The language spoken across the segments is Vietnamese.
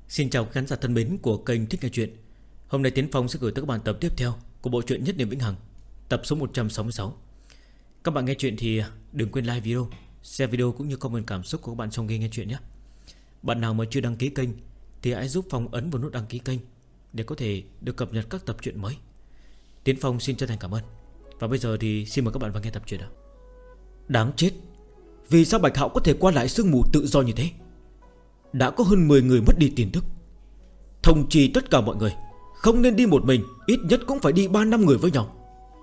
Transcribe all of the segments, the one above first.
Xin chào khán giả thân mến của kênh Thích Nghe Chuyện. Hôm nay Tiến Phong sẽ gửi tới các bạn tập tiếp theo của bộ truyện Nhất Niệm Vĩnh Hằng, tập số 166. Các bạn nghe chuyện thì đừng quên like video, share video cũng như comment cảm xúc của các bạn trong nghe chuyện nhé. Bạn nào mà chưa đăng ký kênh thì hãy giúp Phong ấn vào nút đăng ký kênh để có thể được cập nhật các tập truyện mới. Tiến Phong xin chân thành cảm ơn. Và bây giờ thì xin mời các bạn vào nghe tập truyện nào. Đáng chết, vì sao Bạch Hạo có thể qua lại sương mù tự do như thế? Đã có hơn 10 người mất đi tin tức. Thông trì tất cả mọi người không nên đi một mình, ít nhất cũng phải đi 3-5 người với nhau.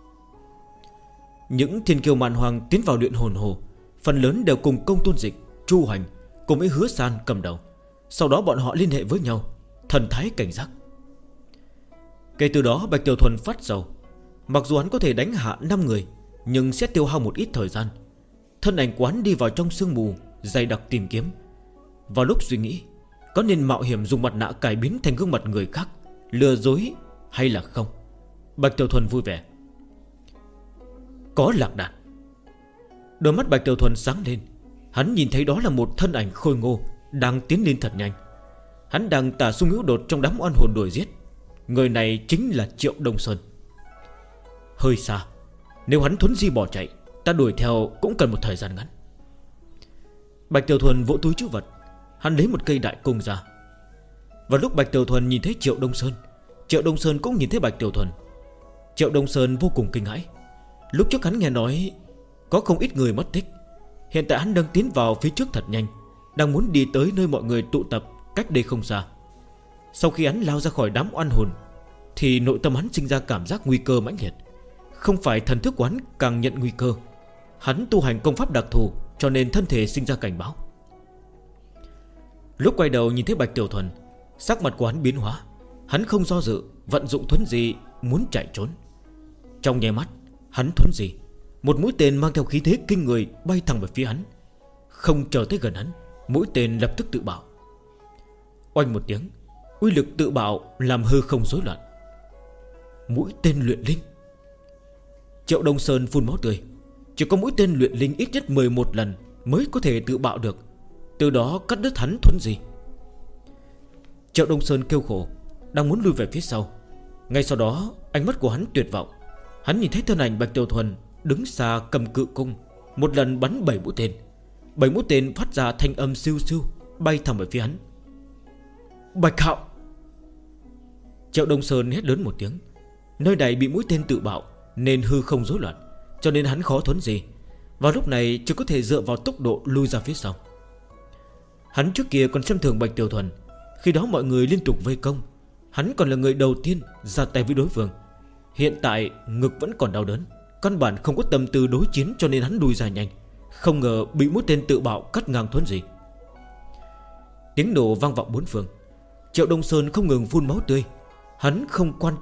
Những thiên kiêu màn hoàng tiến vào luyện hồn hồ, phần lớn đều cùng Công Tôn Dịch, Chu Hành cùng với Hứa San cầm đầu. Sau đó bọn họ liên hệ với nhau, thần thái cảnh giác. Kể từ đó Bạch Tiểu Thuần phát sầu. Mặc dù hắn có thể đánh hạ 5 người, nhưng sẽ tiêu hao một ít thời gian. Thân ảnh quán đi vào trong sương mù dày đặc tìm kiếm. Vào lúc suy nghĩ có nên mạo hiểm dùng mặt nạ cải biến thành gương mặt người khác, lừa dối hay là không, Bạch Tiểu Thuần vui vẻ. Có lạc đàn. Đôi mắt Bạch Tiểu Thuần sáng lên. Hắn nhìn thấy đó là một thân ảnh khôi ngô đang tiến lên thật nhanh. Hắn đang tả sung hữu đột trong đám oan hồn đuổi giết. Người này chính là Triệu Đông Sơn. Hơi xa, nếu hắn thuấn di bỏ chạy, ta đuổi theo cũng cần một thời gian ngắn. Bạch Tiểu Thuần vỗ túi trữ vật. Hắn lấy một cây đại cung ra. Và lúc Bạch Tiểu Thuần nhìn thấy Triệu Đông Sơn, Triệu Đông Sơn cũng nhìn thấy Bạch Tiểu Thuần. Triệu Đông Sơn vô cùng kinh hãi. Lúc trước hắn nghe nói có không ít người mất tích. Hiện tại hắn đang tiến vào phía trước thật nhanh, đang muốn đi tới nơi mọi người tụ tập cách đây không xa. Sau khi hắn lao ra khỏi đám oan hồn thì nội tâm hắn sinh ra cảm giác nguy cơ mãnh liệt. Không phải thần thức của hắn càng nhận nguy cơ. Hắn tu hành công pháp đặc thù, cho nên thân thể sinh ra cảnh báo. Lúc quay đầu nhìn thấy Bạch Tiểu Thuần, sắc mặt của hắn biến hóa. Hắn không do dự, vận dụng thuấn di muốn chạy trốn. Trong nháy mắt hắn thuấn di, một mũi tên mang theo khí thế kinh người bay thẳng về phía hắn. Không chờ tới gần hắn, mũi tên lập tức tự bạo. Oanh một tiếng, uy lực tự bạo làm hư không rối loạn. Mũi tên luyện linh. Triệu Đông Sơn phun máu tươi. Chỉ có mũi tên luyện linh ít nhất 11 lần mới có thể tự bạo được, từ đó cắt đứt hắn thuấn di. Triệu Đông Sơn kêu khổ, đang muốn lui về phía sau. Ngay sau đó ánh mắt của hắn tuyệt vọng. Hắn nhìn thấy thân ảnh Bạch Tiểu Thuần đứng xa cầm cự cung, một lần bắn 7 mũi tên. 7 mũi tên phát ra thanh âm siêu siêu, bay thẳng về phía hắn. Bạch Hạo! Triệu Đông Sơn hét lớn một tiếng. Nơi này bị mũi tên tự bạo nên hư không rối loạn, cho nên hắn khó thuấn gì. Vào lúc này chỉ có thể dựa vào tốc độ lui ra phía sau. Hắn trước kia còn xem thường Bạch Tiểu Thuần. Khi đó mọi người liên tục vây công, hắn còn là người đầu tiên ra tay với đối phương. Hiện tại ngực vẫn còn đau đớn, căn bản không có tâm tư đối chiến, cho nên hắn lùi ra nhanh. Không ngờ bị mũi tên tự bạo cắt ngang thuấn gì. Tiếng nổ vang vọng bốn phương. Triệu Đông Sơn không ngừng phun máu tươi. Hắn không quản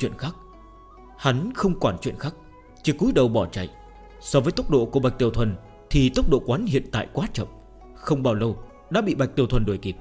chuyện khác, chỉ cúi đầu bỏ chạy. So với tốc độ của Bạch Tiểu Thuần thì tốc độ quán hiện tại quá chậm. Không bao lâu đã bị Bạch Tiểu Thuần đuổi kịp.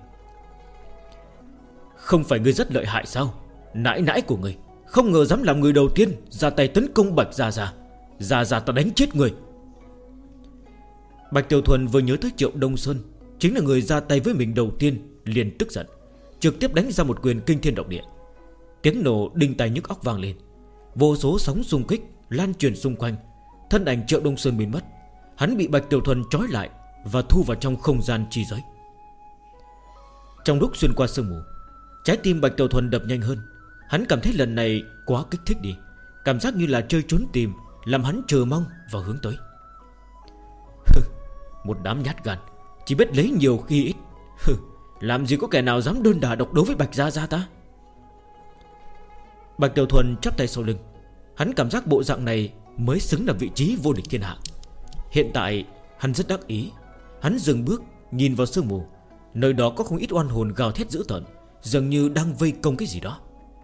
Không phải ngươi rất lợi hại sao? Nãi nãi của ngươi, không ngờ dám làm người đầu tiên ra tay tấn công Bạch Gia Gia. Gia Gia ta đánh chết người. Bạch Tiểu Thuần vừa nhớ tới Triệu Đông Sơn chính là người ra tay với mình đầu tiên, liền tức giận, trực tiếp đánh ra một quyền kinh thiên động địa. Tiếng nổ đinh tai nhức óc vang lên. Vô số sóng xung kích lan truyền xung quanh. Thân ảnh Triệu Đông Sơn biến mất. Hắn bị Bạch Tiểu Thuần trói lại và thu vào trong không gian chi giới. Trong lúc xuyên qua sương mù, trái tim Bạch Tiểu Thuần đập nhanh hơn. Hắn cảm thấy lần này quá kích thích đi. Cảm giác như là chơi trốn tìm, làm hắn chờ mong và hướng tới. Một đám nhát gan, chỉ biết lấy nhiều khi ít. Làm gì có kẻ nào dám đơn đả độc đấu với Bạch Gia Gia ta. Bạch Tiểu Thuần chắp tay sau lưng. Hắn cảm giác bộ dạng này mới xứng là vị trí vô địch thiên hạ. Hiện tại hắn rất đắc ý. Hắn dừng bước nhìn vào sương mù. Nơi đó có không ít oan hồn gào thét dữ tợn, dường như đang vây công cái gì đó.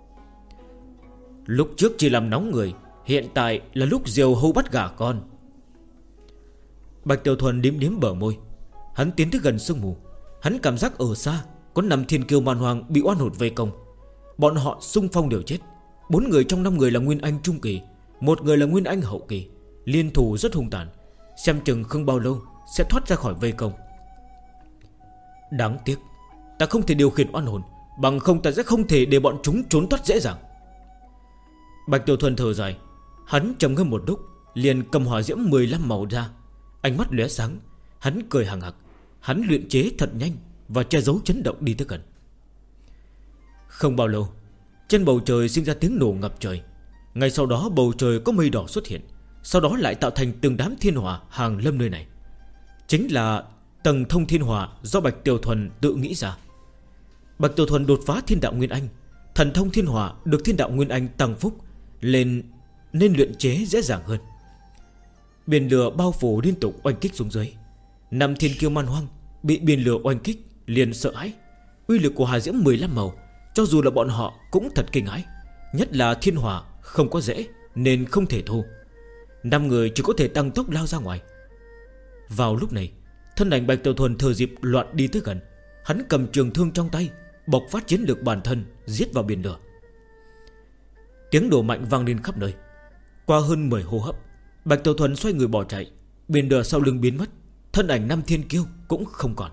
Lúc trước chỉ làm nóng người, hiện tại là lúc diều hâu bắt gà con. Bạch Tiểu Thuần điếm điếm bờ môi. Hắn tiến tới gần sương mù. Hắn cảm giác ở xa có 5 thiên kiêu man hoàng bị oan hồn vây công. Bọn họ xung phong đều chết. 4 người trong 5 người là Nguyên Anh trung kỳ, 1 người là Nguyên Anh hậu kỳ. Liên thủ rất hung tàn, xem chừng không bao lâu sẽ thoát ra khỏi vây công. Đáng tiếc, ta không thể điều khiển oan hồn, Bằng không ta sẽ không thể để bọn chúng trốn thoát dễ dàng. Bạch Tiểu Thuần thở dài. Hắn trầm ngâm một lúc, liền cầm hỏa diễm 15 màu ra. Ánh mắt lóe sáng. Hắn cười hằng hặc. Hắn luyện chế thật nhanh và che giấu chấn động đi tới gần. Không bao lâu, trên bầu trời sinh ra tiếng nổ ngập trời. Ngay sau đó bầu trời có mây đỏ xuất hiện. Sau đó lại tạo thành từng đám thiên hỏa hàng lâm nơi này. Chính là tầng thông thiên hỏa do Bạch Tiểu Thuần tự nghĩ ra. Bạch Tiểu Thuần đột phá thiên đạo Nguyên Anh. Thần thông thiên hỏa được thiên đạo Nguyên Anh tăng phúc lên, nên luyện chế dễ dàng hơn. Biển lửa bao phủ liên tục oanh kích xuống dưới. 5 thiên kiêu man hoang bị biển lửa oanh kích liền sợ hãi. Uy lực của hỏa diễm 15 màu, cho dù là bọn họ cũng thật kinh hãi. Nhất là thiên hỏa không có dễ nên không thể thu. 5 người chỉ có thể tăng tốc lao ra ngoài. Vào lúc này, thân ảnh Bạch Tiểu Thuần thừa dịp loạn đi tới gần. Hắn cầm trường thương trong tay, bộc phát chiến lược bản thân, giết vào biển lửa. Tiếng nổ mạnh vang lên khắp nơi. Qua hơn 10 hô hấp, Bạch Tiểu Thuần xoay người bỏ chạy. Biển lửa sau lưng biến mất. Thân ảnh 5 thiên kiêu cũng không còn.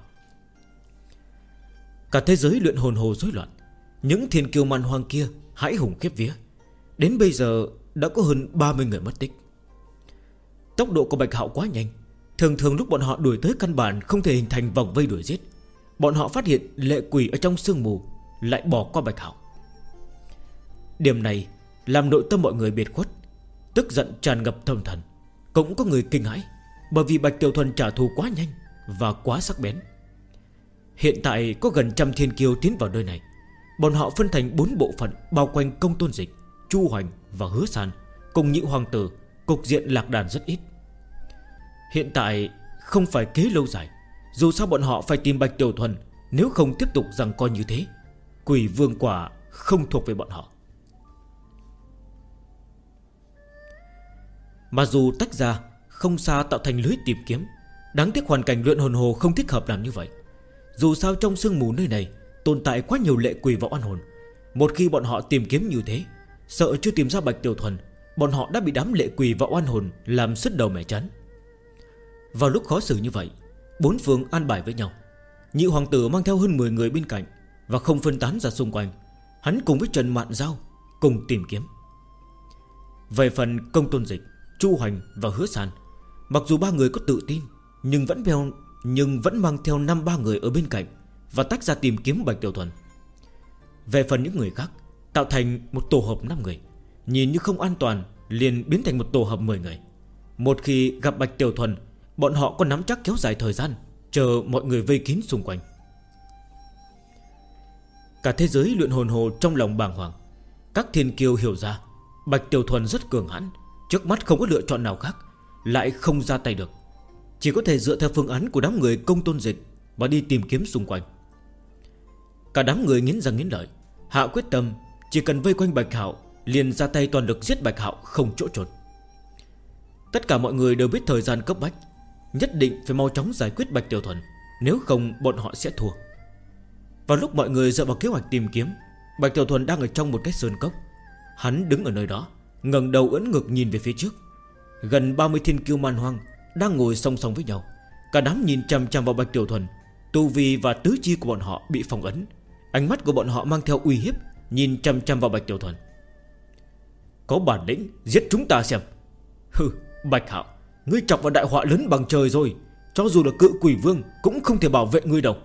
Cả thế giới luyện hồn hồ rối loạn. Những thiên kiêu man hoang kia hãi hùng khiếp vía. Đến bây giờ đã có hơn 30 người mất tích. Tốc độ của Bạch Hạo quá nhanh. Thường thường lúc bọn họ đuổi tới căn bản không thể hình thành vòng vây đuổi giết. Bọn họ phát hiện lệ quỷ ở trong sương mù, lại bỏ qua Bạch Hạo. Điểm này làm nội tâm mọi người biệt khuất, tức giận tràn ngập tâm thần. Cũng có người kinh hãi, bởi vì Bạch Tiểu Thuần trả thù quá nhanh và quá sắc bén. Hiện tại có gần 100 thiên kiêu tiến vào nơi này. Bọn họ phân thành 4 bộ phận bao quanh Công Tôn Dịch, Chu Hoành và Hứa San cùng Nhị Hoàng Tử. Cục diện lạc đàn rất ít. Hiện tại không phải kế lâu dài. Dù sao bọn họ phải tìm Bạch Tiểu Thuần. Nếu không tiếp tục giằng co như thế, Quỷ Vương quả không thuộc về bọn họ. Mà dù tách ra không xa tạo thành lưới tìm kiếm, đáng tiếc hoàn cảnh luyện hồn hồ không thích hợp làm như vậy. Dù sao trong sương mù nơi này tồn tại quá nhiều lệ quỷ và oan hồn. Một khi bọn họ tìm kiếm như thế, sợ chưa tìm ra Bạch Tiểu Thuần, bọn họ đã bị đám lệ quỷ và oan hồn làm sứt đầu mẻ chán. Vào lúc khó xử như vậy, 4 phương an bài với nhau. Nhị Hoàng Tử mang theo hơn 10 người bên cạnh và không phân tán ra xung quanh. Hắn cùng với Trần Mạn Giao cùng tìm kiếm. Về phần Công Tôn Dịch, Chu Hoành và Hứa San, mặc dù 3 người có tự tin, nhưng vẫn mang theo 5-3 người ở bên cạnh và tách ra tìm kiếm Bạch Tiểu Thuần. Về phần những người khác, tạo thành một tổ hợp 5 người, nhìn như không an toàn, liền biến thành một tổ hợp 10 người. Một khi gặp Bạch Tiểu Thuần, bọn họ có nắm chắc kéo dài thời gian, chờ mọi người vây kín xung quanh. Cả thế giới luyện hồn hồ trong lòng bàng hoàng. Các thiên kiêu hiểu ra Bạch Tiểu Thuần rất cường hãn, trước mắt không có lựa chọn nào khác, lại không ra tay được, chỉ có thể dựa theo phương án của đám người Công Tôn Dịch và đi tìm kiếm xung quanh. Cả đám người nghiến răng nghiến lợi, hạ quyết tâm chỉ cần vây quanh Bạch Hạo liền ra tay toàn lực giết Bạch Hạo không chỗ trốn. Tất cả mọi người đều biết thời gian cấp bách, nhất định phải mau chóng giải quyết Bạch Tiểu Thuần, nếu không bọn họ sẽ thua. Vào lúc mọi người dựa vào kế hoạch tìm kiếm, Bạch Tiểu Thuần đang ở trong một cái sơn cốc. Hắn đứng ở nơi đó, ngẩng đầu ưỡn ngực nhìn về phía trước. Gần 30 thiên kiêu man hoang đang ngồi song song với nhau. Cả đám nhìn chằm chằm vào Bạch Tiểu Thuần. Tu vi và tứ chi của bọn họ bị phong ấn. Ánh mắt của bọn họ mang theo uy hiếp, nhìn chằm chằm vào Bạch Tiểu Thuần. Có bản lĩnh giết chúng ta xem. Hừ, Bạch Hạo, ngươi chọc vào đại họa lớn bằng trời rồi. Cho dù là cự quỷ vương cũng không thể bảo vệ ngươi đâu.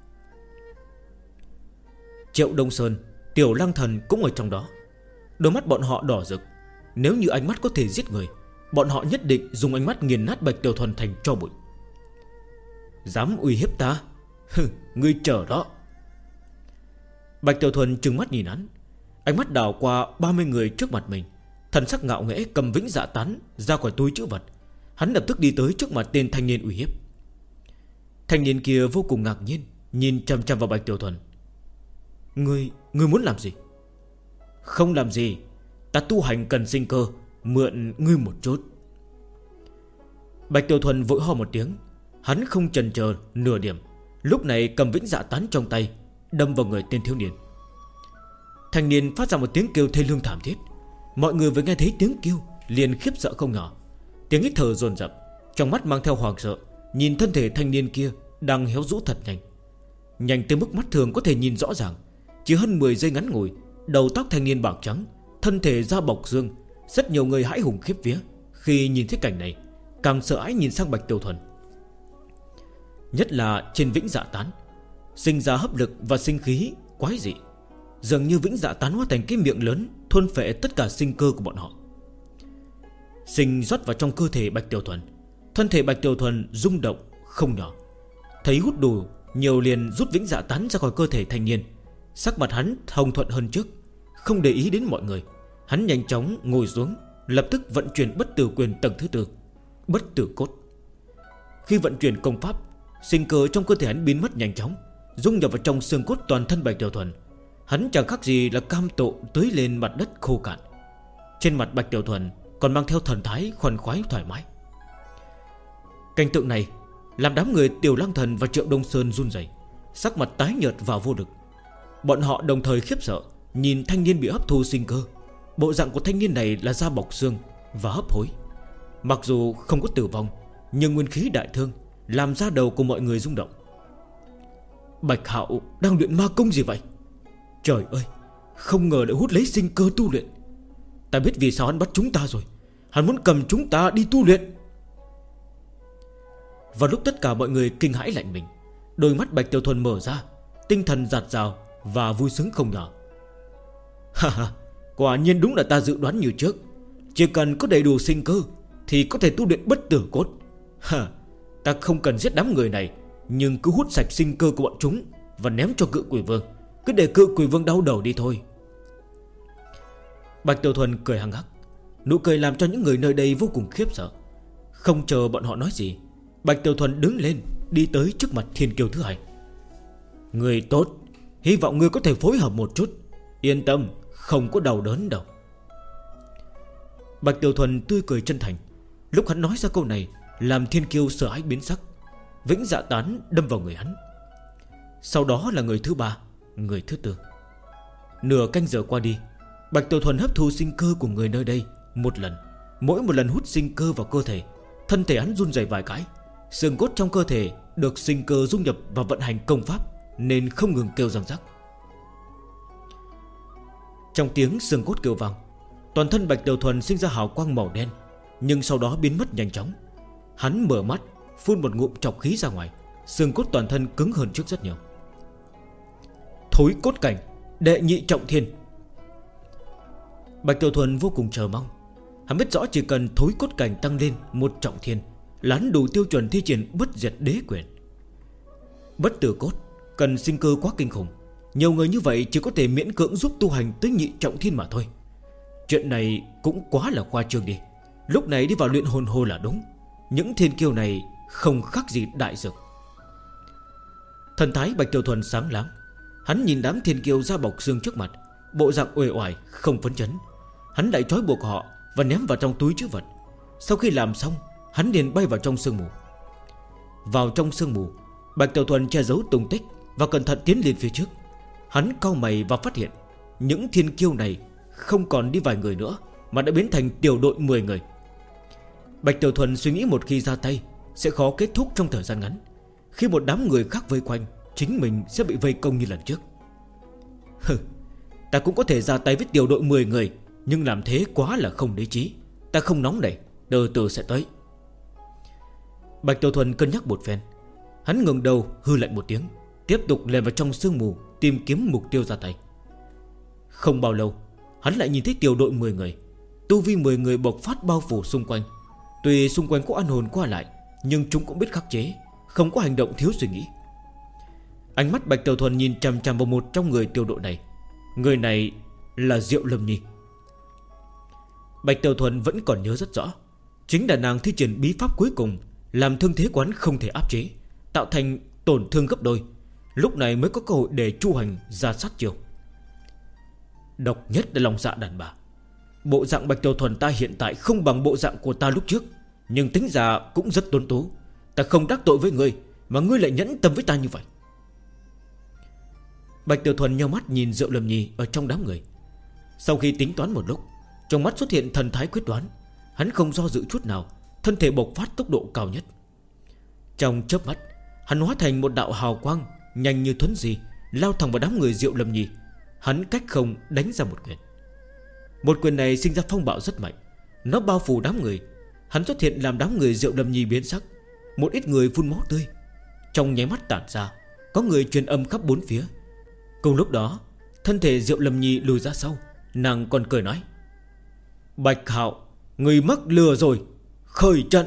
Triệu Đông Sơn, Tiểu Lăng Thần cũng ở trong đó. Đôi mắt bọn họ đỏ rực. Nếu như ánh mắt có thể giết người, bọn họ nhất định dùng ánh mắt nghiền nát Bạch Tiểu Thuần thành tro bụi. Dám uy hiếp ta? Hừ, ngươi chờ đó. Bạch Tiểu Thuần trừng mắt nhìn hắn. Ánh mắt đảo qua 30 người trước mặt mình, thần sắc ngạo nghễ cầm vĩnh dạ tán ra khỏi túi trữ vật. Hắn lập tức đi tới trước mặt tên thanh niên uy hiếp. Thanh niên kia vô cùng ngạc nhiên, nhìn chằm chằm vào Bạch Tiểu Thuần. Ngươi muốn làm gì? Không làm gì, ta tu hành cần sinh cơ, mượn ngươi một chút. Bạch Tiểu Thuần vội ho một tiếng. Hắn không chần chờ nửa điểm, lúc này cầm vĩnh dạ tán trong tay, đâm vào người tên thiếu niên. Thanh niên phát ra một tiếng kêu thê lương thảm thiết. Mọi người vừa nghe thấy tiếng kêu liền khiếp sợ không nhỏ. Tiếng hít thở dồn dập, trong mắt mang theo hoảng sợ, nhìn thân thể thanh niên kia đang héo rũ thật nhanh. Nhanh tới mức mắt thường có thể nhìn rõ ràng. Chỉ hơn 10 giây ngắn ngủi, đầu tóc thanh niên bạc trắng, thân thể da bọc xương. Rất nhiều người hãi hùng khiếp vía khi nhìn thấy cảnh này, càng sợ hãi nhìn sang Bạch Tiểu Thuần. Nhất là trên Vĩnh Dạ Tán, sinh ra hấp lực và sinh khí quái dị, dường như Vĩnh Dạ Tán hóa thành cái miệng lớn thôn phệ tất cả sinh cơ của bọn họ. Sinh rót vào trong cơ thể Bạch Tiểu Thuần. Thân thể Bạch Tiểu Thuần rung động không nhỏ. Thấy hút đủ nhiều liền rút Vĩnh Dạ Tán ra khỏi cơ thể thanh niên. Sắc mặt hắn hồng thuận hơn trước, không để ý đến mọi người. Hắn nhanh chóng ngồi xuống, lập tức vận chuyển bất tử quyền tầng thứ 4, bất tử cốt. Khi vận chuyển công pháp, sinh cơ trong cơ thể hắn biến mất nhanh chóng, dung nhập vào trong xương cốt toàn thân Bạch Tiểu Thuần. Hắn chẳng khác gì là cam tộ tưới lên mặt đất khô cạn. Trên mặt Bạch Tiểu Thuần còn mang theo thần thái khoan khoái thoải mái. Cảnh tượng này làm đám người Tiểu Lăng Thần và Triệu Đông Sơn run rẩy, sắc mặt tái nhợt và vô lực. Bọn họ đồng thời khiếp sợ nhìn thanh niên bị hấp thu sinh cơ. Bộ dạng của thanh niên này là da bọc xương và hấp hối. Mặc dù không có tử vong, nhưng nguyên khí đại thương làm da đầu của mọi người rung động. Bạch Hạo đang luyện ma công gì vậy? Trời ơi, không ngờ lại hút lấy sinh cơ tu luyện. Ta biết vì sao hắn bắt chúng ta rồi. Hắn muốn cầm chúng ta đi tu luyện. Vào lúc tất cả mọi người kinh hãi lạnh mình, đôi mắt Bạch Tiểu Thuần mở ra, tinh thần dạt dào và vui sướng không nhỏ. Ha ha, quả nhiên đúng là ta dự đoán như trước. Chỉ cần có đầy đủ sinh cơ thì có thể tu luyện bất tử cốt. Ha, ta không cần giết đám người này, nhưng cứ hút sạch sinh cơ của bọn chúng và ném cho Cự Quỷ Vương. Cứ để Cự Quỷ Vương đau đầu đi thôi. Bạch Tiểu Thuần cười hằng hắc, nụ cười làm cho những người nơi đây vô cùng khiếp sợ. Không chờ bọn họ nói gì, Bạch Tiểu Thuần đứng lên, đi tới trước mặt Thiên Kiêu thứ hai. Người tốt, hy vọng ngươi có thể phối hợp một chút. Yên tâm, không có đau đớn đâu. Bạch Tiểu Thuần tươi cười chân thành. Lúc hắn nói ra câu này, làm Thiên Kiêu sợ hãi biến sắc. Vĩnh Dạ Tán đâm vào người hắn. Sau đó là người thứ ba, người thứ tư. Nửa canh giờ qua đi, Bạch Tiểu Thuần hấp thu sinh cơ của người nơi đây một lần. Mỗi một lần hút sinh cơ vào cơ thể, thân thể hắn run rẩy vài cái. Xương cốt trong cơ thể được sinh cơ dung nhập và vận hành công pháp, nên không ngừng kêu răng rắc. Trong tiếng xương cốt kêu vang, toàn thân Bạch Tiểu Thuần sinh ra hào quang màu đen, nhưng sau đó biến mất nhanh chóng. Hắn mở mắt, phun một ngụm trọc khí ra ngoài. Xương cốt toàn thân cứng hơn trước rất nhiều. Thối cốt cảnh đệ nhị trọng thiên. Bạch Tiểu Thuần vô cùng chờ mong. Hắn biết rõ chỉ cần thối cốt cảnh tăng lên một trọng thiên là hắn đủ tiêu chuẩn thi triển bất diệt đế quyền. Bất tử cốt cần sinh cơ quá kinh khủng, nhiều người như vậy chỉ có thể miễn cưỡng giúp tu hành tới nhị trọng thiên mà thôi. Chuyện này cũng quá là khoa trương đi. Lúc này đi vào luyện hồn hồ là đúng. Những thiên kiêu này không khác gì đại dược. Thần thái Bạch Tiểu Thuần sáng láng. Hắn nhìn đám thiên kiêu da bọc xương trước mặt, bộ dạng uể oải không phấn chấn. Hắn lại trói buộc họ và ném vào trong túi trữ vật. Sau khi làm xong, hắn liền bay vào trong sương mù. Vào trong sương mù, Bạch Tiểu Thuần che giấu tung tích và cẩn thận tiến lên phía trước. Hắn cau mày và phát hiện những thiên kiêu này không còn đi vài người nữa, mà đã biến thành tiểu đội 10 người. Bạch Tiểu Thuần suy nghĩ một khi ra tay sẽ khó kết thúc trong thời gian ngắn. Khi một đám người khác vây quanh, chính mình sẽ bị vây công như lần trước. Hừ, ta cũng có thể ra tay với tiểu đội 10 người, nhưng làm thế quá là không lý trí. Ta không nóng nảy, từ từ sẽ tới. Bạch Tiểu Thuần cân nhắc một phen. Hắn ngẩng đầu hư lạnh một tiếng, tiếp tục lèn vào trong sương mù tìm kiếm mục tiêu ra tay. Không bao lâu, hắn lại nhìn thấy tiểu đội 10 người. Tu vi 10 người bộc phát bao phủ xung quanh. Tuy xung quanh có oan hồn qua lại, nhưng chúng cũng biết khắc chế, không có hành động thiếu suy nghĩ. Ánh mắt Bạch Tiểu Thuần nhìn chằm chằm vào một trong người tiểu đội này. Người này là Diệu Lâm Nhi. Bạch Tiểu Thuần vẫn còn nhớ rất rõ, chính là nàng thi triển bí pháp cuối cùng, làm thương thế quán không thể áp chế, tạo thành tổn thương gấp đôi. Lúc này mới có cơ hội để Chu Hành ra sát chiêu. Độc nhất là lòng dạ đàn bà. Bộ dạng Bạch Tiểu Thuần ta hiện tại không bằng bộ dạng của ta lúc trước, nhưng tính ra cũng rất tuấn tú. Ta không đắc tội với ngươi, mà ngươi lại nhẫn tâm với ta như vậy. Bạch Tiểu Thuần nheo mắt nhìn Diệu Lâm Nhi ở trong đám người. Sau khi tính toán một lúc, trong mắt xuất hiện thần thái quyết đoán. Hắn không do dự chút nào, thân thể bộc phát tốc độ cao nhất. Trong chớp mắt, hắn hóa thành một đạo hào quang nhanh như thuấn di, lao thẳng vào đám người Diệu Lâm Nhi, Hắn cách không đánh ra một quyền. Một quyền này sinh ra phong bạo rất mạnh, nó bao phủ đám người. Hắn xuất hiện làm đám người Diệu Lâm Nhi biến sắc. Một ít người phun máu tươi, trong nháy mắt tản ra. Có người truyền âm khắp bốn phía. Cùng lúc đó thân thể Diệu Lâm Nhi lùi ra sau. Nàng còn cười nói: Bạch Hạo, người mắc lừa rồi, khởi trận.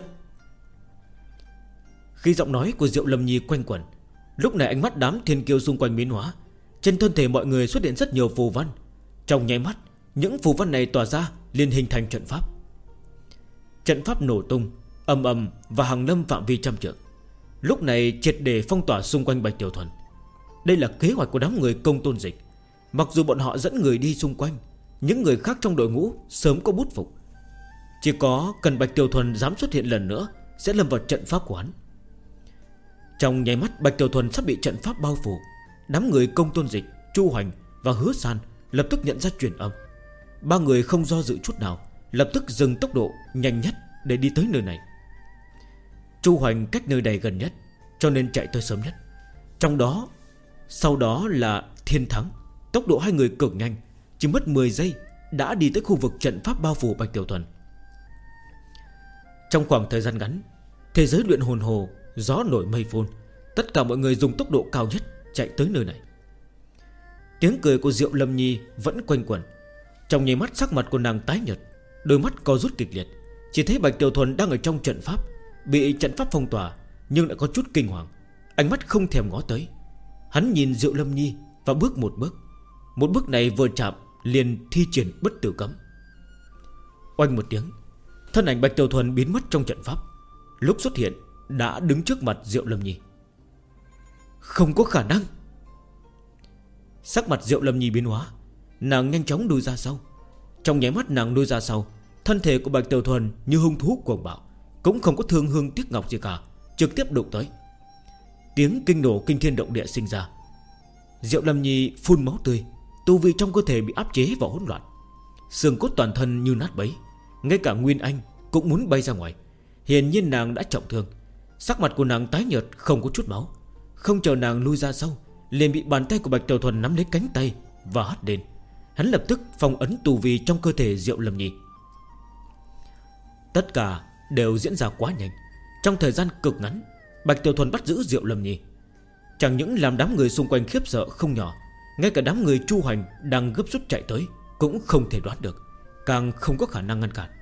Khi giọng nói của Diệu Lâm Nhi quanh quẩn, lúc này ánh mắt đám thiên kiêu xung quanh biến hóa. Trên thân thể mọi người xuất hiện rất nhiều phù văn. Trong nháy mắt, những phù văn này tỏa ra liền hình thành trận pháp. Trận pháp nổ tung, ầm ầm và hàng lâm phạm vi trăm trượng. Lúc này triệt để phong tỏa xung quanh Bạch Tiểu Thuần. Đây là kế hoạch của đám người Công Tôn Dịch. Mặc dù bọn họ dẫn người đi xung quanh, những người khác trong đội ngũ sớm có bút phục. Chỉ có cần Bạch Tiểu Thuần dám xuất hiện lần nữa sẽ lâm vào trận pháp của hắn. Trong nháy mắt Bạch Tiểu Thuần sắp bị trận pháp bao phủ. Đám người Công Tôn Dịch, Chu Hoành và Hứa San lập tức nhận ra truyền âm. Ba người không do dự chút nào, lập tức dừng tốc độ nhanh nhất để đi tới nơi này. Chu Hoành cách nơi này gần nhất, cho nên chạy tới sớm nhất. Sau đó là Thiên Thắng. Tốc độ hai người cực nhanh, chỉ mất 10 giây đã đi tới khu vực trận pháp bao phủ Bạch Tiểu Thuần. Trong khoảng thời gian ngắn, thế giới luyện hồn hồ gió nổi mây phun. Tất cả mọi người dùng tốc độ cao nhất chạy tới nơi này. Tiếng cười của Diệu Lâm Nhi vẫn quanh quẩn. Trong nháy mắt sắc mặt của nàng tái nhợt, đôi mắt co rút kịch liệt. Chỉ thấy Bạch Tiểu Thuần đang ở trong trận pháp, bị trận pháp phong tỏa, nhưng lại có chút kinh hoàng. Ánh mắt không thèm ngó tới. Hắn nhìn Diệu Lâm Nhi và bước một bước. Một bước này vừa chạm liền thi triển bất tử cấm. Oanh một tiếng, thân ảnh Bạch Tiểu Thuần biến mất trong trận pháp. Lúc xuất hiện đã đứng trước mặt Diệu Lâm Nhi. Không có khả năng. Sắc mặt Diệu Lâm Nhi biến hóa, nàng nhanh chóng lùi ra sau. Trong nháy mắt nàng lùi ra sau, thân thể của Bạch Tiểu Thuần như hung thú cuồng bạo, cũng không có thương hương tiếc ngọc gì cả, trực tiếp đụng tới. Tiếng kinh nổ kinh thiên động địa sinh ra. Diệu Lâm Nhi phun máu tươi, tu vi trong cơ thể bị áp chế và hỗn loạn. Xương cốt toàn thân như nát bấy, ngay cả Nguyên Anh cũng muốn bay ra ngoài. Hiển nhiên nàng đã trọng thương. Sắc mặt của nàng tái nhợt, không có chút máu. Không chờ nàng lui ra sau, liền bị bàn tay của Bạch Tiểu Thuần nắm lấy cánh tay và hất lên. Hắn lập tức phong ấn tu vi trong cơ thể Diệu Lâm Nhi. Tất cả đều diễn ra quá nhanh. Trong thời gian cực ngắn, Bạch Tiểu Thuần bắt giữ Diệu Lâm Nhi. Chẳng những làm đám người xung quanh khiếp sợ không nhỏ, ngay cả đám người Chu Hoành đang gấp rút chạy tới cũng không thể đoán được, càng không có khả năng ngăn cản.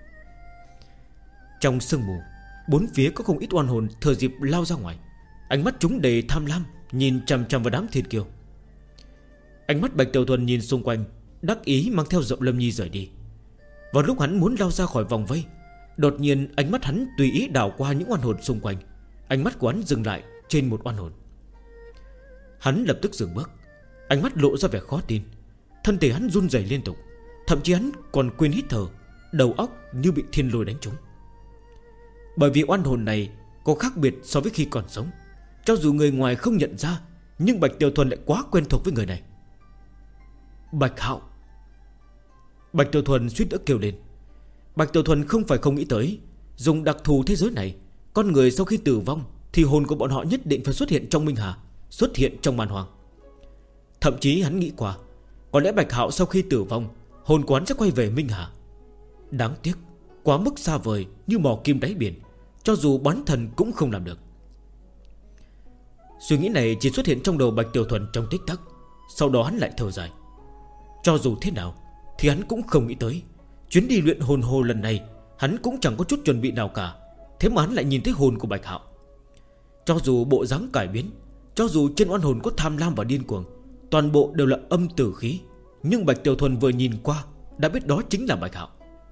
Trong sương mù, bốn phía có không ít oan hồn thừa dịp lao ra ngoài. Ánh mắt chúng đầy tham lam, nhìn chằm chằm vào đám thiên kiêu. Ánh mắt Bạch Tiểu Thuần nhìn xung quanh, đắc ý mang theo Diệu Lâm Nhi rời đi. Vào lúc hắn muốn lao ra khỏi vòng vây, đột nhiên ánh mắt hắn tùy ý đảo qua những oan hồn xung quanh. Ánh mắt của hắn dừng lại trên một oan hồn. Hắn lập tức dừng bước, ánh mắt lộ ra vẻ khó tin. Thân thể hắn run rẩy liên tục, thậm chí hắn còn quên hít thở, đầu óc như bị thiên lôi đánh trúng. Bởi vì oan hồn này có khác biệt so với khi còn sống. Cho dù người ngoài không nhận ra, nhưng Bạch Tiểu Thuần lại quá quen thuộc với người này. Bạch Hạo. Bạch Tiểu Thuần suýt nữa kêu lên. Bạch Tiểu Thuần không phải không nghĩ tới, dùng đặc thù thế giới này, con người sau khi tử vong thì hồn của bọn họ nhất định phải xuất hiện trong Minh Hà, xuất hiện trong màn hoàng. Thậm chí hắn nghĩ qua, có lẽ Bạch Hạo sau khi tử vong, hồn quán sẽ quay về Minh Hà. Đáng tiếc, quá mức xa vời, như mò kim đáy biển. Cho dù bán thần cũng không làm được. Suy nghĩ này chỉ xuất hiện trong đầu Bạch Tiểu Thuần trong tích tắc. Sau đó hắn lại thở dài. Cho dù thế nào thì hắn cũng không nghĩ tới, chuyến đi luyện hồn hồ lần này hắn cũng chẳng có chút chuẩn bị nào cả. Thế mà hắn lại nhìn thấy hồn của Bạch Hạo. Cho dù bộ dáng cải biến, cho dù trên oan hồn có tham lam và điên cuồng, toàn bộ đều là âm tử khí, nhưng Bạch Tiểu Thuần vừa nhìn qua đã biết đó chính là Bạch Hạo.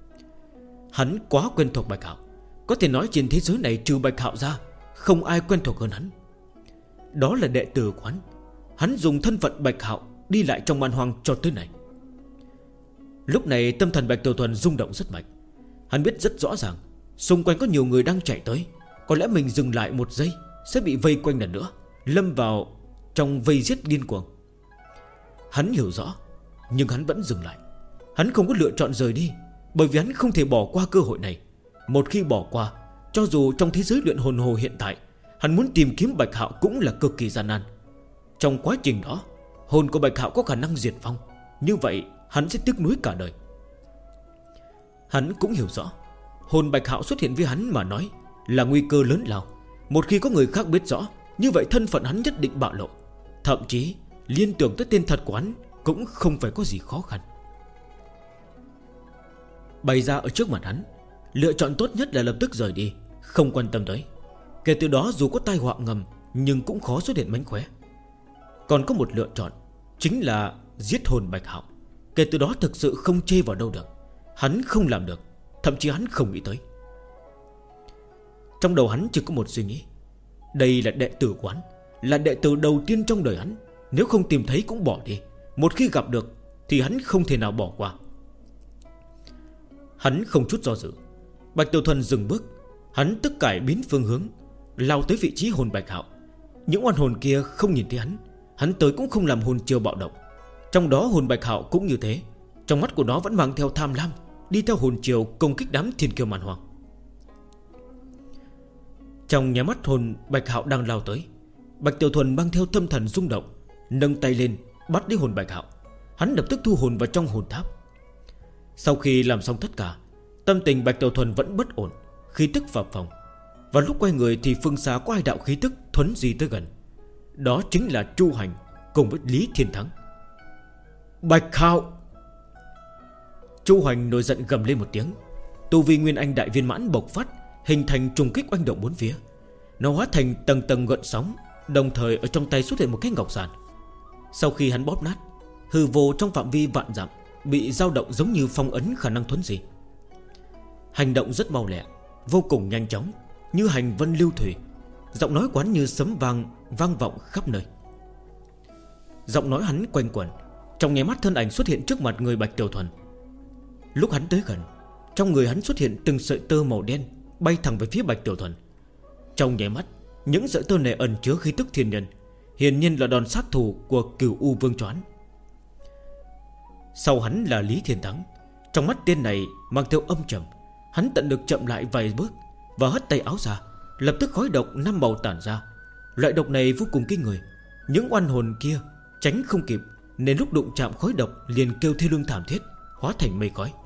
Hắn quá quen thuộc Bạch Hạo, có thể nói trên thế giới này trừ Bạch Hạo ra, không ai quen thuộc hơn hắn. Đó là đệ tử của hắn. Hắn dùng thân phận Bạch Hạo đi lại trong man hoang cho tới này. Lúc này tâm thần Bạch Tiểu Thuần rung động rất mạnh. Hắn biết rất rõ ràng xung quanh có nhiều người đang chạy tới. Có lẽ mình dừng lại một giây sẽ bị vây quanh lần nữa, lâm vào trong vây giết điên cuồng. Hắn hiểu rõ, nhưng hắn vẫn dừng lại. Hắn không có lựa chọn rời đi, bởi vì hắn không thể bỏ qua cơ hội này. Một khi bỏ qua, cho dù trong thế giới luyện hồn hồ hiện tại, hắn muốn tìm kiếm Bạch Hạo cũng là cực kỳ gian nan. Trong quá trình đó, hồn của Bạch Hạo có khả năng diệt vong, như vậy hắn sẽ tiếc nuối cả đời. Hắn cũng hiểu rõ hồn Bạch Hạo xuất hiện với hắn mà nói là nguy cơ lớn lao. Một khi có người khác biết rõ, như vậy thân phận hắn nhất định bạo lộ. Thậm chí liên tưởng tới tên thật của hắn cũng không phải có gì khó khăn. Bày ra ở trước mặt hắn, lựa chọn tốt nhất là lập tức rời đi, không quan tâm tới. Kể từ đó dù có tai họa ngầm, nhưng cũng khó xuất hiện mánh khóe. Còn có một lựa chọn, chính là giết hồn Bạch Hạo. Kể từ đó thực sự không chê vào đâu được. Hắn không làm được, thậm chí hắn không nghĩ tới. Trong đầu hắn chỉ có một suy nghĩ: đây là đệ tử của hắn, là đệ tử đầu tiên trong đời hắn. Nếu không tìm thấy cũng bỏ đi, một khi gặp được thì hắn không thể nào bỏ qua. Hắn không chút do dự. Bạch Tiểu Thuần dừng bước. Hắn tức cải biến phương hướng, lao tới vị trí hồn Bạch Hạo. Những oan hồn kia không nhìn thấy hắn, hắn tới cũng không làm hồn chiều bạo động. Trong đó hồn Bạch Hạo cũng như thế. Trong mắt của nó vẫn mang theo tham lam, đi theo hồn chiều công kích đám thiên kiêu màn hoàng. Trong nhà mắt hồn Bạch Hạo đang lao tới, Bạch Tiểu Thuần mang theo tâm thần rung động, nâng tay lên bắt lấy hồn Bạch Hạo. Hắn lập tức thu hồn vào trong hồn tháp. Sau khi làm xong tất cả, tâm tình Bạch Tiểu Thuần vẫn bất ổn, khí tức phập phồng. Và lúc quay người thì phương xa có hai đạo khí tức thuấn di tới gần. Đó chính là Chu Hành cùng với Lý Thiên Thắng. Bạch Hạo! Chu Hành nổi giận gầm lên một tiếng. Tu vi Nguyên Anh đại viên mãn bộc phát, hình thành trùng kích oanh động bốn phía. Nó hóa thành tầng tầng gợn sóng, đồng thời ở trong tay xuất hiện một cái ngọc giản. Sau khi hắn bóp nát, hư vô trong phạm vi vạn dặm bị dao động giống như phong ấn khả năng thuấn di. Hành động rất mau lẹ, vô cùng nhanh chóng, như hành vân lưu thủy. Giọng nói quán như sấm vang vọng khắp nơi. Giọng nói hắn quanh quẩn, trong nháy mắt thân ảnh xuất hiện trước mặt người Bạch Tiểu Thuần. Lúc hắn tới gần, trong người hắn xuất hiện từng sợi tơ màu đen bay thẳng về phía Bạch Tiểu Thuần. Trong nháy mắt, những sợi tơ này ẩn chứa khí tức thiên nhân, hiển nhiên là đòn sát thủ của Cửu U Vương Choán. Sau hắn là Lý Thiên Thắng. Trong mắt tên này mang theo âm trầm. Hắn tận lực chậm lại vài bước và hất tay áo ra, lập tức khói độc 5 màu tản ra. Loại độc này vô cùng kinh người. Những oan hồn kia tránh không kịp, nên lúc đụng chạm khói độc liền kêu thê lương thảm thiết, hóa thành mây khói.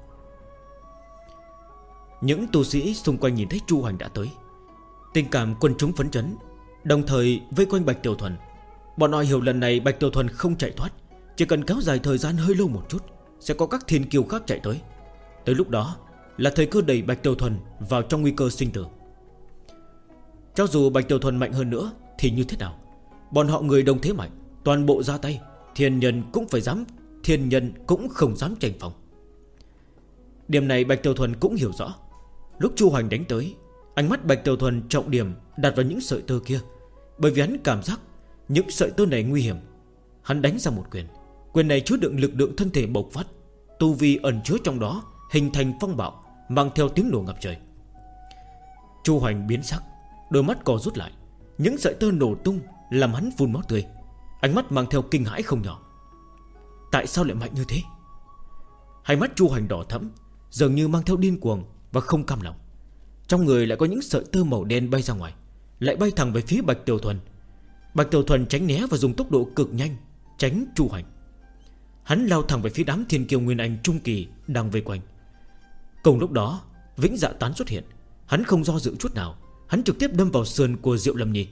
Những tu sĩ xung quanh nhìn thấy Chu Hành đã tới, tình cảm quân chúng phấn chấn, đồng thời vây quanh Bạch Tiểu Thuần. Bọn họ hiểu lần này Bạch Tiểu Thuần không chạy thoát, chỉ cần kéo dài thời gian hơi lâu một chút, sẽ có các thiên kiêu khác chạy tới. Tới lúc đó là thời cơ đẩy Bạch Tiểu Thuần vào trong nguy cơ sinh tử. Cho dù Bạch Tiểu Thuần mạnh hơn nữa thì như thế nào, bọn họ người đông thế mạnh, toàn bộ ra tay, thiên nhân cũng không dám tranh phòng. Điểm này Bạch Tiểu Thuần cũng hiểu rõ. Lúc Chu Hành đánh tới, ánh mắt Bạch Tiểu Thuần trọng điểm đặt vào những sợi tơ kia, bởi vì hắn cảm giác những sợi tơ này nguy hiểm. Hắn đánh ra một quyền. Quyền này chứa đựng lực lượng thân thể bộc phát, tu vi ẩn chứa trong đó, hình thành phong bạo, mang theo tiếng nổ ngập trời. Chu Hành biến sắc, đôi mắt co rút lại. Những sợi tơ nổ tung làm hắn phun máu tươi, ánh mắt mang theo kinh hãi không nhỏ. Tại sao lại mạnh như thế? Hai mắt Chu Hành đỏ thẫm, dường như mang theo điên cuồng và không cam lòng. Trong người lại có những sợi tơ màu đen bay ra ngoài, lại bay thẳng về phía Bạch Tiểu Thuần. Bạch Tiểu Thuần tránh né và dùng tốc độ cực nhanh tránh Chu Hành. Hắn lao thẳng về phía đám thiên kiêu Nguyên Anh trung kỳ đang vây quanh. Cùng lúc đó Vĩnh Dạ Tán xuất hiện. Hắn không do dự chút nào, hắn trực tiếp đâm vào sườn của Diệu Lâm Nhi.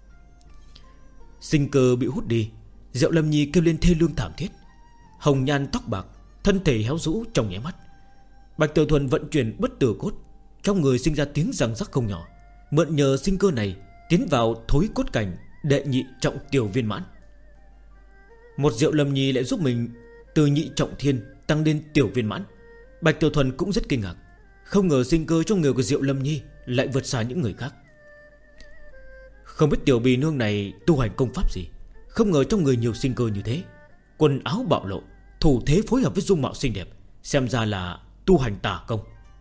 Sinh cơ bị hút đi, Diệu Lâm Nhi kêu lên thê lương thảm thiết, hồng nhan tóc bạc, thân thể héo rũ trong nháy mắt. Bạch Tiểu Thuần vận chuyển bất tử cốt, trong người sinh ra tiếng răng rắc không nhỏ, mượn nhờ sinh cơ này tiến vào thối cốt cảnh đệ nhị trọng tiểu viên mãn. Một Diệu Lâm Nhi lại giúp mình từ nhị trọng thiên tăng lên tiểu viên mãn. Bạch Tiểu Thuần cũng rất kinh ngạc, không ngờ sinh cơ trong người của Diệu Lâm Nhi lại vượt xa những người khác. Không biết tiểu bì nương này tu hành công pháp gì, không ngờ trong người nhiều sinh cơ như thế. Quần áo bạo lộ, thủ thế phối hợp với dung mạo xinh đẹp, xem ra là tu hành tà công.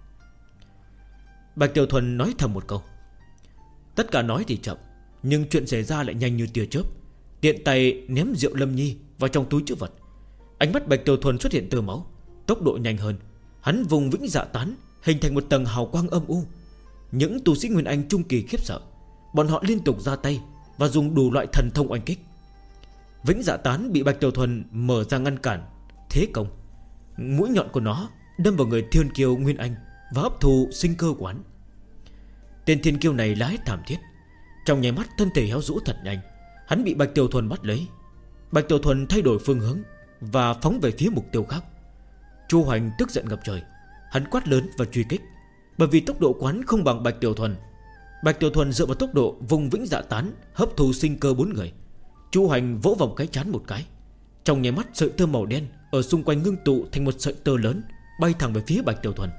Bạch Tiểu Thuần nói thầm một câu. Tất cả nói thì chậm, nhưng chuyện xảy ra lại nhanh như tia chớp. Tiện tay ném Diệu Lâm Nhi vào trong túi trữ vật. Ánh mắt Bạch Tiểu Thuần xuất hiện tơ máu, tốc độ nhanh hơn. Hắn vùng Vĩnh Dạ Tán, hình thành một tầng hào quang âm u. Những tu sĩ Nguyên Anh trung kỳ khiếp sợ, bọn họ liên tục ra tay và dùng đủ loại thần thông oanh kích. Vĩnh Dạ Tán bị Bạch Tiểu Thuần mở ra ngăn cản, thế công. Mũi nhọn của nó đâm vào người thiên kiêu Nguyên Anh và hấp thụ sinh cơ của hắn. Tên thiên kiêu này la hét thảm thiết. Trong nháy mắt thân thể héo rũ thật nhanh. Hắn bị Bạch Tiểu Thuần bắt lấy. Bạch Tiểu Thuần thay đổi phương hướng và phóng về phía mục tiêu khác. Chu Hoành tức giận ngập trời. Hắn quát lớn và truy kích. Bởi vì tốc độ quán không bằng Bạch Tiểu Thuần. Bạch Tiểu Thuần dựa vào tốc độ vùng vĩnh dạ tán, hấp thu sinh cơ 4 người. Chu Hoành vỗ vào cái trán một cái. Trong nháy mắt sợi tơ màu đen ở xung quanh ngưng tụ thành một sợi tơ lớn, bay thẳng về phía Bạch Tiểu Thuần.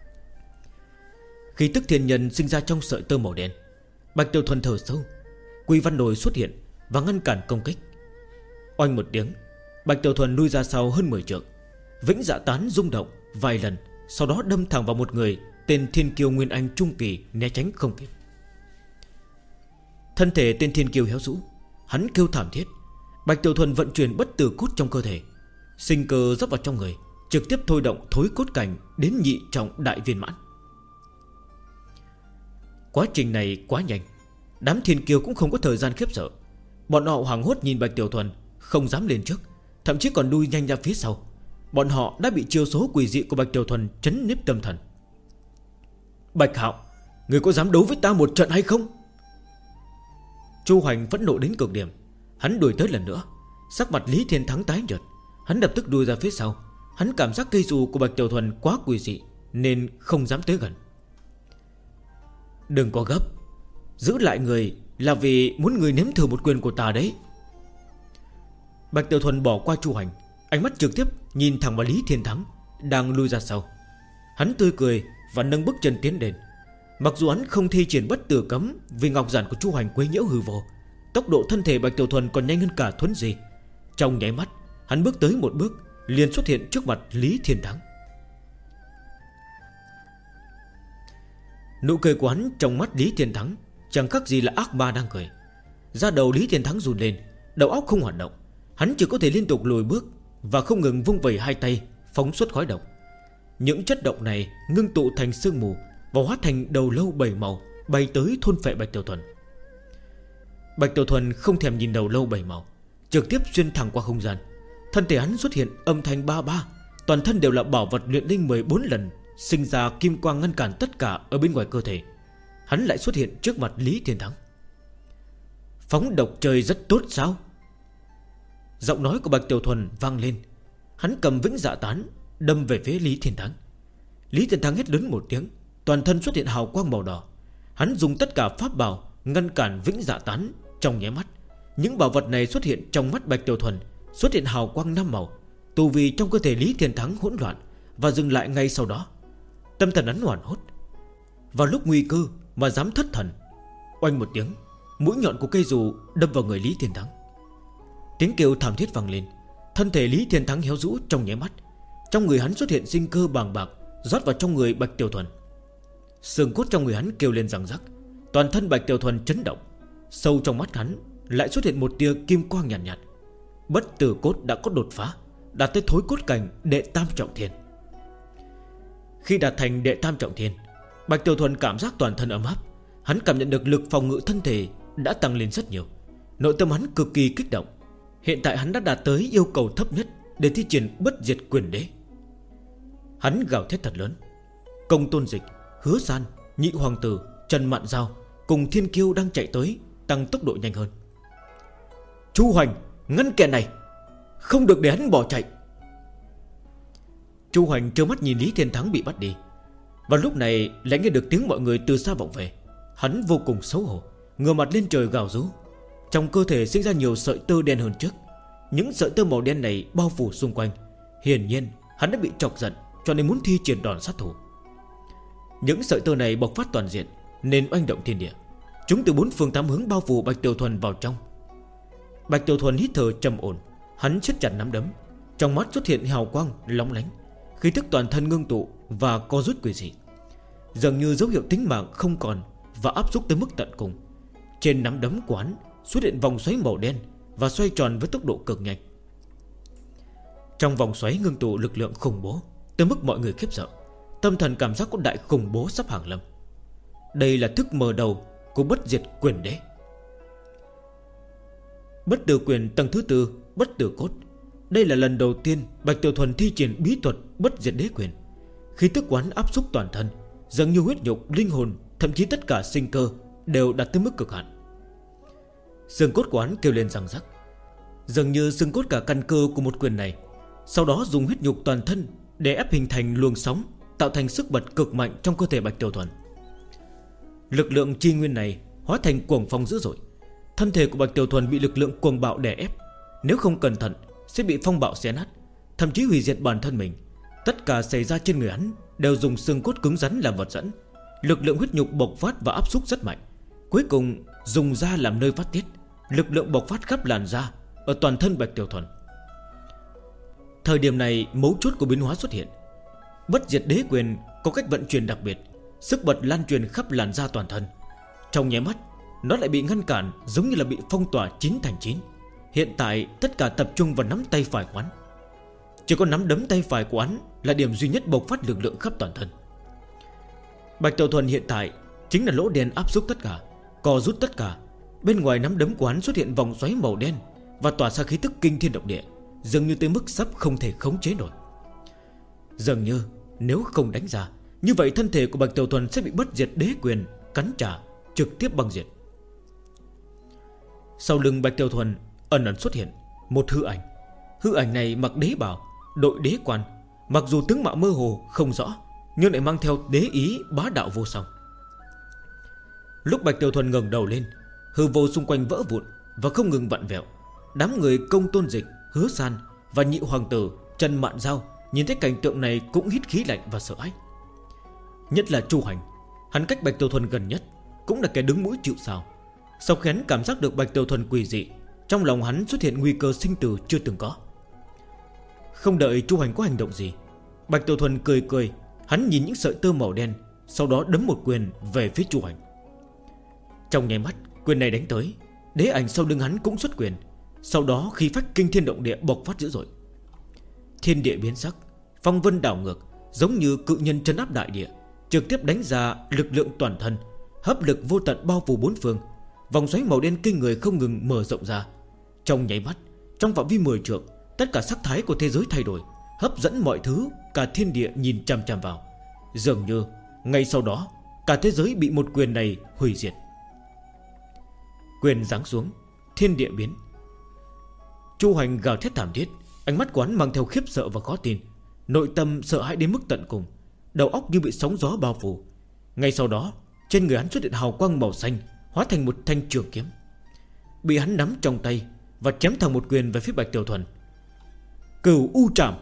Khí tức thiên nhân sinh ra trong sợi tơ màu đen. Bạch Tiểu Thuần thở sâu. Quy Văn Nồi xuất hiện và ngăn cản công kích. Oanh một tiếng, Bạch Tiểu Thuần lui ra sau hơn 10 trượng. Vĩnh dạ tán rung động vài lần, sau đó đâm thẳng vào một người tên thiên kiêu Nguyên Anh trung kỳ, né tránh không kịp. Thân thể tên thiên kiêu héo rũ, hắn kêu thảm thiết. Bạch Tiểu Thuần vận chuyển bất tử cốt trong cơ thể, sinh cơ rót vào trong người, trực tiếp thôi động thối cốt cảnh đến nhị trọng đại viên mãn. Quá trình này quá nhanh. Đám thiên kiêu cũng không có thời gian khiếp sợ. Bọn họ hoảng hốt nhìn Bạch Tiểu Thuần, không dám lên trước, thậm chí còn đuôi nhanh ra phía sau. Bọn họ đã bị chiêu số quỷ dị của Bạch Tiểu Thuần chấn nhiếp tâm thần. Bạch Hạo, người có dám đấu với ta một trận hay không? Chu Hoành phẫn nộ đến cực điểm. Hắn đuổi tới lần nữa. Sắc mặt Lý Thiên Thắng tái nhợt. Hắn lập tức đuôi ra phía sau. Hắn cảm giác cây dù của Bạch Tiểu Thuần quá quỷ dị nên không dám tới gần. Đừng có gấp. Giữ lại người là vì muốn người nếm thử một quyền của ta đấy. Bạch Tiểu Thuần bỏ qua Chu Hoành, ánh mắt trực tiếp nhìn thẳng vào Lý Thiên Thắng đang lui ra sau. Hắn tươi cười và nâng bước chân tiến đến. Mặc dù hắn không thi triển bất tử cấm vì ngọc giản của Chu Hoành quấy nhiễu hư vô, tốc độ thân thể Bạch Tiểu Thuần còn nhanh hơn cả Thuấn Di. Trong nháy mắt, hắn bước tới một bước liền xuất hiện trước mặt Lý Thiên Thắng. Nụ cười của hắn trong mắt Lý Thiên Thắng chẳng khác gì là ác ma đang cười. Da đầu Lý Thiên Thắng run lên, đầu óc không hoạt động. Hắn chỉ có thể liên tục lùi bước và không ngừng vung vẩy hai tay phóng xuất khói độc. Những chất độc này ngưng tụ thành sương mù và hóa thành đầu lâu 7 màu bay tới thôn phệ Bạch Tiểu Thuần. Bạch Tiểu Thuần không thèm nhìn đầu lâu 7 màu, trực tiếp xuyên thẳng qua không gian. Thân thể hắn xuất hiện âm thanh ba ba, toàn thân đều là bảo vật luyện linh 14 lần, sinh ra kim quang ngăn cản tất cả ở bên ngoài cơ thể. Hắn lại xuất hiện trước mặt Lý Thiên Thắng. Phóng độc chơi rất tốt sao? Giọng nói của Bạch Tiểu Thuần vang lên. Hắn cầm vĩnh dạ tán đâm về phía Lý Thiên Thắng. Lý Thiên Thắng hét lớn một tiếng, toàn thân xuất hiện hào quang màu đỏ. Hắn dùng tất cả pháp bảo ngăn cản vĩnh dạ tán. Trong nháy mắt, những bảo vật này xuất hiện trong mắt Bạch Tiểu Thuần, xuất hiện hào quang 5 màu. Tu vi trong cơ thể Lý Thiên Thắng hỗn loạn và dừng lại ngay sau đó. Tâm thần hắn hoảng hốt. Vào lúc nguy cơ mà dám thất thần. Oanh một tiếng, mũi nhọn của cây dù đâm vào người Lý Thiên Thắng. Tiếng kêu thảm thiết vang lên. Thân thể Lý Thiên Thắng héo rũ trong nháy mắt. Trong người hắn xuất hiện sinh cơ bàng bạc rót vào trong người Bạch Tiểu Thuần. Xương cốt trong người hắn kêu lên răng rắc. Toàn thân Bạch Tiểu Thuần chấn động. Sâu trong mắt hắn lại xuất hiện một tia kim quang nhàn nhạt. Bất tử cốt đã có đột phá, đạt tới thối cốt cảnh đệ tam trọng thiên. Khi đạt thành đệ tam trọng thiên, Bạch Tiểu Thuần cảm giác toàn thân ấm áp. Hắn cảm nhận được lực phòng ngự thân thể đã tăng lên rất nhiều. Nội tâm hắn cực kỳ kích động. Hiện tại hắn đã đạt tới yêu cầu thấp nhất để thi triển bất diệt quyền đế. Hắn gào thét thật lớn. Công Tôn Dịch, Hứa San, Nhị Hoàng Tử, Trần Mạn Giao cùng Thiên Kiêu đang chạy tới, tăng tốc độ nhanh hơn. Chu Hoành, ngăn kẻ này, không được để hắn bỏ chạy. Chu Hoành trơ mắt nhìn Lý Thiên Thắng bị bắt đi. Và lúc này lại nghe được tiếng mọi người từ xa vọng về. Hắn vô cùng xấu hổ, ngửa mặt lên trời gào rú. Trong cơ thể sinh ra nhiều sợi tơ đen hơn trước. Những sợi tơ màu đen này bao phủ xung quanh. Hiển nhiên hắn đã bị chọc giận, cho nên muốn thi triển đòn sát thủ. Những sợi tơ này bộc phát toàn diện nên oanh động thiên địa. Chúng từ bốn phương tám hướng bao phủ Bạch Tiểu Thuần vào trong. Bạch Tiểu Thuần hít thở trầm ổn. Hắn siết chặt nắm đấm. Trong mắt xuất hiện hào quang lóng lánh, khí tức toàn thân ngưng tụ và co rút quỷ dị, dường như dấu hiệu tính mạng không còn và áp xúc tới mức tận cùng. Trên nắm đấm của hắn xuất hiện vòng xoáy màu đen và xoay tròn với tốc độ cực nhanh. Trong vòng xoáy ngưng tụ lực lượng khủng bố tới mức mọi người khiếp sợ. Tâm thần cảm giác có đại khủng bố sắp hàng lâm. Đây là thức mở đầu của bất diệt quyền đế. Bất tử quyền tầng thứ tư, bất tử cốt. Đây là lần đầu tiên Bạch Tiểu Thuần thi triển bí thuật bất diệt đế quyền. Khí tức quán áp xúc toàn thân, dường như huyết nhục, linh hồn, thậm chí tất cả sinh cơ đều đạt tới mức cực hạn. Xương cốt quán kêu lên răng rắc, dường như xương cốt cả căn cơ của một quyền này. Sau đó dùng huyết nhục toàn thân để ép hình thành luồng sóng, tạo thành sức bật cực mạnh trong cơ thể Bạch Tiểu Thuần. Lực lượng chi nguyên này hóa thành cuồng phong dữ dội. Thân thể của Bạch Tiểu Thuần bị lực lượng cuồng bạo đè ép, nếu không cẩn thận sẽ bị phong bạo xé nát, thậm chí hủy diệt bản thân mình. Tất cả xảy ra trên người hắn đều dùng xương cốt cứng rắn làm vật dẫn. Lực lượng huyết nhục bộc phát và áp xúc rất mạnh, cuối cùng dùng da làm nơi phát tiết. Lực lượng bộc phát khắp làn da ở toàn thân Bạch Tiểu Thuần. Thời điểm này mấu chốt của biến hóa xuất hiện. Bất diệt đế quyền có cách vận chuyển đặc biệt, sức bật lan truyền khắp làn da toàn thân. Trong nháy mắt nó lại bị ngăn cản, giống như là bị phong tỏa 9/9. Hiện tại tất cả tập trung vào nắm tay phải của hắn. Chỉ có nắm đấm tay phải của hắn là điểm duy nhất bộc phát lực lượng khắp toàn thân. Bạch Tiểu Thuần hiện tại chính là lỗ đen áp xúc tất cả, co rút tất cả. Bên ngoài nắm đấm của hắn xuất hiện vòng xoáy màu đen và tỏa ra khí tức kinh thiên động địa, dường như tới mức sắp không thể khống chế nổi. Dường như nếu không đánh ra, như vậy thân thể của Bạch Tiểu Thuần sẽ bị bất diệt đế quyền cắn trả, trực tiếp băng diệt. Sau lưng Bạch Tiểu Thuần ẩn ẩn xuất hiện một hư ảnh. Hư ảnh này mặc đế bào, đội đế quan, mặc dù tướng mạo mơ hồ không rõ, nhưng lại mang theo đế ý bá đạo vô song. Lúc Bạch Tiểu Thuần ngẩng đầu lên, hư vô xung quanh vỡ vụn và không ngừng vặn vẹo. Đám người Công Tôn Dịch, Hứa San và nhị hoàng tử Trần Mạn Giao nhìn thấy cảnh tượng này cũng hít khí lạnh và sợ hãi. Nhất là Chu Hành, hắn cách Bạch Tiểu Thuần gần nhất, cũng là kẻ đứng mũi chịu sào. Sau khi hắn cảm giác được Bạch Tiểu Thuần quỷ dị, trong lòng hắn xuất hiện nguy cơ sinh tử chưa từng có. Không đợi Chu Hành có hành động gì, Bạch Tiểu Thuần cười cười. Hắn nhìn những sợi tơ màu đen, sau đó đấm một quyền về phía Chu Hành. Trong nháy mắt quyền này đánh tới, đế ảnh sau lưng hắn cũng xuất quyền. Sau đó khí phách kinh thiên động địa bộc phát dữ dội. Thiên địa biến sắc, phong vân đảo ngược, giống như cự nhân trấn áp đại địa, trực tiếp đánh ra lực lượng toàn thân, hấp lực vô tận bao phủ bốn phương. Vòng xoáy màu đen kinh người không ngừng mở rộng ra. Trong nháy mắt, trong phạm vi 10 trượng, tất cả sắc thái của thế giới thay đổi, hấp dẫn mọi thứ. Cả thiên địa nhìn chằm chằm vào. Dường như ngay sau đó cả thế giới bị một quyền này hủy diệt. Quyền giáng xuống, thiên địa biến. Chu Hành gào thét thảm thiết, ánh mắt quán mang theo khiếp sợ và khó tin, nội tâm sợ hãi đến mức tận cùng, đầu óc như bị sóng gió bao phủ. Ngay sau đó trên người hắn xuất hiện hào quang màu xanh, hóa thành một thanh trường kiếm, bị hắn nắm trong tay và chém thẳng một quyền về phía Bạch Tiểu Thuần. Cửu U Trảm.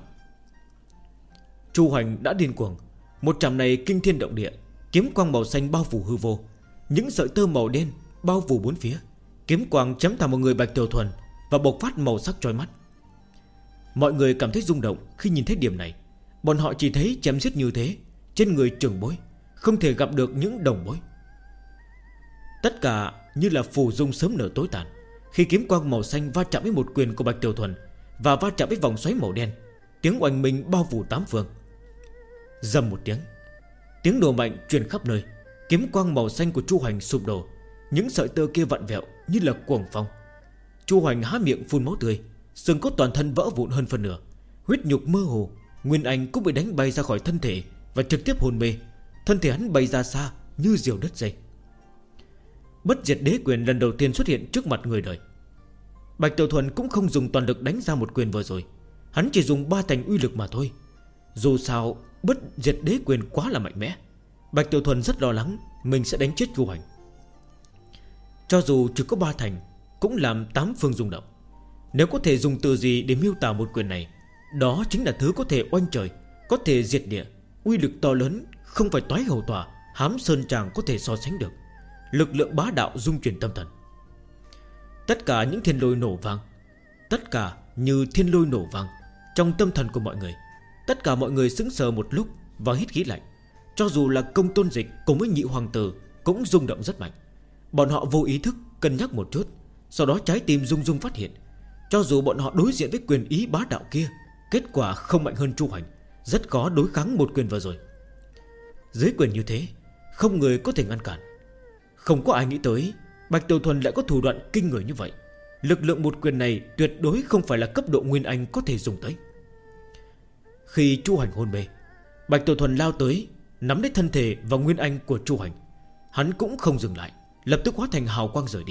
Chu Hành đã điên cuồng. Một trảm này kinh thiên động địa, kiếm quang màu xanh bao phủ hư vô, những sợi tơ màu đen bao phủ bốn phía. Kiếm quang chém thẳng một người Bạch Tiểu Thuần và bộc phát màu sắc chói mắt. Mọi người cảm thấy rung động khi nhìn thấy điểm này. Bọn họ chỉ thấy chém giết như thế, trên người trưởng bối không thể gặp được những đồng bối. Tất cả như là phù dung sớm nở tối tàn, khi kiếm quang màu xanh va chạm với một quyền của Bạch Tiểu Thuần và va chạm với vòng xoáy màu đen. Tiếng oanh minh bao phủ tám phương. Rầm một tiếng, tiếng nổ mạnh truyền khắp nơi. Kiếm quang màu xanh của Chu Hành sụp đổ, những sợi tơ kia vặn vẹo như là cuồng phong. Chu Hành há miệng phun máu tươi, xương cốt toàn thân vỡ vụn hơn phần nửa, huyết nhục mơ hồ. Nguyên Anh cũng bị đánh bay ra khỏi thân thể và trực tiếp hôn mê. Thân thể hắn bay ra xa như diều đứt dây. Bất diệt đế quyền lần đầu tiên xuất hiện trước mặt người đời. Bạch Tiểu Thuần cũng không dùng toàn lực đánh ra một quyền vừa rồi, hắn chỉ dùng 3 thành uy lực mà thôi. Dù sao bất diệt đế quyền quá là mạnh mẽ, Bạch Tiểu Thuần rất lo lắng mình sẽ đánh chết Chu Hành. Cho dù chỉ có 3 thành cũng làm 8 phương rung động. Nếu có thể dùng từ gì để miêu tả một quyền này, đó chính là thứ có thể oanh trời, có thể diệt địa, uy lực to lớn, không phải toái hầu tòa, hám sơn tràng có thể so sánh được. Lực lượng bá đạo dung chuyển tâm thần. Tất cả những thiên lôi nổ vang, tất cả như thiên lôi nổ vang trong tâm thần của mọi người. Tất cả mọi người sững sờ một lúc và hít khí lạnh. Cho dù là Công Tôn Dịch cùng với nhị hoàng tử cũng rung động rất mạnh. Bọn họ vô ý thức cân nhắc một chút, sau đó trái tim rung rung phát hiện, cho dù bọn họ đối diện với quyền ý bá đạo kia, kết quả không mạnh hơn Chu Hành, rất khó đối kháng một quyền vừa rồi. Dưới quyền như thế, không người có thể ngăn cản. Không có ai nghĩ tới Bạch Tiểu Thuần lại có thủ đoạn kinh người như vậy. Lực lượng một quyền này tuyệt đối không phải là cấp độ Nguyên Anh có thể dùng tới. Khi Chu Hành hôn mê, Bạch Tiểu Thuần lao tới, nắm lấy thân thể và Nguyên Anh của Chu Hành. Hắn cũng không dừng lại, lập tức hóa thành hào quang rời đi.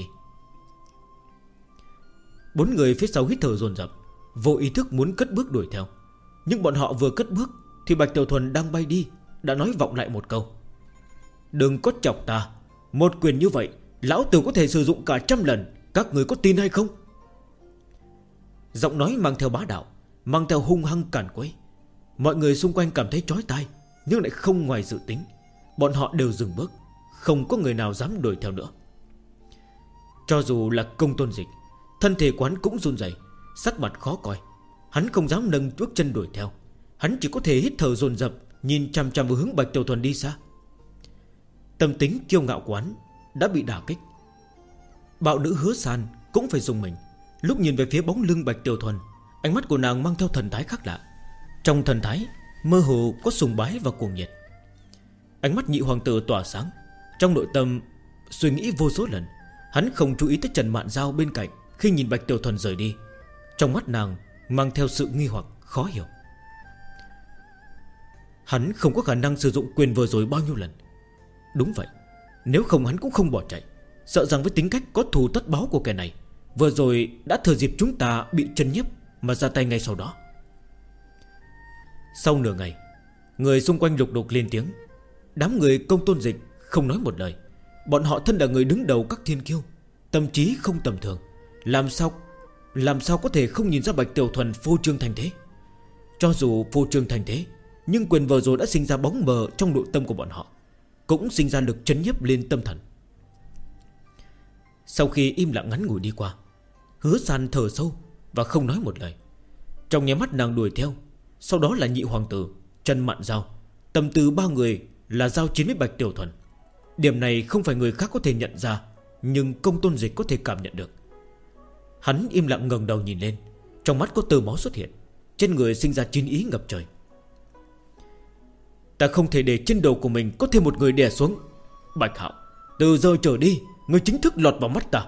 Bốn người phía sau hít thở dồn dập, vô ý thức muốn cất bước đuổi theo. Nhưng bọn họ vừa cất bước thì Bạch Tiểu Thuần đang bay đi đã nói vọng lại một câu: đừng có chọc ta, một quyền như vậy lão tử có thể sử dụng cả 100 lần. Các người có tin hay không? Giọng nói mang theo bá đạo, mang theo hung hăng càn quấy. Mọi người xung quanh cảm thấy chói tai, nhưng lại không ngoài dự tính. Bọn họ đều dừng bước, không có người nào dám đuổi theo nữa. Cho dù là Công Tôn Dịch, thân thể quán cũng run rẩy, sắc mặt khó coi. Hắn không dám nâng bước chân đuổi theo. Hắn chỉ có thể hít thở dồn dập, nhìn chằm chằm vào hướng Bạch Tiểu Thuần đi xa. Tâm tính kiêu ngạo quán đã bị đả kích. Bạo nữ Hứa San cũng phải dùng mình. Lúc nhìn về phía bóng lưng Bạch Tiểu Thuần, ánh mắt của nàng mang theo thần thái khác lạ. Trong thần thái mơ hồ có sùng bái và cuồng nhiệt. Ánh mắt nhị hoàng tử tỏa sáng. Trong nội tâm suy nghĩ vô số lần. Hắn không chú ý tới Trần Mạn Giao bên cạnh khi nhìn Bạch Tiểu Thuần rời đi. Trong mắt nàng mang theo sự nghi hoặc khó hiểu. Hắn không có khả năng sử dụng quyền vừa rồi bao nhiêu lần. Đúng vậy, nếu không hắn cũng không bỏ chạy. Sợ rằng với tính cách có thù tất báo của kẻ này, vừa rồi đã thừa dịp chúng ta bị chấn nhiếp mà ra tay ngay sau đó. Sau nửa ngày, người xung quanh lục đục lên tiếng. Đám người Công Tôn Dịch không nói một lời. Bọn họ thân là người đứng đầu các thiên kiêu, tâm trí không tầm thường. Làm sao có thể không nhìn ra Bạch Tiểu Thuần phô trương thành thế. Cho dù phô trương thành thế, nhưng quyền vừa rồi đã sinh ra bóng mờ trong nội tâm của bọn họ, cũng sinh ra lực chấn nhiếp lên tâm thần. Sau khi im lặng ngắn ngủi đi qua, Hứa San thở sâu và không nói một lời. Trong nháy mắt nàng đuổi theo. Sau đó là nhị hoàng tử, Trần Mạn Giao. Tâm tư ba người là giao chiến với Bạch Tiểu Thuần. Điểm này không phải người khác có thể nhận ra, nhưng Công Tôn Dịch có thể cảm nhận được. Hắn im lặng ngẩng đầu nhìn lên. Trong mắt có tơ máu xuất hiện, trên người sinh ra chiến ý ngập trời. Ta không thể để trên đầu của mình có thêm một người đè xuống. Bạch Hạo, từ giờ trở đi ngươi chính thức lọt vào mắt ta.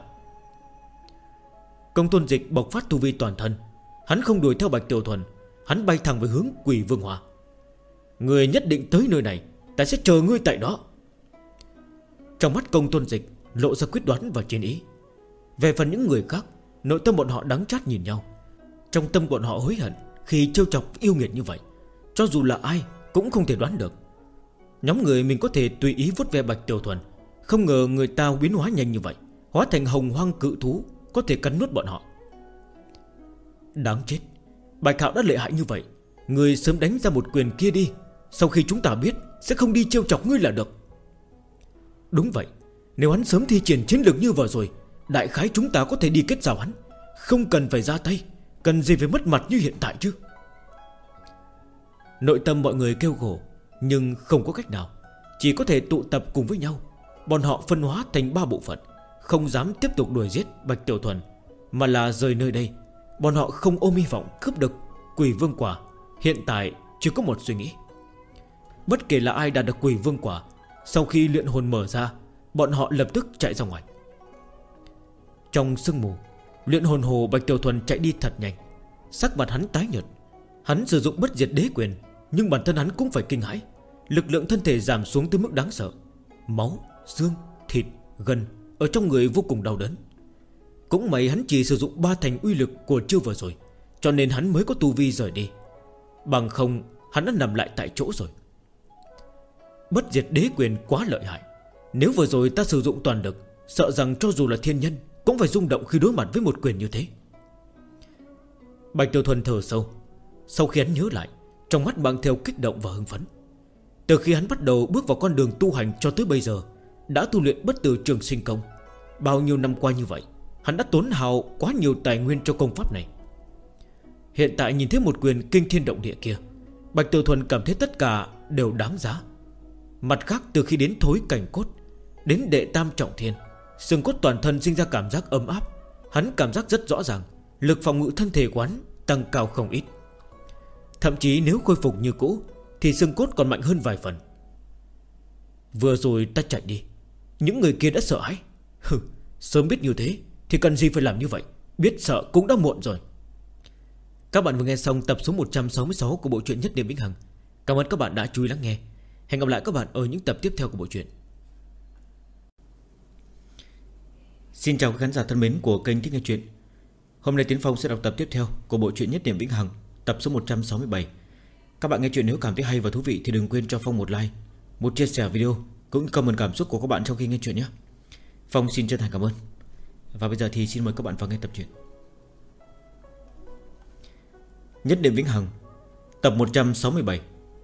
Công Tôn Dịch bộc phát tu vi toàn thân. Hắn không đuổi theo Bạch Tiểu Thuần. Hắn bay thẳng về hướng Quỷ Vương Hòa. Ngươi nhất định tới nơi này, ta sẽ chờ ngươi tại đó. Trong mắt Công Tôn Dịch lộ ra quyết đoán và chiến ý. Về phần những người khác, nội tâm bọn họ đắng chát nhìn nhau. Trong tâm bọn họ hối hận khi trêu chọc yêu nghiệt như vậy. Cho dù là ai cũng không thể đoán được. Nhóm người mình có thể tùy ý vuốt ve Bạch Tiểu Thuần, không ngờ người ta biến hóa nhanh như vậy, hóa thành hồng hoang cự thú, có thể cắn nuốt bọn họ. Đáng chết, Bạch Hạo đã lợi hại như vậy, người sớm đánh ra một quyền kia đi. Sau khi chúng ta biết, sẽ không đi trêu chọc ngươi là được. Đúng vậy, nếu hắn sớm thi triển chiến lược như vừa rồi, đại khái chúng ta có thể đi kết giao hắn, không cần phải ra tay. Cần gì phải mất mặt như hiện tại chứ. Nội tâm mọi người kêu khổ, nhưng không có cách nào, chỉ có thể tụ tập cùng với nhau. Bọn họ phân hóa thành 3 bộ phận, không dám tiếp tục đuổi giết Bạch Tiểu Thuần, mà là rời nơi đây. Bọn họ không ôm hy vọng cướp được Quỷ Vương Quả. Hiện tại chỉ có một suy nghĩ. Bất kể là ai đạt được Quỷ Vương Quả, sau khi luyện hồn mở ra, bọn họ lập tức chạy ra ngoài. Trong sương mù, luyện hồn hồ Bạch Tiểu Thuần chạy đi thật nhanh. Sắc mặt hắn tái nhợt. Hắn sử dụng bất diệt đế quyền, nhưng bản thân hắn cũng phải kinh hãi. Lực lượng thân thể giảm xuống tới mức đáng sợ. Máu, xương, thịt, gân ở trong người vô cùng đau đớn. Cũng may hắn chỉ sử dụng 3 thành uy lực của chiêu vừa rồi, cho nên hắn mới có tu vi rời đi. Bằng không hắn đã nằm lại tại chỗ rồi. Bất diệt đế quyền quá lợi hại. Nếu vừa rồi ta sử dụng toàn lực, sợ rằng cho dù là thiên nhân cũng phải rung động khi đối mặt với một quyền như thế. Bạch Tiểu Thuần thở sâu. Sau khi hắn nhớ lại, trong mắt mang theo kích động và hưng phấn. Từ khi hắn bắt đầu bước vào con đường tu hành cho tới bây giờ, đã tu luyện bất tử trường sinh công. Bao nhiêu năm qua như vậy, hắn đã tốn hao quá nhiều tài nguyên cho công pháp này. Hiện tại nhìn thấy một quyền kinh thiên động địa kia, Bạch Tiểu Thuần cảm thấy tất cả đều đáng giá. Mặt khác, từ khi đến thối cảnh cốt, đến đệ tam trọng thiên, xương cốt toàn thân sinh ra cảm giác ấm áp. Hắn cảm giác rất rõ ràng, lực phòng ngự thân thể quán tăng cao không ít. Thậm chí nếu khôi phục như cũ thì xương cốt còn mạnh hơn vài phần. Vừa rồi ta chạy đi, những người kia đã sợ hãi. Sớm biết như thế thì cần gì phải làm như vậy. biết sợ cũng đã muộn rồi. Các bạn vừa nghe xong tập số 166 của bộ truyện Nhất Niệm Vĩnh Hằng. Cảm ơn các bạn đã chú ý lắng nghe. Hẹn gặp lại các bạn ở những tập tiếp theo của bộ truyện. Xin chào các khán giả thân mến của kênh Thích Nghe Chuyện. Hôm nay Tiến Phong sẽ đọc tập tiếp theo của bộ truyện Nhất Niệm Vĩnh Hằng, tập số 167. Các bạn nghe chuyện nếu cảm thấy hay và thú vị thì đừng quên cho Phong một like, một chia sẻ video, cũng comment cảm xúc của các bạn trong khi nghe chuyện nhé. Phong xin chân thành cảm ơn. Và bây giờ thì xin mời các bạn vào nghe tập truyện Nhất Niệm Vĩnh Hằng, tập 167.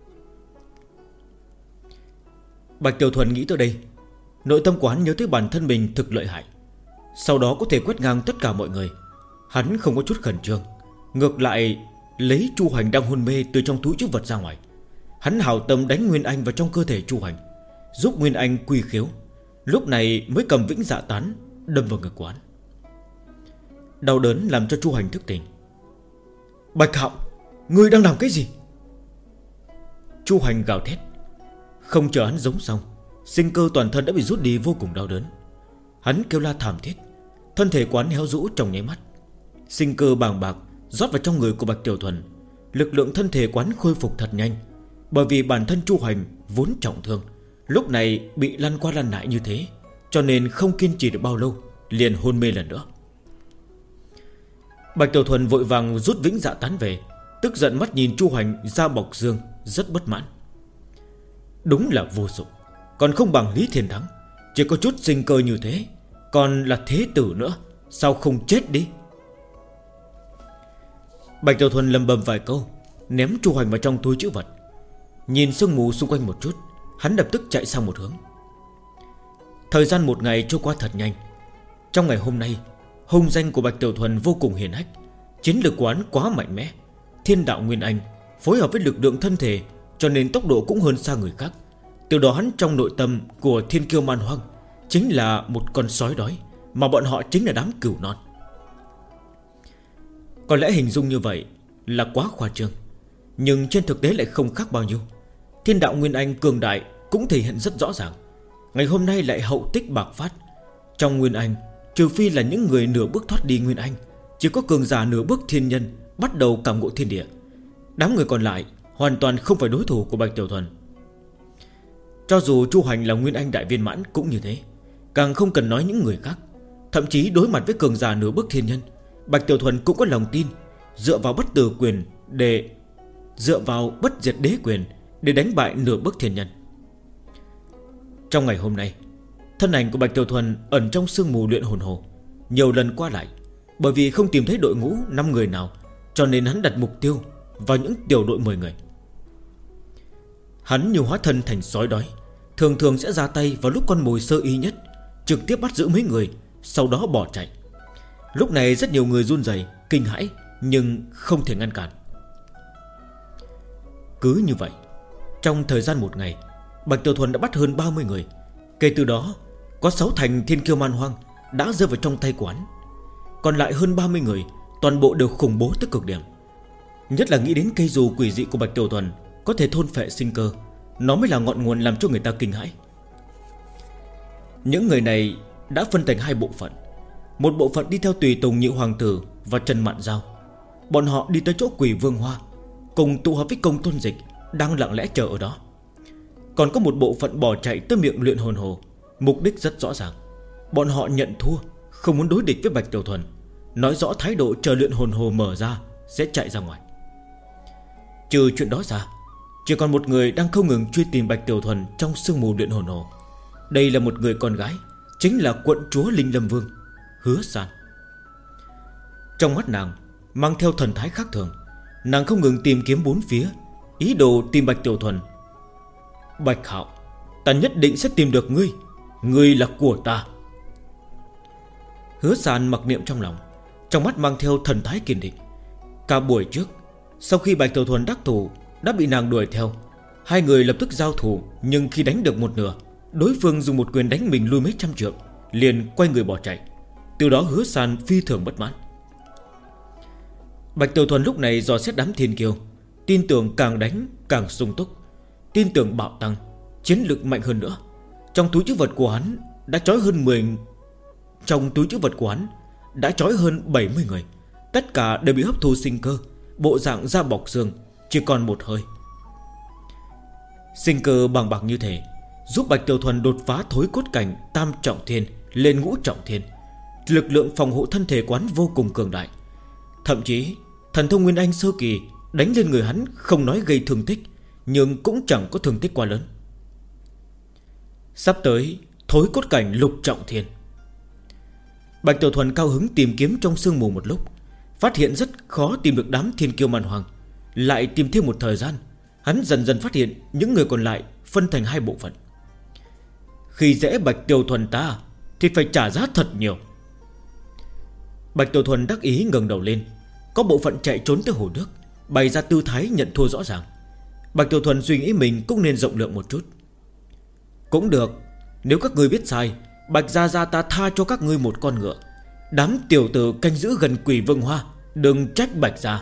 Bạch Tiểu Thuần nghĩ tới đây, nội tâm của hắn nhớ tới bản thân mình thực lợi hại, sau đó có thể quét ngang tất cả mọi người. Hắn không có chút khẩn trương, ngược lại lấy Chu Hành đang hôn mê từ trong túi trữ vật ra ngoài. Hắn hào tâm đánh Nguyên Anh vào trong cơ thể Chu Hành, giúp Nguyên Anh quy khiếu. Lúc này mới cầm Vĩnh Dạ Tán đâm vào ngực của hắn. Đau đớn làm cho Chu Hành thức tỉnh. Bạch Hạo, ngươi đang làm cái gì? Chu Hành gào thét. Không chờ hắn giống xong, sinh cơ toàn thân đã bị rút đi vô cùng đau đớn. Hắn kêu la thảm thiết, thân thể quán héo rũ trong nháy mắt. Sinh cơ bàng bạc rót vào trong người của Bạch Tiểu Thuần. Lực lượng thân thể quán khôi phục thật nhanh, bởi vì bản thân Chu Hành vốn trọng thương, lúc này bị lăn qua lăn lại như thế, cho nên không kiên trì được bao lâu liền hôn mê lần nữa. Bạch Tiểu Thuần vội vàng rút Vĩnh Dạ Tán về, tức giận mắt nhìn Chu Hành da bọc xương, rất bất mãn. Đúng là vô dụng, còn không bằng Lý Thiên Thắng. Chỉ có chút sinh cơ như thế, còn là thế tử nữa, sao không chết đi? Bạch Tiểu Thuần lầm bầm vài câu, ném Chu Hành vào trong túi trữ vật. Nhìn sương mù xung quanh một chút, hắn lập tức chạy sang một hướng. Thời gian một ngày trôi qua thật nhanh. Trong ngày hôm nay, hung danh của Bạch Tiểu Thuần vô cùng hiển hách, chiến lược của hắn quá mạnh mẽ. Thiên đạo Nguyên Anh phối hợp với lực lượng thân thể, cho nên tốc độ cũng hơn xa người khác. Từ đó hắn trong nội tâm của Thiên Kiêu Man Hoang chính là một con sói đói, mà bọn họ chính là đám cừu non. Có lẽ hình dung như vậy là quá khoa trương, nhưng trên thực tế lại không khác bao nhiêu. Thiên đạo Nguyên Anh cường đại cũng thể hiện rất rõ ràng. Ngày hôm nay lại hậu tích bạc phát. Trong Nguyên Anh, trừ phi là những người nửa bước thoát đi Nguyên Anh, chỉ có cường giả nửa bước thiên nhân bắt đầu cảm ngộ thiên địa. Đám người còn lại hoàn toàn không phải đối thủ của Bạch Tiểu Thuần. Cho dù Chu Hành là Nguyên Anh đại viên mãn cũng như thế, càng không cần nói những người khác. Thậm chí đối mặt với cường giả nửa bước thiên nhân, Bạch Tiểu Thuần cũng có lòng tin, dựa vào bất diệt đế quyền để đánh bại nửa bước thiên nhân. Trong ngày hôm nay, thân ảnh của Bạch Tiểu Thuần ẩn trong sương mù luyện hồn hồ, nhiều lần qua lại. Bởi vì không tìm thấy đội ngũ 5 người nào, cho nên hắn đặt mục tiêu vào những tiểu đội 10 người. Hắn như hóa thân thành sói đói, thường thường sẽ ra tay vào lúc con mồi sơ ý nhất, trực tiếp bắt giữ mấy người, sau đó bỏ chạy. Lúc này rất nhiều người run rẩy, kinh hãi, nhưng không thể ngăn cản. Cứ như vậy, trong thời gian một ngày, Bạch Tiểu Thuần đã bắt hơn 30 người. Kể từ đó, có 6 thành Thiên Kiêu Man Hoang đã rơi vào trong tay của hắn. Còn lại hơn 30 người, toàn bộ đều khủng bố tới cực điểm. Nhất là nghĩ đến cây dù quỷ dị của Bạch Tiểu Thuần có thể thôn phệ sinh cơ, nó mới là ngọn nguồn làm cho người ta kinh hãi. Những người này đã phân thành hai bộ phận. Một bộ phận đi theo tùy tùng Nhị Hoàng Tử và Trần Mạn Giao. Bọn họ đi tới chỗ Quỷ Vương Hoa, cùng tụ hợp với Công Tôn Dịch đang lặng lẽ chờ ở đó. Còn có một bộ phận bỏ chạy tới miệng luyện hồn hồ. Mục đích rất rõ ràng, bọn họ nhận thua, không muốn đối địch với Bạch Tiểu Thuần, nói rõ thái độ chờ luyện hồn hồ mở ra sẽ chạy ra ngoài. Trừ chuyện đó ra, chỉ còn một người đang không ngừng truy tìm Bạch Tiểu Thuần trong sương mù luyện hồn hồ. Đây là một người con gái, chính là quận chúa Linh Lâm Vương, Hứa San. Trong mắt nàng mang theo thần thái khác thường, nàng không ngừng tìm kiếm bốn phía, ý đồ tìm Bạch Tiểu Thuần. Bạch Hạo, ta nhất định sẽ tìm được ngươi, ngươi là của ta. Hứa San mặc niệm trong lòng, trong mắt mang theo thần thái kiên định. Cả buổi trước, sau khi Bạch Tiểu Thuần đắc thủ đã bị nàng đuổi theo, hai người lập tức giao thủ. Nhưng khi đánh được một nửa, đối phương dùng một quyền đánh mình lui mấy trăm trượng, liền quay người bỏ chạy. Từ đó Hứa San phi thường bất mãn. Bạch Tiểu Thuần lúc này dò xét đám thiên kiêu, tin tưởng càng đánh càng sung túc, tin tưởng bạo tăng, chiến lực mạnh hơn nữa. Trong túi trữ vật của hắn đã trói hơn 10. Trong túi trữ vật của hắn đã trói hơn 70 người. Tất cả đều bị hấp thu sinh cơ, bộ dạng da bọc xương, chỉ còn một hơi. Sinh cơ bằng bạc như thế giúp Bạch Tiểu Thuần đột phá thối cốt cảnh tam trọng thiên lên ngũ trọng thiên. Lực lượng phòng hộ thân thể quán vô cùng cường đại. Thậm chí thần thông Nguyên Anh sơ kỳ đánh lên người hắn không nói gây thương tích, nhưng cũng chẳng có thương tích quá lớn. Sắp tới thối cốt cảnh lục trọng thiên. Bạch Tiểu Thuần cao hứng tìm kiếm trong sương mù một lúc, phát hiện rất khó tìm được đám thiên kiêu man hoàng. Lại tìm thêm một thời gian, hắn dần dần phát hiện những người còn lại phân thành hai bộ phận. Khi dễ Bạch Tiểu Thuần ta thì phải trả giá thật nhiều. Bạch Tiểu Thuần đắc ý ngẩng đầu lên. Có bộ phận chạy trốn tới hồ nước, bày ra tư thái nhận thua rõ ràng. Bạch Tiểu Thuần suy nghĩ mình cũng nên rộng lượng một chút. Cũng được, nếu các ngươi biết sai, Bạch Gia Gia ta tha cho các ngươi một con ngựa. Đám tiểu tử canh giữ gần Quỷ Vương Hoa, đừng trách Bạch Gia.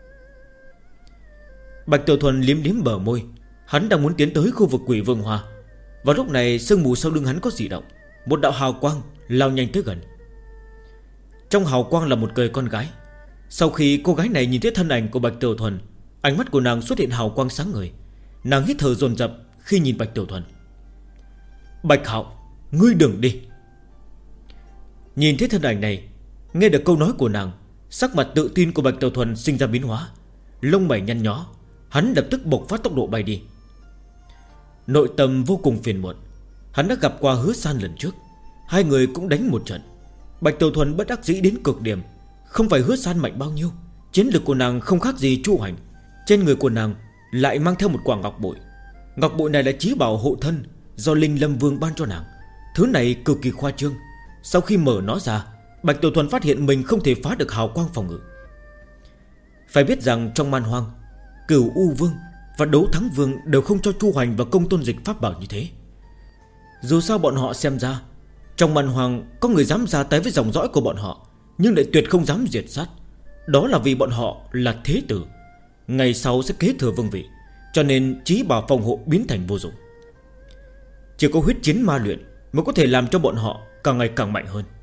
Bạch Tiểu Thuần liếm liếm bờ môi. Hắn đang muốn tiến tới khu vực Quỷ Vương Hoa. Và lúc này sương mù sau lưng hắn có dị động. Một đạo hào quang lao nhanh tới gần. Trong hào quang là một người con gái. Sau khi cô gái này nhìn thấy thân ảnh của Bạch Tiểu Thuần, ánh mắt của nàng xuất hiện hào quang sáng ngời. Nàng hít thở dồn dập khi nhìn Bạch Tiểu Thuần. Bạch Hạo, ngươi đừng đi. Nhìn thấy thân ảnh này, nghe được câu nói của nàng, sắc mặt tự tin của Bạch Tiểu Thuần sinh ra biến hóa. Lông mày nhăn nhó, hắn lập tức bộc phát tốc độ bay đi. Nội tâm vô cùng phiền muộn. Hắn đã gặp qua Hứa San lần trước, hai người cũng đánh một trận. Bạch Tiểu Thuần bất đắc dĩ đến cực điểm. Không phải Hứa San mạnh bao nhiêu, chiến lực của nàng không khác gì Chu Hành. Trên người của nàng lại mang theo một quả ngọc bội. Ngọc bội này là chí bảo hộ thân do Linh Lâm Vương ban cho nàng. Thứ này cực kỳ khoa trương. Sau khi mở nó ra, Bạch Tiểu Thuần phát hiện mình không thể phá được hào quang phòng ngự. Phải biết rằng trong Man Hoang, Cửu U Vương và Đấu Thắng Vương đều không cho Chu Hành và Công Tôn Dịch pháp bảo như thế. Dù sao bọn họ xem ra trong Man Hoang có người dám ra tay với dòng dõi của bọn họ, nhưng lại tuyệt không dám diệt sát. Đó là vì bọn họ là thế tử, ngày sau sẽ kế thừa vương vị, cho nên chí bảo phòng hộ biến thành vô dụng. Chỉ có huyết chiến ma luyện mới có thể làm cho bọn họ càng ngày càng mạnh hơn.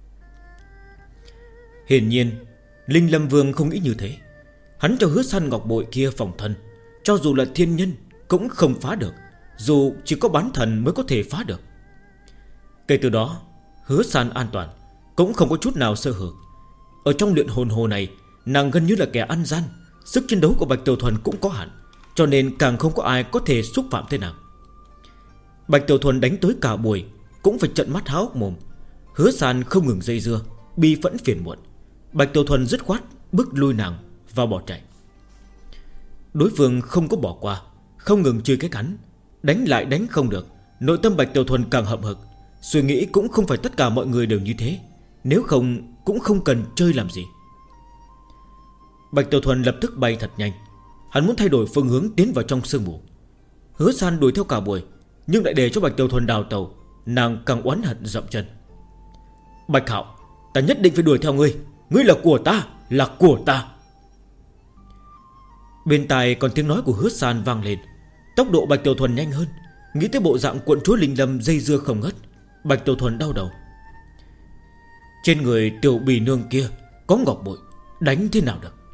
Hiển nhiên Linh Lâm Vương không nghĩ như thế. Hắn cho Hứa San ngọc bội kia phòng thân, cho dù là thiên nhân cũng không phá được, dù chỉ có bán thần mới có thể phá được. Kể từ đó Hứa San an toàn, cũng không có chút nào sơ hở. Ở trong luyện hồn hồ này, nàng gần như là kẻ ăn gian. Sức chiến đấu của Bạch Tiểu Thuần cũng có hạn, cho nên càng không có ai có thể xúc phạm tới nàng. Bạch Tiểu Thuần đánh tới cả buổi cũng phải trợn mắt há hốc mồm. Hứa San không ngừng dây dưa, bi phẫn phiền muộn. Bạch Tiểu Thuần dứt khoát bước lui nàng và bỏ chạy. Đối phương không có bỏ qua, không ngừng chơi cái cắn. Đánh lại đánh không được, nội tâm Bạch Tiểu Thuần càng hậm hực. Suy nghĩ cũng không phải tất cả mọi người đều như thế, nếu không cũng không cần chơi làm gì. Bạch Tiểu Thuần lập tức bay thật nhanh. Hắn muốn thay đổi phương hướng tiến vào trong sương mù. Hứa San đuổi theo cả buổi, nhưng lại để cho Bạch Tiểu Thuần đào tàu. Nàng càng oán hận dậm chân. Bạch Hạo, ta nhất định phải đuổi theo ngươi. Ngươi là của ta, là của ta. Bên tai còn tiếng nói của Hứa San vang lên. Tốc độ Bạch Tiểu Thuần nhanh hơn. Nghĩ tới bộ dạng quận chúa Linh Lâm dây dưa không ngớt, Bạch Tiểu Thuần đau đầu. Trên người tiểu bì nương kia có ngọc bội, đánh thế nào được?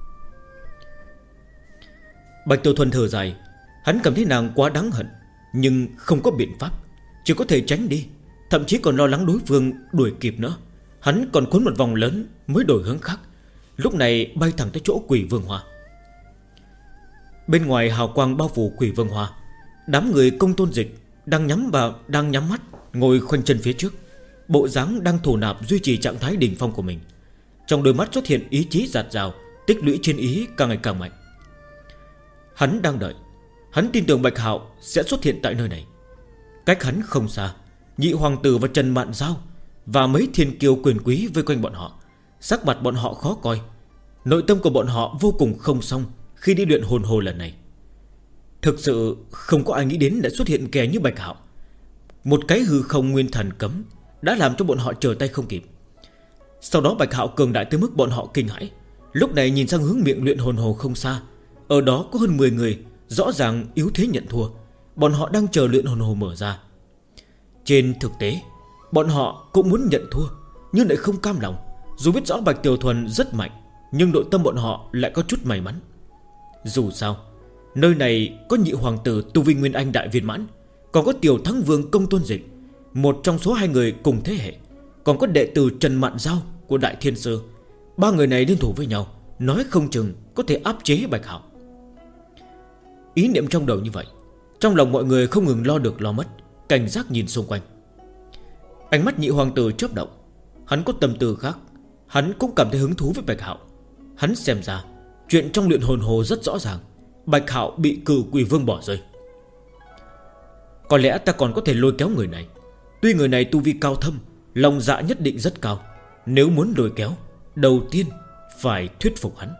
Bạch Tiểu Thuần thở dài. Hắn cảm thấy nàng quá đáng hận, nhưng không có biện pháp, chỉ có thể tránh đi. Thậm chí còn lo lắng đối phương đuổi kịp nữa. Hắn còn cuốn một vòng lớn mới đổi hướng khác. Lúc này bay thẳng tới chỗ Quỷ Vương Hoa. Bên ngoài hào quang bao phủ Quỷ Vương Hoa, đám người Công Tôn Dịch đang nhắm mắt ngồi khoanh chân phía trước, bộ dáng đang thổ nạp duy trì trạng thái đỉnh phong của mình. Trong đôi mắt xuất hiện ý chí dạt dào, tích lũy chiến ý càng ngày càng mạnh. Hắn đang đợi. Hắn tin tưởng Bạch Hạo sẽ xuất hiện tại nơi này. Cách hắn không xa, Nhị Hoàng Tử và Trần Mạn Giao và mấy thiên kiêu quyền quý vây quanh bọn họ. Sắc mặt bọn họ khó coi. Nội tâm của bọn họ vô cùng không xong khi đi luyện hồn hồ lần này. Thực sự không có ai nghĩ đến đã xuất hiện kẻ như Bạch Hạo. Một cái hư không nguyên thần cấm đã làm cho bọn họ trở tay không kịp. Sau đó Bạch Hạo cường đại tới mức bọn họ kinh hãi. Lúc này nhìn sang hướng miệng luyện hồn hồ không xa, ở đó có hơn 10 người, rõ ràng yếu thế nhận thua. Bọn họ đang chờ luyện hồn hồ mở ra. Trên thực tế bọn họ cũng muốn nhận thua, nhưng lại không cam lòng. Dù biết rõ Bạch Tiểu Thuần rất mạnh, nhưng nội tâm bọn họ lại có chút may mắn. Dù sao nơi này có nhị hoàng tử tu vi Nguyên Anh đại viên mãn, còn có Tiểu Thắng Vương Công Tôn Dịch, một trong số hai người cùng thế hệ, còn có đệ tử Trần Mạn Giao của Đại Thiên Sư. Ba người này liên thủ với nhau, nói không chừng có thể áp chế Bạch Hạo. Ý niệm trong đầu như vậy, trong lòng mọi người không ngừng lo được lo mất, cảnh giác nhìn xung quanh. Ánh mắt nhị hoàng tử chớp động. Hắn có tâm tư khác. Hắn cũng cảm thấy hứng thú với Bạch Hạo. Hắn xem ra chuyện trong luyện hồn hồ rất rõ ràng. Bạch Hạo bị Cửu Quỷ Vương bỏ rơi. Có lẽ ta còn có thể lôi kéo người này. Tuy người này tu vi cao thâm, lòng dạ nhất định rất cao. Nếu muốn lôi kéo, đầu tiên phải thuyết phục hắn.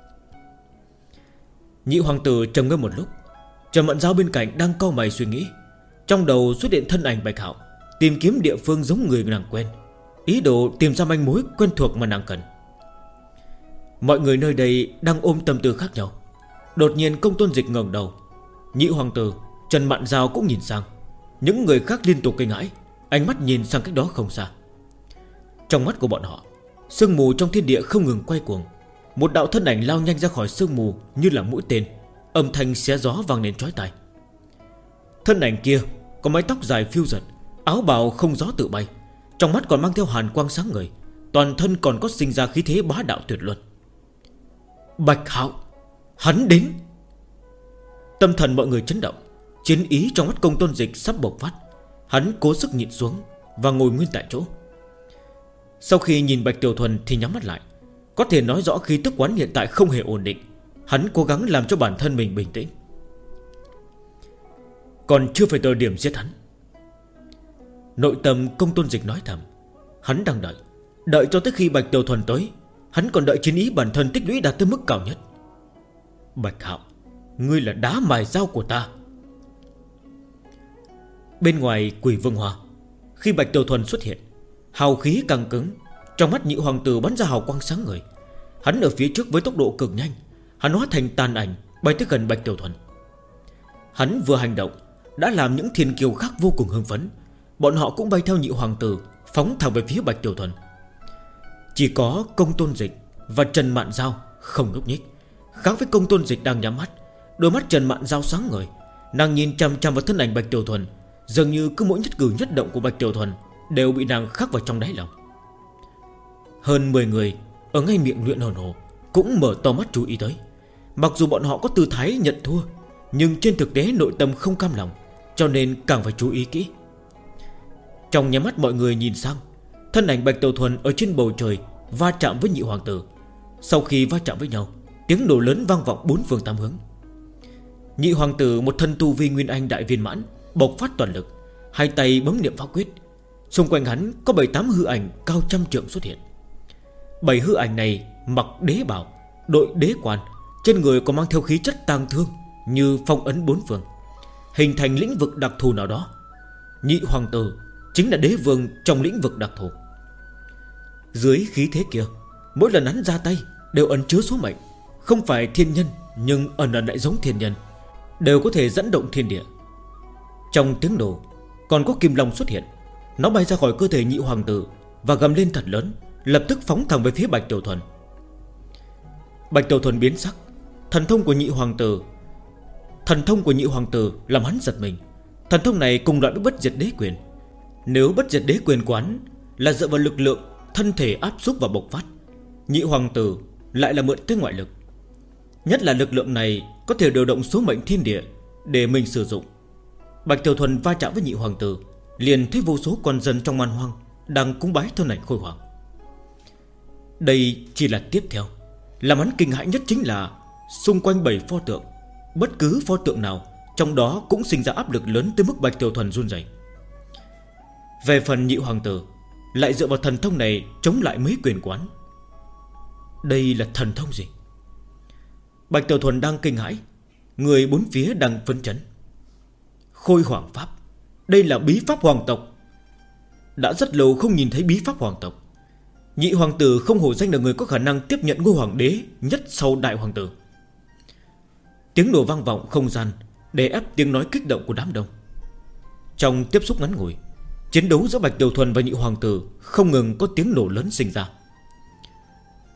Nhị hoàng tử trầm ngâm một lúc. Trần Mạn Giao bên cạnh đang cau mày suy nghĩ. Trong đầu xuất hiện thân ảnh Bạch Hạo, tìm kiếm địa phương giống người nàng quen, ý đồ tìm ra manh mối quen thuộc mà nàng cần. Mọi người nơi đây đang ôm tâm tư khác nhau. Đột nhiên Công Tôn Dịch ngẩng đầu. Nhị hoàng tử, Trần Mạn Giao cũng nhìn sang. Những người khác liên tục kinh hãi, ánh mắt nhìn sang cách đó không xa. Trong mắt của bọn họ, sương mù trong thiên địa không ngừng quay cuồng. Một đạo thân ảnh lao nhanh ra khỏi sương mù như là mũi tên, âm thanh xé gió vang lên chói tai. Thân ảnh kia có mái tóc dài phiêu dật, áo bào không gió tự bay, trong mắt còn mang theo hàn quang sáng ngời, toàn thân còn có sinh ra khí thế bá đạo tuyệt luân. Bạch Hạo, hắn đến. Tâm thần mọi người chấn động. Chiến ý trong mắt Công Tôn Dịch sắp bộc phát. Hắn cố sức nhịn xuống và ngồi nguyên tại chỗ. Sau khi nhìn Bạch Tiểu Thuần thì nhắm mắt lại. Có thể nói rõ khí tức quán hiện tại không hề ổn định. Hắn cố gắng làm cho bản thân mình bình tĩnh. Còn chưa phải tới điểm giết hắn. Nội tâm Công Tôn Dịch nói thầm. Hắn đang đợi, đợi cho tới khi Bạch Tiểu Thuần tới. Hắn còn đợi chiến ý bản thân tích lũy đạt tới mức cao nhất. Bạch Hạo, ngươi là đá mài dao của ta. Bên ngoài Quỷ Vương Hoa, khi Bạch Tiểu Thuần xuất hiện, hào khí càng cứng. Trong mắt nhị hoàng tử bắn ra hào quang sáng ngời. Hắn ở phía trước với tốc độ cực nhanh. Hắn hóa thành tàn ảnh bay tới gần Bạch Tiểu Thuần. Hắn vừa hành động đã làm những thiên kiêu khác vô cùng hưng phấn. Bọn họ cũng bay theo nhị hoàng tử, phóng thẳng về phía Bạch Tiểu Thuần. Chỉ có Công Tôn Dịch và Trần Mạn Giao không nhúc nhích. Khác với Công Tôn Dịch đang nhắm mắt, đôi mắt Trần Mạn Giao sáng ngời. Nàng nhìn chăm chăm vào thân ảnh Bạch Tiểu Thuần, dường như cứ mỗi nhất cử nhất động của Bạch Tiểu Thuần đều bị nàng khắc vào trong đáy lòng. Hơn 10 người ở ngay miệng luyện hồn hồ cũng mở to mắt chú ý tới. Mặc dù bọn họ có tư thái nhận thua, nhưng trên thực tế nội tâm không cam lòng, cho nên càng phải chú ý kỹ. Trong nháy mắt mọi người nhìn sang, thân ảnh Bạch Tiểu Thuần ở trên bầu trời va chạm với nhị hoàng tử. Sau khi va chạm với nhau, tiếng nổ lớn vang vọng bốn phương tám hướng. Nhị hoàng tử một thân tu vi Nguyên Anh đại viên mãn, bộc phát toàn lực, hai tay bấm niệm pháp quyết. Xung quanh hắn có 7-8 hư ảnh cao trăm trượng xuất hiện. 7 hư ảnh này mặc đế bào, đội đế quan, trên người còn mang theo khí chất tang thương như phong ấn bốn phương, hình thành lĩnh vực đặc thù nào đó. Nhị hoàng tử chính là đế vương trong lĩnh vực đặc thù. Dưới khí thế kia, mỗi lần hắn ra tay đều ẩn chứa số mệnh. Không phải thiên nhân, nhưng ẩn lại giống thiên nhân, đều có thể dẫn động thiên địa. Trong tiếng nổ còn có kim long xuất hiện. Nó bay ra khỏi cơ thể nhị hoàng tử và gầm lên thật lớn, lập tức phóng thẳng về phía Bạch Tiểu Thuần. Bạch Tiểu Thuần biến sắc. Thần thông của nhị hoàng tử làm hắn giật mình. Thần thông này cùng loại với bất diệt đế quyền. Nếu bất diệt đế quyền của hắn là dựa vào lực lượng thân thể áp xúc và bộc phát, nhị hoàng tử lại là mượn tới ngoại lực. Nhất là lực lượng này có thể điều động số mệnh thiên địa để mình sử dụng. Bạch Tiểu Thuần va chạm với nhị hoàng tử, liền thấy vô số con dân trong man hoang đang cúng bái thân ảnh khôi hoàng. Đây chỉ là tiếp theo. Làm hắn kinh hãi nhất chính là xung quanh 7 pho tượng, bất cứ pho tượng nào trong đó cũng sinh ra áp lực lớn tới mức Bạch Tiểu Thuần run rẩy. Về phần nhị hoàng tử, lại dựa vào thần thông này chống lại mấy quyền quán. Đây là thần thông gì? Bạch Tiểu Thuần đang kinh hãi, người bốn phía đang phấn chấn. Khôi hoàng pháp, đây là bí pháp hoàng tộc. Đã rất lâu không nhìn thấy bí pháp hoàng tộc. Nhị hoàng tử không hổ danh là người có khả năng tiếp nhận ngôi hoàng đế nhất sau đại hoàng tử. Tiếng nổ vang vọng không gian, đè ép tiếng nói kích động của đám đông. Trong tiếp xúc ngắn ngủi, chiến đấu giữa Bạch Tiểu Thuần và nhị hoàng tử không ngừng có tiếng nổ lớn sinh ra.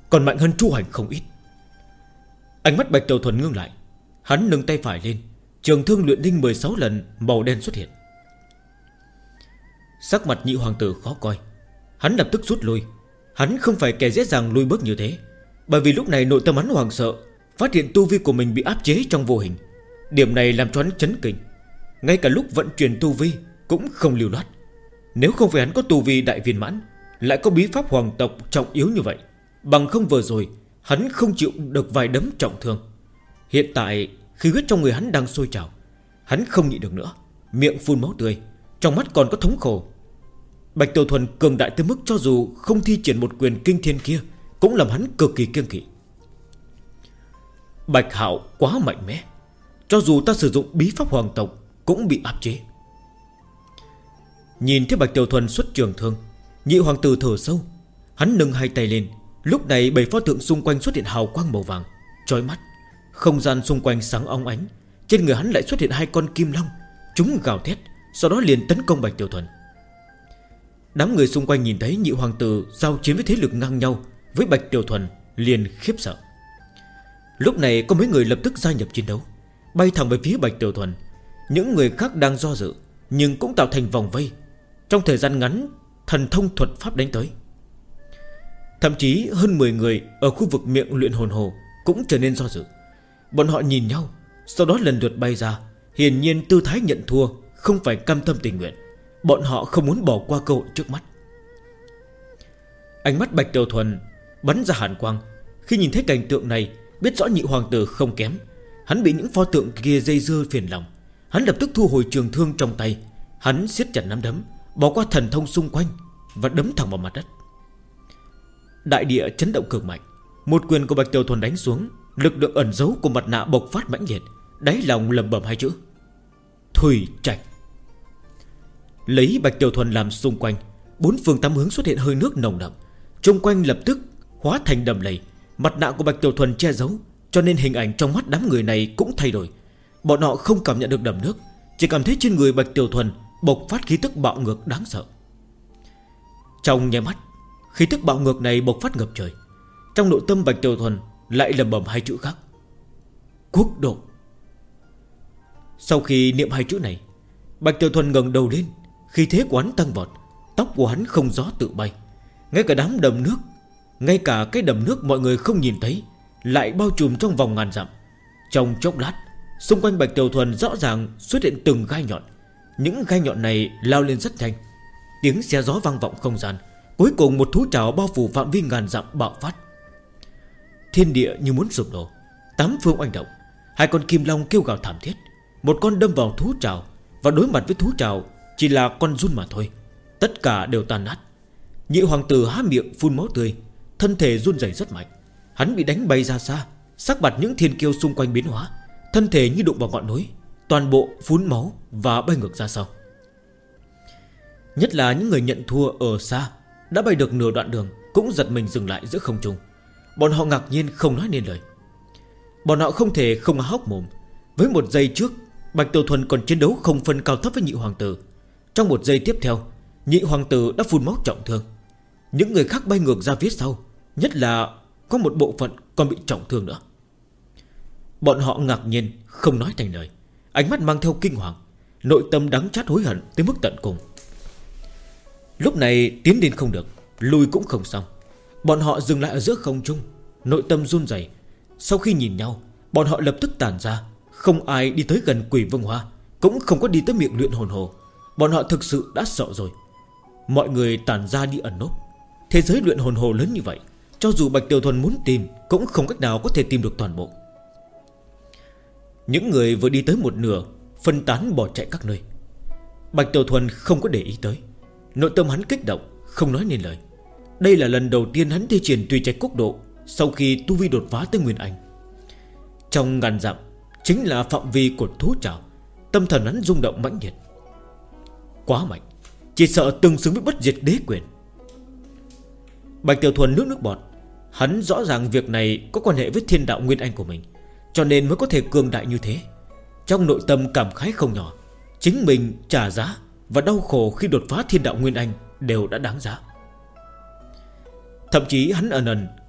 còn mạnh hơn Chu Hành không ít. Ánh mắt Bạch Tiểu Thuần ngưng lại. Hắn nâng tay phải lên, trường thương luyện đinh 16 lần màu đen xuất hiện. Sắc mặt Nhị hoàng tử khó coi. Hắn lập tức rút lui. Hắn không phải kẻ dễ dàng lui bước như thế, bởi vì lúc này nội tâm hắn hoảng sợ, phát hiện tu vi của mình bị áp chế trong vô hình. Điểm này làm cho hắn chấn kinh. Ngay cả lúc vận chuyển tu vi cũng không lưu loát. Nếu không phải hắn có tu vi đại viên mãn, lại có bí pháp hoàng tộc trọng yếu như vậy, bằng không vừa rồi hắn không chịu được vài đấm trọng thương. Hiện tại khí huyết trong người hắn đang sôi trào, hắn không nhịn được nữa, miệng phun máu tươi, trong mắt còn có thống khổ. Bạch Tiểu Thuần cường đại tới mức cho dù không thi triển một quyền kinh thiên kia cũng làm hắn cực kỳ kiêng kỵ. Bạch Hạo quá mạnh mẽ, cho dù ta sử dụng bí pháp hoàng tộc cũng bị áp chế. Nhìn thấy Bạch Tiểu Thuần xuất trường thương, Nhị hoàng tử thở sâu. Hắn nâng hai tay lên. Lúc này 7 pho tượng xung quanh xuất hiện hào quang màu vàng chói mắt. Không gian xung quanh sáng óng ánh. Trên người hắn lại xuất hiện 2 con kim long. Chúng gào thét, sau đó liền tấn công Bạch Tiểu Thuần. Đám người xung quanh nhìn thấy Nhị hoàng tử giao chiến với thế lực ngang nhau với Bạch Tiểu Thuần liền khiếp sợ. Lúc này có mấy người lập tức gia nhập chiến đấu, bay thẳng về phía Bạch Tiểu Thuần. Những người khác đang do dự, nhưng cũng tạo thành vòng vây. Trong thời gian ngắn, thần thông thuật pháp đánh tới. Thậm chí hơn 10 người ở khu vực miệng luyện hồn hồ cũng trở nên do dự. Bọn họ nhìn nhau, sau đó lần lượt bay ra, hiển nhiên tư thái nhận thua, không phải cam tâm tình nguyện. Bọn họ không muốn bỏ qua cơ hội trước mắt. Ánh mắt Bạch Tiểu Thuần bắn ra hàn quang. Khi nhìn thấy cảnh tượng này, biết rõ Nhị hoàng tử không kém. Hắn bị những pho tượng kia dây dưa phiền lòng. Hắn lập tức thu hồi trường thương trong tay. Hắn siết chặt nắm đấm, bỏ qua thần thông xung quanh và đấm thẳng vào mặt đất. Đại địa chấn động cực mạnh. Một quyền của Bạch Tiểu Thuần đánh xuống, lực lượng ẩn giấu của mặt nạ bộc phát mãnh liệt. Đáy lòng lẩm bẩm 2 chữ: Thủy Trạch. Lấy Bạch Tiểu Thuần làm xung quanh, 4 phương 8 hướng xuất hiện hơi nước nồng đậm. Xung quanh lập tức hóa thành đầm lầy. Mặt nạ của Bạch Tiểu Thuần che giấu, cho nên hình ảnh trong mắt đám người này cũng thay đổi. Bọn họ không cảm nhận được đầm nước, chỉ cảm thấy trên người Bạch Tiểu Thuần bộc phát khí tức bạo ngược đáng sợ. Trong nháy mắt, khí tức bạo ngược này bộc phát ngập trời. Trong nội tâm Bạch Tiểu Thuần lại lẩm bẩm 2 chữ khác: Quốc độ. Sau khi niệm 2 chữ này, Bạch Tiểu Thuần ngẩng đầu lên, khí thế của hắn tăng vọt. Tóc của hắn không gió tự bay. Ngay cả đám đầm nước, ngay cả cái đầm nước mọi người không nhìn thấy, lại bao trùm trong vòng ngàn dặm. Trong chốc lát, xung quanh Bạch Tiểu Thuần rõ ràng xuất hiện từng gai nhọn. Những gai nhọn này lao lên rất nhanh. Tiếng xe gió vang vọng không gian. Cuối cùng một thú trảo bao phủ phạm vi ngàn dặm bạo phát. Thiên địa như muốn sụp đổ, 8 phương oanh động. 2 con kim long kêu gào thảm thiết. Một con đâm vào thú trảo, và đối mặt với thú trảo chỉ là con giun mà thôi. Tất cả đều tan nát. Nhị hoàng tử há miệng phun máu tươi, thân thể run rẩy rất mạnh. Hắn bị đánh bay ra xa. Sắc mặt những thiên kiêu xung quanh biến hóa, thân thể như đụng vào ngọn núi, toàn bộ phun máu và bay ngược ra sau. Nhất là những người nhận thua ở xa, đã bay được nửa đoạn đường cũng giật mình dừng lại giữa không trung. Bọn họ ngạc nhiên không nói nên lời. Bọn họ không thể không há hốc mồm. Với một giây trước, Bạch Tiểu Thuần còn chiến đấu không phân cao thấp với Nhị hoàng tử. Trong một giây tiếp theo, Nhị hoàng tử đã phun máu trọng thương. Những người khác bay ngược ra phía sau, nhất là có một bộ phận còn bị trọng thương nữa. Bọn họ ngạc nhiên không nói thành lời, ánh mắt mang theo kinh hoàng, nội tâm đắng chát hối hận tới mức tận cùng. Lúc này tiến lên không được, lùi cũng không xong. Bọn họ dừng lại ở giữa không trung, nội tâm run rẩy. Sau khi nhìn nhau, bọn họ lập tức tản ra. Không ai đi tới gần Quỷ Vương Hoa, cũng không có đi tới miệng luyện hồn hồ. Bọn họ thực sự đã sợ rồi. Mọi người tản ra đi ẩn núp. Thế giới luyện hồn hồ lớn như vậy, cho dù Bạch Tiểu Thuần muốn tìm cũng không cách nào có thể tìm được toàn bộ. Những người vừa đi tới một nửa phân tán bỏ chạy các nơi. Bạch Tiểu Thuần không có để ý tới. Nội tâm hắn kích động, không nói nên lời. Đây là lần đầu tiên hắn thi triển Tùy Trạch Quốc độ sau khi tu vi đột phá tới Nguyên Anh. Trong ngàn dặm chính là phạm vi của thú trảo. Tâm thần hắn rung động mãnh liệt. Quá mạnh, chỉ sợ tương xứng với bất diệt đế quyền. Bạch Tiểu Thuần nuốt nước bọt. Hắn rõ ràng việc này có quan hệ với thiên đạo Nguyên Anh của mình, cho nên mới có thể cường đại như thế. Trong nội tâm cảm khái không nhỏ. Chính mình trả giá và đau khổ khi đột phá thiên đạo Nguyên Anh đều đã đáng giá. Thậm chí hắn ẩn ẩn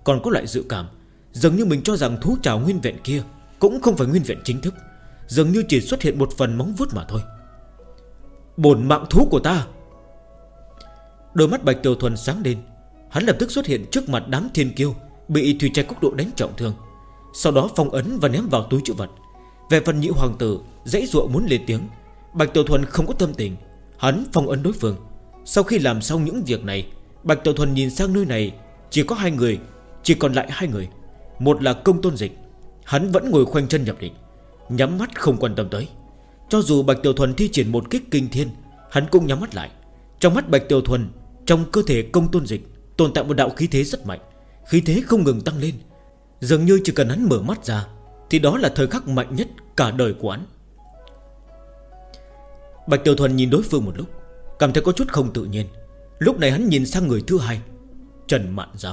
còn có loại dự cảm, dường như mình cho rằng thú trảo nguyên vẹn kia cũng không phải nguyên vẹn chính thức, dường như chỉ xuất hiện một phần móng vuốt mà thôi. Bổn mạng thú của ta. Đôi mắt Bạch Tiểu Thuần sáng lên. Hắn lập tức xuất hiện trước mặt đám thiên kiêu bị Thủy Trạch Quốc Độ đánh trọng thương, sau đó phong ấn và ném vào túi trữ vật. Về phần nhị hoàng tử dãy dụa muốn lên tiếng, Bạch Tiểu Thuần không có tâm tình. Hắn phong ấn đối phương. Sau khi làm xong những việc này, Bạch Tiểu Thuần nhìn sang nơi này, chỉ có hai người, chỉ còn lại hai người. Một là Công Tôn Dịch. Hắn vẫn ngồi khoanh chân nhập định, nhắm mắt không quan tâm tới. Cho dù Bạch Tiểu Thuần thi triển một kích kinh thiên, hắn cũng nhắm mắt lại. Trong mắt Bạch Tiểu Thuần, trong cơ thể Công Tôn Dịch tồn tại một đạo khí thế rất mạnh. Khí thế không ngừng tăng lên, dường như chỉ cần hắn mở mắt ra thì đó là thời khắc mạnh nhất cả đời của hắn. Bạch Tiểu Thuần nhìn đối phương một lúc, cảm thấy có chút không tự nhiên. Lúc này hắn nhìn sang người thứ hai, Trần Mạn Giao.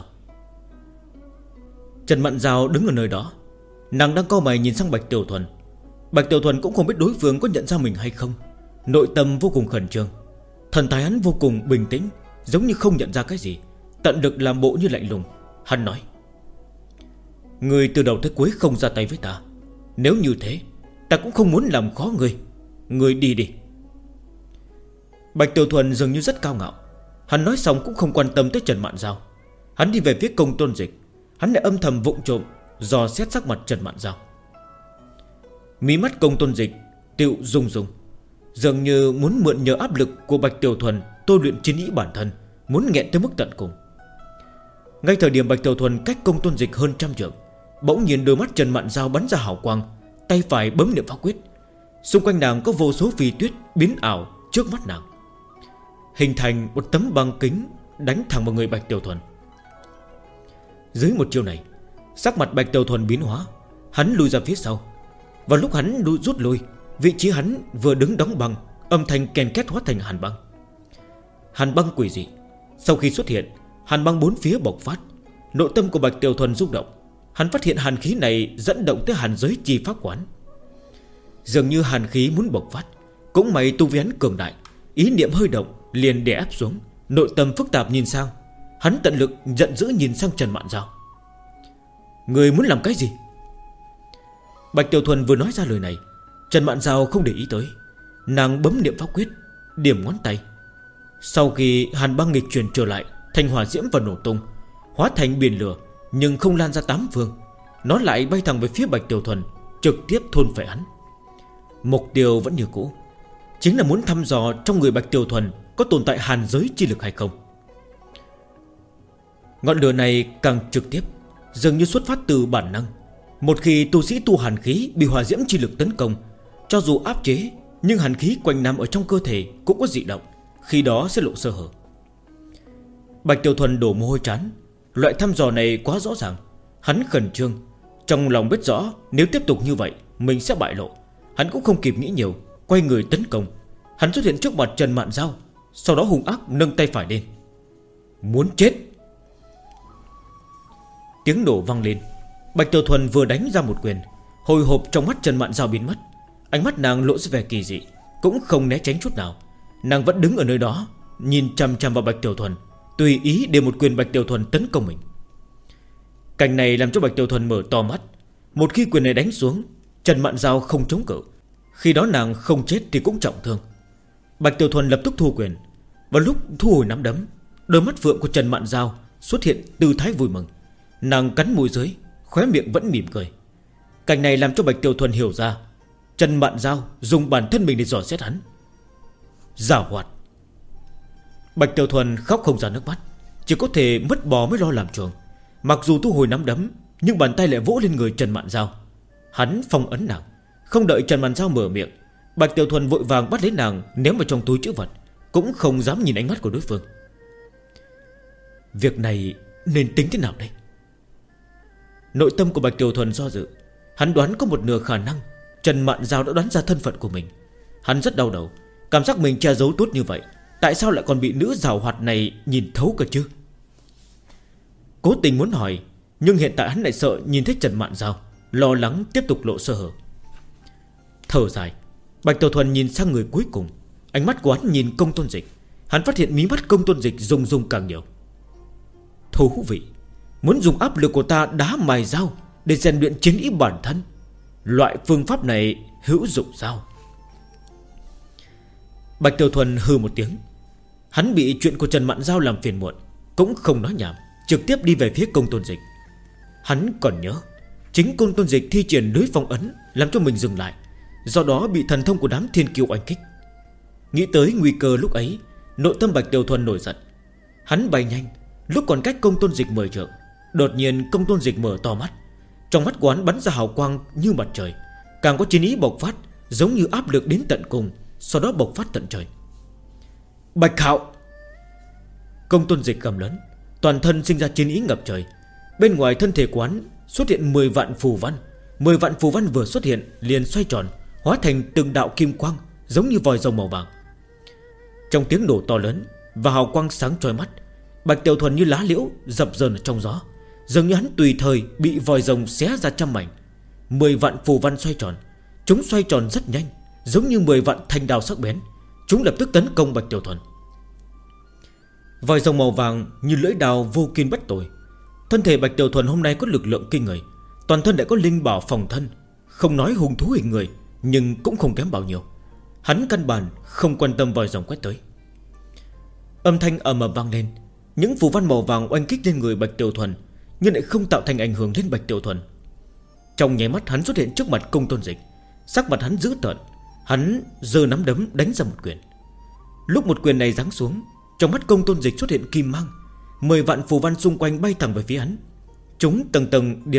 Trần Mạn Giao đứng ở nơi đó, nàng đang cau mày nhìn sang Bạch Tiểu Thuần. Bạch Tiểu Thuần cũng không biết đối phương có nhận ra mình hay không, nội tâm vô cùng khẩn trương. Thần thái hắn vô cùng bình tĩnh, giống như không nhận ra cái gì, tận lực làm bộ như lạnh lùng. Hắn nói: Người từ đầu tới cuối không ra tay với ta, nếu như thế ta cũng không muốn làm khó người. Người đi đi. Bạch Tiểu Thuần dường như rất cao ngạo. Hắn nói xong cũng không quan tâm tới Trần Mạn Giao. Hắn đi về phía Công Tôn Dịch. Hắn lại âm thầm vụng trộm dò xét sắc mặt Trần Mạn Giao. Mí mắt Công Tôn Dịch tựu rung rung, dường như muốn mượn nhờ áp lực của Bạch Tiểu Thuần tôi luyện chiến ý bản thân, muốn nghẹn tới mức tận cùng. Ngay thời điểm Bạch Tiểu Thuần cách Công Tôn Dịch hơn trăm trượng, bỗng nhiên đôi mắt Trần Mạn Giao bắn ra hào quang, tay phải bấm niệm pháp quyết. Xung quanh nàng có vô số phi tuyết biến ảo trước mắt nàng, hình thành một tấm băng kính đánh thẳng vào người Bạch Tiểu Thuần. Dưới một chiêu này, sắc mặt Bạch Tiểu Thuần biến hóa. Hắn lùi ra phía sau. Vào lúc hắn rút lui, vị trí hắn vừa đứng đóng băng, âm thanh kèn két hóa thành hàn băng. Hàn băng quỷ dị. Sau khi xuất hiện, hàn băng bốn phía bộc phát. Nội tâm của Bạch Tiểu Thuần rung động. Hắn phát hiện hàn khí này dẫn động tới hàn giới chi pháp quán. Dường như hàn khí muốn bộc phát. Cũng may tu vi hắn cường đại, ý niệm hơi động liền đè ép xuống. Nội tâm phức tạp nhìn sang. Hắn tận lực giận dữ nhìn sang Trần Mạn Giao. Người muốn làm cái gì? Bạch Tiểu Thuần vừa nói ra lời này, Trần Mạn Giao không để ý tới. Nàng bấm niệm pháp quyết, điểm ngón tay. Sau khi hàn băng nghịch chuyển trở lại thành hỏa diễm và nổ tung, hóa thành biển lửa, nhưng không lan ra tám phương. Nó lại bay thẳng về phía Bạch Tiểu Thuần, trực tiếp thôn phệ hắn. Mục tiêu vẫn như cũ, chính là muốn thăm dò trong người Bạch Tiểu Thuần có tồn tại hàn giới chi lực hay không. Ngọn lửa này càng trực tiếp, dường như xuất phát từ bản năng. Một khi tu sĩ tu hàn khí bị hỏa diễm chi lực tấn công, cho dù áp chế, nhưng hàn khí quanh năm ở trong cơ thể cũng có dị động, khi đó sẽ lộ sơ hở. Bạch Tiểu Thuần đổ mồ hôi trán. Loại thăm dò này quá rõ ràng. Hắn khẩn trương, trong lòng biết rõ nếu tiếp tục như vậy mình sẽ bại lộ. Hắn cũng không kịp nghĩ nhiều, quay người tấn công. Hắn xuất hiện trước mặt Trần Mạn Giao, sau đó hung ác nâng tay phải lên. Muốn chết. Tiếng nổ vang lên. Bạch Tiểu Thuần vừa đánh ra một quyền, hồi hộp trong mắt Trần Mạn Giao biến mất. Ánh mắt nàng lộ ra vẻ kỳ dị, cũng không né tránh chút nào. Nàng vẫn đứng ở nơi đó, nhìn chằm chằm vào Bạch Tiểu Thuần, tùy ý để một quyền Bạch Tiểu Thuần tấn công mình. Cảnh này làm cho Bạch Tiểu Thuần mở to mắt. Một khi quyền này đánh xuống, Trần Mạn Giao không chống cự, khi đó nàng không chết thì cũng trọng thương. Bạch Tiểu Thuần lập tức thu quyền. Vào lúc thu hồi nắm đấm, đôi mắt phượng của Trần Mạn Giao xuất hiện tư thái vui mừng. Nàng cắn môi dưới, khóe miệng vẫn mỉm cười. Cảnh này làm cho Bạch Tiểu Thuần hiểu ra Trần Mạn Giao dùng bản thân mình để dò xét hắn. Giảo hoạt. Bạch Tiểu Thuần khóc không ra nước mắt, chỉ có thể mất bò mới lo làm chuồng. Mặc dù thu hồi nắm đấm, nhưng bàn tay lại vỗ lên người Trần Mạn Giao. Hắn phong ấn nàng. Không đợi Trần Mạn Giao mở miệng, Bạch Tiểu Thuần vội vàng bắt lấy nàng, ném vào trong túi trữ vật, cũng không dám nhìn ánh mắt của đối phương. Việc này nên tính thế nào đây? Nội tâm của Bạch Tiểu Thuần do dự. Hắn đoán có một nửa khả năng Trần Mạn Giao đã đoán ra thân phận của mình. Hắn rất đau đầu, cảm giác mình che giấu tốt như vậy, tại sao lại còn bị nữ giảo hoạt này nhìn thấu cơ chứ? Cố tình muốn hỏi, nhưng hiện tại hắn lại sợ nhìn thấy Trần Mạn Giao, lo lắng tiếp tục lộ sơ hở. Thở dài, Bạch Tiểu Thuần nhìn sang người cuối cùng. Ánh mắt của hắn nhìn Công Tôn Dịch. Hắn phát hiện mí mắt Công Tôn Dịch rung rung càng nhiều. Thú vị. muốn dùng áp lực của ta đá mài dao để rèn luyện chiến ý bản thân. Loại phương pháp này hữu dụng sao? Bạch Tiểu Thuần hừ một tiếng. Hắn bị chuyện của Trần Mạn Giao làm phiền muộn, cũng không nói nhảm, trực tiếp đi về phía Công Tôn Dịch. Hắn còn nhớ chính Công Tôn Dịch thi triển lưới phong ấn làm cho mình dừng lại, do đó bị thần thông của đám thiên kiêu oanh kích. Nghĩ tới nguy cơ lúc ấy, nội tâm Bạch Tiểu Thuần nổi giận. Hắn bay nhanh, lúc còn cách Công Tôn Dịch 10 trượng. Đột nhiên Công Tôn Dịch mở to mắt, trong mắt quán bắn ra hào quang như mặt trời, càng có chiến ý bộc phát, giống như áp lực đến tận cùng, sau đó bộc phát tận trời. Bạch Hạo! Công Tôn Dịch gầm lớn, toàn thân sinh ra chiến ý ngập trời. Bên ngoài thân thể quán xuất hiện 10 vạn phù văn. 10 vạn phù văn vừa xuất hiện liền xoay tròn, hóa thành từng đạo kim quang, giống như vòi rồng màu vàng. Trong tiếng nổ to lớn và hào quang sáng chói mắt, Bạch Tiểu Thuần như lá liễu dập dờn ở trong gió, dường như hắn tùy thời bị vòi rồng xé ra trăm mảnh. 10 vạn phù văn xoay tròn, chúng xoay tròn rất nhanh, giống như 10 vạn thanh đao sắc bén. Chúng lập tức tấn công Bạch Tiểu Thuần. Vòi rồng màu vàng như lưỡi đao vô kiên bất tồi. Thân thể Bạch Tiểu Thuần hôm nay có lực lượng kinh người, toàn thân đã có linh bảo phòng thân. Không nói hung thú hình người, nhưng cũng không kém bao nhiêu. Hắn căn bản không quan tâm vòi rồng quét tới. Âm thanh ầm ầm vang lên. Những phù văn màu vàng oanh kích lên người Bạch Tiểu Thuần, nhưng lại không tạo thành ảnh hưởng đến Bạch Tiểu Thuần. Trong nháy mắt hắn xuất hiện trước mặt Công Tôn Dịch, sắc mặt hắn dữ tợn. Hắn giơ nắm đấm đánh ra một quyền. Lúc một quyền này giáng xuống, trong mắt Công Tôn Dịch xuất hiện kim mang. 10 vạn phù văn xung quanh bay thẳng về phía hắn. Chúng tầng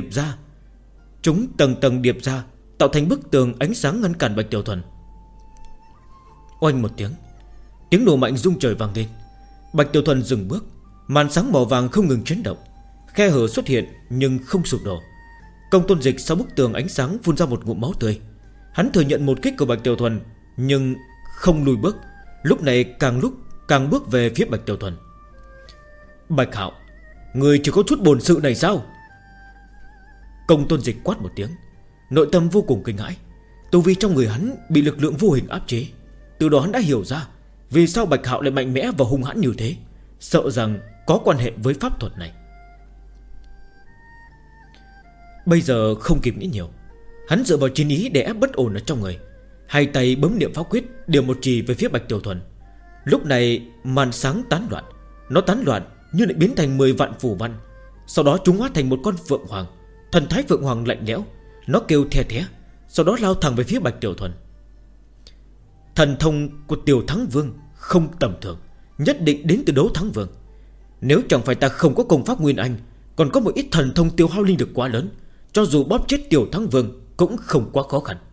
tầng điệp ra, tạo thành bức tường ánh sáng ngăn cản Bạch Tiểu Thuần. Oanh một tiếng, tiếng nổ mạnh rung trời vang lên. Bạch Tiểu Thuần dừng bước, màn sáng màu vàng không ngừng chấn động. Khe hở xuất hiện nhưng không sụp đổ. Công Tôn Dịch sau bức tường ánh sáng phun ra một ngụm máu tươi. Hắn thừa nhận một kích của Bạch Tiểu Thuần, nhưng không lùi bước. Lúc này càng bước về phía Bạch Tiểu Thuần. Bạch Hạo, người chỉ có chút bổn sự này sao? Công Tôn Dịch quát một tiếng, nội tâm vô cùng kinh hãi. Tu vi trong người hắn bị lực lượng vô hình áp chế. Từ đó hắn đã hiểu ra vì sao Bạch Hạo lại mạnh mẽ và hung hãn như thế. Sợ rằng có quan hệ với pháp thuật này. Bây giờ không kịp nghĩ nhiều, hắn dựa vào chiến ý để ép bất ổn ở trong người. Hai tay bấm niệm pháp quyết, điểm một chì về phía Bạch Tiểu Thuần. Lúc này màn sáng tán loạn. Nó tán loạn như lại biến thành 10 vạn phù văn. Sau đó chúng hóa thành một con phượng hoàng. Thần thái phượng hoàng lạnh lẽo, nó kêu the thé, sau đó lao thẳng về phía Bạch Tiểu Thuần. Thần thông của Tiểu Thắng Vương không tầm thường, nhất định đến từ Đấu Thắng Vương. Nếu chẳng phải ta không có công pháp Nguyên Anh, còn có một ít thần thông tiêu hao linh lực quá lớn, cho dù bóp chết Tiểu Thắng Vương cũng không quá khó khăn.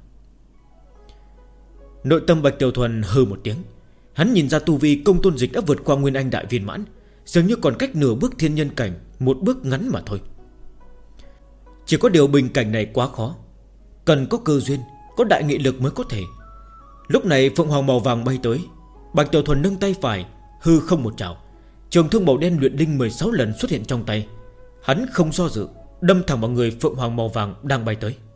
Nội tâm Bạch Tiểu Thuần hừ một tiếng. Hắn nhìn ra tu vi Công Tôn Dịch đã vượt qua Nguyên Anh đại viên mãn, dường như còn cách nửa bước thiên nhân cảnh, một bước ngắn mà thôi. Chỉ có điều bình cảnh này quá khó, cần có cơ duyên, có đại nghị lực mới có thể. Lúc này phượng hoàng màu vàng bay tới. Bạch Tiểu Thuần nâng tay phải, hư không một trảo, trường thương màu đen luyện linh 16 lần xuất hiện trong tay. Hắn không do dự, đâm thẳng vào người phượng hoàng màu vàng đang bay tới.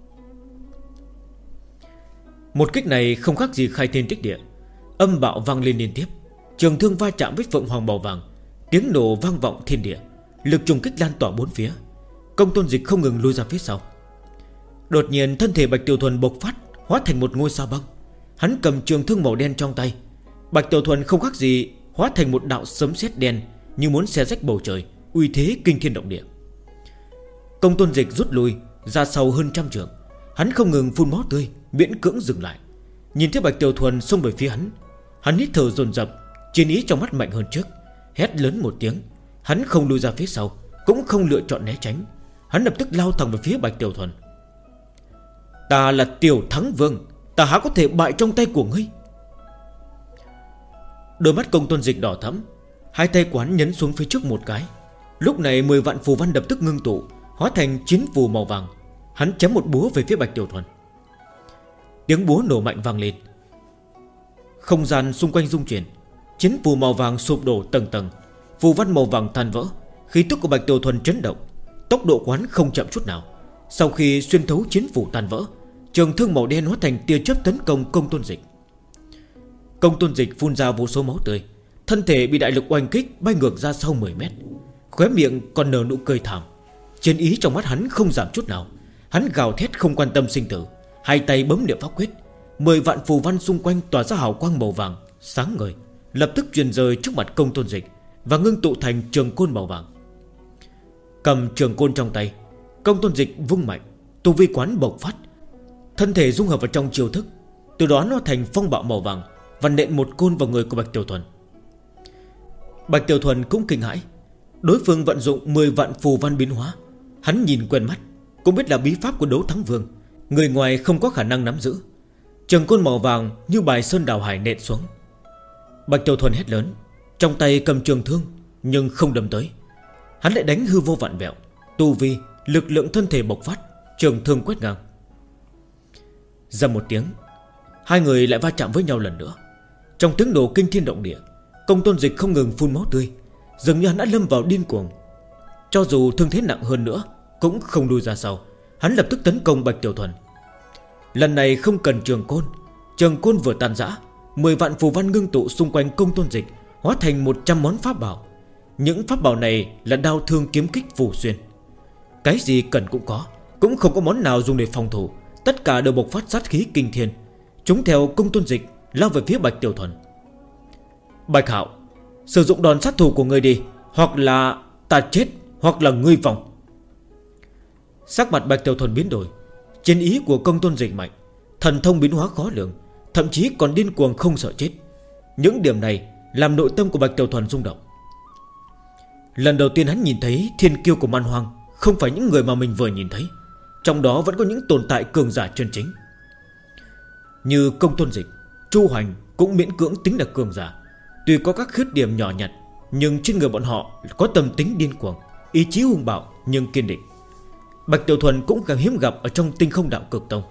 Một kích này không khác gì khai thiên tích địa, âm bạo vang lên liên tiếp. Trường thương va chạm với phượng hoàng màu vàng, tiếng nổ vang vọng thiên địa, lực trùng kích lan tỏa bốn phía. Công Tôn Dịch không ngừng lùi ra phía sau. Đột nhiên thân thể Bạch Tiểu Thuần bộc phát, hóa thành một ngôi sao băng. Hắn cầm trường thương màu đen trong tay. Bạch Tiểu Thuần không khác gì hóa thành một đạo sấm sét đen, như muốn xé rách bầu trời, uy thế kinh thiên động địa. Công Tôn Dịch rút lui ra sau hơn trăm trượng. Hắn không ngừng phun máu tươi, miễn cưỡng dừng lại. Nhìn thấy Bạch Tiểu Thuần xông về phía hắn, hắn hít thở dồn dập, chiến ý trong mắt mạnh hơn trước. Hét lớn một tiếng, hắn không lùi ra phía sau, cũng không lựa chọn né tránh. Hắn lập tức lao thẳng về phía Bạch Tiểu Thuần. Ta là Tiểu Thắng Vương, ta há có thể bại trong tay của ngươi? Đôi mắt Công Tôn Dịch đỏ thẫm, hai tay quán nhấn xuống phía trước một cái. Lúc này 10 vạn phù văn lập tức ngưng tụ, hóa thành chiến phù màu vàng. Hắn chém một búa về phía Bạch Tiểu Thuần. Tiếng búa nổ mạnh vang lên, không gian xung quanh rung chuyển. Chiến phù màu vàng sụp đổ tầng tầng, phù văn màu vàng tan vỡ. Khí tức của Bạch Tiểu Thuần chấn động, tốc độ quán không chậm chút nào. Sau khi xuyên thấu chiến phù tan vỡ, trường thương màu đen hóa thành tia chớp tấn công Công Tôn Dịch. Công Tôn Dịch phun ra vô số máu tươi, thân thể bị đại lực oanh kích bay ngược ra sau 10 mét. khóe miệng còn nở nụ cười thảm. Chiến ý trong mắt hắn không giảm chút nào. Hắn gào thét không quan tâm sinh tử, hai tay bấm niệm pháp quyết. 10 vạn phù văn xung quanh tỏa ra hào quang màu vàng sáng ngời, lập tức truyền rời trước mặt Công Tôn Dịch và ngưng tụ thành trường côn màu vàng. Cầm trường côn trong tay, Công Tôn Dịch vung mạnh, tu vi quán bộc phát, thân thể dung hợp vào trong chiêu thức. Từ đó nó thành phong bạo màu vàng và nện một côn vào người của Bạch Tiểu Thuần. Bạch Tiểu Thuần cũng kinh hãi. Đối phương vận dụng 10 vạn phù văn biến hóa. Hắn nhìn quen mắt, cũng biết là bí pháp của Đấu Thắng Vương, người ngoài không có khả năng nắm giữ. Trường côn màu vàng như bài sơn đào hải nện xuống. Bạch Tiểu Thuần hét lớn, trong tay cầm trường thương nhưng không đâm tới. Hắn lại đánh hư vô vạn vẹo, tu vi, lực lượng thân thể bộc phát, trường thương quét ngang. Ra một tiếng, hai người lại va chạm với nhau lần nữa. Trong tiếng nổ kinh thiên động địa, Công Tôn Dịch không ngừng phun máu tươi, dường như hắn đã lâm vào điên cuồng. Cho dù thương thế nặng hơn nữa cũng không lui ra sau. Hắn lập tức tấn công Bạch Tiểu Thuần. Lần này không cần trường côn vừa tan rã, 10 vạn phù văn ngưng tụ xung quanh Công Tôn Dịch, hóa thành 100 món pháp bảo. Những pháp bảo này là đao thương kiếm kích phù xuyên. Cái gì cần cũng có, cũng không có món nào dùng để phòng thủ. Tất cả đều bộc phát sát khí kinh thiên. Chúng theo Công Tôn Dịch lao về phía Bạch Tiểu Thuần. Bạch Hạo, sử dụng đòn sát thủ của ngươi đi, hoặc là ta chết, hoặc là ngươi vong. Sắc mặt Bạch Tiểu Thuần biến đổi. Chiến ý của Công Tôn Dịch mạnh, thần thông biến hóa khó lường, thậm chí còn điên cuồng không sợ chết. Những điểm này làm nội tâm của Bạch Tiểu Thuần rung động. Lần đầu tiên hắn nhìn thấy thiên kiêu của man hoang không phải những người mà mình vừa nhìn thấy. Trong đó vẫn có những tồn tại cường giả chân chính. Như Công Tôn Dịch, Chu Hoành cũng miễn cưỡng tính là cường giả. Tuy có các khuyết điểm nhỏ nhặt, nhưng trên người bọn họ có tâm tính điên cuồng, ý chí hung bạo nhưng kiên định. Bạch Tiểu Thuần cũng càng hiếm gặp ở trong Tinh Không Đạo Cực Tông.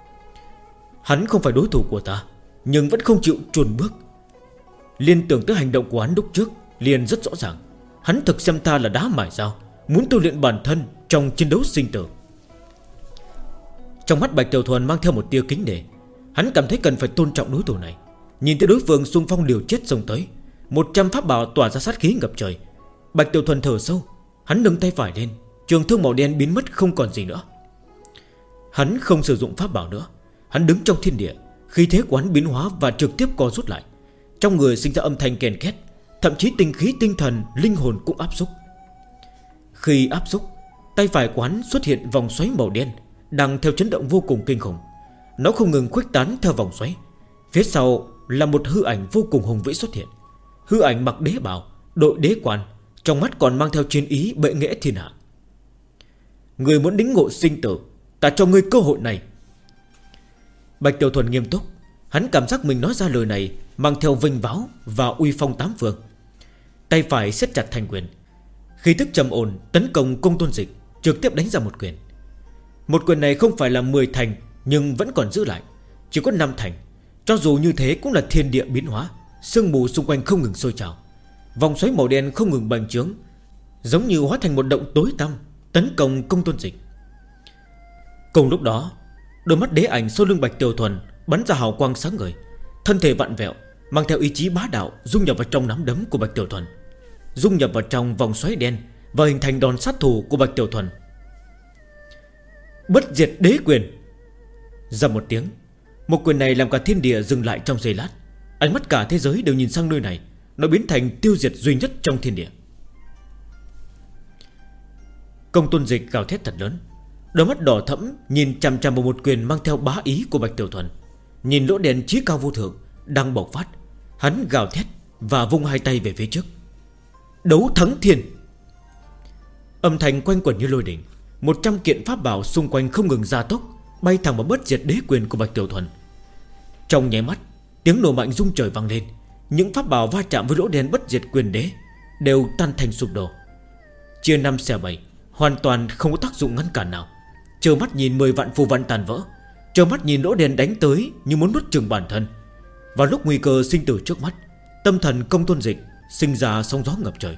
Hắn không phải đối thủ của ta, nhưng vẫn không chịu chùn bước. Liên tưởng tới hành động của hắn lúc trước liền rất rõ ràng. Hắn thực xem ta là đá mài dao, muốn tu luyện bản thân trong chiến đấu sinh tử. Trong mắt Bạch Tiểu Thuần mang theo một tia kính nể. Hắn cảm thấy cần phải tôn trọng đối thủ này. Nhìn thấy đối phương xung phong liều chết xông tới, 100 pháp bảo tỏa ra sát khí ngập trời. Bạch Tiểu Thuần thở sâu, hắn nâng tay phải lên, trường thương màu đen biến mất không còn gì nữa. Hắn không sử dụng pháp bảo nữa. Hắn đứng trong thiên địa, khí thế của hắn biến hóa và trực tiếp co rút lại. Trong người sinh ra âm thanh kèn két, thậm chí tinh khí tinh thần, linh hồn cũng áp xúc. Khi áp xúc, tay phải của hắn xuất hiện vòng xoáy màu đen, đang theo chấn động vô cùng kinh khủng. Nó không ngừng khuếch tán theo vòng xoáy. Phía sau là một hư ảnh vô cùng hùng vĩ xuất hiện. Hư ảnh mặc đế bào, đội đế quan, trong mắt còn mang theo chiến ý bệ nghệ thiên hạ. Người muốn đính ngộ sinh tử, ta cho ngươi cơ hội này. Bạch Tiểu Thuần nghiêm túc. Hắn cảm giác mình nói ra lời này mang theo vinh váo và uy phong tám phương. Tay phải siết chặt thành quyền, khí tức trầm ổn tấn công Công Tôn Dịch, trực tiếp đánh ra một quyền. Một quyền này không phải là 10 thành, nhưng vẫn còn giữ lại, chỉ có 5 thành. Cho dù như thế cũng là thiên địa biến hóa, sương mù xung quanh không ngừng sôi trào, vòng xoáy màu đen không ngừng bành trướng, giống như hóa thành một động tối tăm tấn công Công Tôn Dịch. Cùng lúc đó, đôi mắt đế ảnh sau lưng Bạch Tiểu Thuần bắn ra hào quang sáng ngời, thân thể vặn vẹo, mang theo ý chí bá đạo dung nhập vào trong nắm đấm của Bạch Tiểu Thuần, dung nhập vào trong vòng xoáy đen và hình thành đòn sát thủ của Bạch Tiểu Thuần. Bất diệt đế quyền. Ra một tiếng, một quyền này làm cả thiên địa dừng lại trong giây lát. Ánh mắt cả thế giới đều nhìn sang nơi này. Nó biến thành tiêu diệt duy nhất trong thiên địa. Công Tôn Dịch gào thét thật lớn, đôi mắt đỏ thẫm nhìn chằm chằm vào một quyền mang theo bá ý của Bạch Tiểu Thuần. Nhìn lỗ đen chí cao vô thượng đang bộc phát, hắn gào thét và vung hai tay về phía trước. Đấu thắng thiên. Âm thanh quanh quẩn như lôi đình. 100 kiện pháp bảo xung quanh không ngừng gia tốc, bay thẳng vào bất diệt đế quyền của Bạch Tiểu Thuần. Trong nháy mắt, tiếng nổ mạnh rung trời vang lên. Những pháp bảo va chạm với lỗ đen bất diệt quyền đế đều tan thành sụp đổ, chia 5 xẻ 7, hoàn toàn không có tác dụng ngăn cản nào. Trơ mắt nhìn 10 vạn phù văn tàn vỡ, trơ mắt nhìn lỗ đen đánh tới như muốn nuốt chửng bản thân. Vào lúc nguy cơ sinh tử trước mắt, tâm thần Công Tôn Dịch sinh ra sóng gió ngập trời.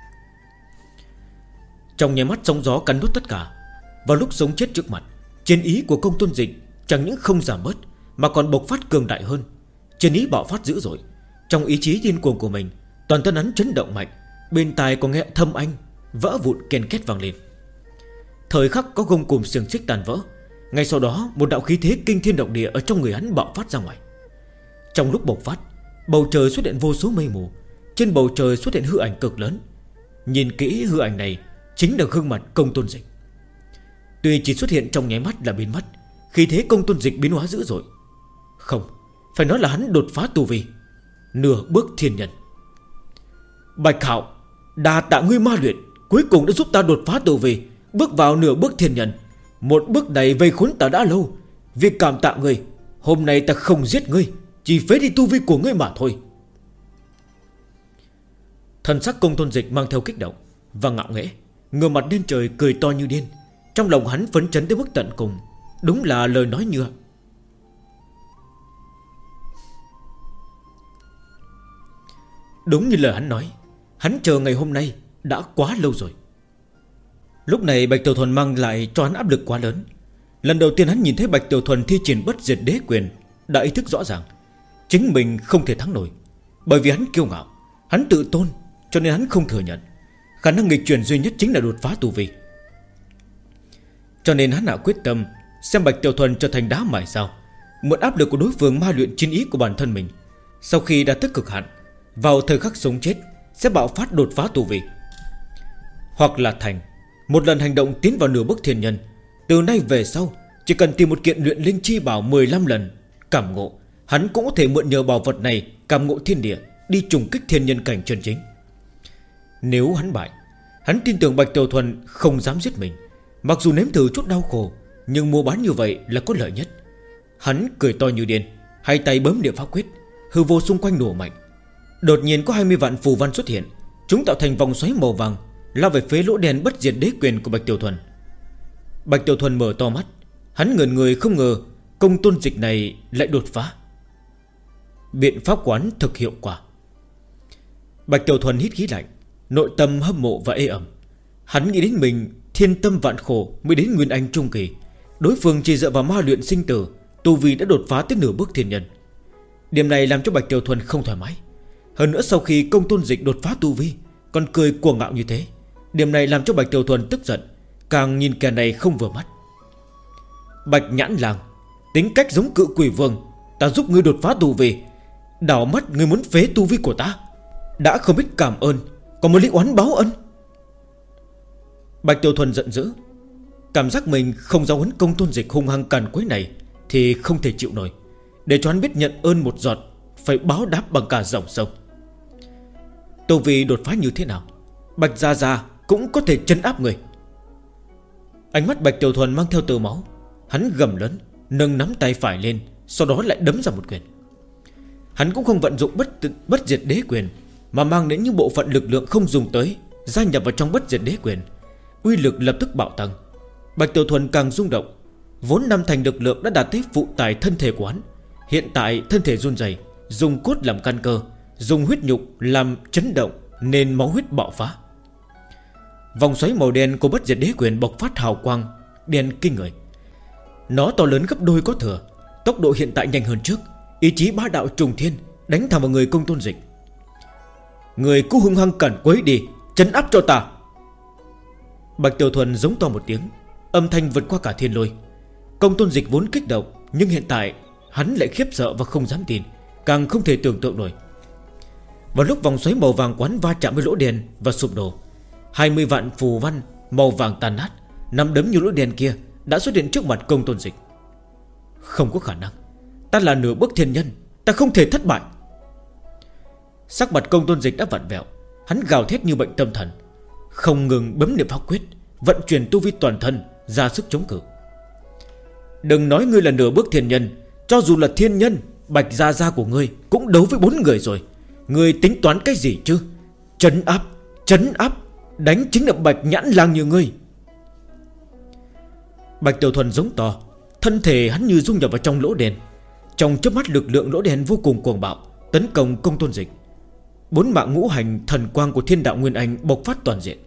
Trong nháy mắt sóng gió cắn nuốt tất cả. Vào lúc sống chết trước mặt, chiến ý của Công Tôn Dịch chẳng những không giảm bớt mà còn bộc phát cường đại hơn. Chiến ý bạo phát dữ dội. Trong ý chí điên cuồng của mình, toàn thân hắn chấn động mạnh, bên tai có nghe thâm anh vỡ vụn ken két vang lên. Thời khắc có gông cùm xiềng xích tàn vỡ, ngay sau đó một đạo khí thế kinh thiên động địa ở trong người hắn bạo phát ra ngoài. Trong lúc bộc phát, bầu trời xuất hiện vô số mây mù. Trên bầu trời xuất hiện hư ảnh cực lớn. Nhìn kỹ hư ảnh này chính là gương mặt Công Tôn Dịch. Tuy chỉ xuất hiện trong nháy mắt là biến mất, khí thế Công Tôn Dịch biến hóa dữ dội. Không, phải nói là hắn đột phá tu vi, nửa bước thiên nhân. Bạch Hạo, đà tạ ngươi ma luyện, cuối cùng đã giúp ta đột phá tu vi, bước vào nửa bước thiên nhân. Một bước này vây khốn ta đã lâu. Việc cảm tạ ngươi, hôm nay ta không giết ngươi, chỉ phế đi tu vi của ngươi mà thôi. Thần sắc Công Tôn Dịch mang theo kích động và ngạo nghễ, ngửa mặt lên trời cười to như điên. Trong lòng hắn phấn chấn tới mức tận cùng. Đúng là lời nói nhựa. Đúng như lời hắn nói, hắn chờ ngày hôm nay đã quá lâu rồi. Lúc này Bạch Tiểu Thuần mang lại cho hắn áp lực quá lớn. Lần đầu tiên hắn nhìn thấy Bạch Tiểu Thuần thi triển bất diệt đế quyền, đã ý thức rõ ràng chính mình không thể thắng nổi. Bởi vì hắn kiêu ngạo, hắn tự tôn, cho nên hắn không thừa nhận khả năng nghịch chuyển duy nhất chính là đột phá tu vi. Cho nên hắn hạ quyết tâm xem Bạch Tiểu Thuần trở thành đá mài sao, mượn áp lực của đối phương ma luyện chiến ý của bản thân mình. Sau khi đã tới cực hạn, vào thời khắc sống chết sẽ bạo phát đột phá tu vi. Hoặc là thành một lần hành động tiến vào nửa bước thiên nhân. Từ nay về sau, chỉ cần tìm một kiện luyện linh chi bảo 15 lần cảm ngộ, hắn cũng có thể mượn nhờ bảo vật này cảm ngộ thiên địa, đi trùng kích thiên nhân cảnh chân chính. Nếu hắn bại, hắn tin tưởng Bạch Tiểu Thuần không dám giết mình. Mặc dù nếm thử chút đau khổ, nhưng mua bán như vậy là có lợi nhất. Hắn cười to như điên, hai tay bấm niệm pháp quyết, hư vô xung quanh nổ mạnh. Đột nhiên có 20 vạn phù văn xuất hiện, chúng tạo thành vòng xoáy màu vàng, lao về phía lỗ đen bất diệt đế quyền của Bạch Tiểu Thuần. Bạch Tiểu Thuần mở to mắt, hắn ngẩn người không ngờ Công Tôn Dịch này lại đột phá. Biện pháp quán thực hiệu quả. Bạch Tiểu Thuần hít khí lạnh, nội tâm hâm mộ và ê ẩm. Hắn nghĩ đến mình thiên tâm vạn khổ mới đến Nguyên Anh Trung Kỳ, đối phương chỉ dựa vào ma luyện sinh tử, tu vi đã đột phá tới nửa bước thiên nhân. Điểm này làm cho Bạch Tiểu Thuần không thoải mái. Hơn nữa sau khi Công Tôn Dịch đột phá tu vi còn cười cuồng ngạo như thế, điểm này làm cho Bạch Tiểu Thuần tức giận, càng nhìn kẻ này không vừa mắt. Bạch Nhãn Lang, tính cách giống cự quỷ vương, ta giúp ngươi đột phá tu vi, đảo mắt ngươi muốn phế tu vi của ta, đã không biết cảm ơn còn muốn lấy oán báo ân. Bạch Tiểu Thuần giận dữ, cảm giác mình không giáo huấn Công Tôn Dịch hung hăng càn quấy này thì không thể chịu nổi. Để cho hắn biết nhận ơn một giọt, phải báo đáp bằng cả dòng sông. Tu vi đột phá như thế nào, Bạch Gia Gia cũng có thể trấn áp người. Ánh mắt Bạch Tiểu Thuần mang theo tơ máu. Hắn gầm lớn, nâng nắm tay phải lên, sau đó lại đấm ra một quyền. Hắn cũng không vận dụng bất diệt đế quyền, mà mang đến những bộ phận lực lượng không dùng tới, gia nhập vào trong bất diệt đế quyền. Uy lực lập tức bạo tăng. Bạch Tiểu Thuần càng rung động. Vốn năm thành lực lượng đã đạt tới phụ tải thân thể của hắn, hiện tại thân thể run rẩy, dùng cốt làm căn cơ, dùng huyết nhục làm chấn động, nên máu huyết bạo phá. Vòng xoáy màu đen của bất diệt đế quyền bộc phát hào quang đen kinh người. Nó to lớn gấp đôi có thừa, tốc độ hiện tại nhanh hơn trước. Ý chí bá đạo trùng thiên đánh thẳng vào người Công Tôn Dịch. Người cứ hung hăng cẩn quấy đi, trấn áp cho ta. Bạch Tiểu Thuần giống to một tiếng, âm thanh vượt qua cả thiên lôi. Công Tôn Dịch vốn kích động, nhưng hiện tại hắn lại khiếp sợ và không dám tin, càng không thể tưởng tượng nổi. Vào lúc vòng xoáy màu vàng quán va chạm với lỗ đen và sụp đổ, 20 vạn phù văn màu vàng tàn nát, nằm đấm như lỗ đen kia đã xuất hiện trước mặt Công Tôn Dịch. Không có khả năng, ta là nửa bước thiên nhân, ta không thể thất bại. Sắc mặt Công Tôn Dịch đã vặn vẹo, hắn gào thét như bệnh tâm thần, không ngừng bấm niệm pháp quyết, vận chuyển tu vi toàn thân, ra sức chống cự. Đừng nói ngươi là nửa bước thiên nhân, cho dù là thiên nhân, Bạch Gia Gia của ngươi cũng đấu với 4 người rồi. Ngươi tính toán cái gì chứ? Trấn áp, trấn áp, đánh chính là Bạch Nhãn Lang như ngươi. Bạch Tiểu Thuần giống to, thân thể hắn như dung nhập vào trong lỗ đen. Trong chớp mắt lực lượng lỗ đen vô cùng cuồng bạo, tấn công Công Tôn Dịch. 4 mạng ngũ hành thần quang của Thiên Đạo Nguyên Anh bộc phát toàn diện.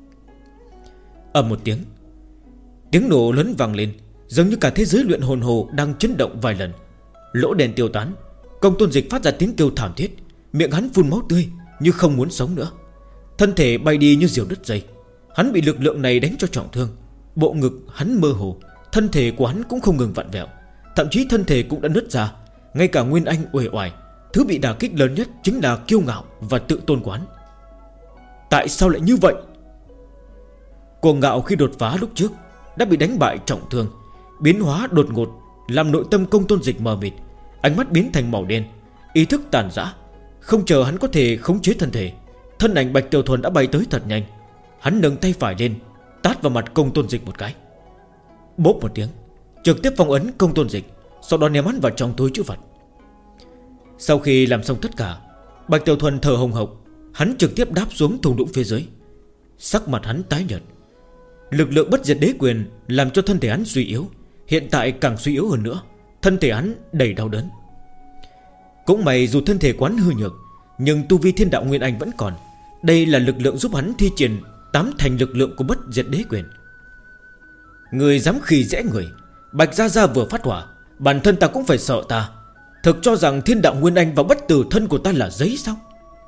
Ầm một tiếng, tiếng nổ lớn vang lên, giống như cả thế giới luyện hồn hồ đang chấn động vài lần. Lỗ đen tiêu tán, Công Tôn Dịch phát ra tiếng kêu thảm thiết, miệng hắn phun máu tươi như không muốn sống nữa. Thân thể bay đi như diều đứt dây. Hắn bị lực lượng này đánh cho trọng thương. Bộ ngực hắn mơ hồ, thân thể của hắn cũng không ngừng vặn vẹo, thậm chí thân thể cũng đã nứt ra. Ngay cả Nguyên Anh uể oải. Thứ bị đả kích lớn nhất chính là kiêu ngạo và tự tôn của hắn. Tại sao lại như vậy? Cuồng ngạo khi đột phá lúc trước đã bị đánh bại trọng thương, biến hóa đột ngột làm nội tâm Công Tôn Dịch mờ mịt. Ánh mắt biến thành màu đen, ý thức tàn rã. Không chờ hắn có thể khống chế thân thể, thân ảnh Bạch Tiểu Thuần đã bay tới thật nhanh. Hắn nâng tay phải lên, tát vào mặt Công Tôn Dịch một cái. Bốp một tiếng, trực tiếp phong ấn Công Tôn Dịch, sau đó ném hắn vào trong túi trữ vật. Sau khi làm xong tất cả, Bạch Tiểu Thuần thở hồng hộc. Hắn trực tiếp đáp xuống thung lũng phía dưới. Sắc mặt hắn tái nhợt. Lực lượng bất diệt đế quyền làm cho thân thể hắn suy yếu, hiện tại càng suy yếu hơn nữa. Thân thể hắn đầy đau đớn. Cũng may dù thân thể quán hư nhược, nhưng tu vi thiên đạo Nguyên Anh vẫn còn. Đây là lực lượng giúp hắn thi triển 8 thành lực lượng của bất diệt đế quyền. Người dám khi dễ người, Bạch Gia Gia vừa phát hỏa, bản thân ta cũng phải sợ ta. Thực cho rằng thiên đạo Nguyên Anh và bất tử thân của ta là giấy sao?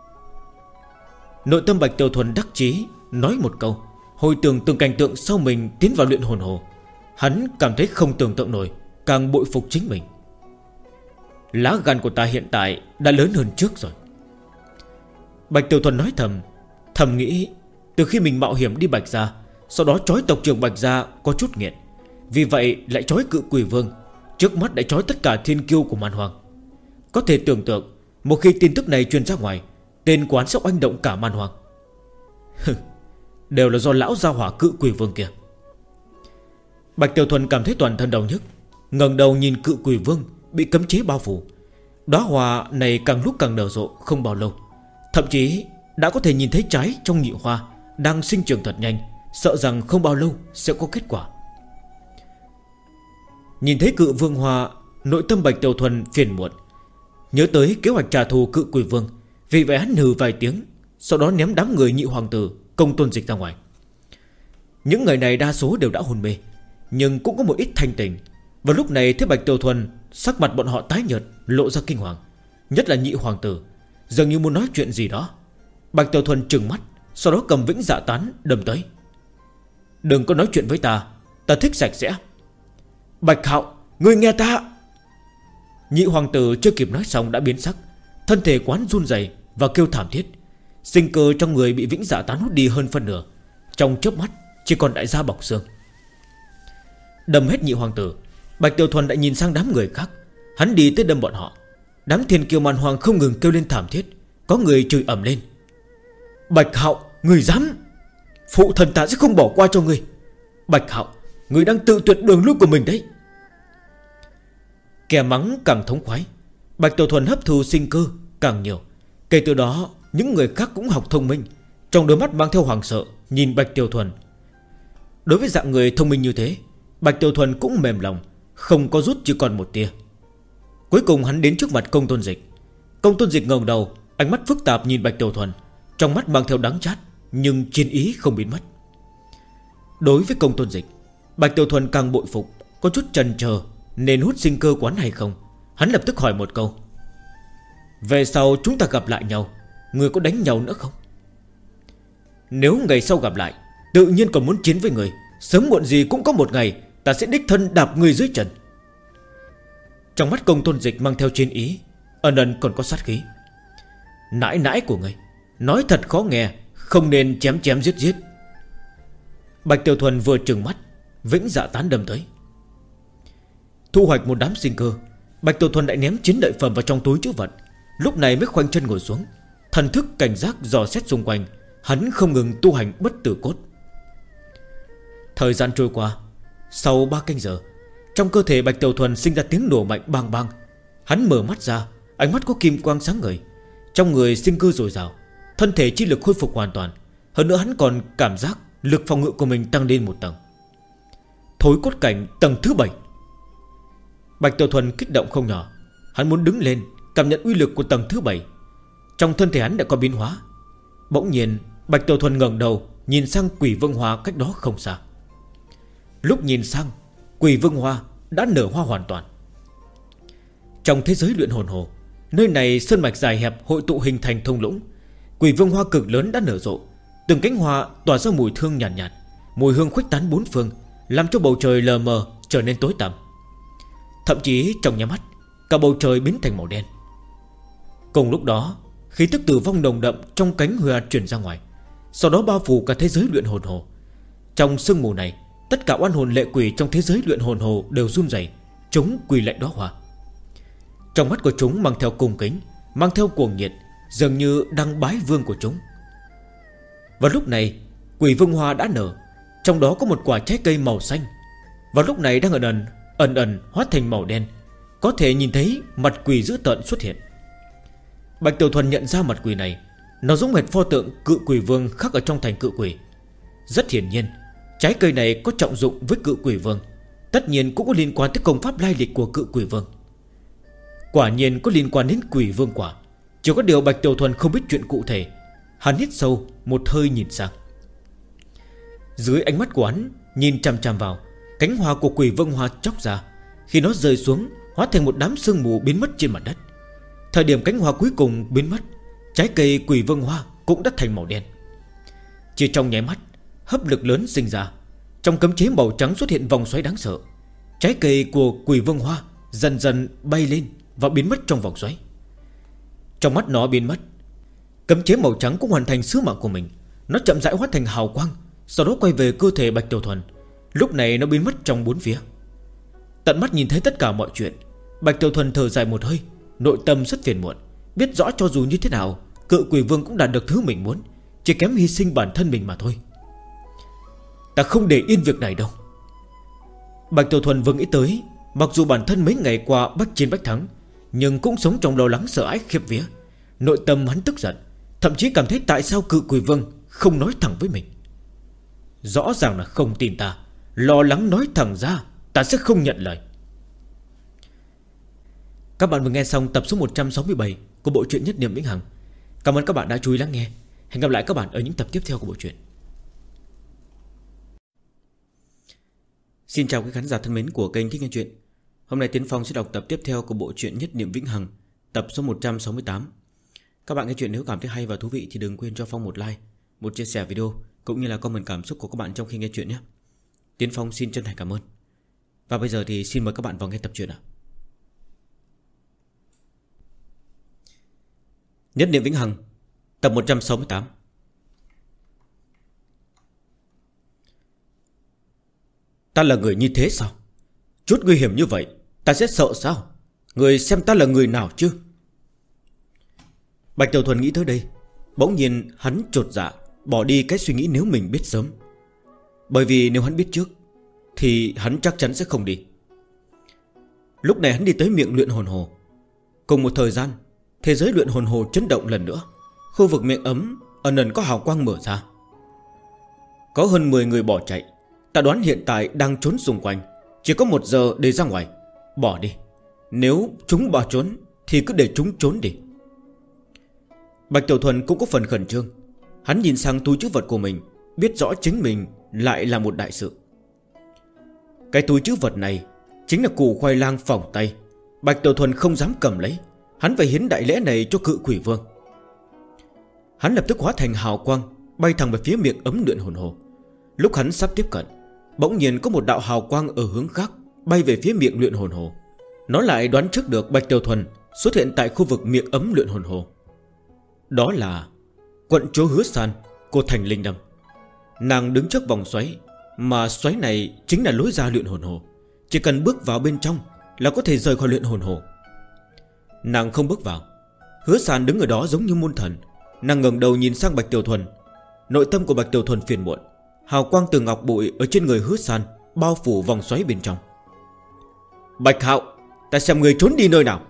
Nội tâm Bạch Tiểu Thuần đắc chí nói một câu, hồi tưởng từng cảnh tượng sau mình tiến vào luyện hồn hồ. Hắn cảm thấy không tưởng tượng nổi, càng bội phục chính mình. Lá gan của ta hiện tại đã lớn hơn trước rồi. Bạch Tiểu Thuần nói thầm nghĩ từ khi mình mạo hiểm đi Bạch Gia, sau đó trói tộc trưởng Bạch Gia có chút nghiện, vì vậy lại trói Cự Quỷ Vương, trước mắt đã trói tất cả thiên kiêu của Man Hoang. Có thể tưởng tượng, một khi tin tức này truyền ra ngoài, tên quán sẽ oanh động cả Man Hoang. Đều là do lão gia hỏa Cự Quỷ Vương kia. Bạch Tiểu Thuần cảm thấy toàn thân đau nhức, ngẩng đầu nhìn Cự Quỷ Vương bị cấm chế bao phủ. Đóa hoa này càng lúc càng nở rộ không bao lâu, thậm chí đã có thể nhìn thấy trái trong nhị hoa đang sinh trưởng thật nhanh, sợ rằng không bao lâu sẽ có kết quả. Nhìn thấy Cự Vương hoa, nội tâm Bạch Tiểu Thuần phiền muộn, nhớ tới kế hoạch trả thù Cự Quỷ Vương. Vì vậy hắn hừ vài tiếng, sau đó ném đám người Nhị Hoàng Tử, Công Tôn Dịch ra ngoài. Những người này đa số đều đã hôn mê, nhưng cũng có một ít thanh tỉnh. Và lúc này thấy Bạch Tiểu Thuần, sắc mặt bọn họ tái nhợt, lộ ra kinh hoàng. Nhất là Nhị Hoàng Tử, dường như muốn nói chuyện gì đó. Bạch Tiểu Thuần trừng mắt, sau đó cầm Vĩnh Dạ Tán đâm tới. Đừng có nói chuyện với ta, ta thích sạch sẽ. Bạch Hạo, ngươi nghe ta. Nhị Hoàng Tử chưa kịp nói xong đã biến sắc, thân thể quán run rẩy và kêu thảm thiết. Sinh cơ trong người bị Vĩnh Dạ Tán hút đi hơn phân nửa, trong chớp mắt chỉ còn đại da bọc xương. Đâm hết Nhị Hoàng Tử, Bạch Tiểu Thuần lại nhìn sang đám người khác. Hắn đi tới đâm bọn họ. Đám thiên kiêu Man Hoang không ngừng kêu lên thảm thiết. Có người chửi ầm lên. Bạch Hạo, người dám! Phụ thần ta sẽ không bỏ qua cho ngươi. Bạch Hạo, người đang tự tuyệt đường lui của mình đấy. Kẻ mắng càng thống khoái, Bạch Tiểu Thuần hấp thu sinh cơ càng nhiều. Kể từ đó những người khác cũng học thông minh, trong đôi mắt mang theo hoàng sợ nhìn Bạch Tiểu Thuần. Đối với dạng người thông minh như thế, Bạch Tiểu Thuần cũng mềm lòng, không có rút chỉ còn một tia. Cuối cùng hắn đến trước mặt Công Tôn Dịch. Công Tôn Dịch ngẩng đầu, ánh mắt phức tạp nhìn Bạch Tiểu Thuần, trong mắt mang theo đắng chát, nhưng chiến ý không biến mất. Đối với Công Tôn Dịch, Bạch Tiểu Thuần càng bội phục, có chút chần chờ nên hút sinh cơ quán hay không. Hắn lập tức hỏi một câu. Về sau chúng ta gặp lại nhau, người có đánh nhau nữa không? Nếu ngày sau gặp lại, tự nhiên còn muốn chiến với người. Sớm muộn gì cũng có một ngày ta sẽ đích thân đạp người dưới trần. Trong mắt Công Tôn Dịch mang theo chiến ý, ẩn ẩn còn có sát khí. Nãi nãi của người, nói thật khó nghe, không nên chém chém giết giết. Bạch Tiểu Thuần vừa trừng mắt, Vĩnh Dạ Tán đâm tới. Thu hoạch một đám sinh cơ, Bạch Tiểu Thuần lại ném chiến lợi phẩm vào trong túi trữ vật. Lúc này mới khoanh chân ngồi xuống, thần thức cảnh giác dò xét xung quanh. Hắn không ngừng tu hành bất tử cốt. Thời gian trôi qua, sau 3 canh giờ, trong cơ thể Bạch Tiểu Thuần sinh ra tiếng nổ mạnh bang bang. Hắn mở mắt ra, ánh mắt có kim quang sáng ngời, trong người sinh cơ dồi dào, thân thể chi lực khôi phục hoàn toàn. Hơn nữa hắn còn cảm giác lực phòng ngự của mình tăng lên một tầng. Thối cốt cảnh tầng thứ 7. Bạch Tiểu Thuần kích động không nhỏ. Hắn muốn đứng lên cảm nhận uy lực của tầng thứ 7. Trong thân thể hắn đã có biến hóa. Bỗng nhiên Bạch Tiểu Thuần ngẩng đầu nhìn sang Quỷ Vương Hoa cách đó không xa. Lúc nhìn sang, Quỷ Vương Hoa đã nở hoa hoàn toàn. Trong thế giới luyện hồn hồ, nơi này sơn mạch dài hẹp hội tụ hình thành thung lũng. Quỷ Vương Hoa cực lớn đã nở rộ, Từng cánh hoa tỏa ra mùi thơm nhàn nhạt, mùi hương khuếch tán bốn phương, làm cho bầu trời lờ mờ trở nên tối tăm. Thậm chí trong nháy mắt, cả bầu trời biến thành màu đen. Cùng lúc đó, khí tức tử vong nồng đậm trong cánh hoa truyền ra ngoài, sau đó bao phủ cả thế giới luyện hồn hồ. Trong sương mù này, tất cả oan hồn lệ quỷ trong thế giới luyện hồn hồ đều run rẩy, chúng quỳ lạy đóa hoa. Trong mắt của chúng mang theo cung kính, mang theo cuồng nhiệt, dường như đang bái vương của chúng. Và lúc này, quỷ vương hoa đã nở, trong đó có một quả trái cây màu xanh. Và lúc này đang ẩn ẩn hóa thành màu đen, có thể nhìn thấy mặt quỷ dữ tợn xuất hiện. Bạch Tiểu Thuần nhận ra mặt quỷ này, nó giống hệt pho tượng cự quỷ vương khắc ở trong thành cự quỷ. Rất hiển nhiên, trái cây này có trọng dụng với cự quỷ vương, tất nhiên cũng có liên quan tới công pháp lai lịch của cự quỷ vương. Quả nhiên có liên quan đến quỷ vương quả. Chỉ có điều Bạch Tiểu Thuần không biết chuyện cụ thể. Hắn hít sâu một hơi nhìn sang. Dưới ánh mắt của hắn nhìn chằm chằm vào, cánh hoa của quỷ vương hoa chóc ra. Khi nó rơi xuống, hóa thành một đám sương mù biến mất trên mặt đất. Thời điểm cánh hoa cuối cùng biến mất, trái cây quỷ vương hoa cũng đã thành màu đen. Chỉ trong nháy mắt, hấp lực lớn sinh ra. Trong cấm chế màu trắng xuất hiện vòng xoáy đáng sợ. Trái cây của quỷ vương hoa dần dần bay lên và biến mất trong vòng xoáy. Trong mắt nó biến mất, cấm chế màu trắng cũng hoàn thành sứ mạng của mình. Nó chậm rãi hóa thành hào quang, sau đó quay về cơ thể Bạch Tiểu Thuần. Lúc này nó biến mất trong bốn phía. Tận mắt nhìn thấy tất cả mọi chuyện, Bạch Tiểu Thuần thở dài một hơi, nội tâm rất phiền muộn. Biết rõ cho dù như thế nào, cự quỷ vương cũng đạt được thứ mình muốn, chỉ kém hy sinh bản thân mình mà thôi. Ta không để yên việc này đâu. Bạch Tiểu Thuần vừa nghĩ tới, mặc dù bản thân mấy ngày qua bách chiến bách thắng, nhưng cũng sống trong lo lắng sợ ái khiếp vía. Nội tâm hắn tức giận, thậm chí cảm thấy tại sao cự quỷ vương không nói thẳng với mình. Rõ ràng là không tin ta, lo lắng nói thẳng ra, ta sẽ không nhận lời. Các bạn vừa nghe xong tập số 167 của bộ truyện Nhất Niệm Vĩnh Hằng. Cảm ơn các bạn đã chú ý lắng nghe. Hẹn gặp lại các bạn ở những tập tiếp theo của bộ truyện. Xin chào quý khán giả thân mến của kênh Thích Nghe Chuyện. Hôm nay Tiến Phong sẽ đọc tập tiếp theo của bộ truyện Nhất Niệm Vĩnh Hằng, tập số 168. Các bạn nghe chuyện nếu cảm thấy hay và thú vị thì đừng quên cho Phong một like, một chia sẻ video cũng như là comment cảm xúc của các bạn trong khi nghe chuyện nhé. Tiến Phong xin chân thành cảm ơn. Và bây giờ thì xin mời các bạn vào nghe tập truyện ạ. Nhất Niệm Vĩnh Hằng, tập 168. Ta là người như thế sao? Chút nguy hiểm như vậy ta sẽ sợ sao? Người xem ta là người nào chứ? Bạch Tiểu Thuần nghĩ tới đây, bỗng nhiên hắn chột dạ, bỏ đi cái suy nghĩ nếu mình biết sớm. Bởi vì nếu hắn biết trước thì hắn chắc chắn sẽ không đi. Lúc này hắn đi tới miệng luyện hồn hồ. Cùng một thời gian, thế giới luyện hồn hồ chấn động lần nữa. Khu vực miệng ấm ẩn ẩn có hào quang mở ra. Có hơn 10 người bỏ chạy. Ta đoán hiện tại đang trốn xung quanh. Chỉ có 1 giờ để ra ngoài. Bỏ đi. Nếu chúng bỏ trốn thì cứ để chúng trốn đi. Bạch Tiểu Thuần cũng có phần khẩn trương. Hắn nhìn sang túi trữ vật của mình, biết rõ chính mình lại là một đại sự. Cái túi trữ vật này chính là củ khoai lang phỏng tay. Bạch Tiểu Thuần không dám cầm lấy. Hắn phải hiến đại lễ này cho cự quỷ vương. Hắn lập tức hóa thành hào quang, bay thẳng về phía miệng ấm luyện hồn hồ. Lúc hắn sắp tiếp cận, bỗng nhiên có một đạo hào quang ở hướng khác bay về phía miệng luyện hồn hồ. Nó lại đoán trước được Bạch Tiểu Thuần xuất hiện tại khu vực miệng ấm luyện hồn hồ. Đó là quận chúa Hứa San của thành Linh Đâm. Nàng đứng trước vòng xoáy, mà xoáy này chính là lối ra luyện hồn hồ. Chỉ cần bước vào bên trong là có thể rời khỏi luyện hồn hồ. Nàng không bước vào. Hứa San đứng ở đó giống như môn thần. Nàng ngẩng đầu nhìn sang Bạch Tiểu Thuần. Nội tâm của Bạch Tiểu Thuần phiền muộn. Hào quang từ ngọc bụi ở trên người Hứa San bao phủ vòng xoáy bên trong. Bạch Hạo, ta xem người trốn đi nơi nào.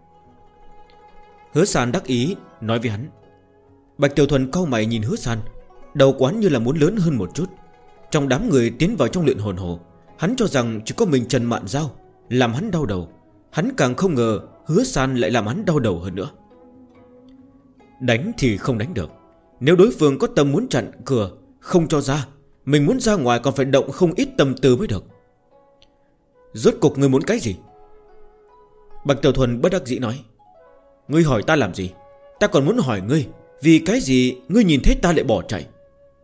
Hứa San đắc ý nói với hắn. Bạch Tiểu Thuần cau mày nhìn Hứa San. Đầu quán như là muốn lớn hơn một chút. Trong đám người tiến vào trong luyện hồn hồ, hắn cho rằng chỉ có mình Trần Mạn Giao làm hắn đau đầu. Hắn càng không ngờ Hứa San lại làm hắn đau đầu hơn nữa. Đánh thì không đánh được. Nếu đối phương có tâm muốn chặn cửa không cho ra, mình muốn ra ngoài còn phải động không ít tâm tư mới được. Rốt cục ngươi muốn cái gì? Bạch Tiểu Thuần bất đắc dĩ nói. Ngươi hỏi ta làm gì? Ta còn muốn hỏi ngươi, vì cái gì ngươi nhìn thấy ta lại bỏ chạy?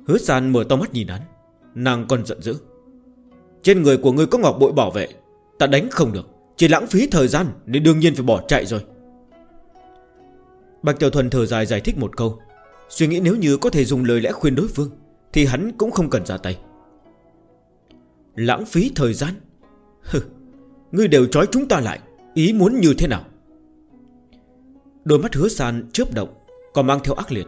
Hứa San mở to mắt nhìn hắn. Nàng còn giận dữ. Trên người của ngươi có ngọc bội bảo vệ, ta đánh không được, chỉ lãng phí thời gian nên đương nhiên phải bỏ chạy rồi. Bạch Tiểu Thuần thở dài giải thích một câu, suy nghĩ nếu như có thể dùng lời lẽ khuyên đối phương thì hắn cũng không cần ra tay. Lãng phí thời gian? Hừ, ngươi đều trói chúng ta lại, ý muốn như thế nào? Đôi mắt Hứa San chớp động, còn mang theo ác liệt.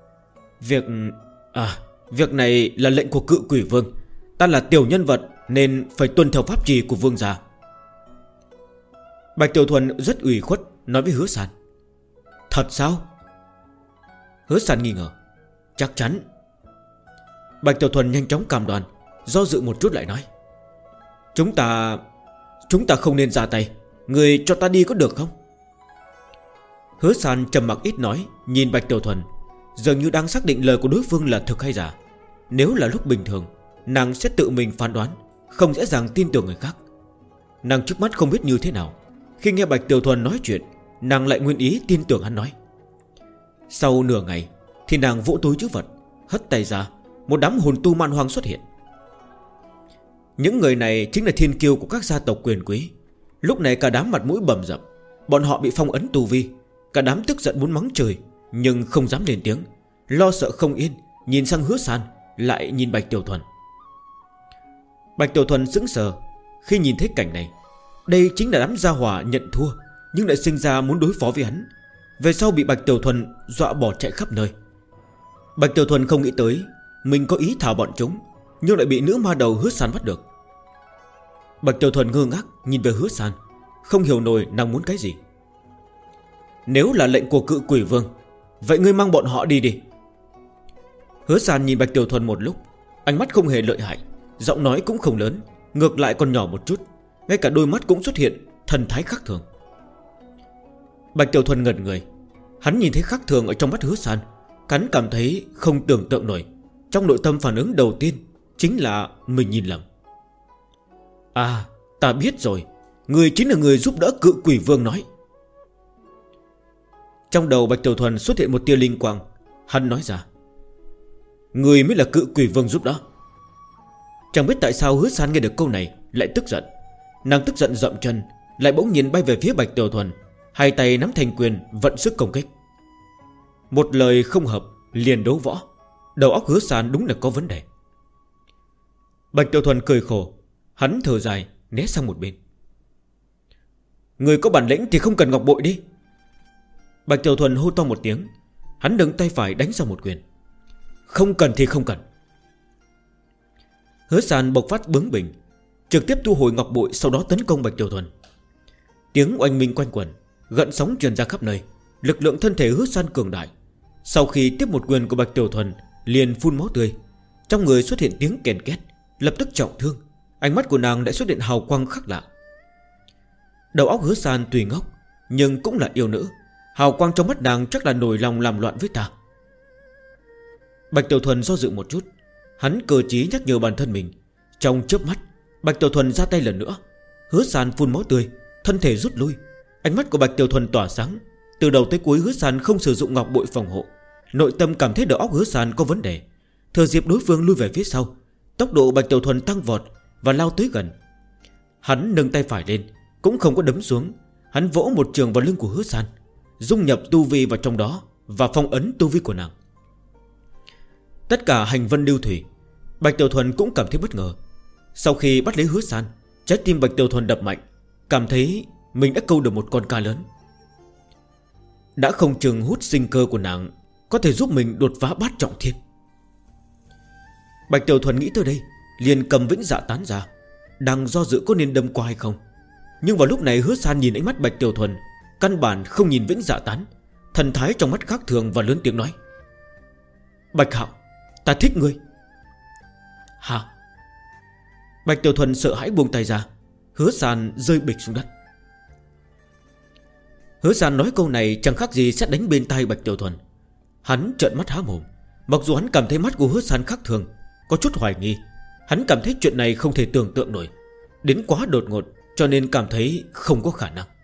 Việc này là lệnh của Cự Quỷ Vương. Ta là tiểu nhân vật nên phải tuân theo pháp trì của vương gia. Bạch Tiểu Thuần rất ủy khuất nói với Hứa San. Thật sao? Hứa San nghi ngờ. Chắc chắn. Bạch Tiểu Thuần nhanh chóng cam đoan, do dự một chút lại nói. Chúng ta không nên ra tay, người cho ta đi có được không? Hứa San trầm mặc ít nói, nhìn Bạch Tiểu Thuần, dường như đang xác định lời của đối phương là thực hay giả. Nếu là lúc bình thường, nàng sẽ tự mình phán đoán, không dễ dàng tin tưởng người khác. Nàng trước mắt không biết như thế nào, khi nghe Bạch Tiểu Thuần nói chuyện, nàng lại nguyên ý tin tưởng hắn nói. Sau nửa ngày thì nàng vỗ túi trữ vật, hất tay ra, một đám hồn tu man hoang xuất hiện. Những người này chính là thiên kiêu của các gia tộc quyền quý. Lúc này cả đám mặt mũi bầm dập, bọn họ bị phong ấn tu vi. Cả đám tức giận muốn mắng trời, nhưng không dám lên tiếng, lo sợ không yên, nhìn sang Hứa San, lại nhìn Bạch Tiểu Thuần. Bạch Tiểu Thuần sững sờ khi nhìn thấy cảnh này. Đây chính là đám gia hỏa nhận thua, nhưng lại sinh ra muốn đối phó với hắn. Về sau bị Bạch Tiểu Thuần dọa bỏ chạy khắp nơi. Bạch Tiểu Thuần không nghĩ tới mình có ý thả bọn chúng, nhưng lại bị nữ ma đầu Hứa San bắt được. Bạch Tiểu Thuần ngơ ngác nhìn về Hứa San, không hiểu nổi nàng muốn cái gì. Nếu là lệnh của Cự Quỷ Vương, vậy ngươi mang bọn họ đi đi. Hứa San nhìn Bạch Tiểu Thuần một lúc, ánh mắt không hề lợi hại, giọng nói cũng không lớn, ngược lại còn nhỏ một chút, ngay cả đôi mắt cũng xuất hiện thần thái khác thường. Bạch Tiểu Thuần ngẩn người, hắn nhìn thấy khác thường ở trong mắt Hứa San, hắn cảm thấy không tưởng tượng nổi. Trong nội tâm phản ứng đầu tiên chính là mình nhìn lầm. À, ta biết rồi, người chính là người giúp đỡ Cự Quỷ Vương nói. Trong đầu Bạch Tiểu Thuần xuất hiện một tia linh quang. Hắn nói ra, người mới là Cự Quỷ Vương giúp đỡ. Chẳng biết tại sao Hứa San nghe được câu này lại tức giận. Nàng tức giận dậm chân, lại bỗng nhiên bay về phía Bạch Tiểu Thuần, hai tay nắm thành quyền vận sức công kích. Một lời không hợp liền đấu võ. Đầu óc Hứa San đúng là có vấn đề. Bạch Tiểu Thuần cười khổ, hắn thở dài né sang một bên. Người có bản lĩnh thì không cần ngọc bội đi. Bạch Tiểu Thuần hô to một tiếng, hắn nâng tay phải đánh ra một quyền. Không cần thì không cần. Hứa San bộc phát bướng bỉnh, trực tiếp thu hồi ngọc bội, sau đó tấn công Bạch Tiểu Thuần. Tiếng oanh minh quanh quẩn, gợn sóng truyền ra khắp nơi. Lực lượng thân thể Hứa San cường đại. Sau khi tiếp một quyền của Bạch Tiểu Thuần, liền phun máu tươi, trong người xuất hiện tiếng kèn két, lập tức trọng thương. Ánh mắt của nàng lại xuất hiện hào quang khác lạ. Đầu óc Hứa San tùy ngốc, nhưng cũng là yêu nữ. Hào quang trong mắt nàng chắc là nổi lòng làm loạn với ta. Bạch Tiểu Thuần do dự một chút, hắn cơ trí nhắc nhở bản thân mình. Trong chớp mắt, Bạch Tiểu Thuần ra tay lần nữa. Hứa San phun máu tươi, thân thể rút lui. Ánh mắt của Bạch Tiểu Thuần tỏa sáng. Từ đầu tới cuối Hứa San không sử dụng ngọc bội phòng hộ. Nội tâm cảm thấy đầu óc Hứa San có vấn đề. Thừa dịp đối phương lui về phía sau, tốc độ Bạch Tiểu Thuần tăng vọt và lao tới gần. Hắn nâng tay phải lên, cũng không có đấm xuống. Hắn vỗ một trường vào lưng của Hứa San, dung nhập tu vi vào trong đó và phong ấn tu vi của nàng. Tất cả hành vân lưu thủy. Bạch Tiểu Thuần cũng cảm thấy bất ngờ. Sau khi bắt lấy Hứa San, trái tim Bạch Tiểu Thuần đập mạnh, cảm thấy mình đã câu được một con cá lớn. Đã không chừng hút sinh cơ của nàng có thể giúp mình đột phá bát trọng thiên. Bạch Tiểu Thuần nghĩ tới đây, liền cầm vĩnh dạ tán ra, đang do dự có nên đâm qua hay không. Nhưng vào lúc này Hứa San nhìn ánh mắt Bạch Tiểu Thuần, căn bản không nhìn vĩnh dạ tán, thần thái trong mắt khác thường và lớn tiếng nói: Bạch Hạo, ta thích ngươi. Hả? Bạch Tiểu Thuần sợ hãi buông tay ra. Hứa San rơi bịch xuống đất. Hứa San nói câu này chẳng khác gì sẽ đánh bên tai Bạch Tiểu Thuần. Hắn trợn mắt há mồm. Mặc dù hắn cảm thấy mắt của Hứa San khác thường, có chút hoài nghi. Hắn cảm thấy chuyện này không thể tưởng tượng nổi, đến quá đột ngột, cho nên cảm thấy không có khả năng.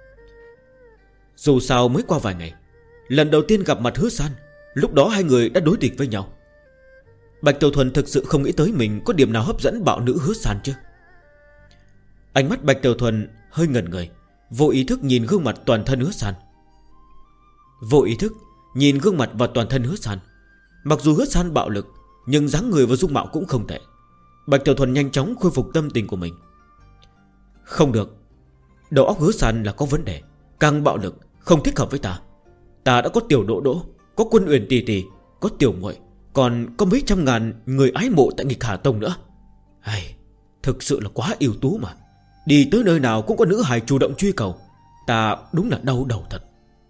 Dù sao mới qua vài ngày, lần đầu tiên gặp mặt Hứa San, lúc đó hai người đã đối địch với nhau. Bạch Tiểu Thuần thực sự không nghĩ tới mình có điểm nào hấp dẫn bạo nữ Hứa San chứ. Ánh mắt Bạch Tiểu Thuần hơi ngẩn người, vô ý thức nhìn gương mặt toàn thân Hứa San. Vô ý thức nhìn gương mặt và toàn thân Hứa San. Mặc dù Hứa San bạo lực, nhưng dáng người và dung mạo cũng không tệ. Bạch Tiểu Thuần nhanh chóng khôi phục tâm tình của mình. Không được, đầu óc Hứa San là có vấn đề. Càng bạo lực không thích hợp với ta. Ta đã có Tiểu Đỗ Đỗ, có Quân Uyển tỷ tỷ, có Tiểu Muội, còn có mấy trăm ngàn người ái mộ tại Nghịch Hà Tông nữa. Thực sự là quá ưu tú mà. Đi tới nơi nào cũng có nữ hài chủ động truy cầu. Ta đúng là đau đầu thật.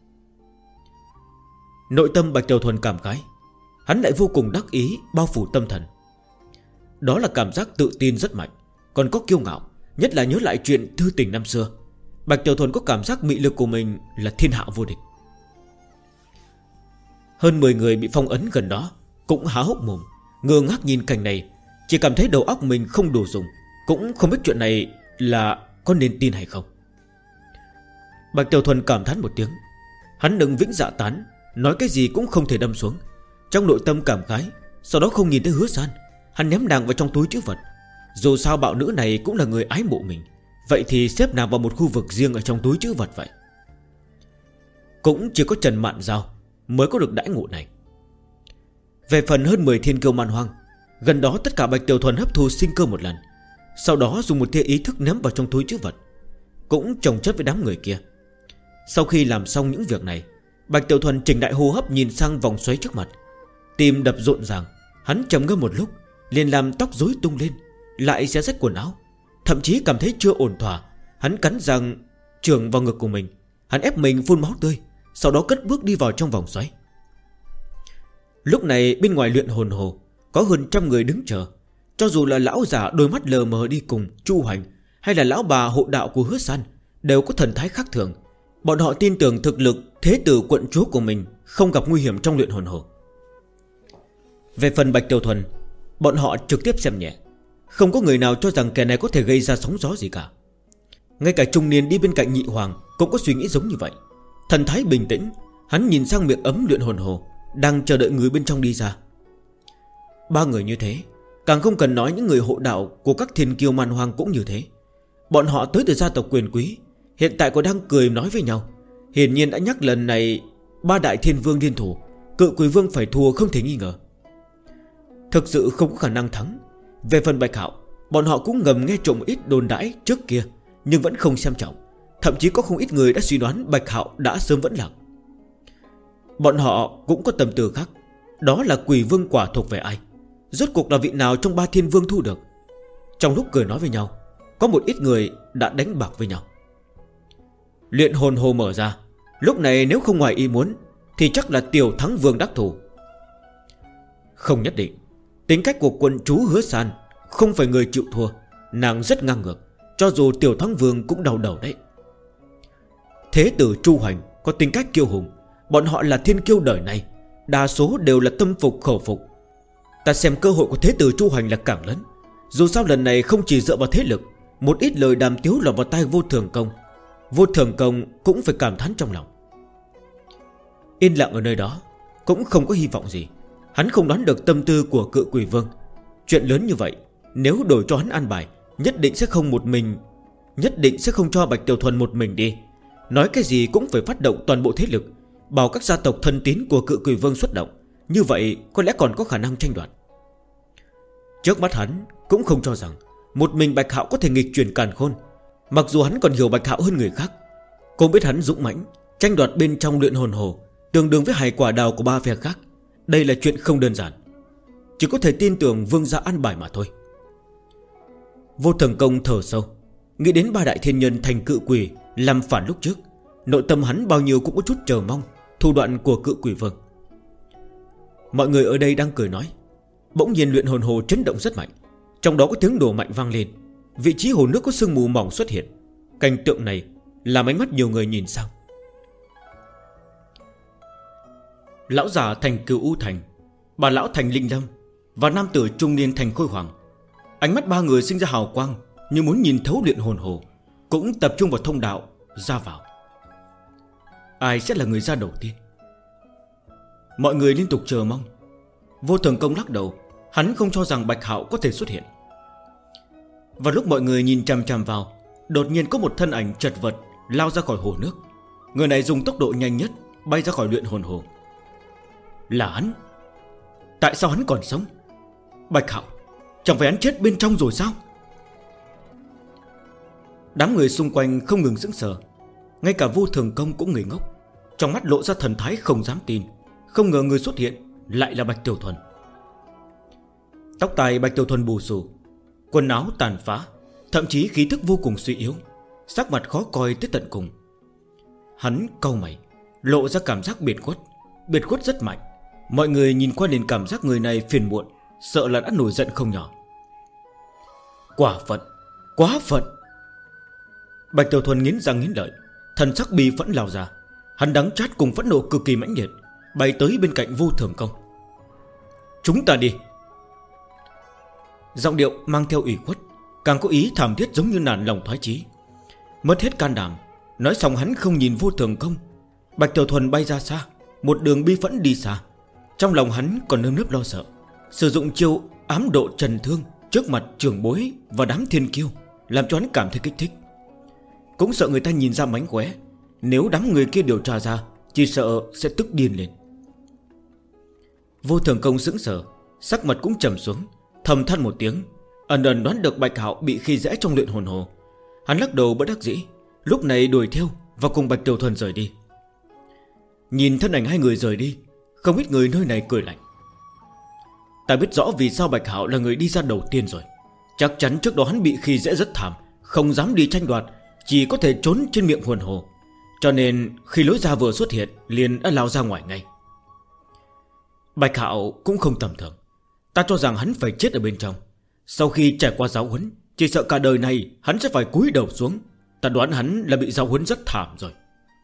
Nội tâm Bạch Tiểu Thuần cảm khái. Hắn lại vô cùng đắc ý bao phủ tâm thần. Đó là cảm giác tự tin rất mạnh, còn có kiêu ngạo. Nhất là nhớ lại chuyện thư tình năm xưa. Bạch Tiểu Thuần có cảm giác mị lực của mình là thiên hạ vô địch. Hơn 10 người bị phong ấn gần đó cũng há hốc mồm, ngơ ngác nhìn cảnh này. Chỉ cảm thấy đầu óc mình không đủ dùng, cũng không biết chuyện này là có nên tin hay không. Bạch Tiểu Thuần cảm thán một tiếng. Hắn đừng vĩnh dạ tán, nói cái gì cũng không thể đâm xuống. Trong nội tâm cảm khái. Sau đó không nhìn thấy Hứa San, hắn ném nàng vào trong túi trữ vật. Dù sao bạo nữ này cũng là người ái mộ mình, vậy thì xếp nàng vào một khu vực riêng ở trong túi trữ vật vậy. Cũng chỉ có Trần Mạn Giao mới có được đãi ngộ này. Về phần hơn 10 thiên kiêu man hoang, gần đó tất cả Bạch Tiểu Thuần hấp thu sinh cơ một lần, sau đó dùng một tia ý thức ném vào trong túi trữ vật, cũng chồng chất với đám người kia. Sau khi làm xong những việc này, Bạch Tiểu Thuần chỉnh đại hô hấp nhìn sang vòng xoáy trước mặt. Tim đập rộn ràng. Hắn trầm ngâm một lúc, liền làm tóc rối tung lên, lại xé rách quần áo. Thậm chí cảm thấy chưa ổn thỏa, hắn cắn răng chưởng vào ngực của mình. Hắn ép mình phun máu tươi, sau đó cất bước đi vào trong vòng xoáy. Lúc này bên ngoài luyện hồn hồ có hơn 100 người đứng chờ. Cho dù là lão già đôi mắt lờ mờ đi cùng Chu Hoành, hay là lão bà hộ đạo của Hứa San, đều có thần thái khác thường. Bọn họ tin tưởng thực lực thế tử quận chúa của mình không gặp nguy hiểm trong luyện hồn hồ. Về phần Bạch Tiểu Thuần, bọn họ trực tiếp xem nhẹ. Không có người nào cho rằng kẻ này có thể gây ra sóng gió gì cả. Ngay cả trung niên đi bên cạnh Nhị Hoàng cũng có suy nghĩ giống như vậy. Thần thái bình tĩnh, hắn nhìn sang miệng ấm luyện hồn hồ đang chờ đợi người bên trong đi ra. 3 người như thế, càng không cần nói những người hộ đạo của các thiên kiêu man hoang cũng như thế. Bọn họ tới từ gia tộc quyền quý, hiện tại còn đang cười nói với nhau. Hiển nhiên đã nhắc lần này 3 đại thiên vương liên thủ, Cự Quỷ Vương phải thua không thể nghi ngờ. Thực sự không có khả năng thắng. Về phần Bạch Hạo, bọn họ cũng ngầm nghe trộm ít đồn đãi trước kia, nhưng vẫn không xem trọng. Thậm chí có không ít người đã suy đoán Bạch Hạo đã sớm vẫn lạc. Bọn họ cũng có tâm tư khác. Đó là Quỷ Vương quả thuộc về ai, rốt cuộc là vị nào trong 3 thiên vương thu được. Trong lúc cười nói với nhau, có một ít người đã đánh bạc với nhau. Luyện hồn hồ mở ra. Lúc này nếu không ngoài ý muốn thì chắc là Tiểu Thắng Vương đắc thủ. Không nhất định. Tính cách của quận chúa Hứa San không phải người chịu thua. Nàng rất ngang ngược, cho dù Tiểu Thắng Vương cũng đau đầu đấy. Thế tử Chu Hoành có tính cách kiêu hùng. Bọn họ là thiên kiêu đời này, đa số đều là tâm phục khẩu phục. Ta xem cơ hội của thế tử Chu Hoành là càng lớn. Dù sao lần này không chỉ dựa vào thế lực, một ít lời đàm tiếu lọt vào tai Vô Thường Công. Vô Thường Công cũng phải cảm thán trong lòng. Yên lặng ở nơi đó cũng không có hy vọng gì. Hắn không đoán được tâm tư của Cự Quỷ Vương. Chuyện lớn như vậy, nếu đổi cho hắn an bài, nhất định sẽ không cho Bạch Tiểu Thuần một mình đi. Nói cái gì cũng phải phát động toàn bộ thế lực, bảo các gia tộc thân tín của Cự Quỷ Vương xuất động. Như vậy có lẽ còn có khả năng tranh đoạt. Trước mắt hắn cũng không cho rằng một mình Bạch Hạo có thể nghịch chuyển càn khôn. Mặc dù hắn còn hiểu Bạch Hạo hơn người khác, cũng biết hắn dũng mãnh, tranh đoạt bên trong luyện hồn hồ tương đương với 2 quả đào của 3 phe khác. Đây là chuyện không đơn giản. Chỉ có thể tin tưởng vương gia an bài mà thôi. Vô Thường Công thở sâu, nghĩ đến 3 đại thiên nhân thành cự quỷ làm phản lúc trước. Nội tâm hắn bao nhiêu cũng có chút chờ mong thủ đoạn của Cự Quỷ Vương. Mọi người ở đây đang cười nói. Bỗng nhiên luyện hồn hồ chấn động rất mạnh. Trong đó có tiếng đổ mạnh vang lên. Vị trí hồ nước có sương mù mỏng xuất hiện. Cảnh tượng này làm ánh mắt nhiều người nhìn sang. Lão già thành Cửu U Thành, bà lão thành Linh Lâm và nam tử trung niên thành Khôi Hoàng. Ánh mắt 3 người sinh ra hào quang, như muốn nhìn thấu luyện hồn hồ, cũng tập trung vào thông đạo ra vào. Ai sẽ là người ra đầu tiên? Mọi người liên tục chờ mong. Vô Thường Công lắc đầu, Hắn không cho rằng Bạch Hạo có thể xuất hiện. Và lúc mọi người nhìn chằm chằm vào, đột nhiên có một thân ảnh chật vật lao ra khỏi hồ nước. Người này dùng tốc độ nhanh nhất bay ra khỏi luyện hồn hồ. Là hắn. Tại sao hắn còn sống? Bạch Hạo, chẳng phải hắn chết bên trong rồi sao? Đám người xung quanh không ngừng sững sờ. Ngay cả Vô Thường Công cũng ngây ngốc, trong mắt lộ ra thần thái không dám tin. Không ngờ người xuất hiện lại là Bạch Tiểu Thuần. Tóc tai Bạch Tiểu Thuần bù xù, quần áo tàn phá, thậm chí khí thức vô cùng suy yếu, sắc mặt khó coi tới tận cùng. Hắn cau mày, lộ ra cảm giác biệt khuất rất mạnh. Mọi người nhìn qua liền cảm giác người này phiền muộn, sợ là đã nổi giận không nhỏ. Quả phận, quá phận. Bạch Tiểu Thuần nghiến răng nghiến lợi, thần sắc bi phẫn lao ra. Hắn đắng chát cùng phẫn nộ cực kỳ mãnh liệt, bay tới bên cạnh Vô Thường Công. Chúng ta đi. Giọng điệu mang theo ủy khuất, càng có ý thảm thiết giống như nản lòng thoái chí. Mất hết can đảm, nói xong hắn không nhìn Vô Thường Công. Bạch Tiểu Thuần bay ra xa, một đường bi phẫn đi xa. Trong lòng hắn còn nơm nớp lo sợ, sử dụng chiêu ám độ trần thương trước mặt trưởng bối và đám thiên kiêu, làm cho hắn cảm thấy kích thích. Cũng sợ người ta nhìn ra mánh khóe, nếu đám người kia điều tra ra, chỉ sợ sẽ tức điên lên. Vô Thường Công sững sờ, sắc mặt cũng trầm xuống, thầm than một tiếng, ẩn ẩn đoán được Bạch Hạo bị khi dễ trong luyện hồn hồ. Hắn lắc đầu bất đắc dĩ, lúc này đuổi theo và cùng Bạch Tiểu Thuần rời đi. Nhìn thân ảnh hai người rời đi, không ít người nơi này cười lạnh. Ta biết rõ vì sao Bạch Hạo là người đi ra đầu tiên rồi. Chắc chắn trước đó hắn bị khi dễ rất thảm, không dám đi tranh đoạt, chỉ có thể trốn trên miệng hồn hồ. Cho nên khi lối ra vừa xuất hiện, liền đã lao ra ngoài ngay. Bạch Hạo cũng không tầm thường. Ta cho rằng hắn phải chết ở bên trong. Sau khi trải qua giáo huấn, chỉ sợ cả đời này hắn sẽ phải cúi đầu xuống. Ta đoán hắn là bị giáo huấn rất thảm rồi.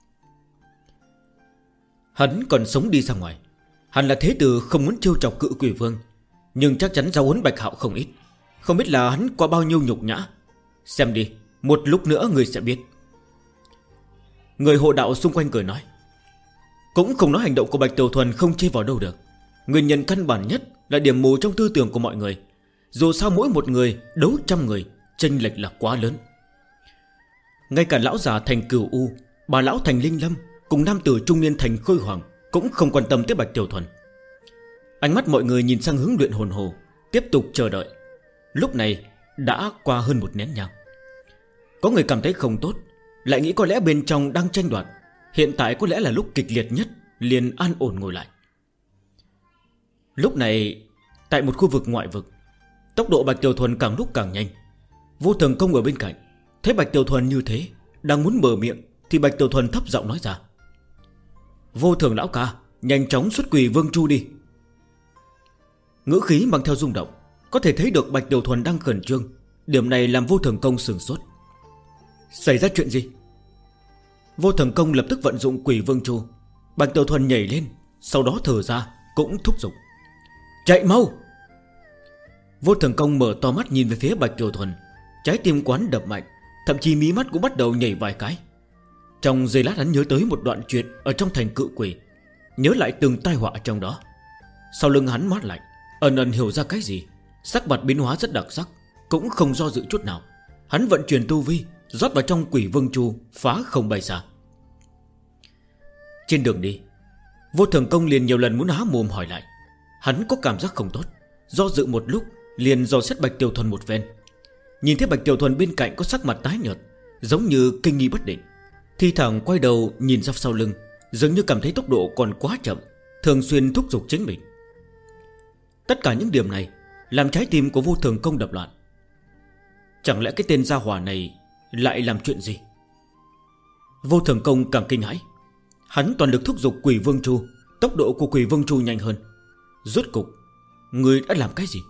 Hắn còn sống đi ra ngoài. Hắn là thế tử không muốn trêu chọc Cự Quỷ Vương, nhưng chắc chắn giáo huấn Bạch Hạo không ít. Không biết là hắn qua bao nhiêu nhục nhã. Xem đi, một lúc nữa người sẽ biết. Người hộ đạo xung quanh cười nói. Cũng không nói hành động của Bạch Tiểu Thuần không chê vào đâu được. Nguyên nhân căn bản nhất là điểm mù trong tư tưởng của mọi người. Dù sao mỗi một người đấu trăm người, chênh lệch là quá lớn. Ngay cả lão già thành Cửu U, bà lão thành Linh Lâm, cùng nam tử trung niên thành Khôi Hoàng cũng không quan tâm tới Bạch Tiểu Thuần. Ánh mắt mọi người nhìn sang hướng luyện hồn hồ, tiếp tục chờ đợi. Lúc này đã qua hơn một nén nhang. Có người cảm thấy không tốt, lại nghĩ có lẽ bên trong đang tranh đoạt, hiện tại có lẽ là lúc kịch liệt nhất, liền an ổn ngồi lại. Lúc này tại một khu vực ngoại vực, tốc độ Bạch Tiểu Thuần càng lúc càng nhanh. Vô Thường Công ở bên cạnh thấy Bạch Tiểu Thuần như thế, đang muốn mở miệng thì Bạch Tiểu Thuần thấp giọng nói ra. Vô Thường lão ca, nhanh chóng xuất Quỷ Vương Chu đi. Ngữ khí mang theo rung động, có thể thấy được Bạch Tiểu Thuần đang khẩn trương. Điểm này làm Vô Thường Công sửng sốt. Xảy ra chuyện gì? Vô Thường Công lập tức vận dụng Quỷ Vương Chu. Bạch Tiểu Thuần nhảy lên, sau đó thở ra cũng thúc giục. Chạy mau! Vô Thường Công mở to mắt nhìn về phía Bạch Tiểu Thuần. Trái tim quán đập mạnh, thậm chí mí mắt cũng bắt đầu nhảy vài cái. Trong giây lát hắn nhớ tới một đoạn chuyện ở trong thành Cự Quỷ, nhớ lại từng tai họa trong đó. Sau lưng hắn mát lạnh, ẩn ẩn hiểu ra cái gì. Sắc mặt biến hóa rất đặc sắc, cũng không do dự chút nào. Hắn vận chuyển tu vi, rót vào trong Quỷ Vương Chu, phá không bay xa. Trên đường đi, Vô Thường Công liền nhiều lần muốn há mồm hỏi lại. Hắn có cảm giác không tốt, do dự một lúc liền dò xét Bạch Tiểu Thuần một phen. Nhìn thấy Bạch Tiểu Thuần bên cạnh có sắc mặt tái nhợt, giống như kinh nghi bất định, thi thoảng quay đầu nhìn ra sau lưng, dường như cảm thấy tốc độ còn quá chậm, thường xuyên thúc giục chính mình. Tất cả những điểm này làm trái tim của Vô Thường Công đập loạn. Chẳng lẽ cái tên gia hỏa này lại làm chuyện gì? Vô Thường Công càng kinh hãi. Hắn toàn lực thúc giục Quỷ Vương Chu, tốc độ của Quỷ Vương Chu nhanh hơn. Rốt cục người đã làm cái gì?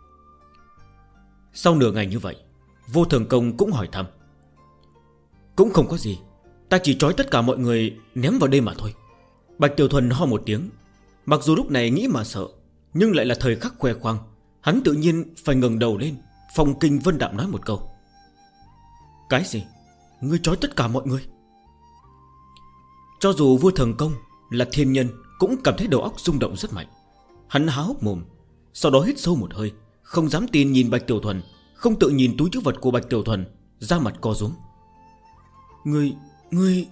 Sau nửa ngày như vậy, Vô Thường Công cũng hỏi thăm. Cũng không có gì, ta chỉ trói tất cả mọi người ném vào đây mà thôi. Bạch Tiểu Thuần ho một tiếng. Mặc dù lúc này nghĩ mà sợ, nhưng lại là thời khắc khoe khoang. Hắn tự nhiên phải ngẩng đầu lên, phong kinh vân đạm nói một câu. Cái gì? Ngươi trói tất cả mọi người? Cho dù Vô Thường Công là thiên nhân, cũng cảm thấy đầu óc rung động rất mạnh. Hắn há hốc mồm, Sau đó hít sâu một hơi, không dám tin nhìn Bạch Tiểu Thuần, không tự nhìn túi trữ vật của Bạch Tiểu Thuần, da mặt co rúm. Ngươi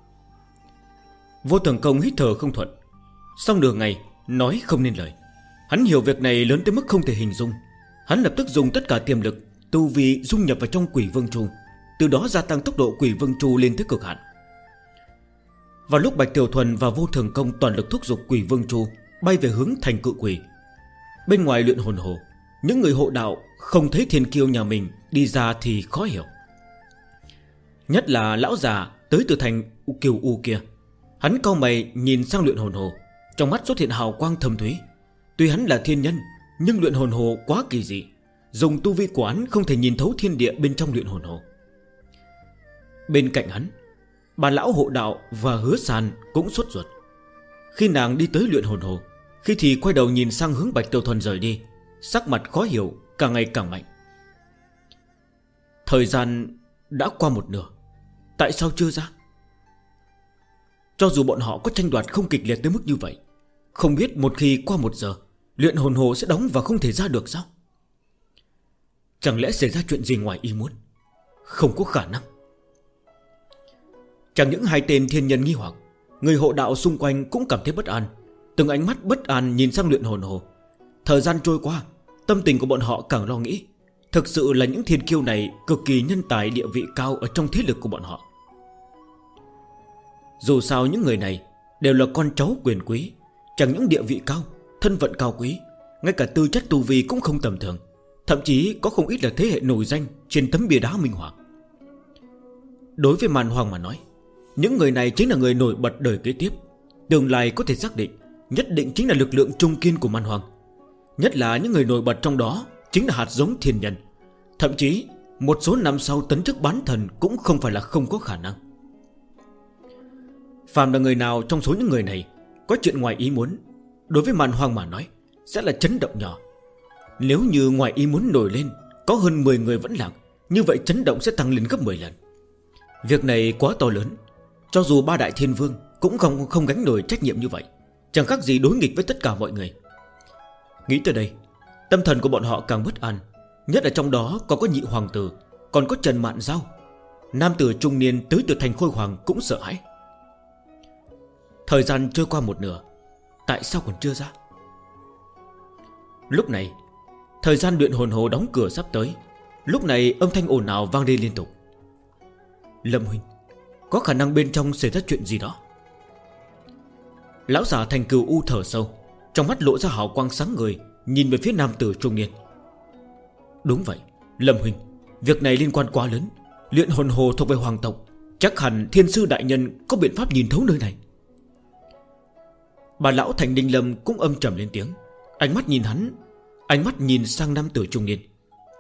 Vô Thường Công hít thở không thuận, sau nửa ngày nói không nên lời. Hắn hiểu việc này lớn tới mức không thể hình dung. Hắn lập tức dùng tất cả tiềm lực, tu vi dung nhập vào trong Quỷ Vương Trụ, từ đó gia tăng tốc độ Quỷ Vương Trụ lên tới cực hạn. Vào lúc Bạch Tiểu Thuần và Vô Thường Công toàn lực thúc giục Quỷ Vương Trụ bay về hướng thành Cự Quỷ, bên ngoài Luyện Hồn Hồ, những người hộ đạo không thấy thiên kiêu nhà mình đi ra thì khó hiểu. Nhất là lão già tới từ thành Kiều U kia. Hắn cau mày nhìn sang Luyện Hồn Hồ, trong mắt xuất hiện hào quang thâm thúy. Tuy hắn là thiên nhân, nhưng Luyện Hồn Hồ quá kỳ dị, dùng tu vi của hắn không thể nhìn thấu thiên địa bên trong Luyện Hồn Hồ. Bên cạnh hắn, bà lão hộ đạo và Hứa Sàn cũng sốt ruột. Khi nàng đi tới Luyện Hồn Hồ, khi thì quay đầu nhìn sang hướng Bạch Tiểu Thuần rời đi, sắc mặt khó hiểu càng ngày càng mạnh. Thời gian đã qua một nửa, tại sao chưa ra? Cho dù bọn họ có tranh đoạt không kịch liệt tới mức như vậy, không biết một khi qua 1 giờ Luyện Hồn Hồ sẽ đóng và không thể ra được sao? Chẳng lẽ xảy ra chuyện gì ngoài ý muốn? Không có khả năng. Chẳng những hai tên thiên nhân nghi hoặc, người hộ đạo xung quanh cũng cảm thấy bất an, từng ánh mắt bất an nhìn sang Luyện Hồn Hồ. Thời gian trôi qua, tâm tình của bọn họ càng lo nghĩ. Thực sự là những thiên kiêu này cực kỳ nhân tài địa vị cao ở trong thế lực của bọn họ. Dù sao những người này đều là con cháu quyền quý, chẳng những địa vị cao, thân phận cao quý, ngay cả tư chất tu vi cũng không tầm thường. Thậm chí có không ít là thế hệ nổi danh trên tấm bia đá minh hoàng. Đối với Man Hoang mà nói, những người này chính là người nổi bật đời kế tiếp. Tương lai có thể xác định, nhất định chính là lực lượng trung kiên của Man Hoang. Nhất là những người nổi bật trong đó chính là hạt giống thiên nhân. Thậm chí một số năm sau tấn chức bán thần cũng không phải là không có khả năng. Phàm là người nào trong số những người này có chuyện ngoài ý muốn, đối với Man Hoang mà nói sẽ là chấn động nhỏ. Nếu như ngoài ý muốn nổi lên có hơn 10 người vẫn lạc, như vậy chấn động sẽ tăng lên gấp 10 lần. Việc này quá to lớn, cho dù 3 đại thiên vương cũng không gánh nổi trách nhiệm như vậy, chẳng khác gì đối nghịch với tất cả mọi người. Nghĩ tới đây, tâm thần của bọn họ càng bất an. Nhất là trong đó còn có Nhị Hoàng tử, còn có Trần Mạn Giao. Nam tử trung niên tới từ thành Khôi Hoàng cũng sợ hãi. Thời gian trôi qua 1 nửa, tại sao còn chưa ra? Lúc này, thời gian Luyện Hồn Hồ đóng cửa sắp tới. Lúc này âm thanh ồn ào vang lên liên tục. Lâm huynh, có khả năng bên trong xảy ra chuyện gì đó. Lão già thành Cừu U thở sâu, trong mắt lộ ra hào quang sáng ngời, nhìn về phía nam tử trung niên. Đúng vậy, Lâm huynh, việc này liên quan quá lớn. Luyện Hồn Hồ thuộc về hoàng tộc, chắc hẳn thiên sư đại nhân có biện pháp nhìn thấu nơi này. Bà lão thành Đinh Lâm cũng âm trầm lên tiếng, ánh mắt nhìn sang nam tử trung niên.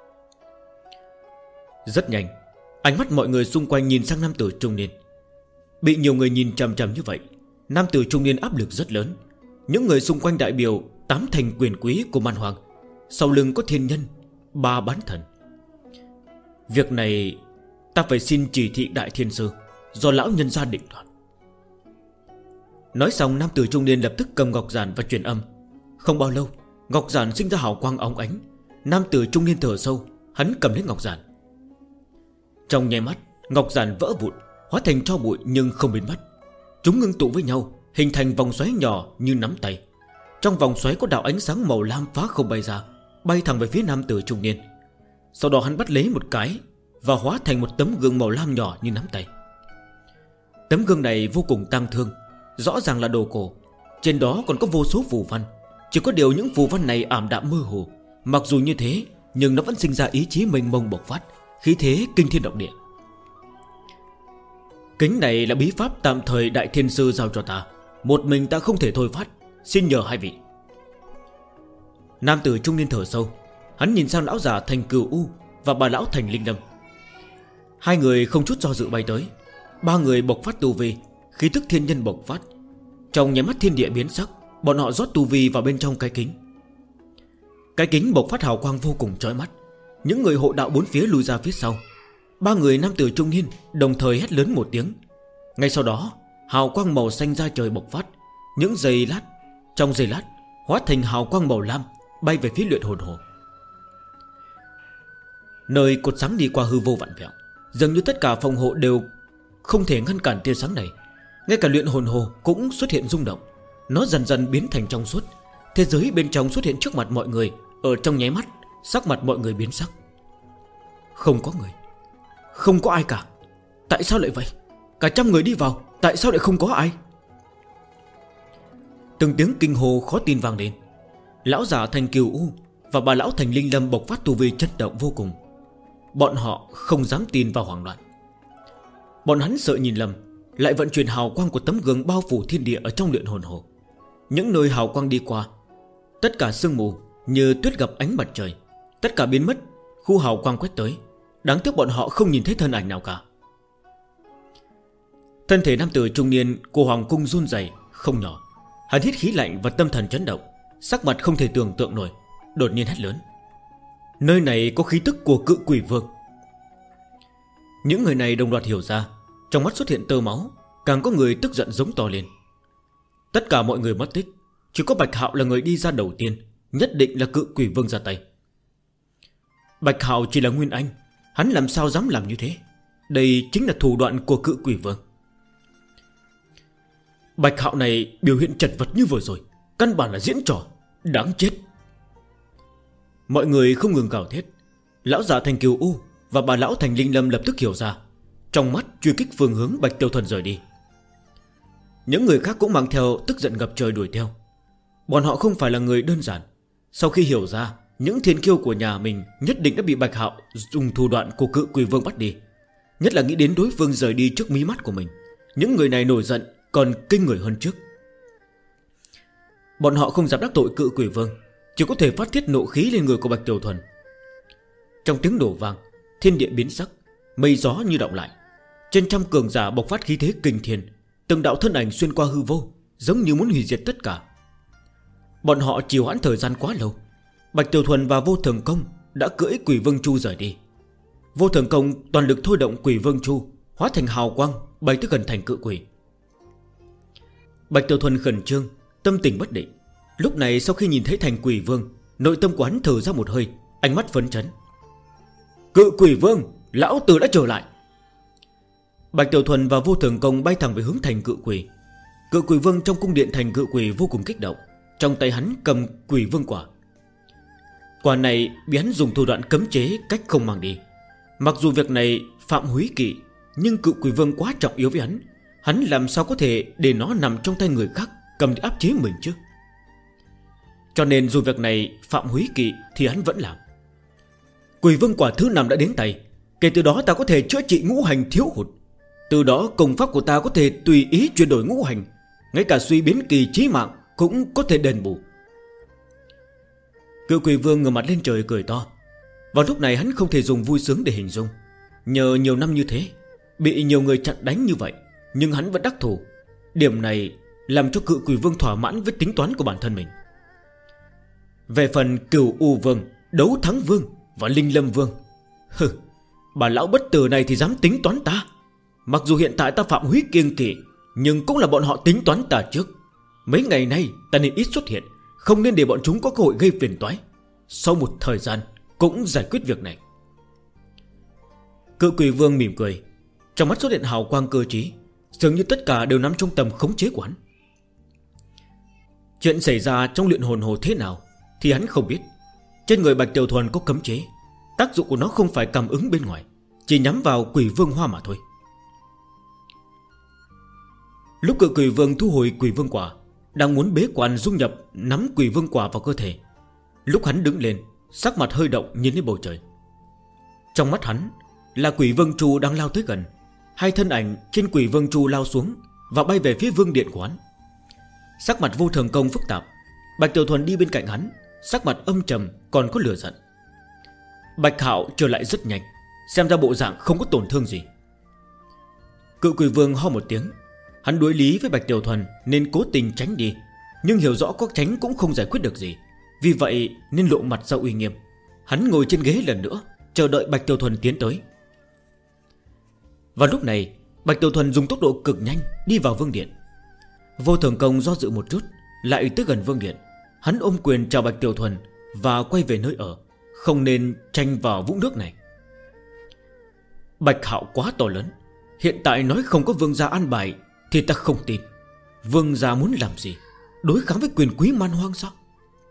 Rất nhanh, ánh mắt mọi người xung quanh nhìn sang nam tử trung niên. Bị nhiều người nhìn chằm chằm như vậy, nam tử trung niên áp lực rất lớn. Những người xung quanh đại biểu 8 thành quyền quý của Man Hoang, sau lưng có thiên nhân, 3 bán thần. Việc này ta phải xin chỉ thị đại thiên sư, do lão nhân gia định đoạt. Nói xong, nam tử trung niên lập tức cầm ngọc giản và truyền âm. Không bao lâu, ngọc giản sinh ra hào quang óng ánh. Nam tử trung niên thở sâu, hắn cầm lấy ngọc giản. Trong nháy mắt, ngọc giản vỡ vụn, hóa thành tro bụi nhưng không biến mất. Chúng ngưng tụ với nhau, hình thành vòng xoáy nhỏ như nắm tay. Trong vòng xoáy có đạo ánh sáng màu lam phá không bay ra, bay thẳng về phía nam tử trung niên. Sau đó hắn bắt lấy một cái và hóa thành một tấm gương màu lam nhỏ như nắm tay. Tấm gương này vô cùng tang thương, rõ ràng là đồ cổ. Trên đó còn có vô số phù văn. Chỉ có điều những phù văn này ảm đạm mơ hồ. Mặc dù như thế, nhưng nó vẫn sinh ra ý chí mênh mông bộc phát, khí thế kinh thiên động địa. Kính này là bí pháp tạm thời đại thiên sư giao cho ta, một mình ta không thể thôi phát, xin nhờ hai vị. Nam tử trung niên thở sâu, hắn nhìn sang lão già thành Cừu U và bà lão thành Linh Lâm. Hai người không chút do dự bay tới. Ba người bộc phát tu vi, khí tức thiên nhân bộc phát. Trong nháy mắt thiên địa biến sắc, bọn họ rót tu vi vào bên trong cái kính. Cái kính bộc phát hào quang vô cùng chói mắt. Những người hộ đạo bốn phía lùi ra phía sau. Ba người nam tử trung niên đồng thời hét lớn một tiếng. Ngay sau đó, hào quang màu xanh ra trời bộc phát. Trong giây lát hóa thành hào quang màu lam, bay về phía luyện hồn hồ. Nơi cột sáng đi qua hư vô vặn vẹo, dường như tất cả phòng hộ đều không thể ngăn cản tia sáng này. Ngay cả luyện hồn hồ cũng xuất hiện rung động. Nó dần dần biến thành trong suốt. Thế giới bên trong xuất hiện trước mặt mọi người. Ở trong nháy mắt, sắc mặt mọi người biến sắc. Không có người, không có ai cả. Tại sao lại vậy? Cả trăm người đi vào, tại sao lại không có ai? Từng tiếng kinh hô khó tin vang lên. Lão già Thành Kiều U và bà lão Thành Linh Lâm bộc phát tu vi chấn động vô cùng. Bọn họ không dám tin vào hoảng loạn. Bọn hắn sợ nhìn lầm, lại vận chuyển hào quang của tấm gương bao phủ thiên địa ở trong luyện hồn hồ. Những nơi hào quang đi qua, tất cả sương mù như tuyết gặp ánh mặt trời, tất cả biến mất. Khu hào quang quét tới, đáng tiếc bọn họ không nhìn thấy thân ảnh nào cả. Thân thể nam tử trung niên của hoàng cung run rẩy không nhỏ. Hắn hít khí lạnh và tâm thần chấn động, sắc mặt không thể tưởng tượng nổi. Đột nhiên hét lớn: nơi này có khí tức của Cự Quỷ Vương. Những người này đồng loạt hiểu ra, trong mắt xuất hiện tơ máu. Càng có người tức giận giống to lên. Tất cả mọi người mất tích, chỉ có Bạch Hạo là người đi ra đầu tiên. Nhất định là Cự Quỷ Vương ra tay. Bạch Hạo chỉ là nguyên anh, hắn làm sao dám làm như thế? Đây chính là thủ đoạn của Cự Quỷ Vương. Bạch Hạo này biểu hiện chật vật như vừa rồi, căn bản là diễn trò, đáng chết. Mọi người không ngừng gào thét. Lão già Thành Kiều U và bà lão Thành Linh Lâm lập tức hiểu ra, trong mắt truy kích phương hướng Bạch Tiểu Thuần rời đi. Những người khác cũng mang theo tức giận ngập trời đuổi theo. Bọn họ không phải là người đơn giản. Sau khi hiểu ra những thiên kiêu của nhà mình nhất định đã bị Bạch Hạo dùng thủ đoạn của Cự Quỷ Vương bắt đi, nhất là nghĩ đến đối phương rời đi trước mí mắt của mình, những người này nổi giận còn kinh người hơn trước. Bọn họ không dám đắc tội Cự Quỷ Vương, chỉ có thể phát thiết nộ khí lên người của Bạch Tiểu Thuần. Trong tiếng nổ vang, thiên địa biến sắc, mây gió như động lại. Trên trăm cường giả bộc phát khí thế kinh thiên, từng đạo thân ảnh xuyên qua hư vô, giống như muốn hủy diệt tất cả. Bọn họ trì hoãn thời gian quá lâu. Bạch Tiểu Thuần và Vô Thường Công đã cưỡi Quỷ Vương Chu rời đi. Vô Thường Công toàn lực thôi động Quỷ Vương Chu, hóa thành hào quang bay tới gần thành cự quỷ. Bạch Tiểu Thuần khẩn trương, tâm tình bất định. Lúc này sau khi nhìn thấy thành Quỷ Vương, nội tâm của hắn thở ra một hơi, ánh mắt phấn chấn. Cự Quỷ Vương, lão tử đã trở lại. Bạch Tiểu Thuần và Vô Thường Công bay thẳng về hướng thành cự quỷ. Cự Quỷ Vương trong cung điện thành cự quỷ vô cùng kích động. Trong tay hắn cầm Quỷ Vương quả. Quả này bị hắn dùng thủ đoạn cấm chế cách không mang đi. Mặc dù việc này phạm húy kỵ, nhưng Cự Quỷ Vương quá trọng yếu với hắn. Hắn làm sao có thể để nó nằm trong tay người khác cầm để áp chế mình chứ? Cho nên dù việc này phạm húy kỵ thì hắn vẫn làm. Quỷ Vương quả thứ 5 đã đến tay. Kể từ đó ta có thể chữa trị ngũ hành thiếu hụt. Từ đó công pháp của ta có thể tùy ý chuyển đổi ngũ hành. Ngay cả suy biến kỳ chí mạng cũng có thể đền bù. Cự Quỷ Vương ngửa mặt lên trời cười to. Vào lúc này hắn không thể dùng vui sướng để hình dung. Nhờ nhiều năm như thế, bị nhiều người chặn đánh như vậy, nhưng hắn vẫn đắc thủ. Điểm này làm cho Cự Quỷ Vương thỏa mãn với tính toán của bản thân mình. Về phần Cửu U Vương, Đấu Thắng Vương và Linh Lâm Vương, bà lão bất tử này thì dám tính toán ta. Mặc dù hiện tại ta phạm húy kiêng kỵ, nhưng cũng là bọn họ tính toán ta trước. Mấy ngày nay ta nên ít xuất hiện, không nên để bọn chúng có cơ hội gây phiền toái. Sau một thời gian cũng giải quyết việc này. Cự Quỷ Vương mỉm cười, trong mắt xuất hiện hào quang cơ trí, dường như tất cả đều nằm trong tầm khống chế của hắn. Chuyện xảy ra trong luyện hồn hồ thế nào thì hắn không biết. Trên người Bạch Tiểu Thuần có cấm chế, tác dụng của nó không phải cảm ứng bên ngoài, chỉ nhắm vào Quỷ Vương Hoa mà thôi. Lúc Cự Quỷ Vương thu hồi Quỷ Vương quả, đang muốn bế quan dung nhập nắm Quỷ Vương quả vào cơ thể, lúc hắn đứng lên, sắc mặt hơi động nhìn lên bầu trời. Trong mắt hắn là Quỷ Vương Chu đang lao tới gần. Hai thân ảnh trên Quỷ Vương Chu lao xuống và bay về phía vương điện của hắn. Sắc mặt Vô Thường Công phức tạp. Bạch Tiểu Thuần đi bên cạnh hắn, sắc mặt âm trầm còn có lửa giận. Bạch Hạo trở lại rất nhanh, xem ra bộ dạng không có tổn thương gì. Cự Quỷ Vương ho một tiếng. Hắn đối lý với Bạch Tiểu Thuần nên cố tình tránh đi, nhưng hiểu rõ có tránh cũng không giải quyết được gì, vì vậy nên lộ mặt ra uy nghiêm. Hắn ngồi trên ghế lần nữa, chờ đợi Bạch Tiểu Thuần tiến tới. Vào lúc này Bạch Tiểu Thuần dùng tốc độ cực nhanh đi vào vương điện. Vô Thường Công do dự một chút, lại tới gần vương điện. Hắn ôm quyền chào Bạch Tiểu Thuần, và quay về nơi ở, không nên tranh vào vũng nước này. Bạch Hạo quá to lớn, hiện tại nói không có vương gia an bài thì ta không tin. Vương gia muốn làm gì? Đối kháng với quyền quý man hoang sao?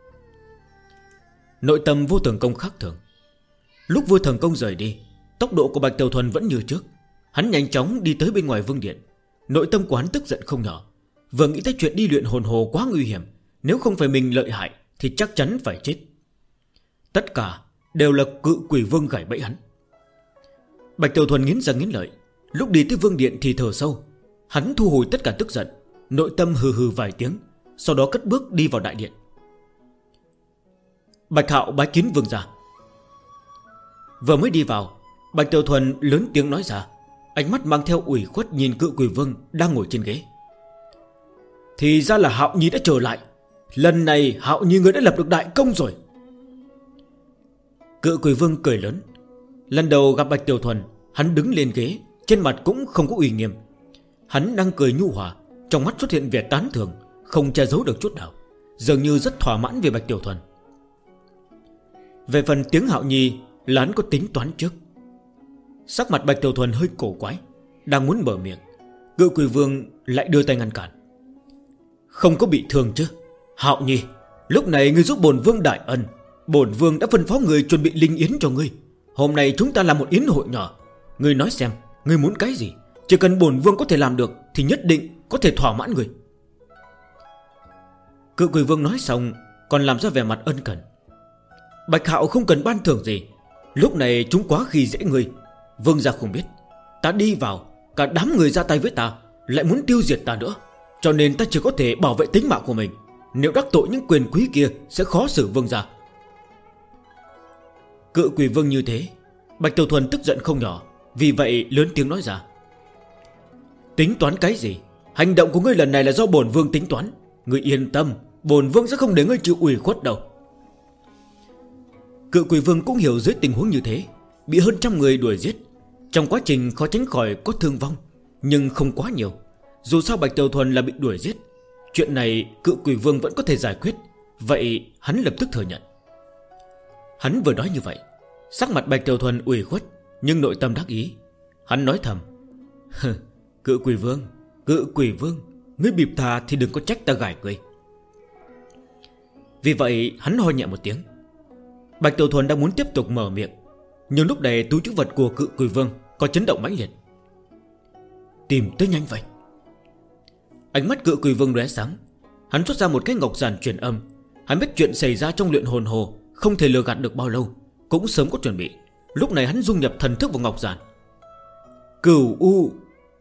Nội tâm Vô Thường Công khác thường. Lúc Vô Thường Công rời đi, tốc độ của Bạch Tiểu Thuần vẫn như trước. Hắn nhanh chóng đi tới bên ngoài vương điện. Nội tâm của hắn tức giận không nhỏ. Vừa nghĩ tới chuyện đi luyện hồn hồ quá nguy hiểm, nếu không phải mình lợi hại thì chắc chắn phải chết. Tất cả đều là Cự Quỷ Vương gảy bẫy hắn. Bạch Tiểu Thuần nghiến răng nghiến lợi. Lúc đi tới vương điện thì thở sâu. Hắn thu hồi tất cả tức giận, nội tâm hừ hừ vài tiếng, sau đó cất bước đi vào đại điện. Bạch Hạo bái kiến vương gia. Vừa mới đi vào, Bạch Tiểu Thuần lớn tiếng nói ra, ánh mắt mang theo ủy khuất nhìn Cự Quỷ Vương đang ngồi trên ghế. Thì ra là Hạo Nhi đã trở lại. Lần này Hạo Nhi ngươi đã lập được đại công rồi. Cự Quỷ Vương cười lớn. Lần đầu gặp Bạch Tiểu Thuần, hắn đứng lên ghế, trên mặt cũng không có uy nghiêm. Hắn đang cười nhu hòa, trong mắt xuất hiện vẻ tán thưởng, không che giấu được chút nào, dường như rất thỏa mãn về Bạch Tiểu Thuần. Về phần tiếng Hạo Nhi là hắn có tính toán trước. Sắc mặt Bạch Tiểu Thuần hơi cổ quái, đang muốn mở miệng, Cự Quỷ Vương lại đưa tay ngăn cản. Không có bị thương chứ? Hạo Nhi, lúc này ngươi giúp bổn vương đại ân. Bổn vương đã phân phó người chuẩn bị linh yến cho ngươi. Hôm nay chúng ta làm một yến hội nhỏ. Ngươi nói xem, ngươi muốn cái gì? Chỉ cần bổn vương có thể làm được thì nhất định có thể thỏa mãn ngươi. Cự Quỷ Vương nói xong còn làm ra vẻ mặt ân cần. Bạch Hạo không cần ban thưởng gì. Lúc này chúng quá khi dễ ngươi. Vương gia không biết, ta đi vào, cả đám người ra tay với ta, lại muốn tiêu diệt ta nữa. Cho nên ta chỉ có thể bảo vệ tính mạng của mình. Nếu đắc tội những quyền quý kia sẽ khó xử vương gia. Cự Quỷ Vương như thế, Bạch Tiểu Thuần tức giận không nhỏ, vì vậy lớn tiếng nói ra. Tính toán cái gì? Hành động của ngươi lần này là do bổn vương tính toán. Ngươi yên tâm, bổn vương sẽ không để ngươi chịu ủy khuất đâu. Cự Quỷ Vương cũng hiểu dưới tình huống như thế, bị hơn trăm người đuổi giết, trong quá trình khó tránh khỏi có thương vong, nhưng không quá nhiều. Dù sao Bạch Tiểu Thuần là bị đuổi giết, chuyện này Cự Quỷ Vương vẫn có thể giải quyết. Vậy hắn lập tức thừa nhận. Hắn vừa nói như vậy, sắc mặt Bạch Tiểu Thuần ủy khuất, nhưng nội tâm đắc ý. Hắn nói thầm, Cự Quỷ Vương, Cự Quỷ Vương, ngươi bịp thà thì đừng có trách ta gài ngươi. Vì vậy hắn ho nhẹ một tiếng. Bạch Tiểu Thuần đang muốn tiếp tục mở miệng, nhưng lúc này túi trữ vật của Cự Quỷ Vương có chấn động mãnh liệt. Tìm tới nhanh vậy. Ánh mắt Cự Quỷ Vương lóe sáng. Hắn xuất ra một cái ngọc giản truyền âm. Hắn biết chuyện xảy ra trong luyện hồn hồ không thể lừa gạt được bao lâu, cũng sớm có chuẩn bị. Lúc này hắn dung nhập thần thức vào ngọc giản. Cửu U.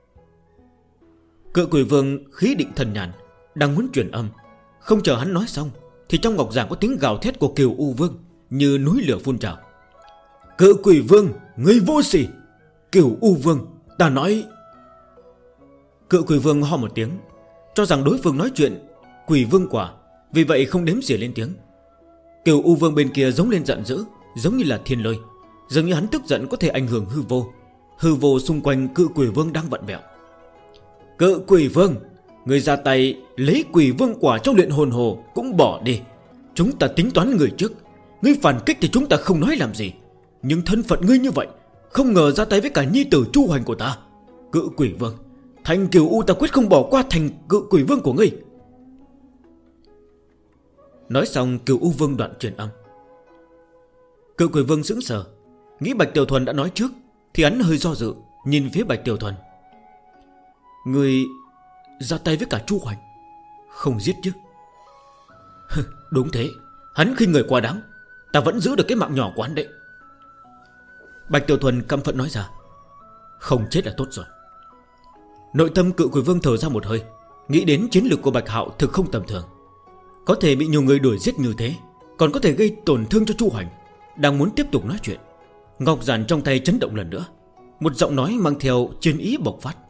Cự Quỷ Vương khí định thần nhàn, đang muốn truyền âm. Không chờ hắn nói xong thì trong ngọc giản có tiếng gào thét của Cửu U Vương như núi lửa phun trào. Cự Quỷ Vương, ngươi vô sỉ. Cửu U Vương, ta nói. Cự Quỷ Vương ho một tiếng, cho rằng đối phương nói chuyện quỷ vương quả, vì vậy không đếm xỉa lên tiếng. Cửu U Vương bên kia giống lên giận dữ, giống như là thiên lôi. Dường như hắn tức giận có thể ảnh hưởng hư vô. Hư vô xung quanh Cự Quỷ Vương đang vặn vẹo. Cự Quỷ Vương, người ra tay lấy quỷ vương quả trong luyện hồn hồ cũng bỏ đi. Chúng ta tính toán người trước. Ngươi phản kích thì chúng ta không nói làm gì, nhưng thân phận ngươi như vậy, không ngờ ra tay với cả nhi tử Chu Hoành của ta. Cự Quỷ Vương, thành Cửu U ta quyết không bỏ qua thành Cự Quỷ Vương của ngươi. Nói xong Cửu U Vương đoạn truyền âm. Cự Quỷ Vương sững sờ, nghĩ Bạch Tiểu Thuần đã nói trước, thì hắn hơi do dự, nhìn phía Bạch Tiểu Thuần. Ngươi ra tay với cả Chu Hoành, không giết chứ? Đúng thế, hắn khinh người quá đáng, ta vẫn giữ được cái mạng nhỏ của hắn đấy. Bạch Tiểu Thuần căm phẫn nói ra. Không chết là tốt rồi. Nội tâm Cự Quỷ Vương thở ra một hơi, nghĩ đến chiến lược của Bạch Hạo thực không tầm thường. Có thể bị nhiều người đuổi giết như thế, còn có thể gây tổn thương cho Chu Hoành. Đang muốn tiếp tục nói chuyện, ngọc giản trong tay chấn động lần nữa. Một giọng nói mang theo chiến ý bộc phát.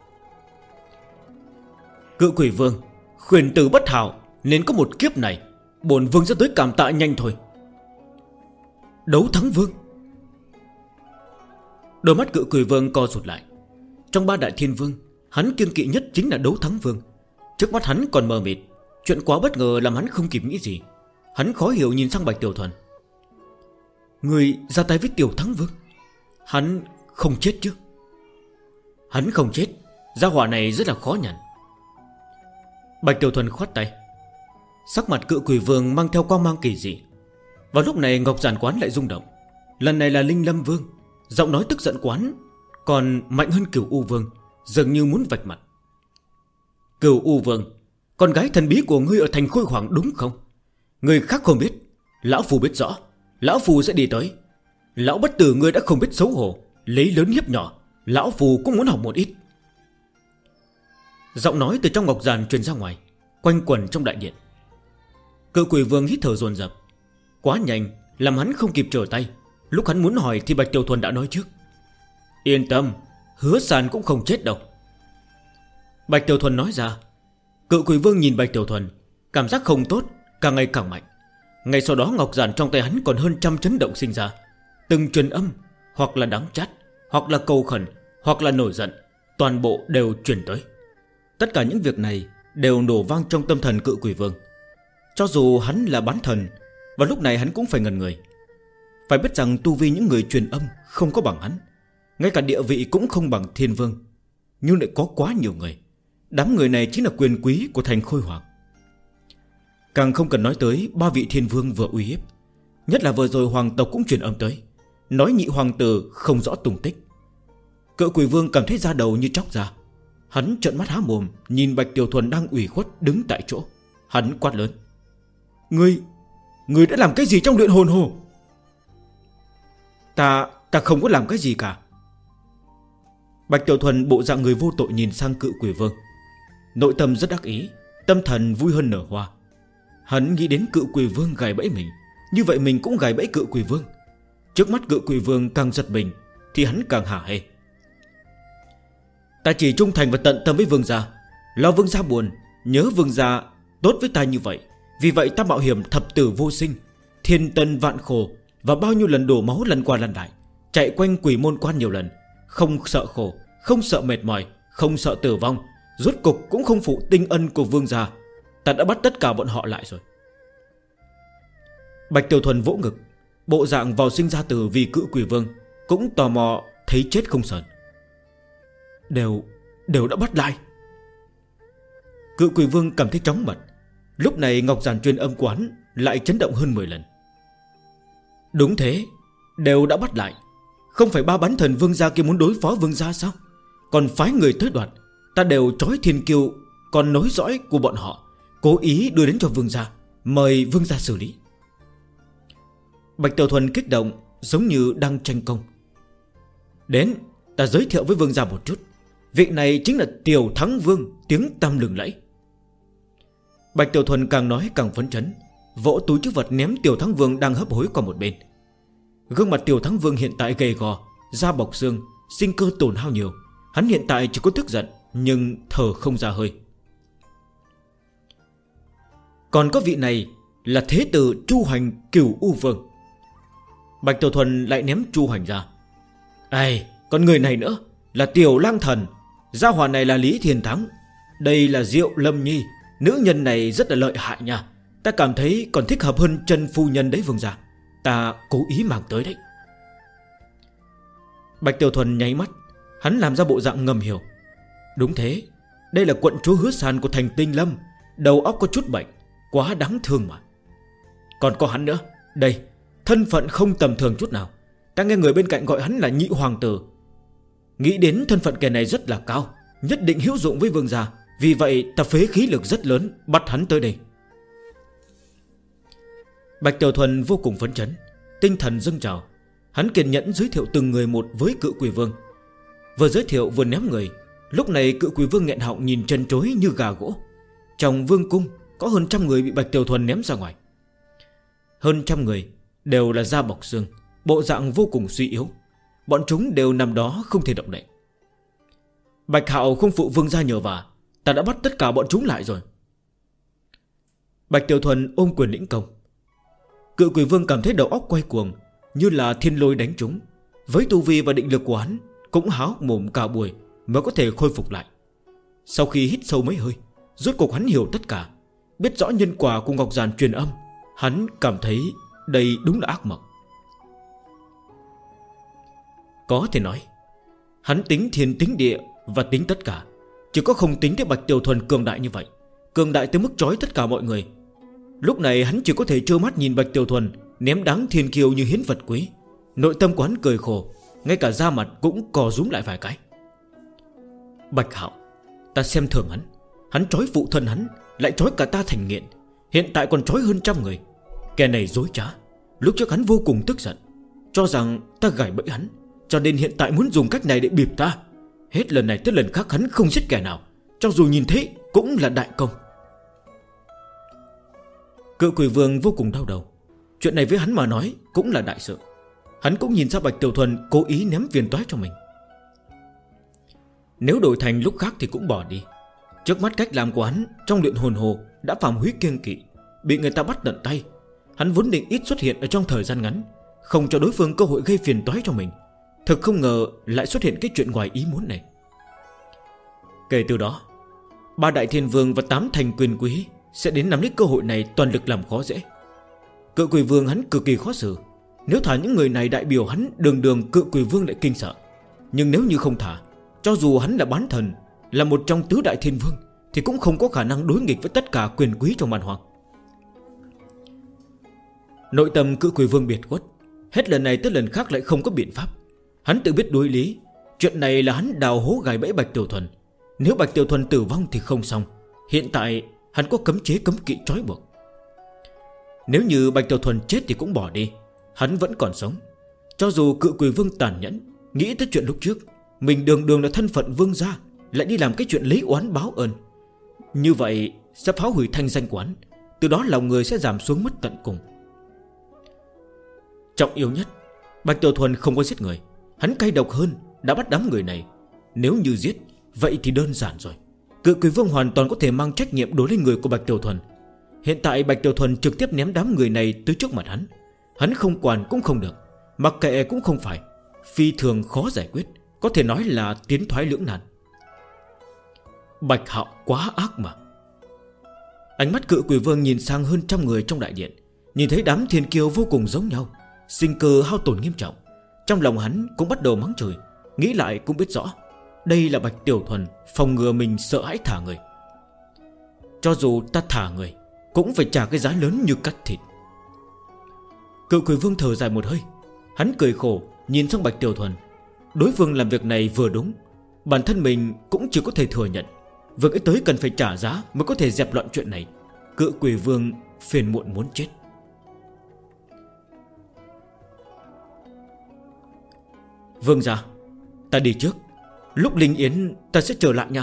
Cự Quỷ Vương, khuyển tử bất hảo, nên có một kiếp này bổn vương sẽ tới cảm tạ nhanh thôi. Đấu thắng vương. Đôi mắt Cự Quỷ Vương co rụt lại. Trong ba đại thiên vương, hắn kiêng kỵ nhất chính là Đấu Thắng Vương. Trước mắt hắn còn mờ mịt, chuyện quá bất ngờ làm hắn không kịp nghĩ gì. Hắn khó hiểu nhìn sang Bạch Tiểu Thuần. Người ra tay với Tiểu Thắng Vương. Hắn không chết chứ? Hắn không chết. Gia hỏa này rất là khó nhận. Bạch Tiểu Thuần khoát tay. Sắc mặt Cự Quỷ Vương mang theo quang mang kỳ dị. Vào lúc này Ngọc Giản Quán lại rung động. Lần này là Linh Lâm Vương. Giọng nói tức giận quán còn mạnh hơn Cửu U Vương, dường như muốn vạch mặt. Cửu U Vương, con gái thần bí của ngươi ở thành Khôi Hoàng đúng không? Người khác không biết, lão phù biết rõ. Lão phù sẽ đi tới. Lão bất tử ngươi đã không biết xấu hổ, lấy lớn hiếp nhỏ. Lão phù cũng muốn học một ít. Giọng nói từ trong ngọc giàn truyền ra ngoài, quanh quẩn trong đại điện. Cự Quỷ Vương hít thở dồn dập. Quá nhanh làm hắn không kịp trở tay. Lúc hắn muốn hỏi thì Bạch Tiểu Thuần đã nói trước. Yên tâm, Hứa Sàn cũng không chết đâu. Bạch Tiểu Thuần nói ra. Cự Quỷ Vương nhìn Bạch Tiểu Thuần, cảm giác không tốt, càng ngày càng mạnh. Ngay sau đó ngọc giản trong tay hắn còn hơn trăm chấn động sinh ra. Từng truyền âm, hoặc là đắng chát, hoặc là cầu khẩn, hoặc là nổi giận, toàn bộ đều truyền tới. Tất cả những việc này đều nổ vang trong tâm thần Cự Quỷ Vương. Cho dù hắn là bán thần, và lúc này hắn cũng phải ngẩn người. Phải biết rằng tu vi những người truyền âm không có bằng hắn, ngay cả địa vị cũng không bằng Thiên Vương. Nhưng lại có quá nhiều người. Đám người này chính là quyền quý của thành Khôi Hoàng. Càng không cần nói tới 3 vị Thiên Vương vừa uy hiếp. Nhất là vừa rồi hoàng tộc cũng truyền âm tới, nói nhị hoàng tử không rõ tung tích. Cự Quỷ Vương cảm thấy da đầu như chóc ra. Hắn trợn mắt há mồm nhìn Bạch Tiểu Thuần đang ủy khuất đứng tại chỗ. Hắn quát lớn. Ngươi đã làm cái gì trong luyện hồn hồ? Ta không có làm cái gì cả. Bạch Tiểu Thuần bộ dạng người vô tội nhìn sang Cự Quỷ Vương. Nội tâm rất đắc ý, tâm thần vui hơn nở hoa. Hắn nghĩ đến Cự Quỷ Vương gài bẫy mình, như vậy mình cũng gài bẫy Cự Quỷ Vương. Trước mắt Cự Quỷ Vương càng giật mình thì hắn càng hả hê. Ta chỉ trung thành và tận tâm với Vương gia, lo Vương gia buồn, nhớ Vương gia tốt với ta như vậy. Vì vậy ta mạo hiểm thập tử vô sinh, thiên tân vạn khổ, và bao nhiêu lần đổ máu lần qua lần lại, chạy quanh Quỷ Môn Quan nhiều lần. Không sợ khổ, không sợ mệt mỏi, không sợ tử vong, rốt cục cũng không phụ tinh ân của Vương gia. Ta đã bắt tất cả bọn họ lại rồi. Bạch Tiểu Thuần vỗ ngực, bộ dạng vào sinh ra tử vì Cự Quỷ Vương, cũng tò mò thấy chết không sờn. Đều đã bắt lại. Cự Quỷ Vương cảm thấy chóng mặt. Lúc này ngọc giản truyền âm quán lại chấn động hơn 10 lần. Đúng thế, đều đã bắt lại. Không phải 3 bán thần Vương gia kia muốn đối phó Vương gia sao? Còn phái người tới đoạt. Ta đều trói thiên kiêu, còn nối dõi của bọn họ, cố ý đưa đến cho Vương gia, mời Vương gia xử lý. Bạch Tiểu Thuần kích động, giống như đang tranh công. Đến, ta giới thiệu với Vương gia một chút. Vị này chính là Tiểu Thắng Vương, tiếng tăm lừng lẫy. Bạch Tiểu Thuần càng nói càng phấn chấn, vỗ túi trữ vật ném Tiểu Thắng Vương đang hấp hối qua một bên. Gương mặt Tiểu Thắng Vương hiện tại gầy gò, da bọc xương, sinh cơ tổn hao nhiều. Hắn hiện tại chỉ có tức giận, nhưng thở không ra hơi. Còn có vị này là Thế Tử Chu Hành Cửu U Vương. Bạch Tiểu Thuần lại ném Chu Hành ra. Ai, còn người này nữa là Tiểu Lang Thần. Gia hỏa này là Lý Thiên Thắng. Đây là Diệu Lâm Nhi. Nữ nhân này rất là lợi hại nha. Ta cảm thấy còn thích hợp hơn Trần Phu Nhân đấy Vương gia. Ta cố ý mang tới đấy. Bạch Tiểu Thuần nháy mắt, hắn làm ra bộ dạng ngầm hiểu. Đúng thế, đây là quận chúa Hứa Sàn của thành Tinh Lâm. Đầu óc có chút bệnh, quá đáng thương mà. Còn có hắn nữa. Đây, thân phận không tầm thường chút nào. Ta nghe người bên cạnh gọi hắn là nhị hoàng tử. Nghĩ đến thân phận kẻ này rất là cao, nhất định hữu dụng với Vương gia. Vì vậy ta phế khí lực rất lớn, bắt hắn tới đây. Bạch Tiểu Thuần vô cùng phấn chấn, tinh thần dâng trào. Hắn kiên nhẫn giới thiệu từng người một với Cự Quỷ Vương. Vừa giới thiệu vừa ném người. Lúc này Cự Quỷ Vương nghẹn họng nhìn chân chối như gà gỗ. Trong vương cung có hơn 100 người bị Bạch Tiểu Thuần ném ra ngoài. Hơn 100 người đều là da bọc xương, bộ dạng vô cùng suy yếu. Bọn chúng đều nằm đó không thể động đậy. Bạch Hạo không phụ Vương gia nhờ vả, ta đã bắt tất cả bọn chúng lại rồi. Bạch Tiểu Thuần ôm quyền lĩnh công. Cự Quỷ Vương cảm thấy đầu óc quay cuồng, như là thiên lôi đánh trúng. Với tu vi và định lực của hắn, cũng há hốc mồm cả buổi mới có thể khôi phục lại. Sau khi hít sâu mấy hơi, rốt cuộc hắn hiểu tất cả, biết rõ nhân quả của ngọc giản truyền âm. Hắn cảm thấy đây đúng là ác mộng. Có thể nói hắn tính thiên tính địa và tính tất cả, chỉ có không tính tới Bạch Tiểu Thuần cường đại như vậy, cường đại tới mức trói tất cả mọi người. Lúc này hắn chỉ có thể trơ mắt nhìn Bạch Tiểu Thuần ném đáng thiên kiêu như hiến vật quý. Nội tâm của hắn cười khổ, ngay cả da mặt cũng co rúm lại vài cái. Bạch Hạo, ta xem thường hắn. Hắn trói phụ thân hắn, lại trói cả ta thành nghiện, hiện tại còn trói hơn 100 người. Kẻ này dối trá. Lúc trước hắn vô cùng tức giận, cho rằng ta gài bẫy hắn, cho nên hiện tại muốn dùng cách này để bịp ta. Hết lần này tới lần khác hắn không giết kẻ nào, cho dù nhìn thấy cũng là đại công. Cự Quỷ Vương vô cùng đau đầu. Chuyện này với hắn mà nói cũng là đại sự. Hắn cũng nhìn ra Bạch Tiểu Thuần cố ý ném phiền toái cho mình. Nếu đổi thành lúc khác thì cũng bỏ đi. Trước mắt cách làm của hắn trong luyện hồn hồ đã phạm húy kiêng kỵ, bị người ta bắt tận tay. Hắn vốn định ít xuất hiện ở trong thời gian ngắn, không cho đối phương cơ hội gây phiền toái cho mình. Thực không ngờ lại xuất hiện cái chuyện ngoài ý muốn này. Kể từ đó, 3 đại thiên vương và 8 thành quyền quý sẽ đến nắm lấy cơ hội này toàn lực làm khó dễ. Cự Quỷ Vương hắn cực kỳ khó xử. Nếu thả những người này đại biểu hắn, đường Cự Quỷ Vương lại kinh sợ. Nhưng nếu như không thả, cho dù hắn là bán thần, là một trong tứ đại thiên vương, thì cũng không có khả năng đối nghịch với tất cả quyền quý trong man hoang. Nội tâm Cự Quỷ Vương biệt khuất, hết lần này tới lần khác lại không có biện pháp. Hắn tự biết đối lý. Chuyện này là hắn đào hố gài bẫy Bạch Tiểu Thuần. Nếu Bạch Tiểu Thuần tử vong thì không xong. Hiện tại hắn có cấm chế cấm kỵ trói buộc. Nếu như Bạch Tiểu Thuần chết thì cũng bỏ đi, hắn vẫn còn sống. Cho dù Cự Quỷ Vương tàn nhẫn, nghĩ tới chuyện lúc trước mình đường là thân phận vương gia, lại đi làm cái chuyện lấy oán báo ơn, như vậy sẽ phá hủy thanh danh của hắn. Từ đó lòng người sẽ giảm xuống mất tận cùng. Trọng yếu nhất, Bạch Tiểu Thuần không có giết người. Hắn cay độc hơn, đã bắt đám người này. Nếu như giết, vậy thì đơn giản rồi. Cự Quỷ Vương hoàn toàn có thể mang trách nhiệm đối với người của Bạch Tiểu Thuần. Hiện tại Bạch Tiểu Thuần trực tiếp ném đám người này tới trước mặt hắn. Hắn không quản cũng không được, mặc kệ cũng không phải. Phi thường khó giải quyết, có thể nói là tiến thoái lưỡng nan. Bạch Hạo quá ác mà. Ánh mắt Cự Quỷ Vương nhìn sang hơn 100 người trong đại điện, nhìn thấy đám thiên kiêu vô cùng giống nhau, sinh cơ hao tổn nghiêm trọng. Trong lòng hắn cũng bắt đầu mắng chửi. Nghĩ lại cũng biết rõ, đây là Bạch Tiểu Thuần phòng ngừa mình sợ hãi thả người. Cho dù ta thả người, cũng phải trả cái giá lớn như cắt thịt. Cự Quỷ Vương thở dài một hơi. Hắn cười khổ nhìn sang Bạch Tiểu Thuần. Đối phương làm việc này vừa đúng, bản thân mình cũng chỉ có thể thừa nhận. Vừa nghĩ tới cần phải trả giá mới có thể dẹp loạn chuyện này, Cự Quỷ Vương phiền muộn muốn chết. Vương gia, ta đi trước, lúc Linh Yến ta sẽ trở lại nha.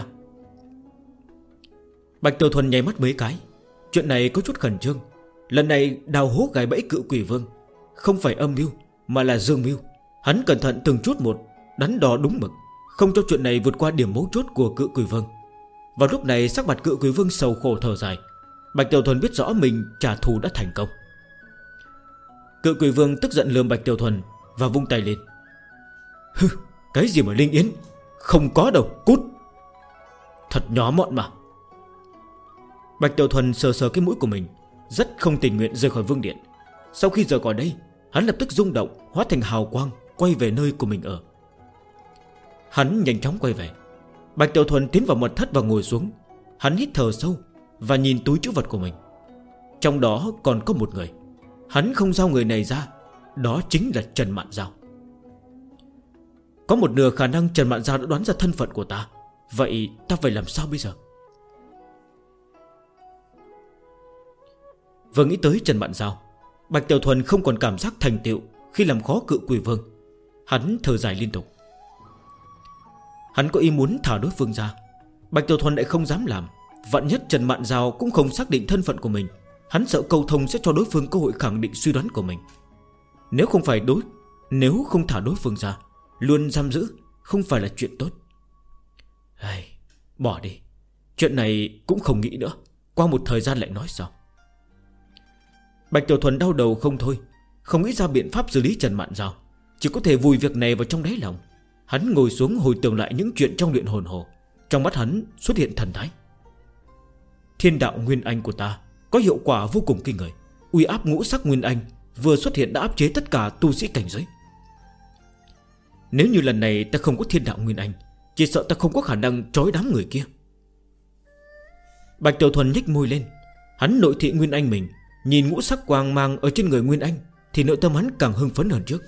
Bạch Tiểu Thuần nháy mắt mấy cái. Chuyện này có chút khẩn trương. Lần này đào hố gài bẫy Cự Quỷ Vương không phải âm mưu mà là dương mưu. Hắn cẩn thận từng chút một, đắn đo đúng mực, không cho chuyện này vượt qua điểm mấu chốt của Cự Quỷ Vương. Vào lúc này sắc mặt Cự Quỷ Vương sầu khổ thở dài. Bạch Tiểu Thuần biết rõ mình trả thù đã thành công. Cự Quỷ Vương tức giận lườm Bạch Tiểu Thuần và vung tay lên. Hừ, cái gì mà Linh Yến, không có đâu, cút. Thật nhỏ mọn mà. Bạch Tiểu Thuần sờ sờ cái mũi của mình, rất không tình nguyện rời khỏi vương điện. Sau khi rời khỏi đây, hắn lập tức rung động, hóa thành hào quang, quay về nơi của mình ở. Hắn nhanh chóng quay về. Bạch Tiểu Thuần tiến vào mật thất và ngồi xuống. Hắn hít thở sâu và nhìn túi trữ vật của mình. Trong đó còn có một người. Hắn không giao người này ra, đó chính là Trần Mạn Giao. Có một nửa khả năng Trần Mạn Giao đã đoán ra thân phận của ta. Vậy ta phải làm sao bây giờ? Vừa nghĩ tới Trần Mạn Giao, Bạch Tiểu Thuần không còn cảm giác thành tựu khi làm khó Cự Quỷ Vương. Hắn thở dài liên tục. Hắn có ý muốn thả đối phương ra, Bạch Tiểu Thuần lại không dám làm. Vạn nhất Trần Mạn Giao cũng không xác định thân phận của mình, hắn sợ câu thông sẽ cho đối phương cơ hội khẳng định suy đoán của mình. Nếu không thả đối phương ra, luôn giam giữ không phải là chuyện tốt. Bỏ đi, chuyện này cũng không nghĩ nữa, qua một thời gian lại nói sao. Bạch Tiểu Thuần đau đầu không thôi, không nghĩ ra biện pháp xử lý Trần Mạn Giao, chỉ có thể vùi việc này vào trong đáy lòng. Hắn ngồi xuống hồi tưởng lại những chuyện trong luyện hồn hồ. Trong mắt hắn xuất hiện thần thái. Thiên đạo Nguyên Anh của ta có hiệu quả vô cùng kinh người. Uy áp ngũ sắc Nguyên Anh vừa xuất hiện đã áp chế tất cả tu sĩ cảnh giới. Nếu như lần này ta không có thiên đạo nguyên anh, chỉ sợ ta không có khả năng trói đám người kia. Bạch Tiểu Thuần nhếch môi lên. Hắn nội thị nguyên anh mình, nhìn ngũ sắc quang mang ở trên người nguyên anh thì nội tâm hắn càng hưng phấn hơn trước.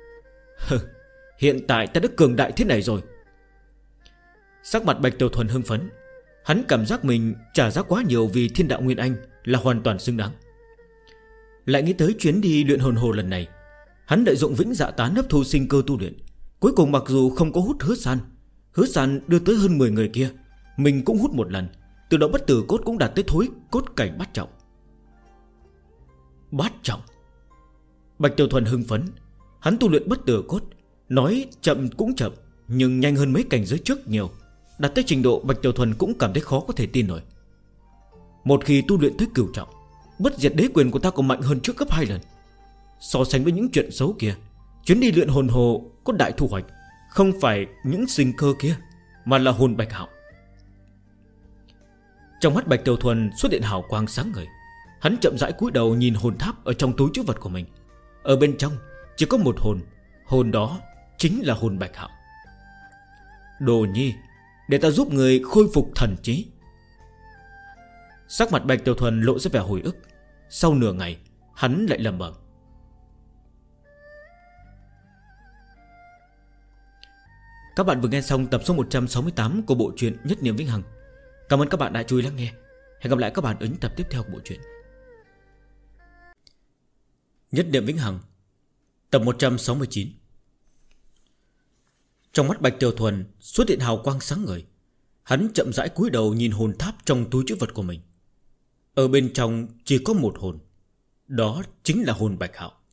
Hiện tại ta đã cường đại thế này rồi. Sắc mặt Bạch Tiểu Thuần hưng phấn. Hắn cảm giác mình trả giá quá nhiều vì thiên đạo nguyên anh là hoàn toàn xứng đáng. Lại nghĩ tới chuyến đi luyện hồn hồ lần này, hắn lợi dụng vĩnh dạ tán hấp thu sinh cơ tu luyện. Cuối cùng mặc dù không có hút Hứa San đưa tới hơn 10 người kia, mình cũng hút một lần. Từ đó bất tử cốt cũng đạt tới thối cốt cảnh bát trọng. Bát trọng. Bạch Tiểu Thuần hưng phấn. Hắn tu luyện bất tử cốt, nói chậm cũng chậm, nhưng nhanh hơn mấy cảnh giới trước nhiều. Đạt tới trình độ Bạch Tiểu Thuần cũng cảm thấy khó có thể tin nổi. Một khi tu luyện tới cửu trọng, bất diệt đế quyền của ta còn mạnh hơn trước gấp 2 lần. So sánh với những chuyện xấu kia, chuyến đi luyện hồn hồ có đại thu hoạch. Không phải những sinh cơ kia, mà là hồn bạch hạo. Trong mắt Bạch Tiểu Thuần xuất hiện hào quang sáng ngời. Hắn chậm rãi cúi đầu nhìn hồn tháp ở trong túi trữ vật của mình. Ở bên trong chỉ có một hồn. Hồn đó chính là hồn bạch hạo. Đồ nhi, để ta giúp người khôi phục thần trí. Sắc mặt Bạch Tiểu Thuần lộ ra vẻ hồi ức. Sau nửa ngày hắn lại lẩm bẩm. Các bạn vừa nghe xong tập số 168 của bộ truyện Nhất Niệm Vĩnh Hằng. Cảm ơn các bạn đã chú ý lắng nghe. Hẹn gặp lại các bạn ở những tập tiếp theo của bộ truyện Nhất Niệm Vĩnh Hằng, tập 169. Trong mắt Bạch Tiểu Thuần xuất hiện hào quang sáng ngời. Hắn chậm rãi cúi đầu nhìn hồn tháp trong túi trữ vật của mình. Ở bên trong chỉ có một hồn. Đó chính là hồn bạch hạo.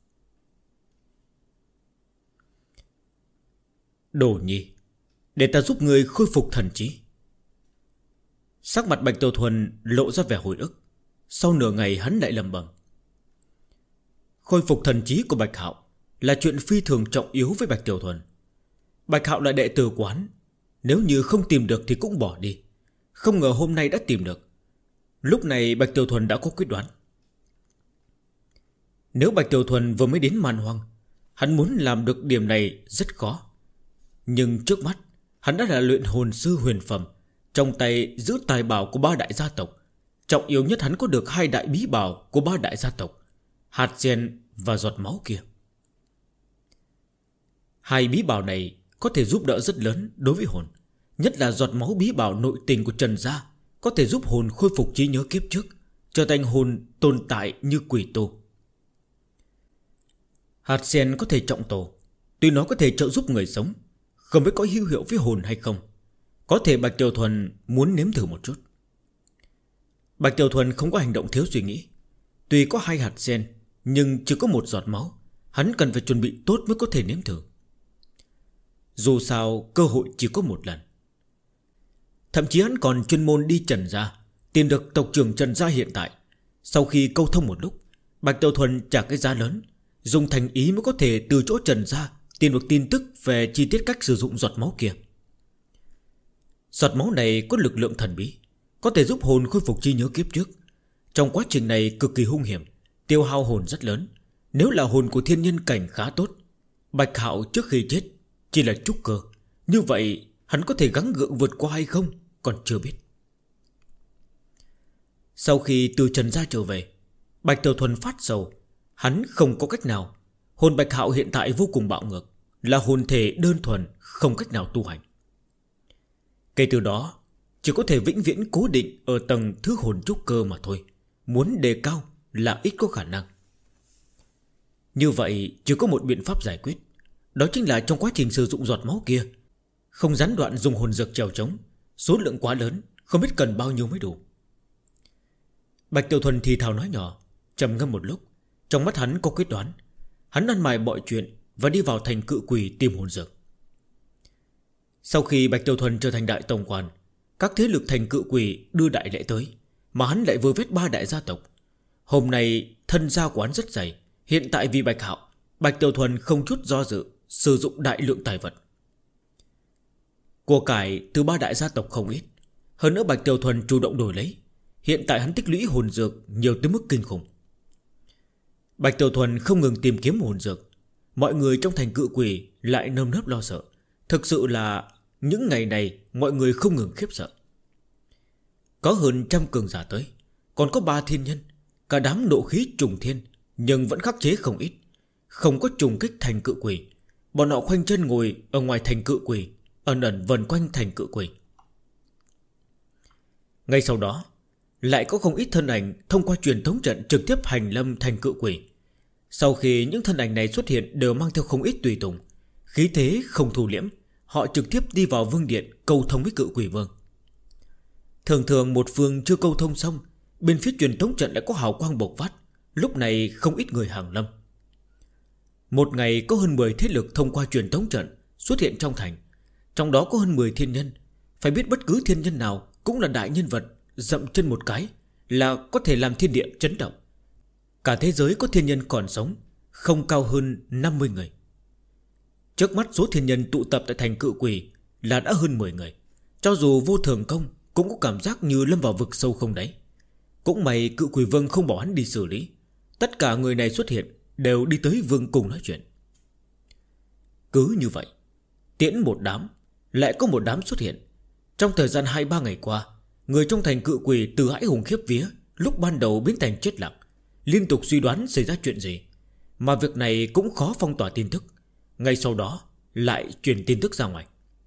Đồ nhi, để ta giúp người khôi phục thần trí. Sắc mặt Bạch Tiểu Thuần lộ ra vẻ hồi ức. Sau nửa ngày hắn lại lẩm bẩm. Khôi phục thần trí của Bạch Hạo là chuyện phi thường trọng yếu với Bạch Tiểu Thuần. Bạch Hạo là đệ tử quán, nếu như không tìm được thì cũng bỏ đi. Không ngờ hôm nay đã tìm được. Lúc này Bạch Tiểu Thuần đã có quyết đoán. Nếu Bạch Tiểu Thuần vừa mới đến Man Hoang, hắn muốn làm được điểm này rất khó. Nhưng trước mắt hắn đã là luyện hồn sư huyền phẩm, trong tay giữ tài bảo của 3 đại gia tộc. Trọng yếu nhất hắn có được 2 đại bí bảo của 3 đại gia tộc, hạt sen và giọt máu kia. 2 bí bảo này có thể giúp đỡ rất lớn đối với hồn. Nhất là giọt máu bí bảo nội tình của Trần gia, có thể giúp hồn khôi phục trí nhớ kiếp trước, trở thành hồn tồn tại như quỷ tu. Hạt sen có thể trọng tổ, tuy nó có thể trợ giúp người sống, không biết có hữu hiệu với hồn hay không. Có thể Bạch Tiểu Thuần muốn nếm thử một chút. Bạch Tiểu Thuần không có hành động thiếu suy nghĩ. Tuy có 2 hạt sen, nhưng chỉ có 1 giọt máu. Hắn cần phải chuẩn bị tốt mới có thể nếm thử. Dù sao cơ hội chỉ có 1 lần. Thậm chí hắn còn chuyên môn đi Trần gia, tìm được tộc trưởng Trần gia hiện tại. Sau khi câu thông một lúc, Bạch Tiểu Thuần trả cái giá lớn, dùng thành ý mới có thể từ chỗ Trần gia tìm được tin tức về chi tiết cách sử dụng giọt máu kia. Giọt máu này có lực lượng thần bí, có thể giúp hồn khôi phục trí nhớ kiếp trước. Trong quá trình này cực kỳ hung hiểm, tiêu hao hồn rất lớn. Nếu là hồn của thiên nhân cảnh khá tốt, Bạch Hạo trước khi chết chỉ là trúc cơ, như vậy hắn có thể gắng gượng vượt qua hay không còn chưa biết. Sau khi từ Trần gia trở về, Bạch Tiểu Thuần phát sầu. Hắn không có cách nào. Hồn Bạch Hạo hiện tại vô cùng bạo ngược, là hồn thể đơn thuần, không cách nào tu hành. Kể từ đó chỉ có thể vĩnh viễn cố định ở tầng thứ hồn trúc cơ mà thôi. Muốn đề cao là ít có khả năng. Như vậy chỉ có một biện pháp giải quyết, đó chính là trong quá trình sử dụng giọt máu kia không gián đoạn dùng hồn dược trèo trống. Số lượng quá lớn, không biết cần bao nhiêu mới đủ. Bạch Tiểu Thuần thì thào nói nhỏ, trầm ngâm một lúc. Trong mắt hắn có quyết đoán. Hắn ăn mài mọi chuyện và đi vào thành Cự Quỷ tìm hồn dược. Sau khi Bạch Tiểu Thuần trở thành đại tổng quản, các thế lực thành Cự Quỷ đưa đại lễ tới, mà hắn lại vừa vết 3 đại gia tộc. Hôm nay thân gia của hắn rất dày. Hiện tại vì Bạch Hạo, Bạch Tiểu Thuần không chút do dự sử dụng đại lượng tài vật. Của cải từ 3 đại gia tộc không ít. Hơn nữa Bạch Tiểu Thuần chủ động đổi lấy. Hiện tại hắn tích lũy hồn dược nhiều tới mức kinh khủng. Bạch Tiểu Thuần không ngừng tìm kiếm hồn dược. Mọi người trong thành Cự Quỷ lại nơm nớp lo sợ, Thực sự là những ngày này mọi người không ngừng khiếp sợ. Có hơn trăm cường giả tới, còn có 3 thiên nhân. Cả đám nộ khí trùng thiên, nhưng vẫn khắc chế không ít. Không có trùng kích thành cự quỷ. Bọn họ khoanh chân ngồi ở ngoài thành cự quỷ, ẩn ẩn vần quanh thành cự quỷ. Ngay sau đó lại có không ít thân ảnh thông qua truyền thống trận trực tiếp hành lâm thành cự quỷ. Sau khi những thân ảnh này xuất hiện đều mang theo không ít tùy tùng, khí thế không thu liễm, họ trực tiếp đi vào vương điện câu thông với cự quỷ vương. Thường thường một phương chưa câu thông xong, bên phía truyền thống trận lại có hào quang bộc phát. Lúc này không ít người hàng lâm. Một ngày có hơn 10 thế lực thông qua truyền thống trận xuất hiện trong thành. Trong đó có hơn 10 thiên nhân. Phải biết bất cứ thiên nhân nào cũng là đại nhân vật, dậm chân một cái là có thể làm thiên địa chấn động. Cả thế giới có thiên nhân còn sống không cao hơn 50 người. Trước mắt số thiên nhân tụ tập tại thành cự quỷ là đã hơn 10 người. Cho dù Vô Thường Công cũng có cảm giác như lâm vào vực sâu không đáy. Cũng may cự quỷ vương không bỏ hắn đi xử lý. Tất cả người này xuất hiện đều đi tới vương cùng nói chuyện. Cứ như vậy, tiễn một đám, lại có một đám xuất hiện. Trong thời gian 2-3 ngày qua, người trong thành cự quỷ từ hãi hùng khiếp vía, lúc ban đầu biến thành chết lặng, liên tục suy đoán xảy ra chuyện gì. Mà việc này cũng khó phong tỏa tin tức. Ngay sau đó lại truyền tin tức ra ngoài.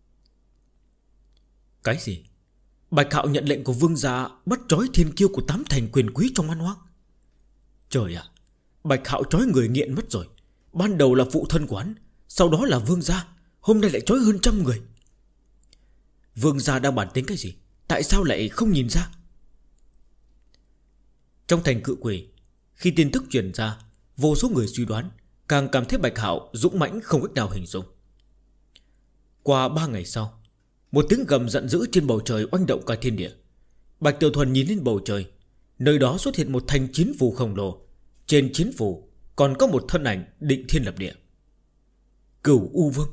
Cái gì? Bạch Hạo nhận lệnh của vương gia bắt trói thiên kiêu của 8 thành quyền quý trong man hoang. Trời ạ, Bạch Hạo trói người nghiện mất rồi. Ban đầu là phụ thân của hắn, sau đó là vương gia, hôm nay lại trói hơn 100 người. Vương gia đang bản tính cái gì? Tại sao lại không nhìn ra? Trong thành cự quỷ, khi tin tức truyền ra, vô số người suy đoán, càng cảm thấy Bạch Hạo dũng mãnh không cách nào hình dung. Qua 3 ngày sau, một tiếng gầm giận dữ trên bầu trời oanh động cả thiên địa. Bạch Tiểu Thuần nhìn lên bầu trời, nơi đó xuất hiện một thanh chiến phù khổng lồ. Trên chiến phù còn có một thân ảnh định thiên lập địa. Cửu U Vương.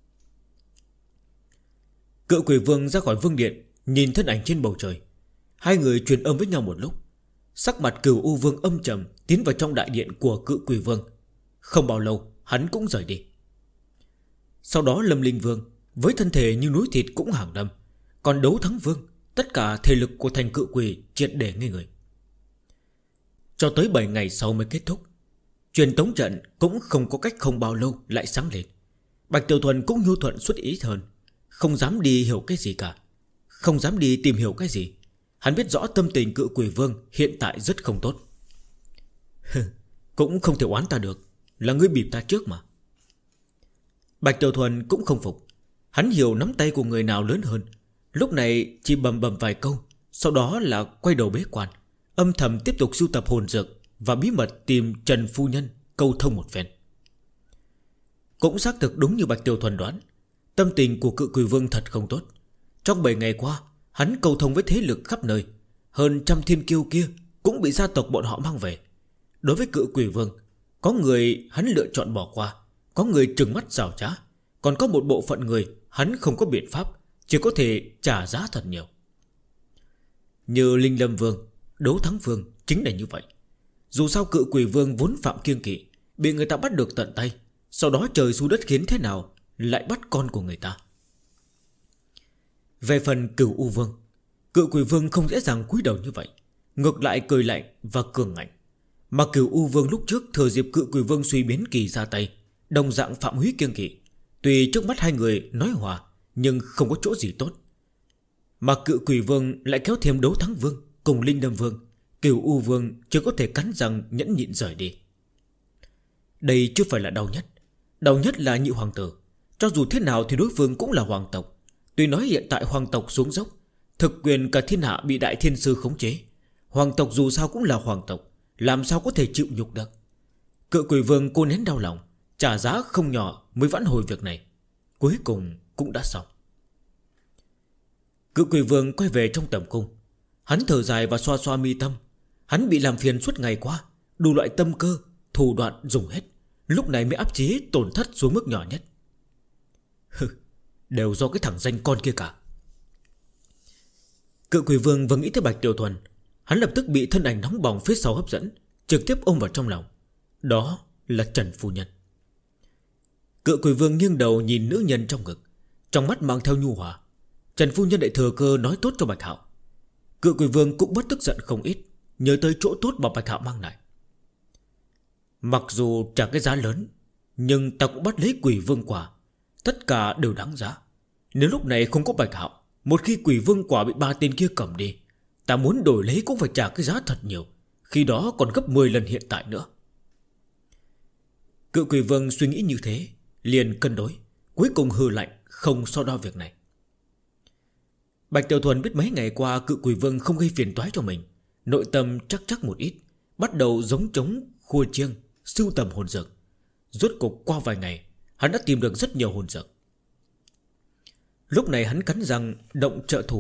Cự quỷ vương ra khỏi vương điện, nhìn thân ảnh trên bầu trời. Hai người truyền âm với nhau một lúc. Sắc mặt Cửu U Vương âm trầm, tiến vào trong đại điện của cự quỷ vương. Không bao lâu hắn cũng rời đi. Sau đó Lâm Linh Vương với thân thể như núi thịt cũng hàng lâm. Còn Đấu Thắng Vương, tất cả thể lực của thành cự quỷ triệt để ngây người. Cho tới 7 ngày sau mới kết thúc. Truyền tống trận cũng không có cách không bao lâu lại sáng lên. Bạch Tiểu Thuần cũng nhu thuận xuất ý hơn, không dám đi hiểu cái gì cả, không dám đi tìm hiểu cái gì. Hắn biết rõ tâm tình cự quỷ vương hiện tại rất không tốt. Cũng không thể oán ta được, là ngươi bịp ta trước mà. Bạch Tiểu Thuần cũng không phục. Hắn hiểu nắm tay của người nào lớn hơn. Lúc này chỉ bầm bầm vài câu, sau đó là quay đầu bế quan, âm thầm tiếp tục sưu tập hồn dược và bí mật tìm Trần Phu Nhân câu thông một phen. Cũng xác thực đúng như Bạch Tiểu Thuần đoán, tâm tình của cự quỷ vương thật không tốt. Trong 7 ngày qua, hắn câu thông với thế lực khắp nơi. Hơn 100 thiên kiêu kia cũng bị gia tộc bọn họ mang về. Đối với cự quỷ vương, có người hắn lựa chọn bỏ qua, có người trừng mắt giảo trá, còn có một bộ phận người hắn không có biện pháp, chỉ có thể trả giá thật nhiều. Như Linh Lâm Vương, Đấu Thắng Vương chính là như vậy. Dù sao cự quỷ vương vốn phạm kiêng kỵ, bị người ta bắt được tận tay, sau đó trời xu đất khiến thế nào lại bắt con của người ta. Về phần Cửu U Vương, cự quỷ vương không dễ dàng cúi đầu như vậy, ngược lại cười lạnh và cường ngạnh. Mà Cửu U Vương lúc trước thừa dịp cự quỷ vương suy biến kỳ ra tay, đồng dạng phạm húy kiêng kỵ. Tuy trước mắt hai người nói hòa, nhưng không có chỗ gì tốt. Mà cự quỷ vương lại kéo thêm Đấu Thắng Vương cùng Linh Lâm Vương, Cửu U Vương chưa có thể cắn răng nhẫn nhịn rời đi. Đây chưa phải là đau nhất. Đau nhất là nhị hoàng tử. Cho dù thế nào thì đối phương cũng là hoàng tộc. Tuy nói hiện tại hoàng tộc xuống dốc, thực quyền cả thiên hạ bị Đại Thiên Sư khống chế, hoàng tộc dù sao cũng là hoàng tộc, làm sao có thể chịu nhục được. Cự quỷ vương cô nén đau lòng, trả giá không nhỏ mới vãn hồi việc này. Cuối cùng cũng đã xong. Cự quỷ vương quay về trong tầm cung. Hắn thở dài và xoa xoa mi tâm. Hắn bị làm phiền suốt ngày qua, đủ loại tâm cơ, thủ đoạn dùng hết, lúc này mới áp chế tổn thất xuống mức nhỏ nhất. Đều do cái thằng danh con kia cả. Cự quỷ vương vừa nghĩ tới Bạch Tiểu Thuần, hắn lập tức bị thân ảnh nóng bỏng phía sau hấp dẫn, trực tiếp ôm vào trong lòng. Đó là Trần Phu Nhân. Cự quỷ vương nghiêng đầu nhìn nữ nhân trong ngực. Trong mắt mang theo nhu hòa. Trần phu nhân lại thừa cơ nói tốt cho Bạch Hạo. Cự Quỷ Vương cũng bất tức giận không ít, nhớ tới chỗ tốt mà Bạch Hạo mang lại. Mặc dù trả cái giá lớn, nhưng ta cũng bắt lấy Quỷ Vương quả. Tất cả đều đáng giá. Nếu lúc này không có Bạch Hạo, một khi Quỷ Vương quả bị 3 tên kia cầm đi, ta muốn đổi lấy cũng phải trả cái giá thật nhiều, khi đó còn gấp 10 lần hiện tại nữa. Cự Quỷ Vương suy nghĩ như thế, liền cân đối, cuối cùng hừ lạnh, không so đo việc này. Bạch Tiểu Thuần biết mấy ngày qua Cự Quỷ Vương không gây phiền toái cho mình, nội tâm chắc một ít, bắt đầu giống trống khua chiêng, sưu tầm hồn dược. Rốt cục qua vài ngày, hắn đã tìm được rất nhiều hồn dược. Lúc này hắn cắn răng động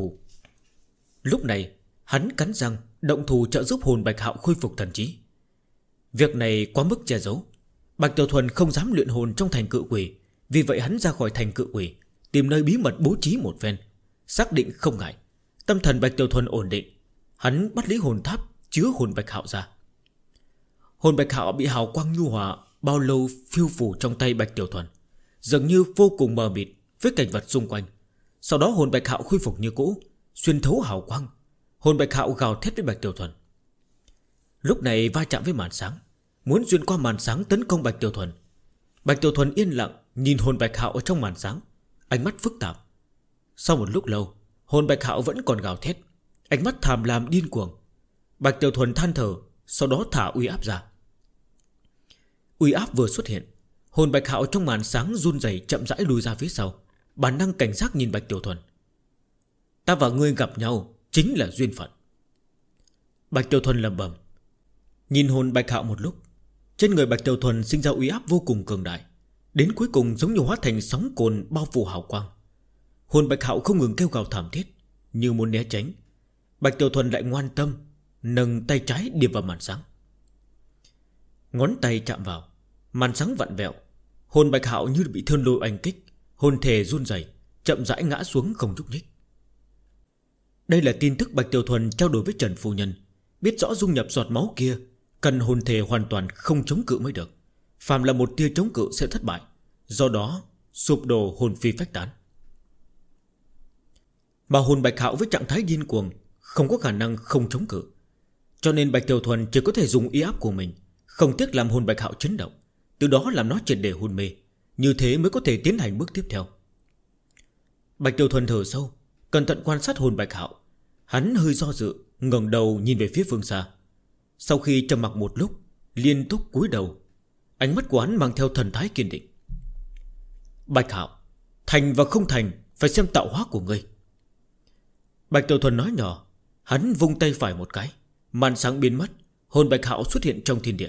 thủ trợ giúp hồn Bạch Hạo khôi phục thần trí. Việc này quá mức che giấu. Bạch Tiểu Thuần không dám luyện hồn trong thành Cự Quỷ, vì vậy hắn ra khỏi thành Cự Quỷ, tìm nơi bí mật bố trí một phen. Xác định không ngại, tâm thần Bạch Tiểu Thuần ổn định, hắn bắt lấy hồn tháp chứa hồn Bạch Hạo ra. Hồn Bạch Hạo bị hào quang nhu hòa bao lâu phiêu phù trong tay Bạch Tiểu Thuần, dường như vô cùng mờ mịt với cảnh vật xung quanh. Sau đó hồn Bạch Hạo khôi phục như cũ, xuyên thấu hào quang. Hồn Bạch Hạo gào thét với Bạch Tiểu Thuần. Lúc này va chạm với màn sáng, muốn xuyên qua màn sáng tấn công Bạch Tiểu Thuần. Bạch Tiểu Thuần yên lặng nhìn hồn Bạch Hạo ở trong màn sáng, ánh mắt phức tạp. Sau một lúc lâu, hồn Bạch Hạo vẫn còn gào thét, ánh mắt tham lam điên cuồng. Bạch Tiểu Thuần than thở, sau đó thả uy áp ra. Uy áp vừa xuất hiện, hồn Bạch Hạo trong màn sáng run rẩy chậm rãi lùi ra phía sau, bản năng cảnh giác nhìn Bạch Tiểu Thuần. Ta và ngươi gặp nhau chính là duyên phận. Bạch Tiểu Thuần lẩm bẩm. Nhìn hồn Bạch Hạo một lúc, trên người Bạch Tiểu Thuần sinh ra uy áp vô cùng cường đại, đến cuối cùng giống như hóa thành sóng cồn bao phủ hào quang. Hồn Bạch Hạo không ngừng kêu gào thảm thiết, như muốn né tránh. Bạch Tiểu Thuần lại ngoan tâm, nâng tay trái điệp vào màn sáng. Ngón tay chạm vào, màn sáng vặn vẹo. Hồn Bạch Hạo như bị thiên lôi oanh kích, hồn thể run rẩy, chậm rãi ngã xuống không nhúc nhích. Đây là tin tức Bạch Tiểu Thuần trao đổi với Trần phu nhân, biết rõ dung nhập giọt máu kia cần hồn thể hoàn toàn không chống cự mới được. Phàm là một tia chống cự sẽ thất bại, do đó sụp đổ hồn phi phách tán. Mà hồn Bạch Hạo với trạng thái điên cuồng không có khả năng không chống cự, cho nên Bạch Tiểu Thuần chỉ có thể dùng uy áp của mình, không tiếc làm hồn Bạch Hạo chấn động, từ đó làm nó triệt để hôn mê. Như thế mới có thể tiến hành bước tiếp theo. Bạch Tiểu Thuần thở sâu, cẩn thận quan sát hồn Bạch Hạo. Hắn hơi do dự, ngẩng đầu nhìn về phía phương xa. Sau khi trầm mặc một lúc, liên tục cúi đầu, ánh mắt của hắn mang theo thần thái kiên định. Bạch Hạo, thành và không thành phải xem tạo hóa của ngươi. Bạch Tiểu Thuần nói nhỏ. Hắn vung tay phải một cái, màn sáng biến mất, hồn Bạch Hạo xuất hiện trong thiên địa.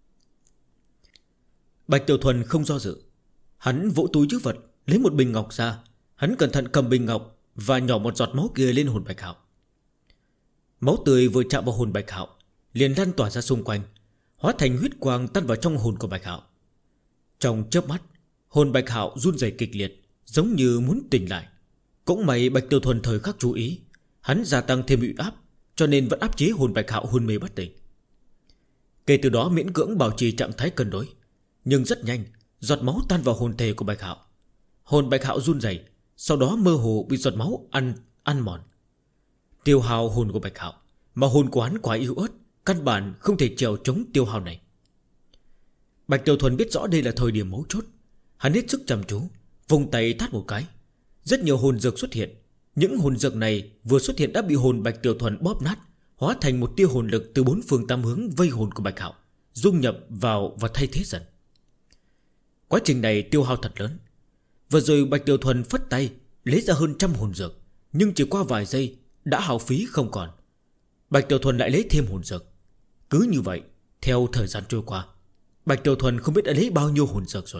Bạch Tiểu Thuần không do dự, hắn vỗ túi trữ vật, lấy một bình ngọc ra. Hắn cẩn thận cầm bình ngọc và nhỏ một giọt máu kia lên hồn Bạch Hạo. Máu tươi vừa chạm vào hồn Bạch Hạo liền lan tỏa ra xung quanh, hóa thành huyết quang tan vào trong hồn của Bạch Hạo. Trong chớp mắt, hồn Bạch Hạo run rẩy kịch liệt, giống như muốn tỉnh lại. Cũng may Bạch Tiểu Thuần thời khắc chú ý, hắn gia tăng thêm uy áp, cho nên vẫn áp chế hồn Bạch Hạo hôn mê bất tỉnh. Kể từ đó miễn cưỡng bảo trì trạng thái cân đối. Nhưng rất nhanh, giọt máu tan vào hồn thể của Bạch Hạo. Hồn Bạch Hạo run rẩy, sau đó mơ hồ bị giọt máu ăn mòn, tiêu hao hồn của Bạch Hạo. Mà hồn của hắn quá yếu ớt, căn bản không thể chèo chống tiêu hao này. Bạch Tiểu Thuần biết rõ đây là thời điểm mấu chốt, hắn hết sức chăm chú, vùng tay tát một cái. Rất nhiều hồn dược xuất hiện. Những hồn dược này vừa xuất hiện đã bị hồn Bạch Tiểu Thuần bóp nát, hóa thành một tia hồn lực từ bốn phương tám hướng vây hồn của Bạch Hạo, dung nhập vào và thay thế dần. Quá trình này tiêu hao thật lớn. Vừa rồi Bạch Tiểu Thuần phất tay lấy ra hơn trăm hồn dược, nhưng chỉ qua vài giây đã hao phí không còn. Bạch Tiểu Thuần lại lấy thêm hồn dược. Cứ như vậy, theo thời gian trôi qua, Bạch Tiểu Thuần không biết đã lấy bao nhiêu hồn dược rồi.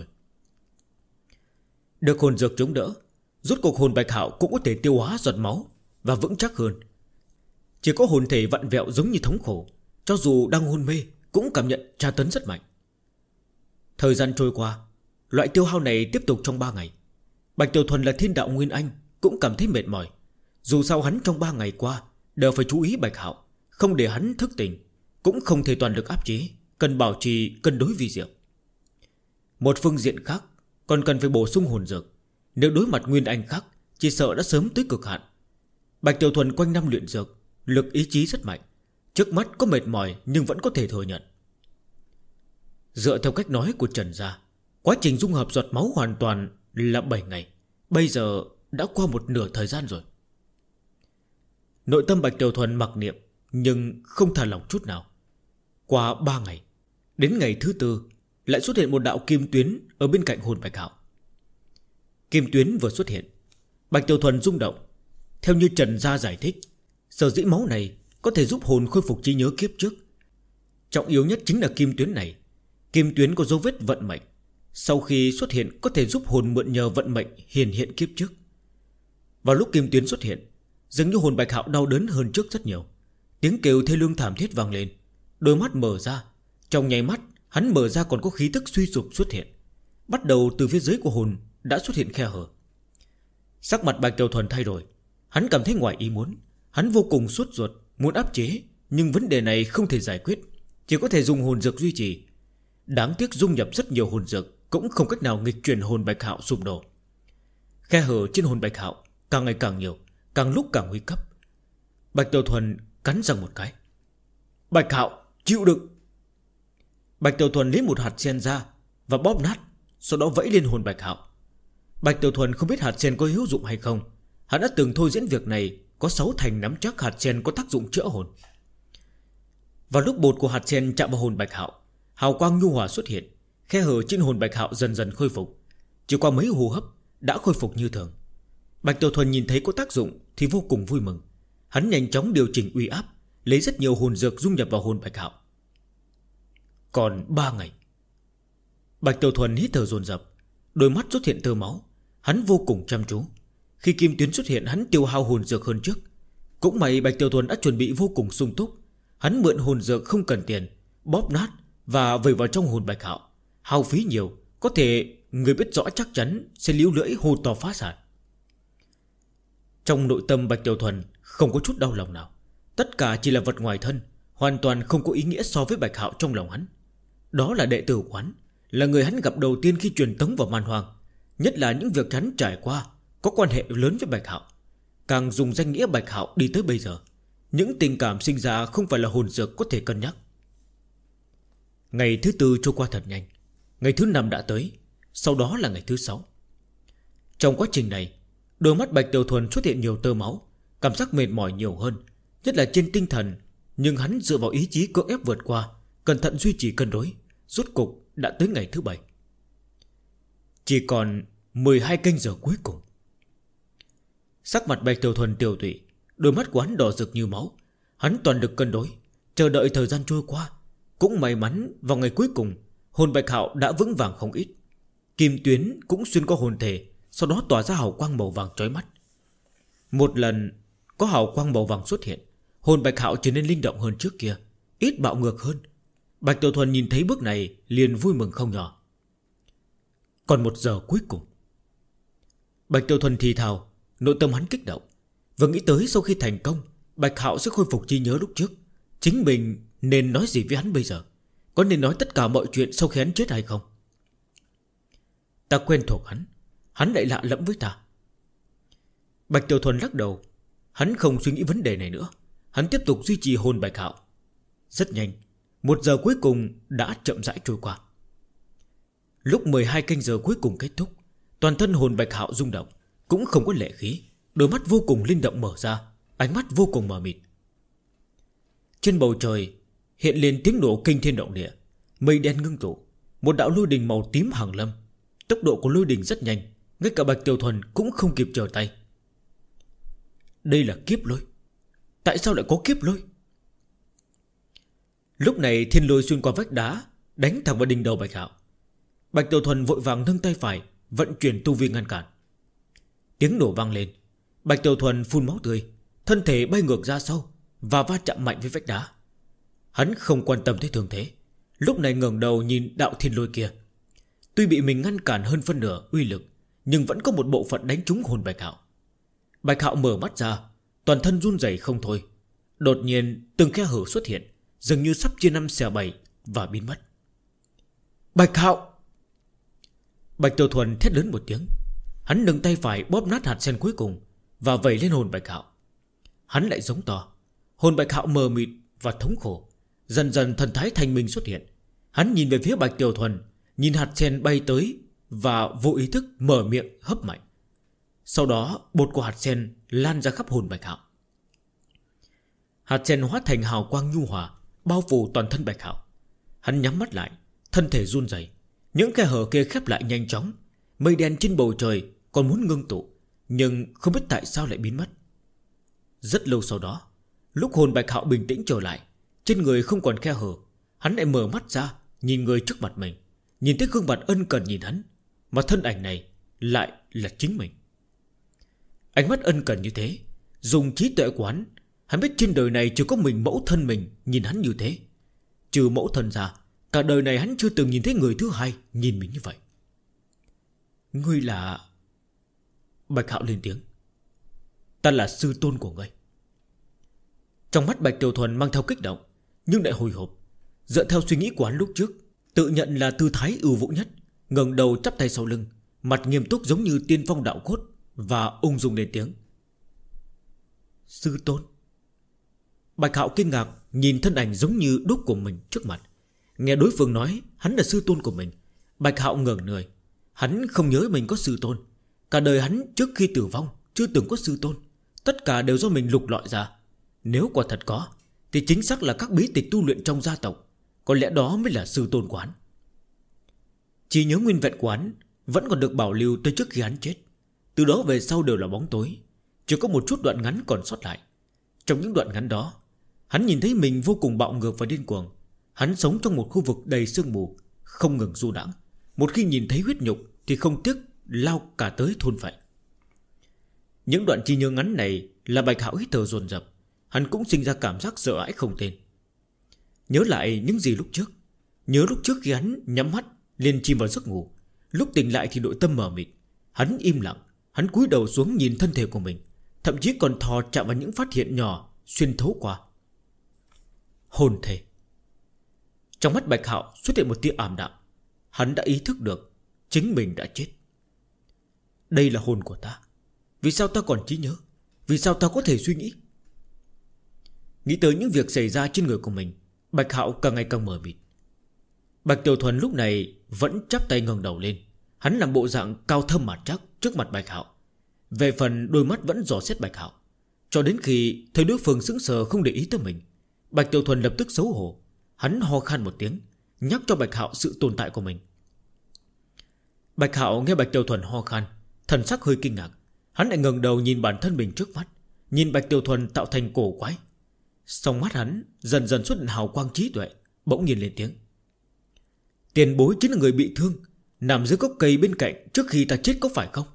Được hồn dược chống đỡ, rốt cuộc hồn Bạch Hạo cũng có thể tiêu hóa giọt máu và vững chắc hơn. Chỉ có hồn thể vặn vẹo giống như thống khổ, cho dù đang hôn mê cũng cảm nhận tra tấn rất mạnh. Thời gian trôi qua, loại tiêu hao này tiếp tục trong 3 ngày. Bạch Tiểu Thuần là thiên đạo Nguyên Anh cũng cảm thấy mệt mỏi. Dù sao hắn trong 3 ngày qua đều phải chú ý Bạch Hạo, không để hắn thức tỉnh, cũng không thể toàn lực áp chế, cần bảo trì cân đối vi diệu. Một phương diện khác, còn cần phải bổ sung hồn dược. Nếu đối mặt nguyên anh khác, chỉ sợ đã sớm tới cực hạn. Bạch Tiểu Thuần quanh năm luyện dược, lực ý chí rất mạnh, trước mắt có mệt mỏi nhưng vẫn có thể thừa nhận. Dựa theo cách nói của Trần gia, quá trình dung hợp giọt máu hoàn toàn là 7 ngày. Bây giờ đã qua một nửa thời gian rồi. Nội tâm Bạch Tiểu Thuần mặc niệm, nhưng không thả lỏng chút nào. Qua 3 ngày, đến ngày thứ 4 lại xuất hiện một đạo kim tuyến ở bên cạnh hồn Bạch Hạo. Kim tuyến vừa xuất hiện, Bạch Tiểu Thuần rung động. Theo như Trần gia giải thích, sở dĩ máu này có thể giúp hồn khôi phục trí nhớ kiếp trước. Trọng yếu nhất chính là kim tuyến này. Kim tuyến có dấu vết vận mệnh, sau khi xuất hiện có thể giúp hồn mượn nhờ vận mệnh hiện kiếp trước. Vào lúc kim tuyến xuất hiện, dường như hồn Bạch Hạo đau đớn hơn trước rất nhiều. Tiếng kêu thê lương thảm thiết vang lên, đôi mắt mở ra. Trong nháy mắt hắn mở ra còn có khí tức suy sụp xuất hiện. Bắt đầu từ phía dưới của hồn đã xuất hiện khe hở. Sắc mặt Bạch Tiểu Thuần thay đổi. Hắn cảm thấy ngoài ý muốn. Hắn vô cùng sốt ruột muốn áp chế, nhưng vấn đề này không thể giải quyết, chỉ có thể dùng hồn dược duy trì. Đáng tiếc dung nhập rất nhiều hồn dược cũng không cách nào nghịch chuyển hồn Bạch Hạo sụp đổ. Khe hở trên hồn Bạch Hạo càng ngày càng nhiều, càng lúc càng nguy cấp. Bạch Tiểu Thuần cắn răng một cái. Bạch Hạo chịu đựng. Bạch Tiểu Thuần lấy một hạt sen ra và bóp nát, sau đó vẫy lên hồn Bạch Hạo. Bạch Tiểu Thuần không biết hạt sen có hữu dụng hay không. Hắn đã từng thôi diễn việc này, có 6 thành nắm chắc hạt sen có tác dụng chữa hồn. Vào lúc bột của hạt sen chạm vào hồn Bạch Hạo, hào quang nhu hòa xuất hiện. Khe hở trên hồn Bạch Hạo dần dần khôi phục. Chỉ qua mấy hô hấp đã khôi phục như thường. Bạch Tiểu Thuần nhìn thấy có tác dụng thì vô cùng vui mừng. Hắn nhanh chóng điều chỉnh uy áp, lấy rất nhiều hồn dược dung nhập vào hồn Bạch Hạo. Còn 3 ngày. Bạch Tiểu Thuần hít thở dồn dập, đôi mắt xuất hiện tơ máu. Hắn vô cùng chăm chú. Khi kim tuyến xuất hiện, hắn tiêu hao hồn dược hơn trước. Cũng may Bạch Tiểu Thuần đã chuẩn bị vô cùng sung túc. Hắn mượn hồn dược không cần tiền, bóp nát và vẩy vào trong hồn Bạch Hạo. Hao phí nhiều, có thể người biết rõ chắc chắn sẽ líu lưỡi hô to phá sản. Trong nội tâm Bạch Tiểu Thuần không có chút đau lòng nào. Tất cả chỉ là vật ngoài thân, hoàn toàn không có ý nghĩa so với Bạch Hạo trong lòng hắn. Đó là đệ tử của hắn, là người hắn gặp đầu tiên khi truyền tống vào man hoang. Nhất là những việc hắn trải qua có quan hệ lớn với Bạch Hạo. Càng dùng danh nghĩa Bạch Hạo đi tới bây giờ, những tình cảm sinh ra không phải là hồn dược có thể cân nhắc. Ngày thứ 4 trôi qua thật nhanh. Ngày thứ 5 đã tới. Sau đó là ngày thứ 6. Trong quá trình này, đôi mắt Bạch Tiểu Thuần xuất hiện nhiều tơ máu, cảm giác mệt mỏi nhiều hơn, nhất là trên tinh thần. Nhưng hắn dựa vào ý chí cưỡng ép vượt qua, cẩn thận duy trì cân đối. Rốt cục đã tới ngày thứ 7. Chỉ còn 12 canh giờ cuối cùng. Sắc mặt Bạch Tiểu Thuần tiều tụy, đôi mắt của hắn đỏ rực như máu. Hắn toàn lực cân đối, chờ đợi thời gian trôi qua. Cũng may mắn vào ngày cuối cùng, hồn Bạch Hạo đã vững vàng không ít. Kim tuyến cũng xuyên qua hồn thể, sau đó tỏa ra hào quang màu vàng chói mắt. Một lần có hào quang màu vàng xuất hiện, hồn Bạch Hạo trở nên linh động hơn trước kia, ít bạo ngược hơn. Bạch Tiểu Thuần nhìn thấy bước này liền vui mừng không nhỏ. Còn 1 giờ cuối cùng. Bạch Tiểu Thuần thì thào, nội tâm hắn kích động. Và nghĩ tới sau khi thành công, Bạch Hạo sẽ khôi phục trí nhớ lúc trước. Chính mình nên nói gì với hắn bây giờ? Có nên nói tất cả mọi chuyện sau khi hắn chết hay không? Ta quen thuộc hắn, hắn lại lạ lẫm với ta. Bạch Tiểu Thuần lắc đầu. Hắn không suy nghĩ vấn đề này nữa. Hắn tiếp tục duy trì hồn Bạch Hạo. Rất nhanh, 1 giờ cuối cùng đã chậm rãi trôi qua. Lúc 12 canh giờ cuối cùng kết thúc, toàn thân hồn Bạch Hạo rung động, cũng không có lệ khí. Đôi mắt vô cùng linh động mở ra, ánh mắt vô cùng mờ mịt. Trên bầu trời hiện lên tiếng nổ kinh thiên động địa. Mây đen ngưng tụ, một đạo lôi đình màu tím hàng lâm. Tốc độ của lôi đình rất nhanh, ngay cả Bạch Tiểu Thuần cũng không kịp trở tay. Đây là kiếp lôi. Tại sao lại có kiếp lôi? Lúc này thiên lôi xuyên qua vách đá, đánh thẳng vào đỉnh đầu Bạch Hạo. Bạch Tiểu Thuần vội vàng nâng tay phải, vận chuyển tu vi ngăn cản. Tiếng nổ vang lên, Bạch Tiểu Thuần phun máu tươi, thân thể bay ngược ra sau và va chạm mạnh với vách đá. Hắn không quan tâm tới thương thế, lúc này ngẩng đầu nhìn đạo thiên lôi kia. Tuy bị mình ngăn cản hơn phân nửa uy lực, nhưng vẫn có một bộ phận đánh trúng hồn Bạch Hạo. Bạch Hạo mở mắt ra, toàn thân run rẩy không thôi. Đột nhiên từng khe hở xuất hiện, dường như sắp chia 5 xẻ 7 và biến mất. Bạch Hạo! Bạch Tiểu Thuần thét lớn một tiếng. Hắn nâng tay phải bóp nát hạt sen cuối cùng và vẩy lên hồn Bạch Hạo. Hắn lại giống to. Hồn Bạch Hạo mờ mịt và thống khổ. Dần dần thần thái thanh minh xuất hiện. Hắn nhìn về phía Bạch Tiểu Thuần, nhìn hạt sen bay tới và vô ý thức mở miệng hấp mạnh. Sau đó bột của hạt sen lan ra khắp hồn Bạch Hạo. Hạt sen hóa thành hào quang nhu hòa, bao phủ toàn thân Bạch Hạo. Hắn nhắm mắt lại, thân thể run rẩy. Những khe hở kia khép lại nhanh chóng. Mây đen trên bầu trời còn muốn ngưng tụ, nhưng không biết tại sao lại biến mất. Rất lâu sau đó, lúc hồn Bạch Hạo bình tĩnh trở lại, trên người không còn khe hở, hắn lại mở mắt ra, nhìn người trước mặt mình, nhìn thấy gương mặt ân cần nhìn hắn, mà thân ảnh này lại là chính mình. Ánh mắt ân cần như thế, dùng trí tuệ của hắn biết trên đời này chỉ có mình mẫu thân mình nhìn hắn như thế. Trừ mẫu thân ra, cả đời này hắn chưa từng nhìn thấy người thứ hai nhìn mình như vậy. Ngươi là... Bạch Hạo lên tiếng. Ta là sư tôn của ngươi. Trong mắt Bạch Tiểu Thuần mang theo kích động, nhưng lại hồi hộp. Dựa theo suy nghĩ của hắn lúc trước, tự nhận là tư thái ưu vũ nhất, ngẩng đầu chắp tay sau lưng, mặt nghiêm túc giống như tiên phong đạo cốt, và ung dung lên tiếng. Sư tôn. Bạch Hạo kinh ngạc nhìn thân ảnh giống như đúc của mình trước mặt. Nghe đối phương nói hắn là sư tôn của mình, Bạch Hạo ngẩng người. Hắn không nhớ mình có sư tôn. Cả đời hắn trước khi tử vong chưa từng có sư tôn. Tất cả đều do mình lục lọi ra. Nếu quả thật có thì chính xác là các bí tịch tu luyện trong gia tộc. Có lẽ đó mới là sư tôn của hắn. Chỉ nhớ nguyên vẹn của hắn vẫn còn được bảo lưu tới trước khi hắn chết. Từ đó về sau đều là bóng tối. Chỉ có một chút đoạn ngắn còn sót lại. Trong những đoạn ngắn đó, hắn nhìn thấy mình vô cùng bạo ngược và điên cuồng. Hắn sống trong một khu vực đầy sương mù, không ngừng du đãng. Một khi nhìn thấy huyết nhục thì không tiếc lao cả tới thôn phệ. Những đoạn trí nhớ ngắn này là Bạch Hạo hít thở dồn dập. Hắn cũng sinh ra cảm giác sợ hãi không tên. Nhớ lại những gì lúc trước. Nhớ lúc trước khi hắn nhắm mắt liền chìm vào giấc ngủ. Lúc tỉnh lại thì nội tâm mờ mịt. Hắn im lặng. Hắn cúi đầu xuống nhìn thân thể của mình, thậm chí còn thò chạm vào những phát hiện nhỏ xuyên thấu qua. Hồn thể. Trong mắt Bạch Hạo xuất hiện một tia ảm đạm. Hắn đã ý thức được chính mình đã chết. Đây là hồn của ta. Vì sao ta còn trí nhớ? Vì sao ta có thể suy nghĩ? Nghĩ tới những việc xảy ra trên người của mình, Bạch Hạo càng ngày càng mờ mịt. Bạch Tiểu Thuần lúc này vẫn chắp tay ngẩng đầu lên. Hắn làm bộ dạng cao thâm mặt chắc trước mặt Bạch Hạo. Về phần đôi mắt vẫn dò xét Bạch Hạo. Cho đến khi thấy đối phương sững sờ không để ý tới mình, Bạch Tiểu Thuần lập tức xấu hổ. Hắn ho khan một tiếng, nhắc cho Bạch Hạo sự tồn tại của mình. Bạch Hạo nghe Bạch Tiểu Thuần ho khan, thần sắc hơi kinh ngạc. Hắn lại ngẩng đầu nhìn bản thân mình trước mắt, nhìn Bạch Tiểu Thuần tạo thành cổ quái. Trong mắt hắn dần dần xuất hiện hào quang trí tuệ, bỗng nhiên lên tiếng. Tiền bối chính là người bị thương, nằm dưới gốc cây bên cạnh trước khi ta chết có phải không?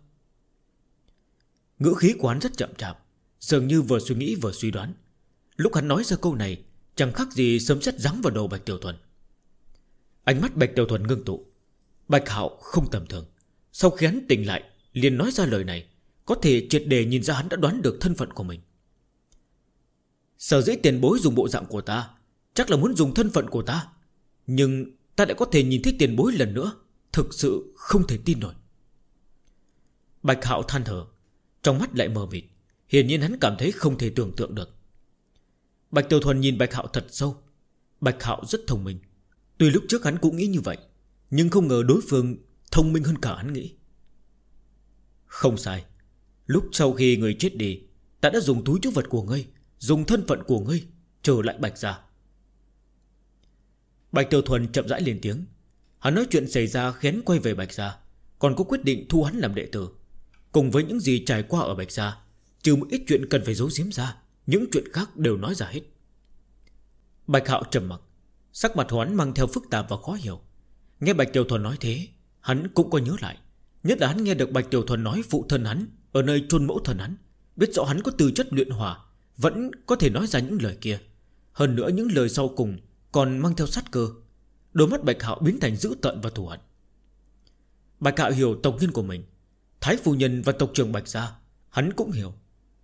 Ngữ khí của hắn rất chậm chạp, dường như vừa suy nghĩ vừa suy đoán. Lúc hắn nói ra câu này, chẳng khác gì sấm sét giáng vào đầu Bạch Tiểu Thuần. Ánh mắt Bạch Tiểu Thuần ngưng tụ. Bạch Hạo không tầm thường. Sau khi hắn tỉnh lại liền nói ra lời này, có thể triệt để nhìn ra hắn đã đoán được thân phận của mình. Sở dĩ tiền bối dùng bộ dạng của ta, chắc là muốn dùng thân phận của ta. Nhưng ta lại có thể nhìn thấy tiền bối lần nữa, thực sự không thể tin nổi. Bạch Hạo than thở, trong mắt lại mờ mịt. Hiển nhiên hắn cảm thấy không thể tưởng tượng được. Bạch Tiểu Thuần nhìn Bạch Hạo thật sâu. Bạch Hạo rất thông minh. Tuy lúc trước hắn cũng nghĩ như vậy, nhưng không ngờ đối phương thông minh hơn cả hắn nghĩ. Không sai. Lúc sau khi người chết đi, ta đã dùng túi trữ vật của ngươi, dùng thân phận của ngươi trở lại Bạch gia. Bạch Tiểu Thuần chậm rãi lên tiếng. Hắn nói chuyện xảy ra khiến quay về Bạch gia, còn có quyết định thu hắn làm đệ tử. Cùng với những gì trải qua ở Bạch gia, trừ một ít chuyện cần phải giấu giếm ra, những chuyện khác đều nói ra hết. Bạch Hạo trầm mặc, sắc mặt hắn mang theo phức tạp và khó hiểu. Nghe Bạch Tiểu Thuần nói thế, hắn cũng có nhớ lại. Nhất là hắn nghe được Bạch Tiểu Thuần nói phụ thân hắn ở nơi chôn mẫu thân hắn, biết rõ hắn có tư chất luyện hỏa, vẫn có thể nói ra những lời kia. Hơn nữa những lời sau cùng còn mang theo sát cơ. Đôi mắt Bạch Hạo biến thành dữ tợn và thù hận. Bạch Hạo hiểu tộc nhân của mình, Thái phu nhân và tộc trưởng Bạch gia, hắn cũng hiểu.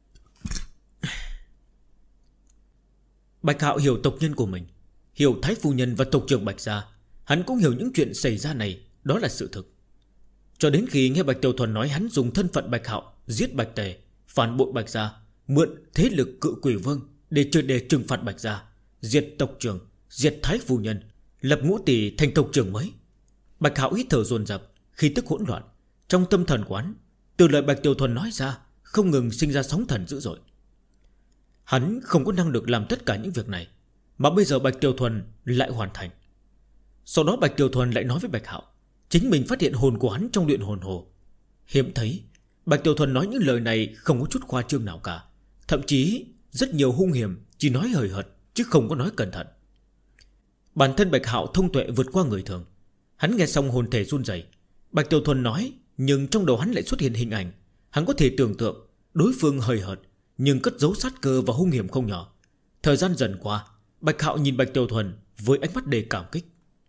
Bạch Hạo hiểu tộc nhân của mình, hiểu Thái phu nhân và tộc trưởng Bạch gia, hắn cũng hiểu những chuyện xảy ra này, đó là sự thực. Cho đến khi nghe Bạch Tiểu Thuần nói hắn dùng thân phận Bạch Hạo giết Bạch Tề, phản bội Bạch gia, mượn thế lực Cự Quỷ Vương để trừng phạt Bạch gia, diệt tộc trưởng, diệt Thái phu nhân, lập Ngũ Tỷ thành tộc trưởng mới. Bạch Hạo hít thở dồn dập, khí tức hỗn loạn. Trong tâm thần quán, từ lời Bạch Tiểu Thuần nói ra không ngừng sinh ra sóng thần dữ dội. Hắn không có năng lực làm tất cả những việc này, mà bây giờ Bạch Tiểu Thuần lại hoàn thành. Sau đó Bạch Tiểu Thuần lại nói với Bạch Hạo, chính mình phát hiện hồn của hắn trong luyện hồn hồ. Hiếm thấy Bạch Tiểu Thuần nói những lời này không có chút khoa trương nào cả, thậm chí rất nhiều hung hiểm, chỉ nói hời hợt chứ không có nói cẩn thận. Bản thân Bạch Hạo thông tuệ vượt qua người thường. Hắn nghe xong hồn thể run rẩy. Bạch Tiểu Thuần nói, nhưng trong đầu hắn lại xuất hiện hình ảnh. Hắn có thể tưởng tượng đối phương hời hợt, nhưng cất giấu sát cơ và hung hiểm không nhỏ. Thời gian dần qua, Bạch Hạo nhìn Bạch Tiểu Thuần với ánh mắt đầy cảm kích.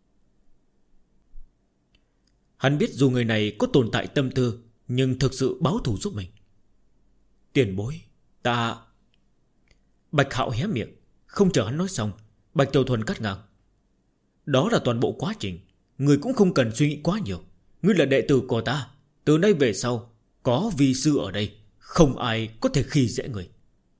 Hắn biết dù người này có tồn tại tâm tư, nhưng thực sự báo thù giúp mình. Tiền bối, ta... Bạch Hạo hé miệng. Không chờ hắn nói xong, Bạch Tiểu Thuần cắt ngang. Đó là toàn bộ quá trình. Người cũng không cần suy nghĩ quá nhiều. Ngươi là đệ tử của ta. Từ nay về sau, có vi sư ở đây, không ai có thể khi dễ người.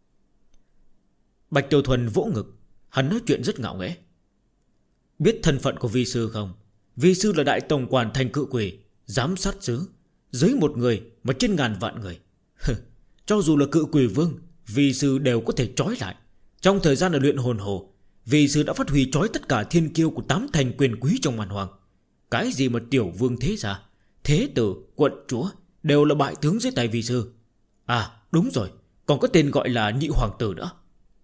Bạch Tiểu Thuần vỗ ngực. Hắn nói chuyện rất ngạo nghễ. Biết thân phận của vi sư không? Vi sư là đại tổng quản thành Cự Quỷ, giám sát sứ, dưới một người mà trên ngàn vạn người. Cho dù là Cự Quỷ Vương, vi sư đều có thể trói lại. Trong thời gian ở luyện hồn hồ, vi sư đã phát huy trói tất cả thiên kiêu của 8 thành quyền quý trong màn hoàng. Cái gì mà tiểu vương thế gia, thế tử, quận chúa đều là bại tướng dưới tay vi sư. À đúng rồi, còn có tên gọi là nhị hoàng tử nữa.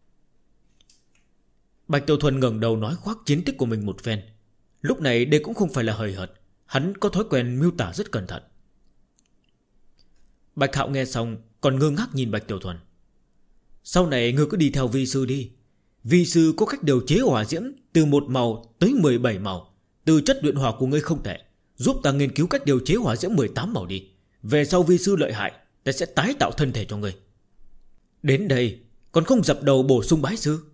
Bạch Tiểu Thuần ngẩng đầu nói khoác chiến tích của mình một phen. Lúc này đây cũng không phải là hời hợt. Hắn có thói quen miêu tả rất cẩn thận. Bạch Hạo nghe xong còn ngơ ngác nhìn Bạch Tiểu Thuần. Sau này ngươi cứ đi theo vi sư đi. Vi sư có cách điều chế hỏa diễm từ 1 màu tới 17 màu. Từ chất luyện hỏa của ngươi không tệ, giúp ta nghiên cứu cách điều chế hỏa diễm 18 màu đi. Về sau vi sư lợi hại, ta sẽ tái tạo thân thể cho ngươi. Đến đây còn không dập đầu bổ sung bái sư.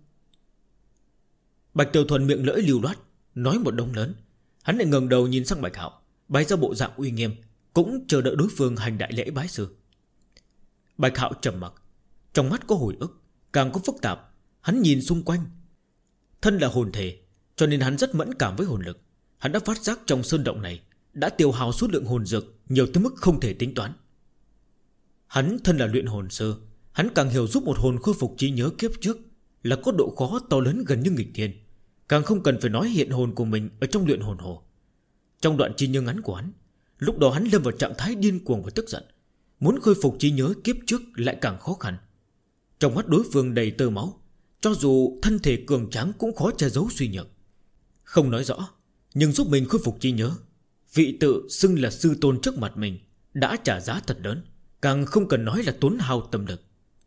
Bạch Tiểu Thuần miệng lưỡi lưu loát, nói một đống lớn. Hắn lại ngẩng đầu nhìn sang Bạch Hạo, bày ra bộ dạng uy nghiêm, cũng chờ đợi đối phương hành đại lễ bái sư. Bạch Hạo trầm mặc, trong mắt có hồi ức, càng có phức tạp. Hắn nhìn xung quanh. Thân là hồn thể, cho nên hắn rất mẫn cảm với hồn lực. Hắn đã phát giác trong sơn động này đã tiêu hao số lượng hồn dược nhiều tới mức không thể tính toán. Hắn thân là luyện hồn sư, hắn càng hiểu giúp một hồn khôi phục trí nhớ kiếp trước là có độ khó to lớn gần như nghịch thiên. Càng không cần phải nói hiện hồn của mình ở trong luyện hồn hồ. Trong đoạn trí nhớ ngắn của hắn, lúc đó hắn lâm vào trạng thái điên cuồng và tức giận. Muốn khôi phục trí nhớ kiếp trước lại càng khó khăn. Trong mắt đối phương đầy tơ máu, cho dù thân thể cường tráng cũng khó che giấu suy nhược. Không nói rõ, nhưng giúp mình khôi phục trí nhớ. Vị tự xưng là sư tôn trước mặt mình đã trả giá thật lớn, càng không cần nói là tốn hao tâm lực.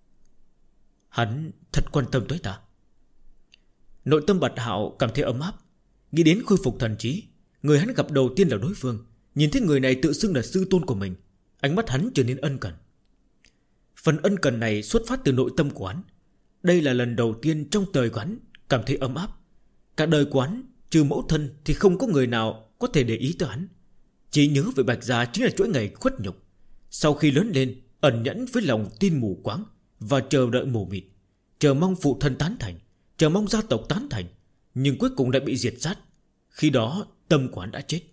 Hắn thật quan tâm tới ta. Nội tâm Bạch Hạo cảm thấy ấm áp. Nghĩ đến khôi phục thần trí, người hắn gặp đầu tiên là đối phương. Nhìn thấy người này tự xưng là sư tôn của mình, ánh mắt hắn trở nên ân cần. Phần ân cần này xuất phát từ nội tâm của hắn. Đây là lần đầu tiên trong đời của hắn cảm thấy ấm áp. Cả đời của hắn, trừ mẫu thân thì không có người nào có thể để ý tới hắn. Chỉ nhớ về Bạch gia chính là chuỗi ngày khuất nhục. Sau khi lớn lên, ẩn nhẫn với lòng tin mù quáng và chờ đợi mù mịt, chờ mong phụ thân tán thành, chờ mong gia tộc tán thành, nhưng cuối cùng lại bị diệt sát. Khi đó tâm của hắn đã chết.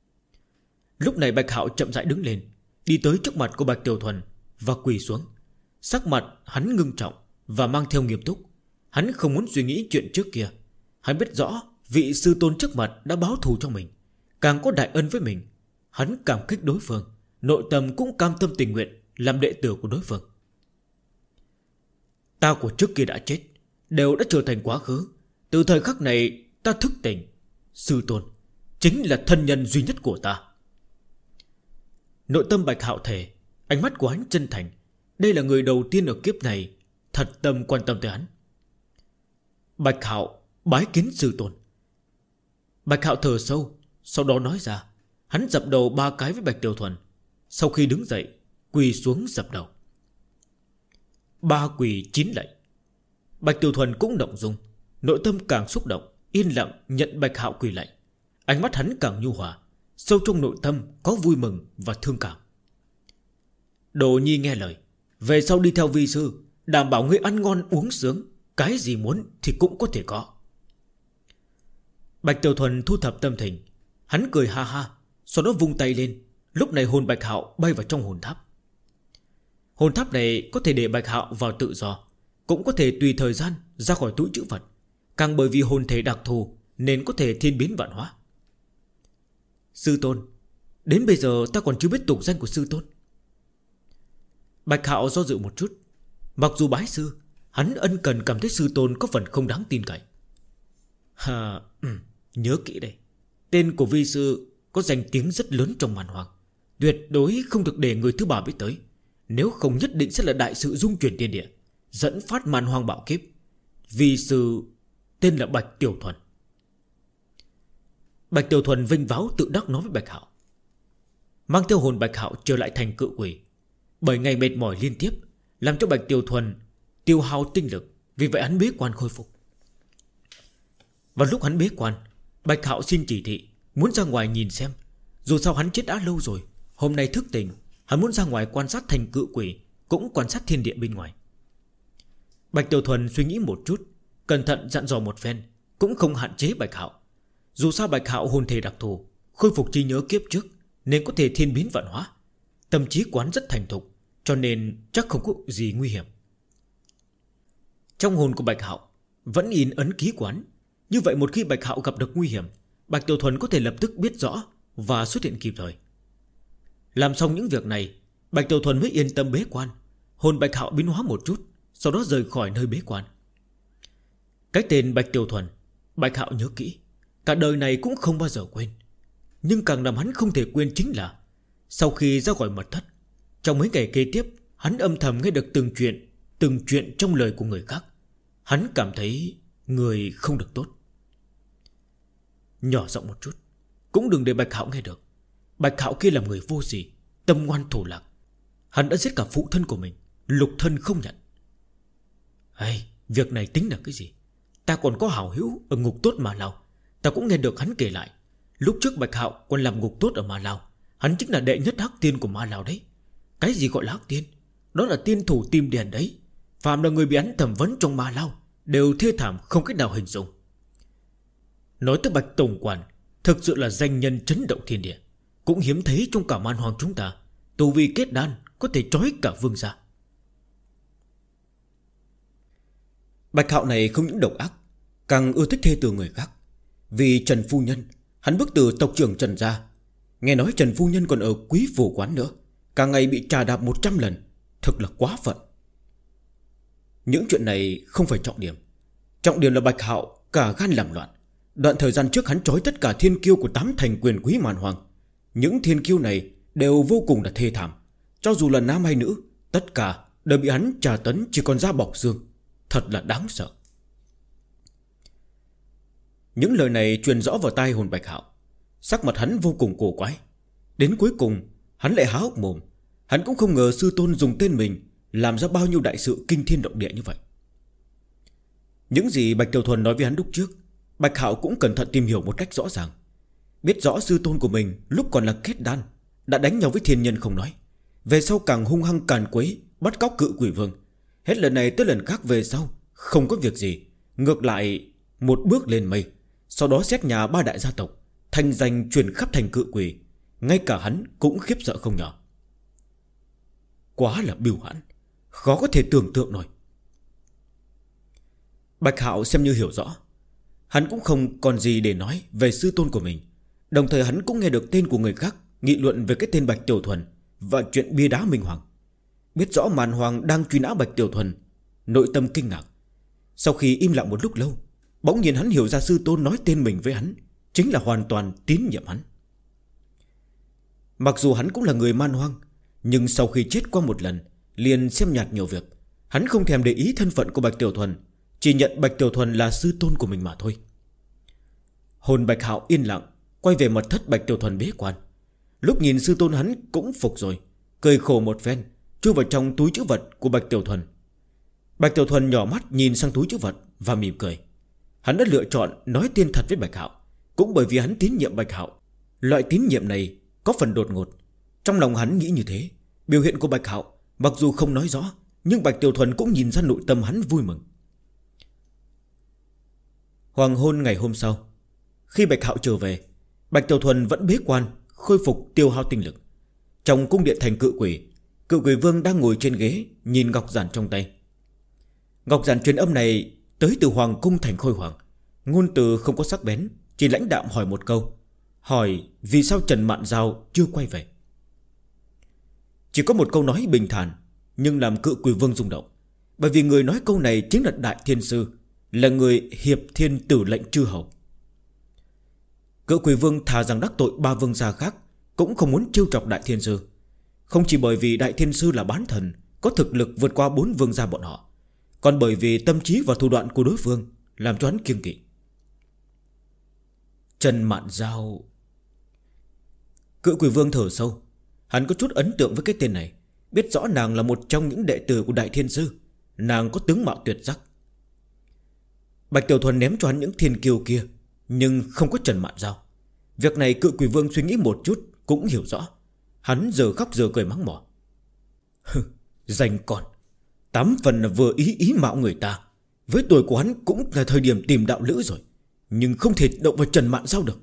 Lúc này Bạch Hạo chậm rãi đứng lên, đi tới trước mặt của Bạch Tiểu Thuần và quỳ xuống. Sắc mặt hắn ngưng trọng và mang theo nghiêm túc. Hắn không muốn suy nghĩ chuyện trước kia. Hắn biết rõ vị sư tôn trước mặt đã báo thù cho mình, càng có đại ân với mình. Hắn cảm kích đối phương, nội tâm cũng cam tâm tình nguyện làm đệ tử của đối phương. Ta của trước kia đã chết, đều đã trở thành quá khứ. Từ thời khắc này ta thức tỉnh. Sư tôn chính là thân nhân duy nhất của ta. Nội tâm Bạch Hạo thề, ánh mắt của hắn chân thành. Đây là người đầu tiên ở kiếp này thật tâm quan tâm tới hắn. Bạch Hạo bái kiến sư tôn. Bạch Hạo thở sâu, sau đó nói ra. Hắn dập đầu 3 cái với Bạch Tiểu Thuần. Sau khi đứng dậy, quỳ xuống dập đầu. 3 quỳ 9 lạy. Bạch Tiểu Thuần cũng động dung, nội tâm càng xúc động, yên lặng nhận Bạch Hạo quỳ lạy. Ánh mắt hắn càng nhu hòa, sâu trong nội tâm có vui mừng và thương cảm. Đồ nhi nghe lời, về sau đi theo vi sư, đảm bảo ngươi ăn ngon uống sướng, cái gì muốn thì cũng có thể có. Bạch Tiểu Thuần thu thập tâm tình, hắn cười ha ha, sau đó vung tay lên. Lúc này hồn Bạch Hạo bay vào trong hồn tháp. Hồn tháp này có thể để Bạch Hạo vào tự do, cũng có thể tùy thời gian ra khỏi túi trữ vật. Càng bởi vì hồn thể đặc thù nên có thể thiên biến vạn hóa. Sư tôn, đến bây giờ ta còn chưa biết tục danh của sư tôn. Bạch Hạo do dự một chút. Mặc dù bái sư, hắn ân cần cảm thấy sư tôn có phần không đáng tin cậy. Nhớ kỹ đây, tên của vi sư có danh tiếng rất lớn trong màn hoàng, tuyệt đối không được để người thứ ba biết tới. Nếu không nhất định sẽ là đại sự dung chuyển thiên địa, dẫn phát màn hoàng bạo kiếp. Vi sư tên là Bạch Tiểu Thuần. Bạch Tiểu Thuần vinh váo tự đắc nói với Bạch Hạo, mang theo hồn Bạch Hạo trở lại thành cự quỷ. 7 ngày mệt mỏi liên tiếp làm cho Bạch Tiểu Thuần tiêu hao tinh lực, vì vậy hắn bế quan khôi phục. Vào lúc hắn bế quan, Bạch Hạo xin chỉ thị muốn ra ngoài nhìn xem. Dù sao hắn chết đã lâu rồi, hôm nay thức tỉnh, hắn muốn ra ngoài quan sát thành cự quỷ, cũng quan sát thiên địa bên ngoài. Bạch Tiểu Thuần suy nghĩ một chút, cẩn thận dặn dò một phen, cũng không hạn chế Bạch Hạo. Dù sao Bạch Hạo hồn thể đặc thù, khôi phục trí nhớ kiếp trước, nên có thể thiên biến vạn hóa. Tâm trí quán rất thành thục, cho nên chắc không có gì nguy hiểm. Trong hồn của Bạch Hạo vẫn in ấn ký quán. Như vậy một khi Bạch Hạo gặp được nguy hiểm, Bạch Tiểu Thuần có thể lập tức biết rõ và xuất hiện kịp thời. Làm xong những việc này, Bạch Tiểu Thuần mới yên tâm bế quan. Hồn Bạch Hạo biến hóa một chút, sau đó rời khỏi nơi bế quan. Cái tên Bạch Tiểu Thuần, Bạch Hạo nhớ kỹ, cả đời này cũng không bao giờ quên. Nhưng càng làm hắn không thể quên chính là sau khi ra khỏi mật thất, trong mấy ngày kế tiếp, hắn âm thầm nghe được từng chuyện trong lời của người khác. Hắn cảm thấy người không được tốt. Nhỏ giọng một chút, cũng đừng để Bạch Hạo nghe được. Bạch Hạo kia là người vô sỉ, tâm ngoan thủ lạc. Hắn đã giết cả phụ thân của mình, lục thân không nhận. Việc này tính là cái gì? Ta còn có hảo hữu ở ngục tốt Ma Lao. Ta cũng nghe được hắn kể lại, lúc trước Bạch Hạo còn làm ngục tốt ở Ma Lao. Hắn chính là đệ nhất hắc tiên của Ma Lao đấy. Cái gì gọi là hắc tiên? Đó là tiên thủ tim đèn đấy. Phạm là người bị hắn thẩm vấn trong Ma Lao đều thê thảm không cách nào hình dung. Nói tới Bạch Tổng Quản, thực sự là danh nhân chấn động thiên địa, cũng hiếm thấy trong cả man hoàng chúng ta. Tu vi kết đan có thể trói cả vương gia. Bạch Hạo này không những độc ác, càng ưa thích thê tử người khác. Vì Trần Phu Nhân, hắn bức từ tộc trưởng Trần gia. Nghe nói Trần Phu Nhân còn ở quý phủ quán nữa, cả ngày bị trà đạp 100 lần. Thực là quá phận. Những chuyện này không phải trọng điểm. Trọng điểm là Bạch Hạo cả gan làm loạn. Đoạn thời gian trước hắn trói tất cả thiên kiêu của 8 thành quyền quý màn hoàng. Những thiên kiêu này đều vô cùng là thê thảm. Cho dù là nam hay nữ, tất cả đều bị hắn trà tấn chỉ còn da bọc xương. Thật là đáng sợ. Những lời này truyền rõ vào tai hồn Bạch Hạo. Sắc mặt hắn vô cùng cổ quái. Đến cuối cùng hắn lại há hốc mồm. Hắn cũng không ngờ sư tôn dùng tên mình làm ra bao nhiêu đại sự kinh thiên động địa như vậy. Những gì Bạch Tiểu Thuần nói với hắn lúc trước, Bạch Hạo cũng cẩn thận tìm hiểu một cách rõ ràng. Biết rõ sư tôn của mình lúc còn là kết đan đã đánh nhau với thiên nhân không nói, về sau càng hung hăng càn quấy, bắt cóc cự quỷ vương. Hết lần này tới lần khác về sau không có việc gì, ngược lại một bước lên mây. Sau đó xét nhà 3 đại gia tộc, thành danh truyền khắp thành cự quỷ. Ngay cả hắn cũng khiếp sợ không nhỏ. Quá là bưu hãn, khó có thể tưởng tượng nổi. Bạch Hạo xem như hiểu rõ. Hắn cũng không còn gì để nói về sư tôn của mình. Đồng thời hắn cũng nghe được tên của người khác nghị luận về cái tên Bạch Tiểu Thuần và chuyện bia đá Minh Hoàng. Biết rõ màn hoàng đang truy nã Bạch Tiểu Thuần, nội tâm kinh ngạc. Sau khi im lặng một lúc lâu, bỗng nhiên hắn hiểu ra sư tôn nói tên mình với hắn chính là hoàn toàn tín nhiệm hắn. Mặc dù hắn cũng là người man hoang, nhưng sau khi chết qua một lần liền xem nhạt nhiều việc. Hắn không thèm để ý thân phận của Bạch Tiểu Thuần, chỉ nhận Bạch Tiểu Thuần là sư tôn của mình mà thôi. Hồn Bạch Hạo yên lặng quay về mật thất Bạch Tiểu Thuần bế quan. Lúc nhìn sư tôn hắn cũng phục rồi, cười khổ một phen, chui vào trong túi trữ vật của Bạch Tiểu Thuần. Bạch Tiểu Thuần nhỏ mắt nhìn sang túi trữ vật và mỉm cười. Hắn đã lựa chọn nói tiên thật với Bạch Hạo, cũng bởi vì hắn tín nhiệm Bạch Hạo, Loại tín nhiệm này có phần đột ngột. Trong lòng hắn nghĩ như thế. Biểu hiện của Bạch Hạo mặc dù không nói rõ, nhưng Bạch Tiểu Thuần cũng nhìn ra nội tâm hắn vui mừng. Hoàng hôn ngày hôm sau, khi Bạch Hạo trở về, Bạch Tiểu Thuần vẫn bế quan, khôi phục tiêu hao tinh lực. Trong cung điện thành Cự Quỷ Vương đang ngồi trên ghế, nhìn ngọc giản trong tay. Ngọc giản truyền âm này tới từ Hoàng cung thành Khôi Hoàng. Ngôn từ không có sắc bén, chỉ lãnh đạm hỏi một câu. Hỏi vì sao Trần Mạn Giao chưa quay về. Chỉ có một câu nói bình thản, nhưng làm Cự Quỷ Vương rung động. Bởi vì người nói câu này chính là Đại Thiên Sư, là người hiệp thiên tử lệnh chư hầu. Cự Quỷ Vương thà rằng đắc tội 3 vương gia khác, cũng không muốn trêu chọc Đại Thiên Sư. Không chỉ bởi vì Đại Thiên Sư là bán thần, có thực lực vượt qua 4 vương gia bọn họ, còn bởi vì tâm trí và thủ đoạn của đối phương làm cho hắn kiêng kỵ. Trần Mạn Giao. Cự Quỷ Vương thở sâu. Hắn có chút ấn tượng với cái tên này, biết rõ nàng là một trong những đệ tử của Đại Thiên Sư. Nàng có tướng mạo tuyệt sắc. Bạch Tiểu Thuần ném cho hắn những thiên kiêu kia, nhưng không có Trần Mạn Giao. Việc này Cự Quỷ Vương suy nghĩ một chút cũng hiểu rõ. Hắn giờ khóc giờ cười mắng mỏ. Danh con, 8 phần là vừa ý mạo người ta. Với tuổi của hắn cũng là thời điểm tìm đạo lữ rồi, nhưng không thể động vào Trần Mạn Giao được.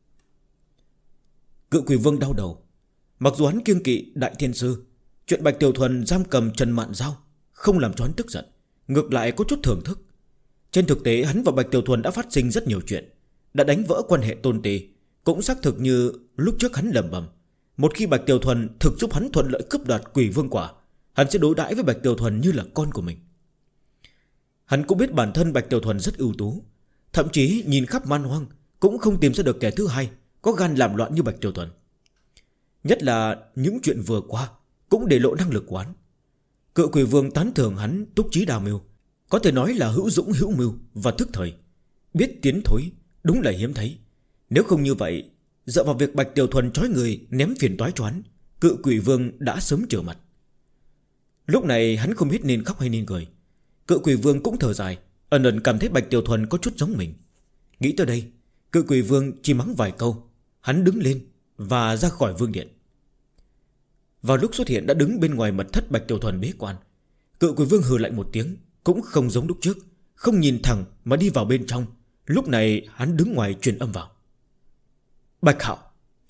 Cự Quỷ Vương đau đầu. Mặc dù hắn kiêng kỵ Đại Thiên Sư, chuyện Bạch Tiểu Thuần giam cầm Trần Mạn Giao không làm cho hắn tức giận, ngược lại có chút thưởng thức. Trên thực tế hắn và Bạch Tiểu Thuần đã phát sinh rất nhiều chuyện, đã đánh vỡ quan hệ tôn tì. Cũng xác thực như lúc trước hắn lầm bầm, một khi Bạch Tiểu Thuần thực giúp hắn thuận lợi cướp đoạt Quỷ Vương quả, hắn sẽ đối đãi với Bạch Tiểu Thuần như là con của mình. Hắn cũng biết bản thân Bạch Tiểu Thuần rất ưu tú, thậm chí nhìn khắp man hoang cũng không tìm ra được kẻ thứ hai có gan làm loạn như Bạch Tiểu Thuần. Nhất là những chuyện vừa qua cũng để lộ năng lực của hắn. Cự Quỷ Vương tán thưởng hắn túc trí đa mưu, có thể nói là hữu dũng hữu mưu và thức thời, biết tiến thối, đúng là hiếm thấy. Nếu không như vậy, dựa vào việc Bạch Tiểu Thuần trói người ném phiền toái cho hắn, Cự Quỷ Vương đã sớm trở mặt. Lúc này hắn không biết nên khóc hay nên cười. Cự Quỷ Vương cũng thở dài, ẩn ẩn cảm thấy Bạch Tiểu Thuần có chút giống mình. Nghĩ tới đây, Cự Quỷ Vương chỉ mắng vài câu. Hắn đứng lên và ra khỏi vương điện. Vào lúc xuất hiện đã đứng bên ngoài mật thất Bạch Tiểu Thuần bế quan. Cự Quỷ Vương hừ lạnh một tiếng, cũng không giống lúc trước, không nhìn thẳng mà đi vào bên trong. Lúc này hắn đứng ngoài truyền âm vào. Bạch Hạo.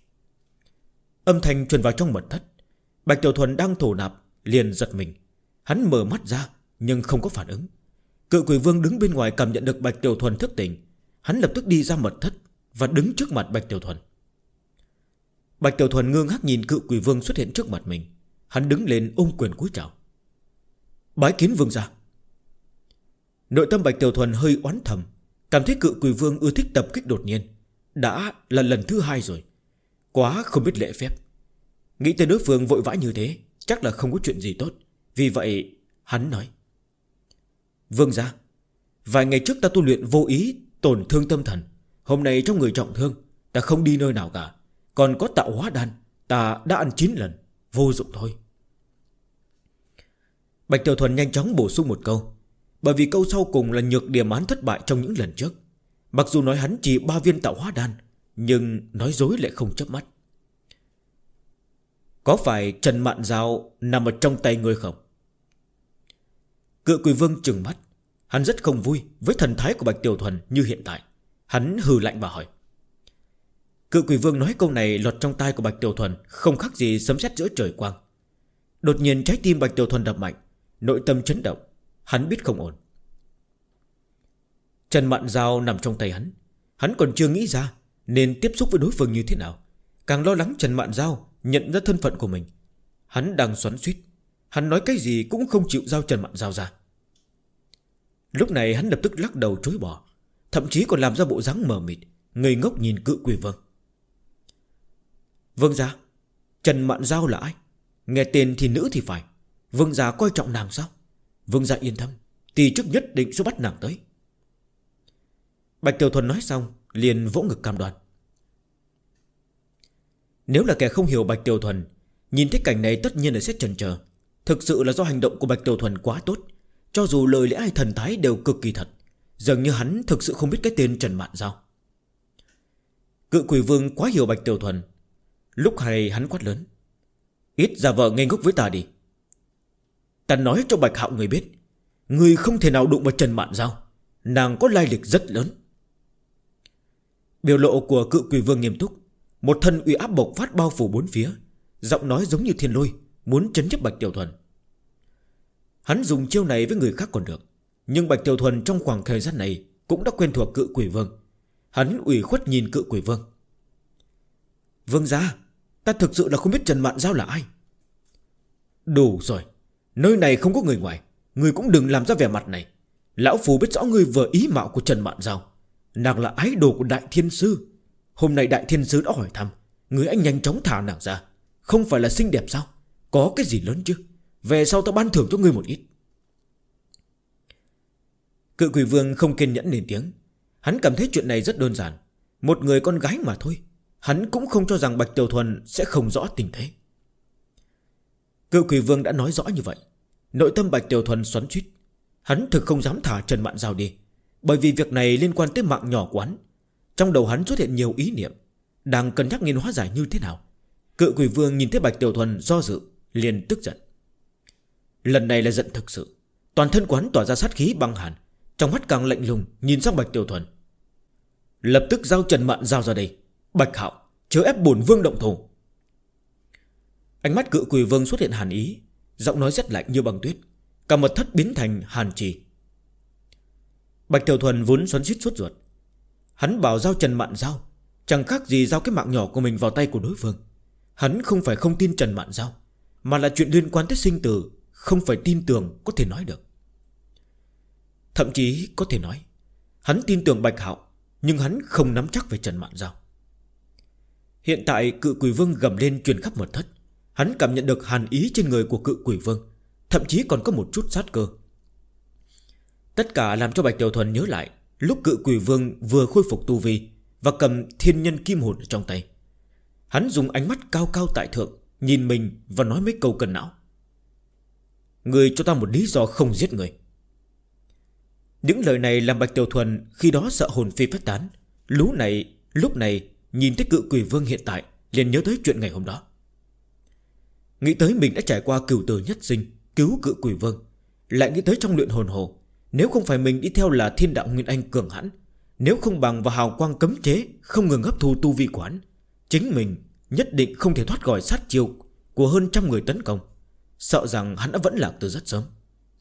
Âm thanh truyền vào trong mật thất. Bạch Tiểu Thuần đang thổ nạp liền giật mình. Hắn mở mắt ra nhưng không có phản ứng. Cự Quỷ Vương đứng bên ngoài cảm nhận được Bạch Tiểu Thuần thức tỉnh. Hắn lập tức đi ra mật thất và đứng trước mặt Bạch Tiểu Thuần. Bạch Tiểu Thuần ngơ ngác nhìn Cự Quỷ Vương xuất hiện trước mặt mình. Hắn đứng lên ôm quyền cúi chào. Bái kiến vương gia. Nội tâm Bạch Tiểu Thuần hơi oán thầm, cảm thấy Cự Quỷ Vương ưa thích tập kích đột nhiên. Đã là lần thứ 2 rồi, quá không biết lễ phép. Nghĩ tới đối phương vội vã như thế, chắc là không có chuyện gì tốt. Vì vậy hắn nói: Vương gia, vài ngày trước ta tu luyện vô ý tổn thương tâm thần. Hôm nay trong người trọng thương, ta không đi nơi nào cả. Còn có tạo hóa đan, ta đã ăn 9 lần, vô dụng thôi. Bạch Tiểu Thuần nhanh chóng bổ sung một câu, bởi vì câu sau cùng là nhược điểm hắn thất bại trong những lần trước. Mặc dù nói hắn chỉ 3 viên tạo hóa đan, nhưng nói dối lại không chớp mắt. Có phải Trần Mạn Giao nằm ở trong tay ngươi không? Cự Quỷ Vương trừng mắt. Hắn rất không vui với thần thái của Bạch Tiểu Thuần như hiện tại. Hắn hừ lạnh và hỏi. Cự Quỷ Vương nói câu này lọt trong tai của Bạch Tiểu Thuần không khác gì sấm sét giữa trời quang. Đột nhiên trái tim Bạch Tiểu Thuần đập mạnh, nội tâm chấn động. Hắn biết không ổn. Trần Mạn Giao nằm trong tay hắn. Hắn còn chưa nghĩ ra nên tiếp xúc với đối phương như thế nào, càng lo lắng Trần Mạn Giao nhận ra thân phận của mình. Hắn đang xoắn xuýt. Hắn nói cái gì cũng không chịu giao Trần Mạn Giao ra. Lúc này hắn lập tức lắc đầu chối bỏ, thậm chí còn làm ra bộ dáng mờ mịt, ngây ngốc nhìn Cự Quỷ Vương. Vương gia, Trần Mạn Giao là ai? Nghe tên thì nữ thì phải. Vương gia coi trọng nàng sao? Vương gia yên tâm, tỷ chức nhất định sẽ bắt nàng tới. Bạch Tiểu Thuần nói xong liền vỗ ngực cam đoan. Nếu là kẻ không hiểu Bạch Tiểu Thuần, nhìn thấy cảnh này tất nhiên là sẽ chần chờ. Thực sự là do hành động của Bạch Tiểu Thuần quá tốt. Cho dù lời lẽ hay thần thái đều cực kỳ thật, dường như hắn thực sự không biết cái tên Trần Mạn Giao. Cự quỷ vương quá hiểu Bạch Tiểu Thuần. Lúc này hắn quát lớn: Ít giả vờ ngây ngốc với ta đi. Ta nói cho Bạch Hạo người biết, người không thể nào đụng vào Trần Mạn Giao. Nàng có lai lịch rất lớn. Biểu lộ của cự quỷ vương nghiêm túc. Một thân uy áp bộc phát bao phủ bốn phía, giọng nói giống như thiên lôi, muốn chấn nhấp Bạch Tiểu Thuần. Hắn dùng chiêu này với người khác còn được, nhưng Bạch Tiểu Thuần trong khoảng thời gian này cũng đã quen thuộc cự quỷ vương. Hắn ủy khuất nhìn cự quỷ vương: Vương gia, ta thực sự là không biết Trần Mạn Giao là ai. Đủ rồi, nơi này không có người ngoài, người cũng đừng làm ra vẻ mặt này. Lão Phù biết rõ người vừa ý mạo của Trần Mạn Giao. Nàng là ái đồ của Đại Thiên Sư. Hôm nay Đại Thiên Sư đã hỏi thăm, người anh nhanh chóng thả nàng ra. Không phải là xinh đẹp sao? Có cái gì lớn chứ? Về sau ta ban thưởng cho ngươi một ít. Cự quỷ vương không kiên nhẫn lên tiếng. Hắn cảm thấy chuyện này rất đơn giản, một người con gái mà thôi. Hắn cũng không cho rằng Bạch Tiểu Thuần sẽ không rõ tình thế. Cự quỷ vương đã nói rõ như vậy, nội tâm Bạch Tiểu Thuần xoắn xuýt. Hắn thực không dám thả Trần Mạn Giao đi, bởi vì việc này liên quan tới mạng nhỏ của hắn. Trong đầu hắn xuất hiện nhiều ý niệm, đang cân nhắc nên hóa giải như thế nào. Cự quỷ vương nhìn thấy Bạch Tiểu Thuần do dự, liền tức giận. Lần này là giận thực sự. Toàn thân quán tỏa ra sát khí băng hàn, trong mắt càng lạnh lùng nhìn sang Bạch Tiểu Thuần: Lập tức giao Trần Mạn Giao ra đây. Bạch Hạo, chớ ép bổn vương động thủ. Ánh mắt cự quỷ vương xuất hiện hàn ý, giọng nói rất lạnh như băng tuyết. Cả mật thất biến thành hàn trì. Bạch Tiểu Thuần vốn xoắn xuýt sốt ruột. Hắn bảo giao Trần Mạn Giao, chẳng khác gì giao cái mạng nhỏ của mình vào tay của đối phương. Hắn không phải không tin Trần Mạn Giao, mà là chuyện liên quan tới sinh tử, không phải tin tưởng có thể nói được. Thậm chí có thể nói hắn tin tưởng Bạch Hạo, nhưng hắn không nắm chắc về Trần Mạn Giao. Hiện tại cự quỷ vương gầm lên truyền khắp mật thất. Hắn cảm nhận được hàn ý trên người của cự quỷ vương, thậm chí còn có một chút sát cơ. Tất cả làm cho Bạch Tiểu Thuần nhớ lại lúc cự quỷ vương vừa khôi phục tu vi và cầm thiên nhân kim hồn ở trong tay. Hắn dùng ánh mắt cao cao tại thượng nhìn mình và nói mấy câu cần não: Người cho ta một lý do không giết người. Những lời này làm Bạch Tiểu Thuần khi đó sợ hồn phi phách tán. Lúc này nhìn thấy cự quỷ vương hiện tại, liền nhớ tới chuyện ngày hôm đó. Nghĩ tới mình đã trải qua cửu tử nhất sinh, cứu cự quỷ vương, lại nghĩ tới trong luyện hồn hồ, nếu không phải mình đi theo là thiên đạo nguyên anh cường hãn, nếu không bằng vào hào quang cấm chế không ngừng hấp thu tu vi của hắn, chính mình nhất định không thể thoát khỏi sát chiêu của hơn 100 người tấn công. Sợ rằng hắn đã vẫn lạc từ rất sớm.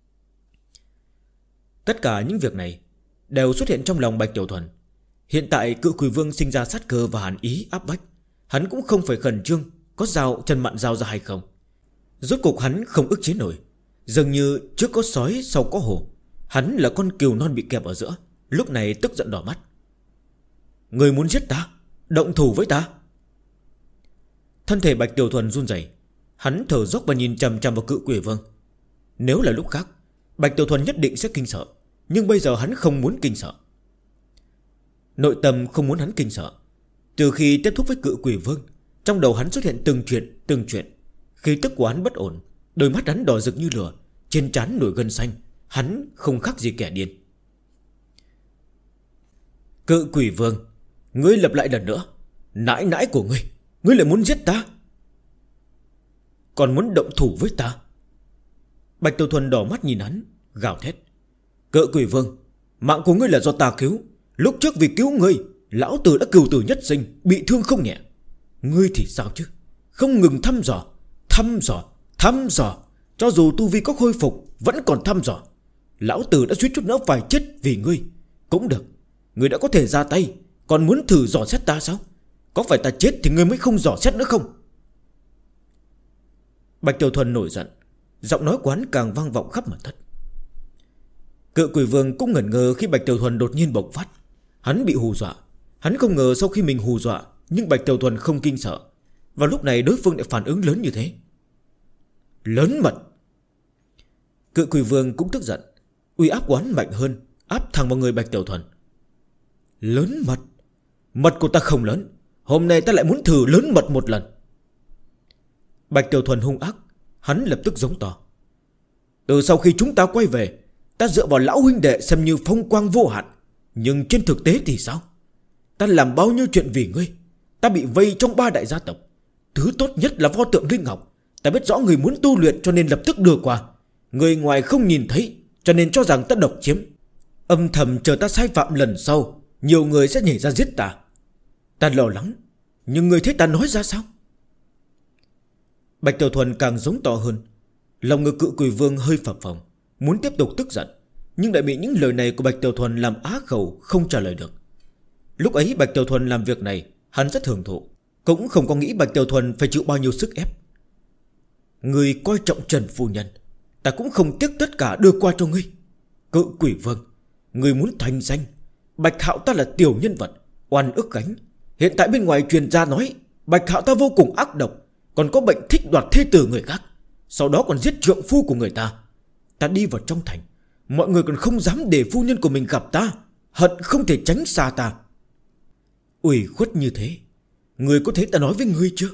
Tất cả những việc này đều xuất hiện trong lòng Bạch Tiểu Thuần. Hiện tại cự quỷ vương sinh ra sát cơ và hàn ý áp bách, hắn cũng không phải khẩn trương có giao Trần Mạn Giao ra hay không. Rốt cuộc hắn không ức chế nổi. Dường như trước có sói sau có hổ, hắn là con cừu non bị kẹp ở giữa. Lúc này tức giận đỏ mắt: Người muốn giết ta, động thủ với ta. Thân thể Bạch Tiểu Thuần run rẩy. Hắn thở dốc và nhìn chằm chằm vào cự quỷ vương. Nếu là lúc khác, Bạch Tiểu Thuần nhất định sẽ kinh sợ, nhưng bây giờ hắn không muốn kinh sợ. Nội tâm không muốn hắn kinh sợ. Từ khi tiếp xúc với cự quỷ vương, trong đầu hắn xuất hiện từng chuyện. Khí tức của hắn bất ổn, đôi mắt hắn đỏ rực như lửa, trên trán nổi gân xanh. Hắn không khác gì kẻ điên. Cự quỷ vương, ngươi lặp lại lần nữa: Nãi nãi của ngươi lại muốn giết ta, còn muốn động thủ với ta. Bạch Tiểu Thuần đỏ mắt nhìn hắn, gào thét: Cự quỷ vương, mạng của ngươi là do ta cứu. Lúc trước vì cứu ngươi, lão tử đã cửu tử nhất sinh, bị thương không nhẹ. Ngươi thì sao chứ? Không ngừng thăm dò. Cho dù tu vi có khôi phục, vẫn còn thăm dò. Lão tử đã suýt chút nữa phải chết vì ngươi. Cũng được, ngươi đã có thể ra tay, còn muốn thử dò xét ta sao? Có phải ta chết thì ngươi mới không dò xét nữa không? Bạch Tiểu Thuần nổi giận, giọng nói quán càng vang vọng khắp mật thất. Cự quỷ vương cũng ngẩn ngơ khi Bạch Tiểu Thuần đột nhiên bộc phát. Hắn bị hù dọa. Hắn không ngờ sau khi mình hù dọa, nhưng Bạch Tiểu Thuần không kinh sợ. Và lúc này đối phương lại phản ứng lớn như thế. Lớn mật. Cự quỷ vương cũng tức giận. Uy áp quán mạnh hơn, áp thẳng vào người Bạch Tiểu Thuần. Lớn mật? Mật của ta không lớn, hôm nay ta lại muốn thử lớn mật một lần. Bạch Tiểu Thuần hung ác. Hắn lập tức giống to: Từ sau khi chúng ta quay về, ta dựa vào lão huynh đệ xem như phong quang vô hạn, nhưng trên thực tế thì sao? Ta làm bao nhiêu chuyện vì ngươi, Ta bị vây trong 3 đại gia tộc. Thứ tốt nhất là pho tượng Linh Ngọc. Ta biết rõ người muốn tu luyện cho nên lập tức đưa qua. Người ngoài không nhìn thấy cho nên cho rằng ta độc chiếm. Âm thầm chờ ta sai phạm lần sau, nhiều người sẽ nhảy ra giết ta. Ta lo lắng, nhưng người thấy ta nói ra sao? Bạch Tiểu Thuần càng giống to hơn. Lòng ngực Cự Quỷ Vương hơi phập phồng, muốn tiếp tục tức giận, nhưng lại bị những lời này của Bạch Tiểu Thuần làm á khẩu, không trả lời được. Lúc ấy Bạch Tiểu Thuần làm việc này hắn rất hưởng thụ, cũng không có nghĩ Bạch Tiểu Thuần phải chịu bao nhiêu sức ép. Người coi trọng Trần phu nhân, ta cũng không tiếc tất cả đưa qua cho ngươi. Cự Quỷ Vương, ngươi muốn thành danh. Bạch Hạo ta là tiểu nhân vật, oan ức gánh. Hiện tại bên ngoài truyền ra nói Bạch Hạo ta vô cùng ác độc, còn có bệnh thích đoạt thê tử người khác, sau đó còn giết trượng phu của người ta. Ta đi vào trong thành, mọi người còn không dám để phu nhân của mình gặp ta, hận không thể tránh xa ta. Ủy khuất như thế, người có thấy ta nói với ngươi chưa?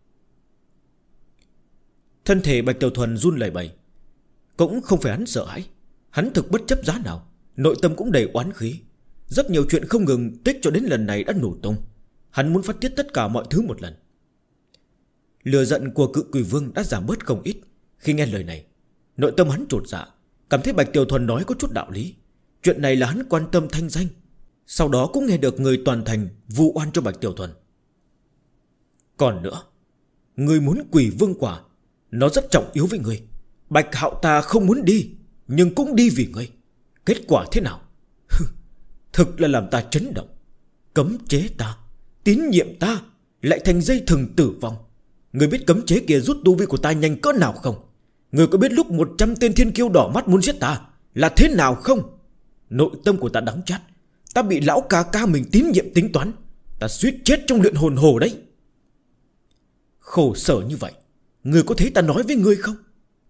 Thân thể Bạch Tiểu Thuần run lẩy bẩy. Cũng không phải hắn sợ hãi, hắn thực bất chấp giá nào, nội tâm cũng đầy oán khí. Rất nhiều chuyện không ngừng tích cho đến lần này đã nổ tung. Hắn muốn phát tiết tất cả mọi thứ một lần. Lửa giận của Cự Quỷ Vương đã giảm bớt không ít khi nghe lời này. Nội tâm hắn chột dạ, cảm thấy Bạch Tiểu Thuần nói có chút đạo lý. Chuyện này là hắn quan tâm thanh danh. Sau đó cũng nghe được người toàn thành vu oan cho Bạch Tiểu Thuần. Còn nữa, người muốn Quỷ Vương quả, nó rất trọng yếu với người. Bạch Hạo ta không muốn đi, nhưng cũng đi vì ngươi. Kết quả thế nào? Thực là làm ta chấn động. Cấm chế ta, tín nhiệm ta, lại thành dây thừng tử vong. Người biết cấm chế kia rút tu vi của ta nhanh cỡ nào không? Người có biết lúc 100 tên thiên kiêu đỏ mắt muốn giết ta là thế nào không? Nội tâm của ta đắng chát. Ta bị lão ca ca mình tín nhiệm tính toán. Ta suýt chết trong luyện hồn hồ đấy. Khổ sở như vậy, người có thấy ta nói với ngươi không?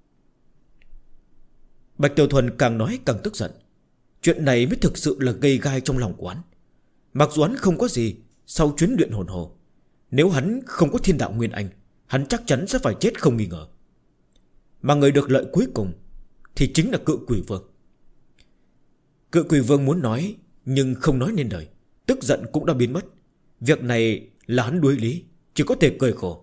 Bạch Tiểu Thuần càng nói càng tức giận. Chuyện này mới thực sự là gây gai trong lòng của hắn. Mặc dù hắn không có gì sau chuyến luyện hồn hồ, nếu hắn không có thiên đạo nguyên anh, hắn chắc chắn sẽ phải chết không nghi ngờ. Mà người được lợi cuối cùng thì chính là Cự Quỷ Vương. Cự Quỷ Vương muốn nói nhưng không nói nên lời, tức giận cũng đã biến mất. Việc này là hắn đuối lý, chỉ có thể cười khổ.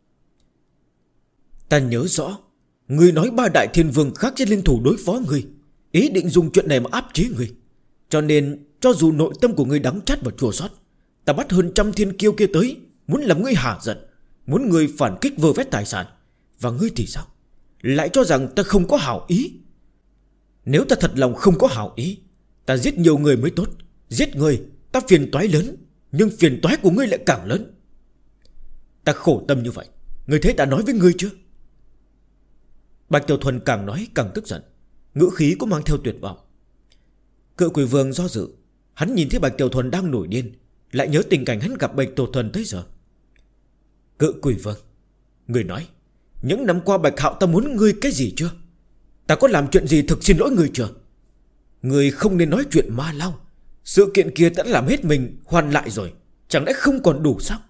Ta nhớ rõ, ngươi nói 3 đại thiên vương khác sẽ liên thủ đối phó ngươi, ý định dùng chuyện này mà áp chế ngươi. Cho nên cho dù nội tâm của ngươi đắng chát và chua xót, ta bắt hơn 100 thiên kiêu kia tới, muốn làm ngươi hả giận, muốn ngươi phản kích vơ vét tài sản. Và ngươi thì sao? Lại cho rằng ta không có hảo ý. Nếu ta thật lòng không có hảo ý, ta giết nhiều người mới tốt. Giết người ta phiền toái lớn, nhưng phiền toái của ngươi lại càng lớn. Ta khổ tâm như vậy, ngươi thấy ta nói với ngươi chưa? Bạch Tiểu Thuần càng nói càng tức giận, ngữ khí cũng mang theo tuyệt vọng. Cự Quỷ Vương do dự. Hắn nhìn thấy Bạch Tiểu Thuần đang nổi điên, lại nhớ tình cảnh hắn gặp Bạch Tiểu Thuần tới giờ. Cự Quỷ Vương, người nói, những năm qua Bạch Hạo ta muốn ngươi cái gì chưa? Ta có làm chuyện gì thực xin lỗi ngươi chưa? Ngươi không nên nói chuyện ma lao. Sự kiện kia đã làm hết mình hoàn lại rồi, chẳng lẽ không còn đủ sao?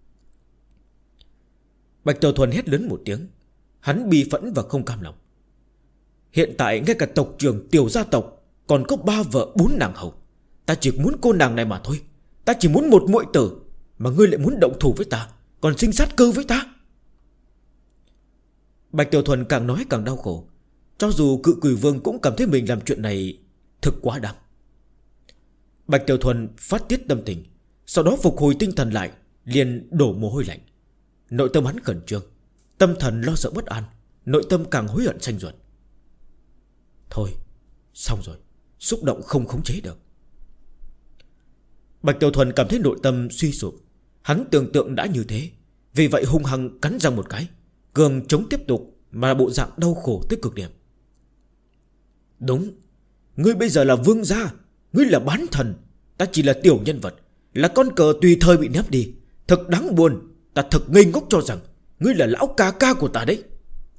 Bạch Tiểu Thuần hét lớn một tiếng. Hắn bi phẫn và không cam lòng. Hiện tại ngay cả tộc trưởng tiểu gia tộc còn có 3 vợ 4 nàng hầu. Ta chỉ muốn cô nàng này mà thôi. Ta chỉ muốn một muội tử, mà ngươi lại muốn động thủ với ta, còn sinh sát cơ với ta. Bạch Tiểu Thuần càng nói càng đau khổ. Cho dù Cự Quỷ Vương cũng cảm thấy mình làm chuyện này thực quá đáng. Bạch Tiểu Thuần phát tiết tâm tình, sau đó phục hồi tinh thần lại, liền đổ mồ hôi lạnh. Nội tâm hắn khẩn trương, tâm thần lo sợ bất an, nội tâm càng hối hận xanh ruột. Thôi, xong rồi, xúc động không khống chế được. Bạch Tiểu Thuần cảm thấy nội tâm suy sụp. Hắn tưởng tượng đã như thế, vì vậy hung hăng cắn răng một cái, cường chống tiếp tục, mà bộ dạng đau khổ tới cực điểm. Đúng, ngươi bây giờ là vương gia, ngươi là bán thần, ta chỉ là tiểu nhân vật, là con cờ tùy thời bị ném đi. Thật đáng buồn, ta thật ngây ngốc cho rằng ngươi là lão ca ca của ta đấy.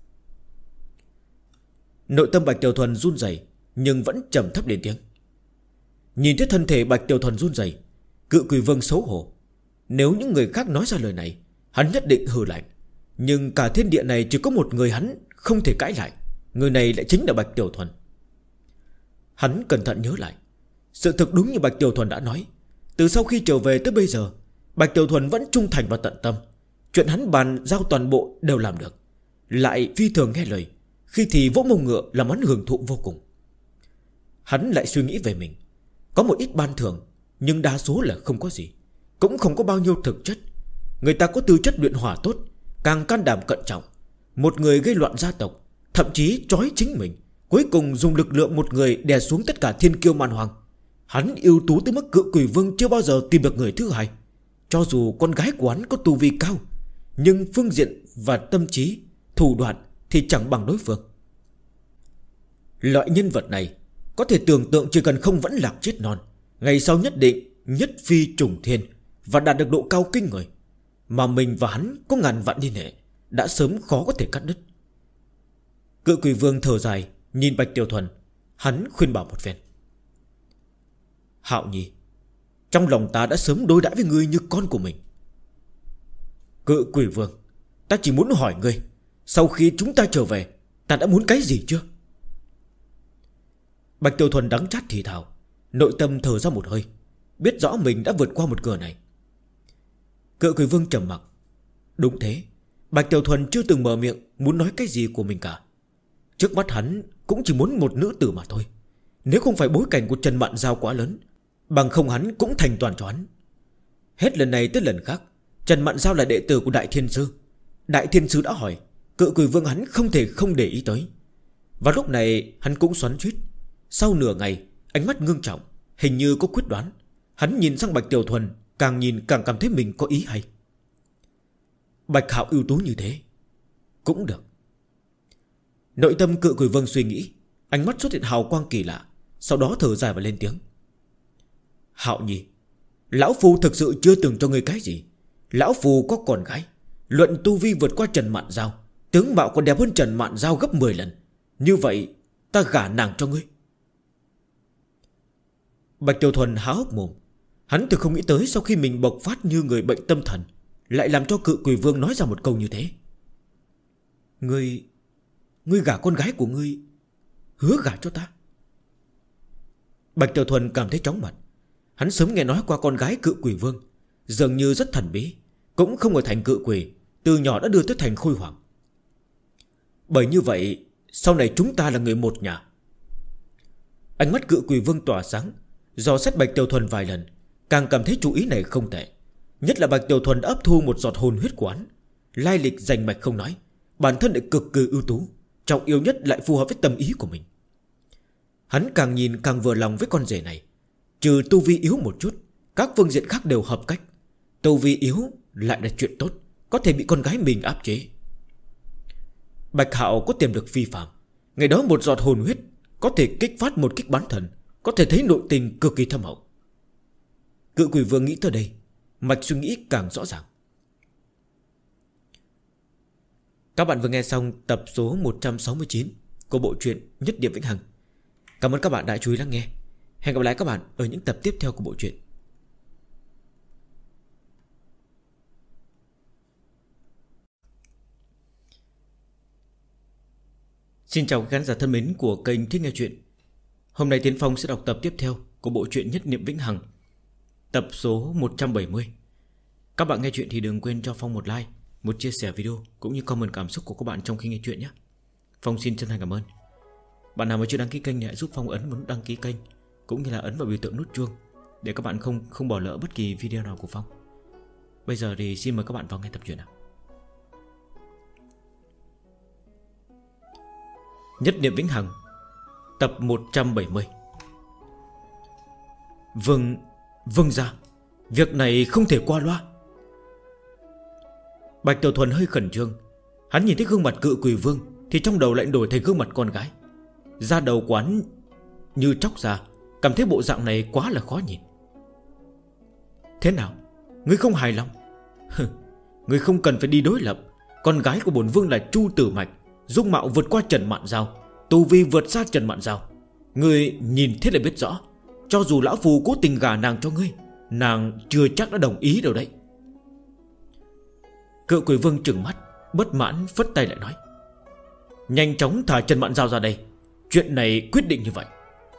Nội tâm Bạch Tiểu Thuần run rẩy, nhưng vẫn trầm thấp lên tiếng. Nhìn thấy thân thể Bạch Tiểu Thuần run rẩy, Cự Quỷ Vương xấu hổ. Nếu những người khác nói ra lời này, hắn nhất định hừ lạnh. Nhưng cả thiên địa này chỉ có một người hắn không thể cãi lại. Người này lại chính là Bạch Tiểu Thuần. Hắn cẩn thận nhớ lại, sự thực đúng như Bạch Tiểu Thuần đã nói. Từ sau khi trở về tới bây giờ, Bạch Tiểu Thuần vẫn trung thành và tận tâm. Chuyện hắn bàn giao toàn bộ đều làm được, lại phi thường nghe lời. Khi thì vỗ mông ngựa làm hắn hưởng thụ vô cùng. Hắn lại suy nghĩ về mình. Có một ít ban thưởng, nhưng đa số là không có gì, cũng không có bao nhiêu thực chất. Người ta có tư chất luyện hỏa tốt, càng can đảm cẩn trọng. Một người gây loạn gia tộc, thậm chí trói chính mình, cuối cùng dùng lực lượng một người đè xuống tất cả thiên kiêu man hoàng. Hắn ưu tú tới mức Cự Quỷ Vương chưa bao giờ tìm được người thứ hai. Cho dù con gái của hắn có tu vi cao, nhưng phương diện và tâm trí, thủ đoạn thì chẳng bằng đối phương. Loại nhân vật này có thể tưởng tượng chỉ cần không vẫn lạc chết non, ngày sau nhất định nhất phi trùng thiên và đạt được độ cao kinh người. Mà mình và hắn có ngàn vạn liên hệ, đã sớm khó có thể cắt đứt. Cự Quỷ Vương thở dài nhìn Bạch Tiểu Thuần. Hắn khuyên bảo một phen. Hạo Nhi, trong lòng ta đã sớm đối đãi với ngươi như con của mình. Cự Quỷ Vương, ta chỉ muốn hỏi ngươi, sau khi chúng ta trở về, ta đã muốn cái gì chưa? Bạch Tiểu Thuần đắng chát thì thào, nội tâm thở ra một hơi, biết rõ mình đã vượt qua một cửa này. Cự Quỷ Vương trầm mặc. Đúng thế, Bạch Tiểu Thuần chưa từng mở miệng muốn nói cái gì của mình cả. Trước mắt hắn cũng chỉ muốn một nữ tử mà thôi. Nếu không phải bối cảnh của Trần Mạn Giao quá lớn, bằng không hắn cũng thành toàn cho hắn. Hết lần này tới lần khác, Trần Mạn Giao là đệ tử của Đại Thiên Sư. Đại Thiên Sư đã hỏi, Cự Quỷ Vương hắn không thể không để ý tới. Và lúc này hắn cũng xoắn xuýt. Sau nửa ngày, ánh mắt ngưng trọng, hình như có quyết đoán. Hắn nhìn sang Bạch Tiểu Thuần, càng nhìn càng cảm thấy mình có ý hay. Bạch Hạo ưu tú như thế, cũng được. Nội tâm Cự Quỷ Vương suy nghĩ, ánh mắt xuất hiện hào quang kỳ lạ, sau đó thở dài và lên tiếng. Hạo Nhi, lão phu thực sự chưa từng cho ngươi cái gì. Lão phu có con gái, luận tu vi vượt qua Trần Mạn Giao, tướng mạo còn đẹp hơn Trần Mạn Giao gấp 10 lần. Như vậy ta gả nàng cho ngươi. Bạch Tiểu Thuần há hốc mồm. Hắn thực không nghĩ tới sau khi mình bộc phát như người bệnh tâm thần, lại làm cho Cự Quỷ Vương nói ra một câu như thế. Ngươi gả con gái của ngươi, hứa gả cho ta? Bạch Tiểu Thuần cảm thấy chóng mặt. Hắn sớm nghe nói qua con gái Cự Quỷ Vương, dường như rất thần bí, cũng không ở thành cự quỷ, từ nhỏ đã đưa tới thành Khôi Hoàng. Bởi như vậy, sau này chúng ta là người một nhà. Ánh mắt Cự Quỷ Vương tỏa sáng, dò xét Bạch Tiểu Thuần vài lần, càng cảm thấy chủ ý này không tệ. Nhất là Bạch Tiểu Thuần đã ấp thu một giọt hồn huyết của hắn, lai lịch rành mạch không nói, bản thân lại cực kỳ ưu tú, trọng yếu nhất lại phù hợp với tâm ý của mình. Hắn càng nhìn càng vừa lòng với con rể này. Trừ tu vi yếu một chút, các phương diện khác đều hợp cách. Tu vi yếu lại là chuyện tốt, có thể bị con gái mình áp chế. Bạch Hạo có tiềm lực phi phàm. Ngày đó một giọt hồn huyết có thể kích phát một kích bán thần, có thể thấy nội tình cực kỳ thâm hậu. Cự Quỷ Vương nghĩ tới đây, mạch suy nghĩ càng rõ ràng. Các bạn vừa nghe xong tập số 169 của bộ truyện Nhất Điểm Vĩnh Hằng. Cảm ơn các bạn đã chú ý lắng nghe. Hẹn gặp lại các bạn ở những tập tiếp theo của bộ truyện. Xin chào các khán giả thân mến của kênh Thích Nghe Chuyện. Hôm nay Tiến Phong sẽ đọc tập tiếp theo của bộ truyện Nhất Niệm Vĩnh Hằng, tập số 170. Các bạn nghe chuyện thì đừng quên cho Phong một like, một chia sẻ video cũng như comment cảm xúc của các bạn trong khi nghe chuyện nhé. Phong xin chân thành cảm ơn. Bạn nào mà chưa đăng ký kênh thì hãy giúp Phong ấn nút đăng ký kênh, cũng như là ấn vào biểu tượng nút chuông để các bạn không bỏ lỡ bất kỳ video nào của Phong. Bây giờ thì xin mời các bạn vào nghe tập truyện nào. Nhất Niệm Vĩnh Hằng, tập 170. Vâng ra, việc này không thể qua loa. Bạch Tiểu Thuần hơi khẩn trương. Hắn nhìn thấy gương mặt Cự Quỷ Vương thì trong đầu lại đổi thành gương mặt con gái. Da đầu quán như chóc ra, cảm thấy bộ dạng này quá là khó nhìn. Thế nào, ngươi không hài lòng? Ngươi không cần phải đi đối lập. Con gái của bổn vương là Chu Tử Mạch, dung mạo vượt qua Trần Mạn Giao, tu vi vượt xa Trần Mạn Giao. Ngươi nhìn thế là biết rõ, cho dù lão phù cố tình gả nàng cho ngươi, nàng chưa chắc đã đồng ý đâu đấy. Cự Quỷ Vương trừng mắt, bất mãn phất tay lại nói: nhanh chóng thả Trần Mạn Giao ra đây. Chuyện này quyết định như vậy.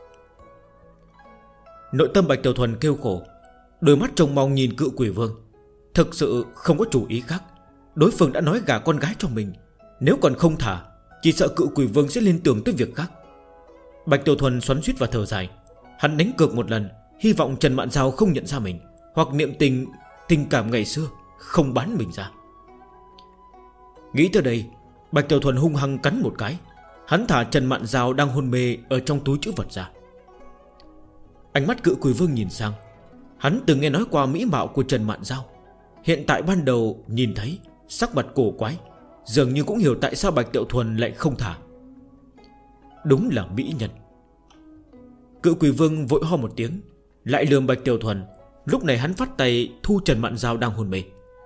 Nội tâm Bạch Tiểu Thuần kêu khổ, đôi mắt trông mong nhìn Cự Quỷ Vương. thực sự không có chủ ý khác. Đối phương đã nói gả con gái cho mình, nếu còn không thả, chỉ sợ Cự Quỷ Vương sẽ liên tưởng tới việc khác. Bạch Tiểu Thuần xoắn xuýt và thở dài. Hắn đánh cược một lần, hy vọng Trần Mạn Giao không nhận ra mình, hoặc niệm tình cảm ngày xưa không bán mình ra. Nghĩ tới đây, Bạch Tiểu Thuần hung hăng cắn một cái. Hắn thả Trần Mạn Giao đang hôn mê ở trong túi trữ vật ra. Ánh mắt Cự Quỷ Vương nhìn sang. Hắn từng nghe nói qua mỹ mạo của Trần Mạn Giao. Hiện tại ban đầu nhìn thấy, sắc mặt cổ quái, dường như cũng hiểu tại sao Bạch Tiểu Thuần lại không thả. Đúng là mỹ nhân. Cự Quỷ Vương vội ho một tiếng, lại lườm Bạch Tiểu Thuần. Lúc này hắn phát tay thu Trần Mạn Giao đang hôn mê.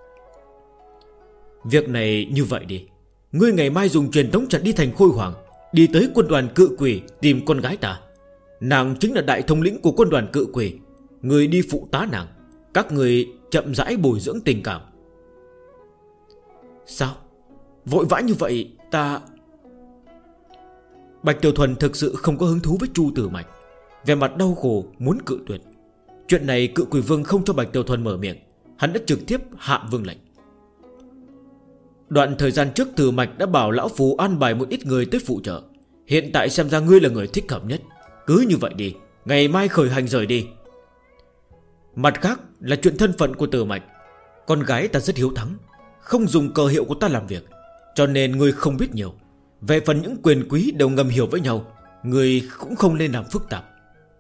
Việc này như vậy đi, ngươi ngày mai dùng truyền tống trận đi thành Khôi Hoàng, đi tới quân đoàn Cự Quỷ tìm con gái ta. Nàng chính là đại thống lĩnh của quân đoàn Cự Quỷ. Ngươi đi phụ tá nàng, các người chậm rãi bồi dưỡng tình cảm. Sao? Vội vã như vậy ta... Bạch Tiểu Thuần thực sự không có hứng thú với Chu Tử Mạch, vẻ mặt đau khổ muốn cự tuyệt. Chuyện này Cự Quỷ Vương không cho Bạch Tiểu Thuần mở miệng, hắn đã trực tiếp hạ vương lệnh. Đoạn thời gian trước Tử Mạch đã bảo lão phù an bài một ít người tới phụ trợ. Hiện tại xem ra ngươi là người thích hợp nhất. Cứ như vậy đi, ngày mai khởi hành rời đi. Mặt khác là chuyện thân phận của Tử Mạch. Con gái ta rất hiếu thắng, không dùng cờ hiệu của ta làm việc, cho nên ngươi không biết nhiều. Về phần những quyền quý đều ngầm hiểu với nhau, ngươi cũng không nên làm phức tạp.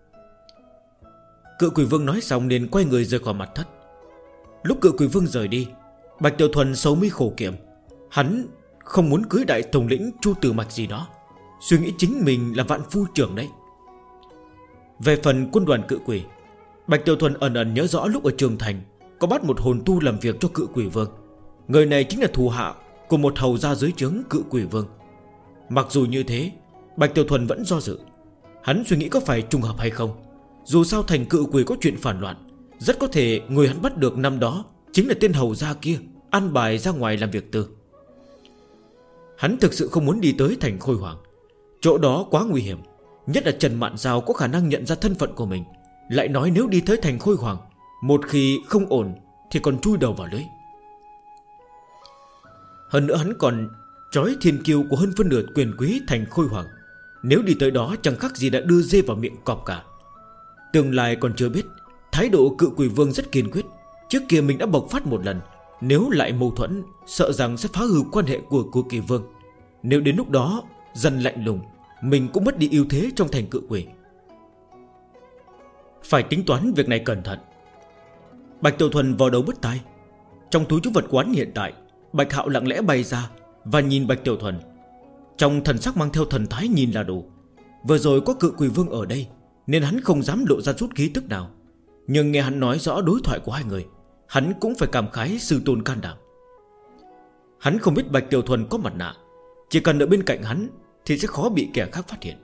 Cự Quỷ Vương nói xong nên quay người rời khỏi mặt thất. Lúc Cự Quỷ Vương rời đi, Bạch Tiểu Thuần sầu mi khổ kiểm. Hắn không muốn cưới đại thống lĩnh Chu Tử Mạch gì đó, suy nghĩ chính mình là vạn phu trưởng đấy. Về phần quân đoàn Cự Quỷ, Bạch Tiểu Thuần ẩn ẩn nhớ rõ lúc ở Trường Thành có bắt một hồn tu làm việc cho Cự Quỷ Vương. Người này chính là thủ hạ của một hầu gia dưới trướng Cự Quỷ Vương. Mặc dù như thế, Bạch Tiểu Thuần vẫn do dự. Hắn suy nghĩ có phải trùng hợp hay không. Dù sao thành Cự Quỷ có chuyện phản loạn, rất có thể người hắn bắt được năm đó chính là tên hầu gia kia an bài ra ngoài làm việc tư. Hắn thực sự không muốn đi tới thành Khôi Hoàng, chỗ đó quá nguy hiểm. Nhất là Trần Mạn Giao có khả năng nhận ra thân phận của mình, lại nói nếu đi tới thành Khôi Hoàng, một khi không ổn thì còn chui đầu vào lưới. Hơn nữa hắn còn trói thiên kiêu của hơn phân nửa quyền quý thành Khôi Hoàng. Nếu đi tới đó chẳng khác gì đã đưa dê vào miệng cọp cả. Tương lai còn chưa biết. Thái độ Cự Quỷ Vương rất kiên quyết. Trước kia mình đã bộc phát một lần, nếu lại mâu thuẫn, sợ rằng sẽ phá hư quan hệ của Kỳ Vương. Nếu đến lúc đó dần lạnh lùng, mình cũng mất đi ưu thế trong thành Cự Quỷ. Phải tính toán việc này cẩn thận. Bạch Tiểu Thuần vào đầu bứt tai. Trong túi trữ vật quán hiện tại, Bạch Hạo lặng lẽ bay ra và nhìn Bạch Tiểu Thuần. Trong thần sắc mang theo thần thái nhìn là đủ. Vừa rồi có Cự Quỷ Vương ở đây nên hắn không dám lộ ra chút khí tức nào. Nhưng nghe hắn nói rõ đối thoại của hai người, hắn cũng phải cảm khái sư tôn can đảm. Hắn không biết Bạch Tiểu Thuần có mặt nạ, chỉ cần ở bên cạnh hắn thì sẽ khó bị kẻ khác phát hiện.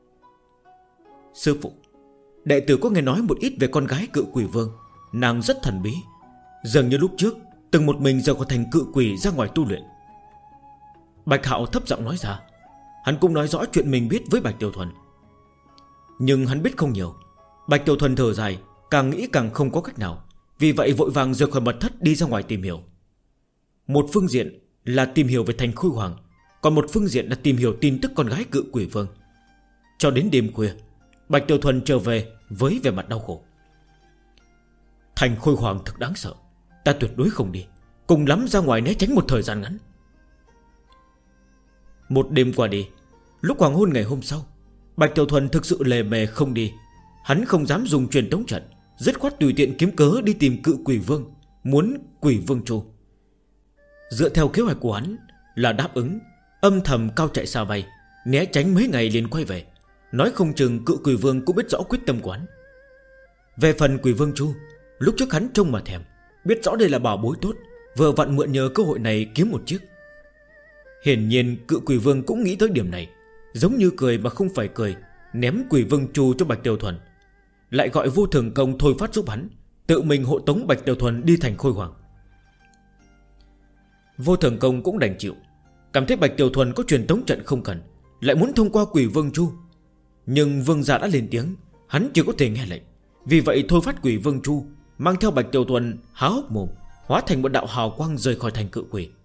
Sư phụ, đệ tử có nghe nói một ít về con gái Cự Quỷ Vương. Nàng rất thần bí, dường như lúc trước từng một mình rời khỏi thành Cự Quỷ ra ngoài tu luyện. Bạch Hạo thấp giọng nói ra. Hắn cũng nói rõ chuyện mình biết với Bạch Tiểu Thuần. Nhưng hắn biết không nhiều. Bạch Tiểu Thuần thở dài, càng nghĩ càng không có cách nào. Vì vậy vội vàng rời khỏi mật thất đi ra ngoài tìm hiểu. Một phương diện là tìm hiểu về thành Khôi Hoàng, còn một phương diện là tìm hiểu tin tức con gái Cự Quỷ Vương. Cho đến đêm khuya, Bạch Tiểu Thuần trở về với vẻ mặt đau khổ. Thành Khôi Hoàng thực đáng sợ, ta tuyệt đối không đi, cùng lắm ra ngoài né tránh một thời gian ngắn. Một đêm qua đi, lúc hoàng hôn ngày hôm sau, Bạch Tiểu Thuần thực sự lề mề không đi. Hắn không dám dùng truyền tống trận, dứt khoát tùy tiện kiếm cớ đi tìm Cự Quỷ Vương, muốn Quỷ Vương Chu. Dựa theo kế hoạch của hắn là đáp ứng, âm thầm cao chạy xa bay, né tránh mấy ngày liền quay về. Nói không chừng Cự Quỷ Vương cũng biết rõ quyết tâm của hắn. Về phần Quỷ Vương Chu, lúc trước hắn trông mà thèm, biết rõ đây là bảo bối tốt, vừa vặn mượn nhờ cơ hội này kiếm một chiếc. Hiển nhiên Cự Quỷ Vương cũng nghĩ tới điểm này, giống như cười mà không phải cười, ném Quỷ Vương Chu cho Bạch Tiểu Thuần, lại gọi Vô Thường Công thôi phát giúp hắn, tự mình hộ tống Bạch Tiểu Thuần đi thành Khôi Hoàng. Vô Thường Công cũng đành chịu, cảm thấy Bạch Tiểu Thuần có truyền tống trận không cần, lại muốn thông qua Quỷ Vương Chu. Nhưng Vương gia đã lên tiếng, hắn chỉ có thể nghe lệnh. Vì vậy thôi phát Quỷ Vương Chu, mang theo Bạch Tiểu Thuần há hốc mồm, hóa thành một đạo hào quang rời khỏi thành cự quỷ.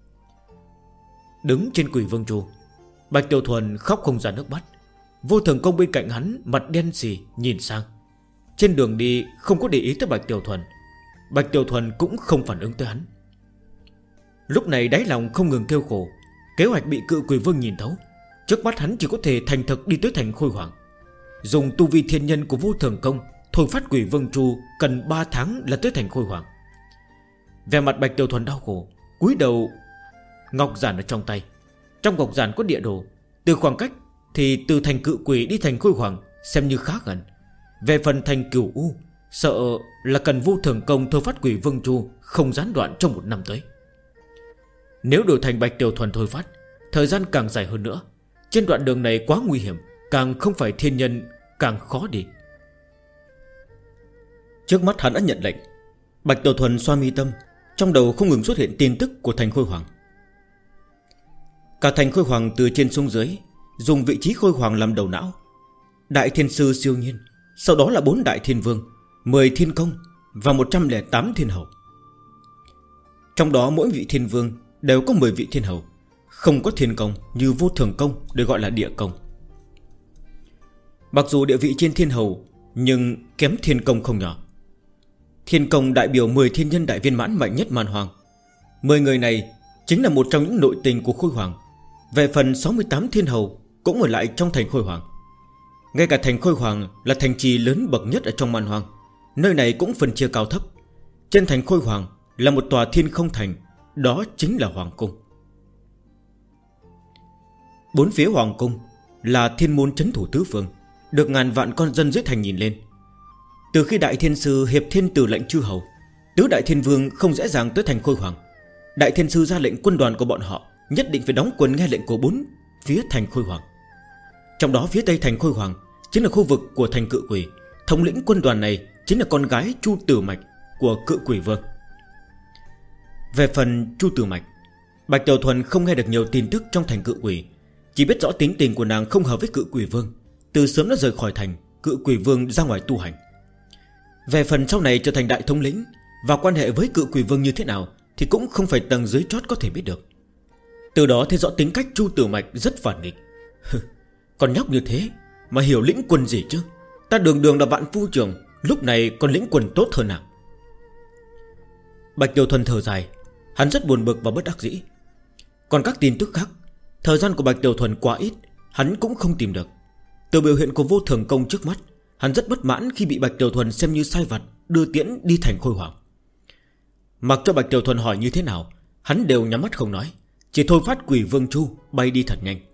Đứng trên quỷ vương trụ, Bạch Tiểu Thuần khóc không ra nước mắt. Vô Thường Công bên cạnh hắn mặt đen xì nhìn sang. Trên đường đi không có để ý tới Bạch Tiểu Thuần. Bạch Tiểu Thuần cũng không phản ứng tới hắn. Lúc này đáy lòng không ngừng kêu khổ. Kế hoạch bị cự quỷ vương nhìn thấu. Trước mắt hắn chỉ có thể thành thực đi tới thành Khôi Hoàng. Dùng tu vi thiên nhân của Vô Thường Công thôi phát quỷ vương trụ cần 3 tháng là tới thành Khôi Hoàng. Về mặt Bạch Tiểu Thuần đau khổ, cúi đầu. Ngọc giản ở trong tay. Trong ngọc giản có địa đồ. Từ khoảng cách thì từ thành cự quỷ đi thành Khôi Hoàng xem như khá gần. Về phần thành Cửu U, sợ là cần Vô Thường Công thôi phát quỷ vương trụ không gián đoạn trong 1 năm tới. Nếu đổi thành Bạch Tiểu Thuần thôi phát, thời gian càng dài hơn nữa. Trên đoạn đường này quá nguy hiểm, càng không phải thiên nhân, càng khó đi. Trước mắt hắn đã nhận lệnh. Bạch Tiểu Thuần xoa mi tâm, trong đầu không ngừng xuất hiện tin tức của thành Khôi Hoàng. Cả thành Khôi Hoàng từ trên xuống dưới dùng vị trí Khôi Hoàng làm đầu não. Đại Thiên Sư siêu nhiên, sau đó là 4 Đại Thiên Vương, 10 Thiên Công và 108 Thiên Hầu. Trong đó mỗi vị Thiên Vương đều có 10 vị Thiên Hầu. Không có Thiên Công như Vô Thường Công được gọi là Địa Công. Mặc dù địa vị trên Thiên Hầu, nhưng kém Thiên Công không nhỏ. Thiên Công đại biểu 10 thiên nhân đại viên mãn mạnh nhất man hoang. 10 người này chính là một trong những nội tình của Khôi Hoàng. Về phần 68 Thiên Hầu cũng ở lại trong thành Khôi Hoàng. Ngay cả thành Khôi Hoàng là thành trì lớn bậc nhất ở trong man hoang, nơi này cũng phân chia cao thấp. Trên thành Khôi Hoàng là một tòa thiên không thành, đó chính là Hoàng Cung. 4 phía Hoàng Cung là thiên môn trấn thủ tứ phương, được ngàn vạn con dân dưới thành nhìn lên. Từ khi Đại Thiên Sư hiệp thiên tử lệnh chư hầu, tứ Đại Thiên Vương không dễ dàng tới thành Khôi Hoàng. Đại Thiên Sư ra lệnh quân đoàn của bọn họ nhất định phải đóng quân nghe lệnh của 4 phía thành Khôi Hoàng. Trong đó phía tây thành Khôi Hoàng chính là khu vực của thành Cự Quỷ. Thống lĩnh quân đoàn này chính là con gái Chu Tử Mạch của Cự Quỷ Vương. Về phần Chu Tử Mạch, Bạch Tiểu Thuần không nghe được nhiều tin tức trong thành Cự Quỷ, chỉ biết rõ tính tình của nàng không hợp với Cự Quỷ Vương. Từ sớm đã rời khỏi thành, Cự Quỷ Vương ra ngoài tu hành. Về phần sau này trở thành đại thống lĩnh và quan hệ với Cự Quỷ Vương như thế nào thì cũng không phải tầng dưới chót có thể biết được. Từ đó thấy rõ tính cách Chu Tử Mạch rất phản nghịch. Còn nhóc như thế mà hiểu lĩnh quân gì chứ? Ta đường đường là vạn phu trưởng, lúc này còn lĩnh quân tốt hơn nào. Bạch Tiểu Thuần thở dài, hắn rất buồn bực và bất đắc dĩ. Còn các tin tức khác, thời gian của Bạch Tiểu Thuần quá ít, hắn cũng không tìm được. Từ biểu hiện của Vô Thường Công trước mắt, hắn rất bất mãn khi bị Bạch Tiểu Thuần xem như sai vặt đưa tiễn đi thành Khôi Hoàng. Mặc cho Bạch Tiểu Thuần hỏi như thế nào, hắn đều nhắm mắt không nói, chỉ thôi phát Quỷ Vương Chu bay đi thật nhanh.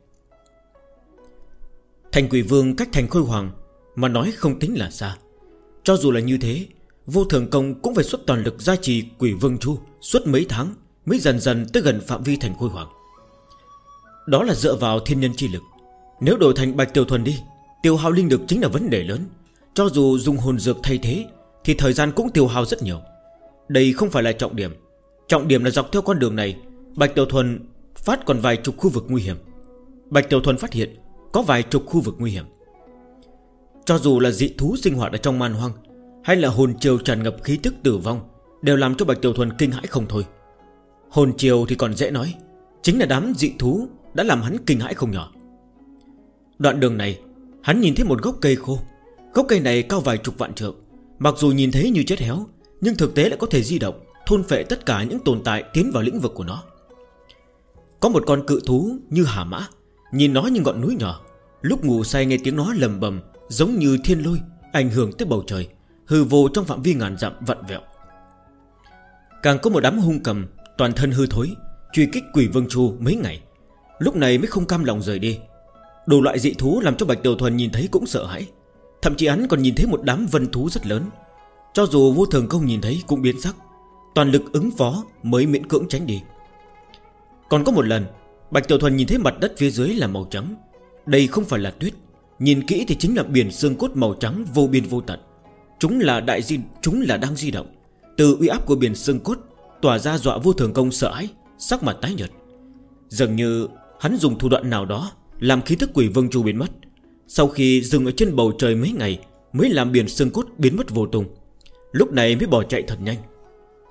Thành Quỷ Vương cách thành Khôi Hoàng mà nói không tính là xa. Cho dù là như thế, Vô Thường Công cũng phải xuất toàn lực gia trì Quỷ Vương Chu suốt mấy tháng mới dần dần tới gần phạm vi thành Khôi Hoàng. Đó là dựa vào thiên nhân chi lực. Nếu đổi thành Bạch Tiểu Thuần đi, tiêu hao linh lực chính là vấn đề lớn. Cho dù dùng hồn dược thay thế thì thời gian cũng tiêu hao rất nhiều. Đây không phải là trọng điểm. Trọng điểm là dọc theo con đường này, Bạch Tiểu Thuần phát còn vài chục khu vực nguy hiểm. Bạch Tiểu Thuần phát hiện có vài chục khu vực nguy hiểm. Cho dù là dị thú sinh hoạt ở trong man hoang, hay là hồn triều tràn ngập khí tức tử vong, đều làm cho Bạch Tiểu Thuần kinh hãi không thôi. Hồn triều thì còn dễ nói, chính là đám dị thú đã làm hắn kinh hãi không nhỏ. Đoạn đường này, hắn nhìn thấy một gốc cây khô. Gốc cây này cao vài chục vạn trượng. Mặc dù nhìn thấy như chết héo, nhưng thực tế lại có thể di động, thôn phệ tất cả những tồn tại tiến vào lĩnh vực của nó. Có một con cự thú như hà mã, nhìn nó như ngọn núi nhỏ. Lúc ngủ say nghe tiếng nó lầm bầm, giống như thiên lôi, ảnh hưởng tới bầu trời, hư vô trong phạm vi ngàn dặm vặn vẹo. Càng có một đám hung cầm, toàn thân hư thối, truy kích Quỷ Vương Chu mấy ngày. Lúc này mới không cam lòng rời đi. Đủ loại dị thú làm cho Bạch Tiểu Thuần nhìn thấy cũng sợ hãi. Thậm chí hắn còn nhìn thấy một đám vân thú rất lớn. Cho dù Vô Thường Công nhìn thấy cũng biến sắc, toàn lực ứng phó mới miễn cưỡng tránh đi. Còn có một lần, Bạch Tiểu Thuần nhìn thấy mặt đất phía dưới là màu trắng. Đây không phải là tuyết, nhìn kỹ thì chính là biển xương cốt màu trắng vô biên vô tận. Chúng là đang di động. Từ uy áp của biển xương cốt tỏa ra dọa Vô Thường Công sợ hãi, sắc mặt tái nhợt. Dường như hắn dùng thủ đoạn nào đó làm khí tức Quỷ Vương Chu biến mất. Sau khi dừng ở trên bầu trời mấy ngày mới làm biển xương cốt biến mất vô tung. Lúc này mới bỏ chạy thật nhanh.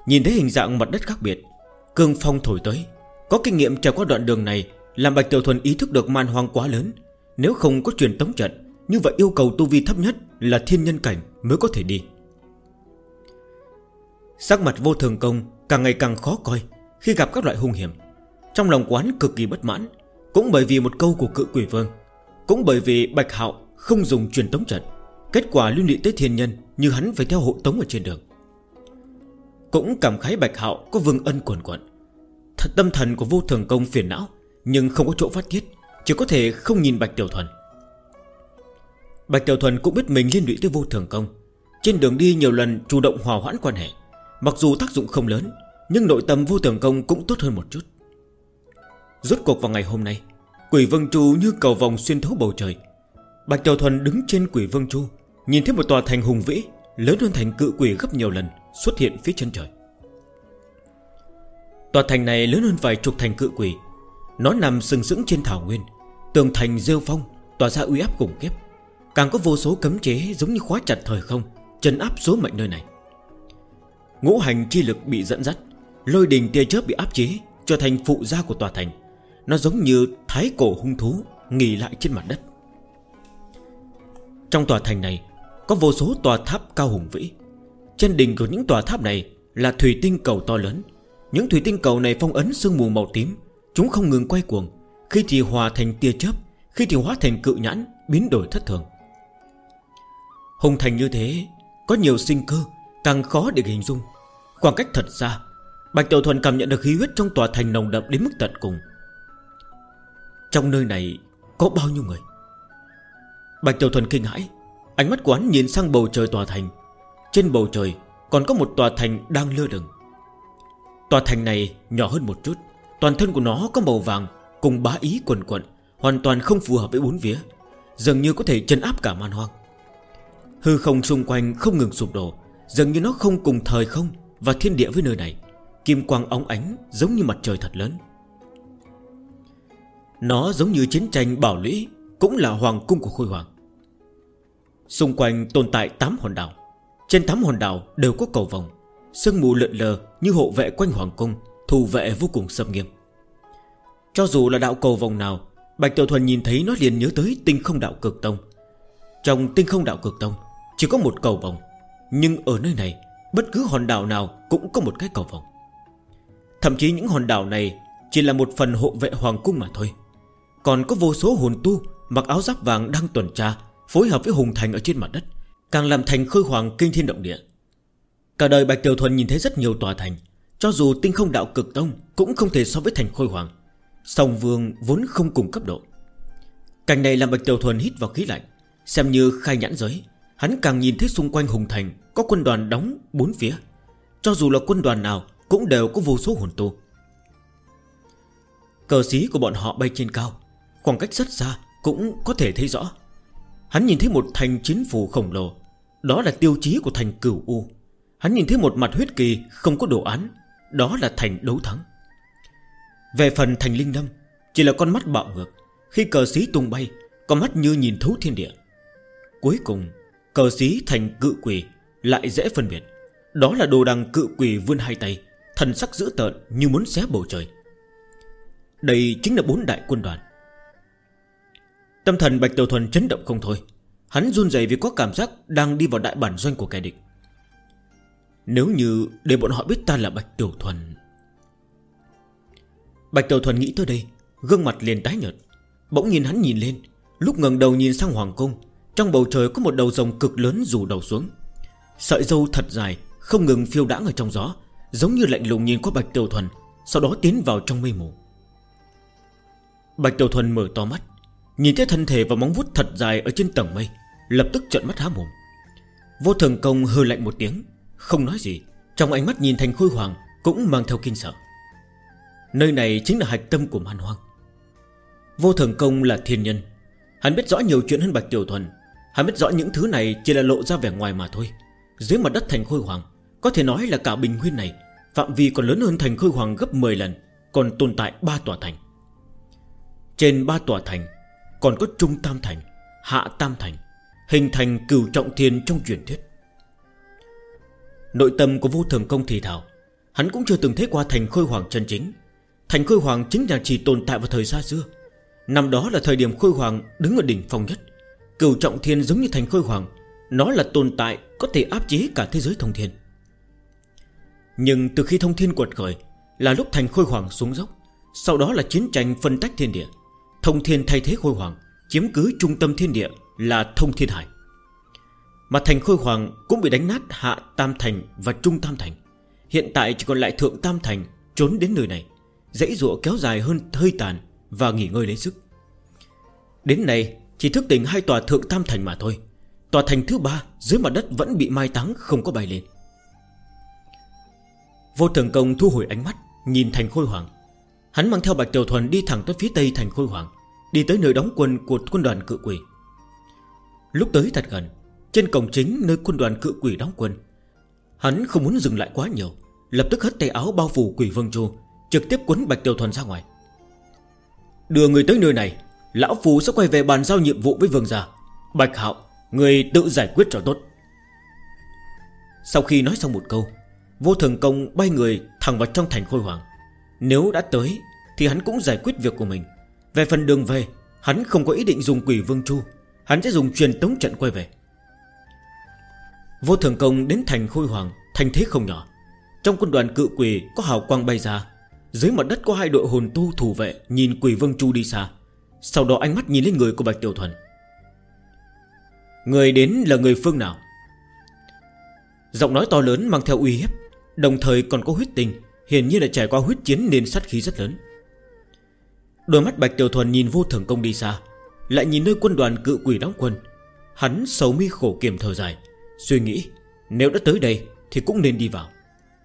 Nhìn thấy hình dạng mặt đất khác biệt, cương phong thổi tới. Có kinh nghiệm trải qua đoạn đường này, làm Bạch Tiểu Thuần ý thức được man hoang quá lớn. Nếu không có truyền tống trận, như vậy yêu cầu tu vi thấp nhất là thiên nhân cảnh mới có thể đi. Sắc mặt Vô Thường Công càng ngày càng khó coi khi gặp các loại hung hiểm. Trong lòng quán cực kỳ bất mãn, cũng bởi vì một câu của Cự Quỷ Vương, cũng bởi vì Bạch Hạo không dùng truyền tống trận, kết quả liên lụy tới thiên nhân như hắn phải theo hộ tống ở trên đường. Cũng cảm khái Bạch Hạo có vương ân quần quận. Tâm thần của Vô Thường Công phiền não, nhưng không có chỗ phát tiết, chỉ có thể không nhìn Bạch Tiểu Thuần. Bạch Tiểu Thuần cũng biết mình liên lụy tới Vô Thường Công, trên đường đi nhiều lần chủ động hòa hoãn quan hệ. Mặc dù tác dụng không lớn, nhưng nội tâm Vô Thường Công cũng tốt hơn một chút. Rốt cuộc vào ngày hôm nay, Quỷ Vương Chu như cầu vòng xuyên thấu bầu trời. Bạch Tiểu Thuần đứng trên Quỷ Vương Chu, nhìn thấy một tòa thành hùng vĩ, lớn hơn thành Cự Quỷ gấp nhiều lần, xuất hiện phía chân trời. Tòa thành này lớn hơn vài chục thành Cự Quỷ. Nó nằm sừng sững trên thảo nguyên, tường thành rêu phong tỏa ra uy áp khủng khiếp. Càng có vô số cấm chế giống như khóa chặt thời không, trấn áp số mệnh nơi này. Ngũ hành chi lực bị dẫn dắt, lôi đình tia chớp bị áp chế, trở thành phụ gia của tòa thành. Nó giống như thái cổ hung thú nghỉ lại trên mặt đất. Trong tòa thành này có vô số tòa tháp cao hùng vĩ. Trên đỉnh của những tòa tháp này là thủy tinh cầu to lớn. Những thủy tinh cầu này phong ấn sương mù màu tím. Chúng không ngừng quay cuồng, khi thì hòa thành tia chớp, khi thì hóa thành cự nhãn, biến đổi thất thường. Hùng thành như thế, có nhiều sinh cơ, càng khó để hình dung. Khoảng cách thật xa, Bạch Tiểu Thuần cảm nhận được khí huyết trong tòa thành nồng đậm đến mức tận cùng. Trong nơi này có bao nhiêu người? Bạch Tiểu Thuần kinh hãi, ánh mắt quán nhìn sang bầu trời tòa thành. Trên bầu trời còn có một tòa thành đang lơ lửng. Tòa thành này nhỏ hơn một chút, toàn thân của nó có màu vàng cùng bá ý quần quận, hoàn toàn không phù hợp với bốn phía, dường như có thể trấn áp cả man hoang. Hư không xung quanh không ngừng sụp đổ, dường như nó không cùng thời không và thiên địa với nơi này. Kim quang óng ánh giống như mặt trời thật lớn. Nó giống như chiến tranh Bảo Lũy, cũng là hoàng cung của Khôi Hoàng. Xung quanh tồn tại 8 hòn đảo. Trên 8 hòn đảo đều có cầu vồng, sương mù lượn lờ như hộ vệ quanh hoàng cung, thủ vệ vô cùng nghiêm nghiêm. Cho dù là đạo cầu vồng nào, Bạch Tiểu Thuần nhìn thấy nó liền nhớ tới Tinh Không Đạo Cực Tông. Trong Tinh Không Đạo Cực Tông chỉ có một cầu vồng, nhưng ở nơi này bất cứ hòn đảo nào cũng có một cái cầu vồng. Thậm chí những hòn đảo này chỉ là một phần hộ vệ hoàng cung mà thôi. Còn có vô số hồn tu mặc áo giáp vàng đang tuần tra, phối hợp với hùng thành ở trên mặt đất, càng làm thành Khôi Hoàng kinh thiên động địa. Cả đời Bạch Tiểu Thuần nhìn thấy rất nhiều tòa thành, cho dù Tinh Không Đạo Cực Tông cũng không thể so với thành Khôi Hoàng. Song Vương vốn không cùng cấp độ. Cảnh này làm Bạch Tiểu Thuần hít vào khí lạnh, xem như khai nhãn giới. Hắn càng nhìn thấy xung quanh hùng thành có quân đoàn đóng bốn phía, cho dù là quân đoàn nào cũng đều có vô số hồn tu. Cờ xí của bọn họ bay trên cao, khoảng cách rất xa cũng có thể thấy rõ. Hắn nhìn thấy một thành chiến phủ khổng lồ, đó là tiêu chí của thành Cửu U. Hắn nhìn thấy một mặt huyết kỳ không có đồ án, đó là thành Đấu Thắng. Về phần thành Linh Lâm, chỉ là con mắt bạo ngược, khi cờ xí tung bay, con mắt như nhìn thấu thiên địa. Cuối cùng cờ xí thành Cự Quỷ lại dễ phân biệt, đó là đồ đằng Cự Quỷ vươn hai tay, thần sắc dữ tợn như muốn xé bầu trời. Đây chính là 4 đại quân đoàn. Tâm thần Bạch Tiểu Thuần chấn động không thôi. Hắn run rẩy vì có cảm giác đang đi vào đại bản doanh của kẻ địch. Nếu như để bọn họ biết ta là Bạch Tiểu Thuần. Bạch Tiểu Thuần nghĩ tới đây, gương mặt liền tái nhợt. Bỗng nhìn hắn nhìn lên, lúc ngẩng đầu nhìn sang hoàng cung, trong bầu trời có một đầu rồng cực lớn rủ đầu xuống. Sợi râu thật dài không ngừng phiêu đãng ở trong gió, giống như lạnh lùng nhìn qua Bạch Tiểu Thuần, sau đó tiến vào trong mây mù. Bạch Tiểu Thuần mở to mắt, nhìn thấy thân thể và móng vuốt thật dài ở trên tầng mây, lập tức trợn mắt há mồm. Vô Thường Công hừ lạnh một tiếng, không nói gì, trong ánh mắt nhìn thành Khôi Hoàng cũng mang theo kinh sợ. Nơi này chính là hạch tâm của man hoang. Vô Thường Công là thiên nhân, hắn biết rõ nhiều chuyện hơn Bạch Tiểu Thuần. Hắn biết rõ những thứ này chỉ là lộ ra vẻ ngoài mà thôi. Dưới mặt đất thành Khôi Hoàng, có thể nói là cả bình nguyên này, phạm vi còn lớn hơn thành Khôi Hoàng gấp 10 lần, còn tồn tại 3 tòa thành. Trên 3 tòa thành còn có Trung Tam Thành, Hạ Tam Thành, hình thành Cửu Trọng Thiên trong truyền thuyết. Nội tâm của Vô Thường Công thì thào, Hắn cũng chưa từng thấy qua thành Khôi Hoàng chân chính. Thành Khôi Hoàng chính là chỉ tồn tại vào thời xa xưa. Năm đó là thời điểm Khôi Hoàng đứng ở đỉnh phong nhất. Cửu trọng thiên giống như thành Khôi Hoàng, nó là tồn tại có thể áp chế cả thế giới thông thiên. Nhưng từ khi thông thiên quật khởi là lúc thành Khôi Hoàng xuống dốc. Sau đó là chiến tranh phân tách thiên địa. Thông thiên thay thế Khôi Hoàng, chiếm cứ trung tâm thiên địa là Thông Thiên Hải. Mà thành Khôi Hoàng cũng bị đánh nát Hạ Tam Thành và Trung Tam Thành. Hiện tại chỉ còn lại Thượng Tam Thành trốn đến nơi này, dãy dụa kéo dài hơn hơi tàn và nghỉ ngơi lấy sức. Đến nay chỉ thức tỉnh 2 tòa Thượng Tam Thành mà thôi. Tòa thành thứ 3 dưới mặt đất vẫn bị mai táng, không có bay lên. Vô Thường Công thu hồi ánh mắt, nhìn thành Khôi Hoàng. Hắn mang theo Bạch Tiểu Thuần đi thẳng tới phía tây thành Khôi Hoàng, đi tới nơi đóng quân của quân đoàn Cự Quỷ. Lúc tới thật gần, trên cổng chính nơi quân đoàn Cự Quỷ đóng quân, hắn không muốn dừng lại quá nhiều, lập tức hất tay áo bao phủ Quỷ Vương Chu, trực tiếp quấn Bạch Tiểu Thuần ra ngoài. Đưa người tới nơi này, lão phù sẽ quay về bàn giao nhiệm vụ với vương gia. Bạch Hạo, người tự giải quyết cho tốt. Sau khi nói xong một câu, Vô Thường Công bay người thẳng vào trong thành Khôi Hoàng. Nếu đã tới thì hắn cũng giải quyết việc của mình. Về phần đường về, hắn không có ý định dùng Quỷ Vương Chu, hắn sẽ dùng truyền tống trận quay về. Vô Thường Công đến thành Khôi Hoàng, thành thế không nhỏ. Trong quân đoàn Cự Quỷ có hào quang bay ra. Dưới mặt đất có 2 đội hồn tu thủ vệ nhìn Quỷ Vương Chu đi xa. Sau đó ánh mắt nhìn lên người của Bạch Tiểu Thuần. Người đến là người phương nào? Giọng nói to lớn mang theo uy hiếp, đồng thời còn có huyết tinh, hiển nhiên là trải qua huyết chiến nên sát khí rất lớn. Đôi mắt Bạch Tiểu Thuần nhìn Vô Thường Công đi xa, lại nhìn nơi quân đoàn Cự Quỷ đóng quân. Hắn sầu mi khổ kiểm thở dài, suy nghĩ nếu đã tới đây thì cũng nên đi vào.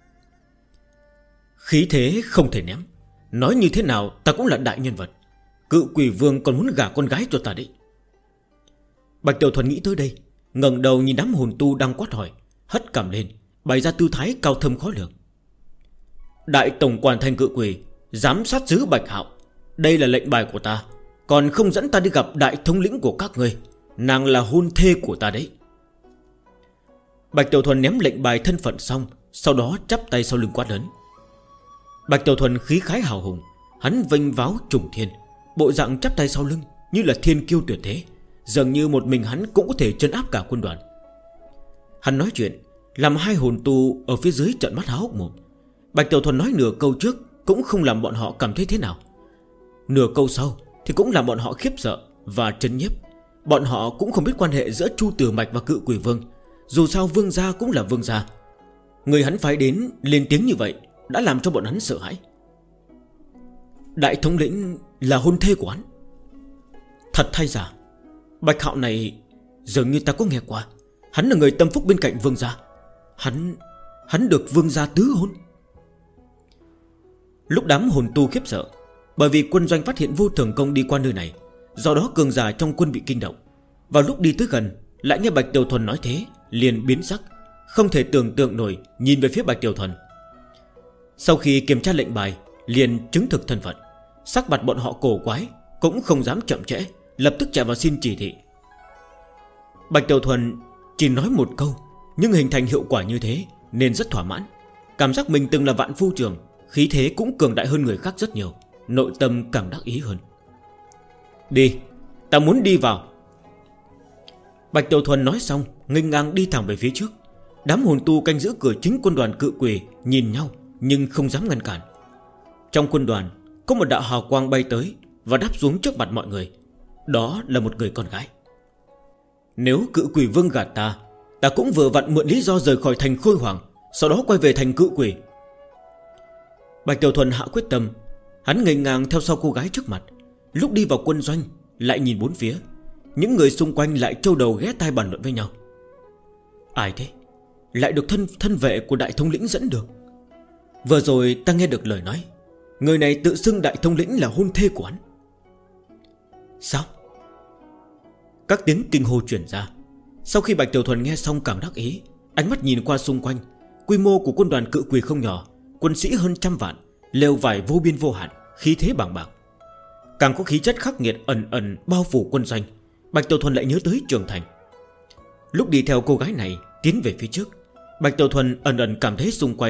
Khí thế không thể ném. Nói như thế nào ta cũng là đại nhân vật. Cự Quỷ Vương còn muốn gả con gái cho ta đấy. Bạch Tiểu Thuần nghĩ tới đây, ngẩng đầu nhìn đám hồn tu đang quát hỏi, hất cằm lên, bày ra tư thái cao thâm khó lường. Đại tổng quản thành Cự Quỷ, giám sát sứ Bạch Hạo, đây là lệnh bài của ta. Còn không dẫn ta đi gặp đại thống lĩnh của các ngươi. Nàng là hôn thê của ta đấy. Bạch Tiểu Thuần ném lệnh bài thân phận xong, sau đó chắp tay sau lưng quát lớn. Bạch Tiểu Thuần khí khái hào hùng, hắn vênh váo trùng thiên, bộ dạng chắp tay sau lưng như là thiên kiêu tuyệt thế, dường như một mình hắn cũng có thể trấn áp cả quân đoàn. Hắn nói chuyện làm 2 hồn tu ở phía dưới trợn mắt há hốc mồm. Bạch Tiểu Thuần nói nửa câu trước cũng không làm bọn họ cảm thấy thế nào, nửa câu sau thì cũng làm bọn họ khiếp sợ và trấn nhiếp. Bọn họ cũng không biết quan hệ giữa Chu Tử Mạch và Cự Quỷ Vương. Dù sao vương gia cũng là vương gia. Người hắn phái đến lên tiếng như vậy đã làm cho bọn hắn sợ hãi. Đại thống lĩnh là hôn thê của hắn? Thật hay giả? Bạch Hạo này dường như ta có nghe qua. Hắn là người tâm phúc bên cạnh vương gia. Hắn được vương gia tứ hôn. Lúc đám hồn tu khiếp sợ, bởi vì quân doanh phát hiện Vô Thường Công đi qua nơi này, do đó cường giả trong quân bị kinh động. Vào lúc đi tới gần, lại nghe Bạch Tiểu Thuần nói thế, liền biến sắc, không thể tưởng tượng nổi, nhìn về phía Bạch Tiểu Thuần. Sau khi kiểm tra lệnh bài, liền chứng thực thân phận. Sắc mặt bọn họ cổ quái, cũng không dám chậm trễ, lập tức chạy vào xin chỉ thị. Bạch Tiểu Thuần chỉ nói một câu, nhưng hình thành hiệu quả như thế nên rất thỏa mãn. Cảm giác mình từng là vạn phu trưởng, khí thế cũng cường đại hơn người khác rất nhiều, nội tâm càng đắc ý hơn. Đi, ta muốn đi vào. Bạch Tiểu Thuần nói xong, nghênh ngang đi thẳng về phía trước. Đám hồn tu canh giữ cửa chính quân đoàn Cự Quỷ nhìn nhau nhưng không dám ngăn cản. Trong quân đoàn có một đạo hào quang bay tới và đáp xuống trước mặt mọi người. Đó là một người con gái. Nếu Cự Quỷ Vương gạt ta, ta cũng vừa vặn mượn lý do rời khỏi thành Khôi Hoàng, sau đó quay về thành Cự Quỷ. Bạch Tiểu Thuần hạ quyết tâm. Hắn nghênh ngang theo sau cô gái trước mặt. Lúc đi vào quân doanh lại nhìn bốn phía. Những người xung quanh lại trâu đầu ghé tai bàn luận với nhau. Ai thế? Lại được thân vệ của đại thống lĩnh dẫn được. Vừa rồi ta nghe được lời nói, người này tự xưng đại thống lĩnh là hôn thê của hắn. Sao? Các tiếng kinh hô truyền ra. Sau khi Bạch Tiểu Thuần nghe xong cảm đắc ý, ánh mắt nhìn qua xung quanh. Quy mô của quân đoàn Cự Quỷ không nhỏ, quân sĩ hơn 100 vạn, lều vải vô biên vô hạn, khí thế bàng bạc. Càng có khí chất khắc nghiệt ẩn ẩn bao phủ quân doanh. Bạch Tiểu Thuần lại nhớ tới Trường Thành. Lúc đi theo cô gái này tiến về phía trước, Bạch Tiểu Thuần ẩn ẩn cảm thấy xung quanh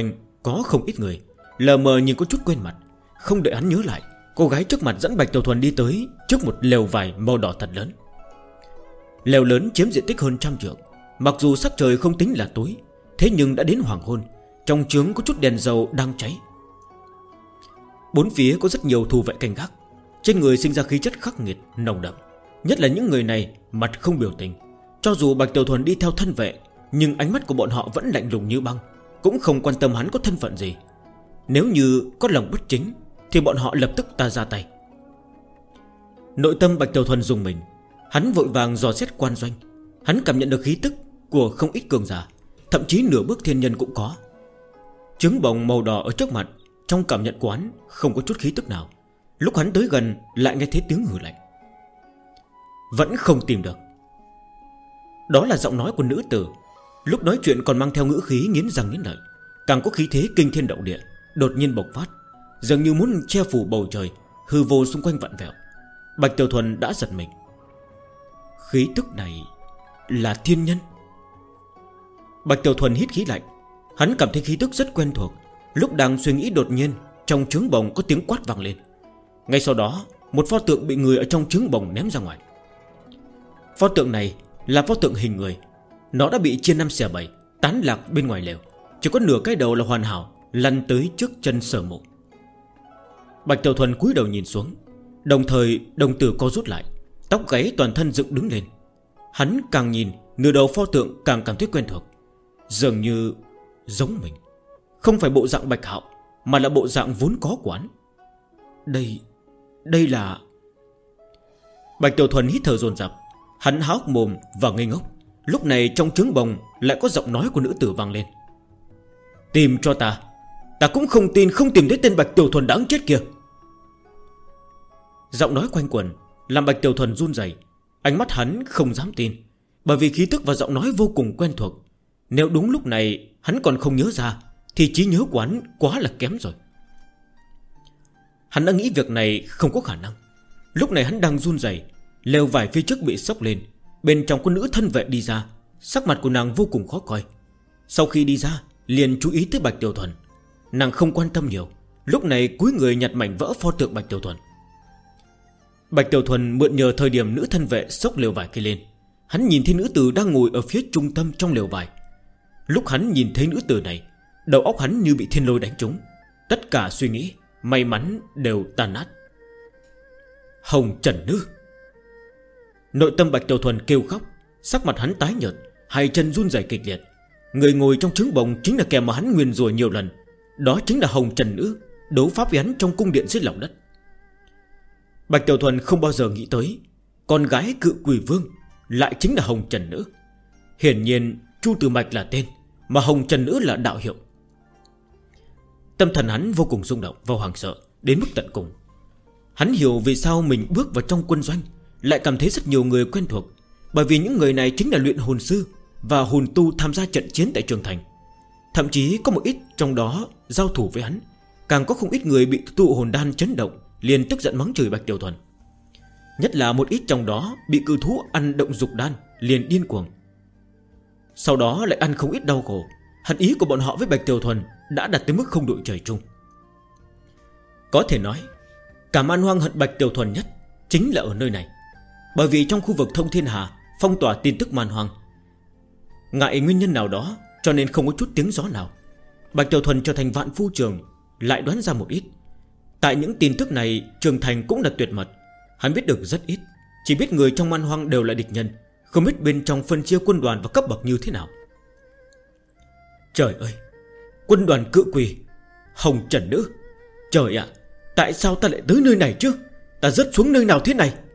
có không ít người lờ mờ nhìn có chút quen mặt. Không đợi hắn nhớ lại, cô gái trước mặt dẫn Bạch Tiểu Thuần đi tới trước một lều vải màu đỏ thật lớn. Lều lớn chiếm diện tích hơn 100 trượng. Mặc dù sắc trời không tính là tối, thế nhưng đã đến hoàng hôn. Trong trướng có chút đèn dầu đang cháy. Bốn phía có rất nhiều thủ vệ canh gác. Trên người sinh ra khí chất khắc nghiệt, nồng đậm. Nhất là những người này mặt không biểu tình. Cho dù Bạch Tiểu Thuần đi theo thân vệ, nhưng ánh mắt của bọn họ vẫn lạnh lùng như băng, cũng không quan tâm hắn có thân phận gì. Nếu như có lòng bất chính thì bọn họ lập tức ta ra tay. Nội tâm Bạch Tiểu Thuần dùng mình. Hắn vội vàng dò xét quan doanh. Hắn cảm nhận được khí tức của không ít cường giả, thậm chí nửa bước thiên nhân cũng có. Trứng bồng màu đỏ ở trước mặt, trong cảm nhận của hắn không có chút khí tức nào. Lúc hắn tới gần lại nghe thấy tiếng hừ lạnh. Vẫn không tìm được. Đó là giọng nói của nữ tử. Lúc nói chuyện còn mang theo ngữ khí nghiến răng nghiến lợi, càng có khí thế kinh thiên động địa, đột nhiên bộc phát, dường như muốn che phủ bầu trời. Hư vô xung quanh vặn vẹo. Bạch Tiểu Thuần đã giật mình. Khí tức này là thiên nhân. Bạch Tiểu Thuần hít khí lạnh. Hắn cảm thấy khí tức rất quen thuộc. Lúc đang suy nghĩ đột nhiên trong trướng bồng có tiếng quát vang lên. Ngay sau đó một pho tượng bị người ở trong trướng bồng ném ra ngoài. Pho tượng này là pho tượng hình người. Nó đã bị chia 5 xẻ 7, tán lạc bên ngoài lều. Chỉ có nửa cái đầu là hoàn hảo, lăn tới trước chân Sở Mộ. Bạch Tiểu Thuần cúi đầu nhìn xuống, đồng thời đồng tử co rút lại, tóc gáy toàn thân dựng đứng lên. Hắn càng nhìn, nửa đầu pho tượng càng cảm thấy quen thuộc, dường như giống mình. Không phải bộ dạng Bạch Hạo, mà là bộ dạng vốn có của hắn. Đây là... Bạch Tiểu Thuần hít thở dồn dập. Hắn há hốc mồm và ngây ngốc. Lúc này trong trướng bồng lại có giọng nói của nữ tử vang lên. Tìm cho ta. Ta cũng không tin không tìm thấy tên Bạch Tiểu Thuần đáng chết kia. Giọng nói quanh quẩn làm Bạch Tiểu Thuần run rẩy. Ánh mắt hắn không dám tin, bởi vì khí tức và giọng nói vô cùng quen thuộc. Nếu đúng lúc này hắn còn không nhớ ra thì trí nhớ của hắn quá là kém rồi. Hắn đã nghĩ việc này không có khả năng. Lúc này hắn đang run rẩy. Lều vải phía trước bị xốc lên. Bên trong có nữ thân vệ đi ra. Sắc mặt của nàng vô cùng khó coi. Sau khi đi ra liền chú ý tới Bạch Tiểu Thuần. Nàng không quan tâm nhiều, lúc này cúi người nhặt mảnh vỡ pho tượng Bạch Tiểu Thuần. Bạch Tiểu Thuần mượn nhờ thời điểm nữ thân vệ xốc lều vải kia lên, hắn nhìn thấy nữ tử đang ngồi ở phía trung tâm trong lều vải. Lúc hắn nhìn thấy nữ tử này, đầu óc hắn như bị thiên lôi đánh trúng. Tất cả suy nghĩ may mắn đều tan nát. Hồng Trần Nữ. Nội tâm Bạch Tiểu Thuần kêu khóc. Sắc mặt hắn tái nhợt, hai chân run rẩy kịch liệt. Người ngồi trong trứng bồng chính là kẻ mà hắn nguyền rủa nhiều lần. Đó chính là Hồng Trần Nữ, đấu pháp với hắn trong cung điện dưới lòng đất. Bạch Tiểu Thuần không bao giờ nghĩ tới con gái cự quỷ vương lại chính là Hồng Trần Nữ. Hiển nhiên Chu Tử Mạch là tên, mà Hồng Trần Nữ là đạo hiệu. Tâm thần hắn vô cùng rung động và hoảng sợ đến mức tận cùng. Hắn hiểu vì sao mình bước vào trong quân doanh lại cảm thấy rất nhiều người quen thuộc, bởi vì những người này chính là luyện hồn sư và hồn tu tham gia trận chiến tại Trường Thành. Thậm chí có một ít trong đó giao thủ với hắn. Càng có không ít người bị tụ hồn đan chấn động, liền tức giận mắng chửi Bạch Tiểu Thuần. Nhất là một ít trong đó bị cự thú ăn động dục đan, liền điên cuồng. Sau đó lại ăn không ít đau khổ. Hận ý của bọn họ với Bạch Tiểu Thuần đã đạt tới mức không đội trời chung. Có thể nói cả Man Hoang hận Bạch Tiểu Thuần nhất chính là ở nơi này. Bởi vì trong khu vực Thông Thiên Hà phong tỏa tin tức Man Hoang, ngại nguyên nhân nào đó cho nên không có chút tiếng gió nào. Bạch Tiểu Thuần trở thành vạn phu trường lại đoán ra một ít. Tại những tin tức này Trường Thành cũng là tuyệt mật. Hắn biết được rất ít, chỉ biết người trong Man Hoang đều là địch nhân, không biết bên trong phân chia quân đoàn và cấp bậc như thế nào. Trời ơi, quân đoàn cự quỷ, Hồng Trần Nữ. Trời ạ, tại sao ta lại tới nơi này chứ? Ta rớt xuống nơi nào thế này?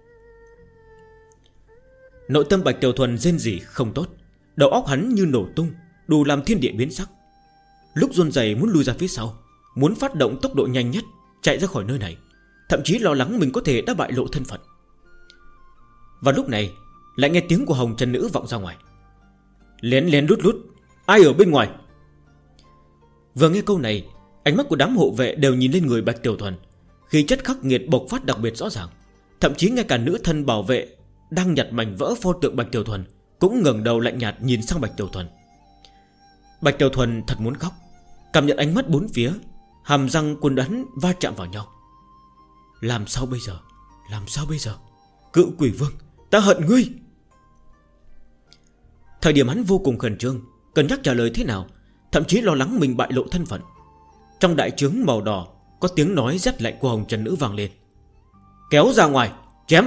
Nội tâm Bạch Tiểu Thuần rên rỉ không tốt. Đầu óc hắn như nổ tung, đủ làm thiên địa biến sắc. Lúc run rẩy muốn lui ra phía sau, muốn phát động tốc độ nhanh nhất chạy ra khỏi nơi này, thậm chí lo lắng mình có thể đã bại lộ thân phận. Và lúc này lại nghe tiếng của Hồng Trần Nữ vọng ra ngoài. Lén lén lút lút, ai ở bên ngoài? Vừa nghe câu này, ánh mắt của đám hộ vệ đều nhìn lên người Bạch Tiểu Thuần. Khí chất khắc nghiệt bộc phát đặc biệt rõ ràng. Thậm chí ngay cả nữ thân bảo vệ đang nhặt mảnh vỡ pho tượng Bạch Tiểu Thuần cũng ngẩng đầu lạnh nhạt nhìn sang Bạch Tiểu Thuần. Bạch Tiểu Thuần thật muốn khóc. Cảm nhận ánh mắt bốn phía, hàm răng quân đoán va chạm vào nhau. Làm sao bây giờ? Làm sao bây giờ? Cự quỷ vương, ta hận ngươi. Thời điểm hắn vô cùng khẩn trương, cân nhắc trả lời thế nào, thậm chí lo lắng mình bại lộ thân phận. Trong đại trướng màu đỏ có tiếng nói rét lạnh của Hồng Trần Nữ vang lên. Kéo ra ngoài, chém.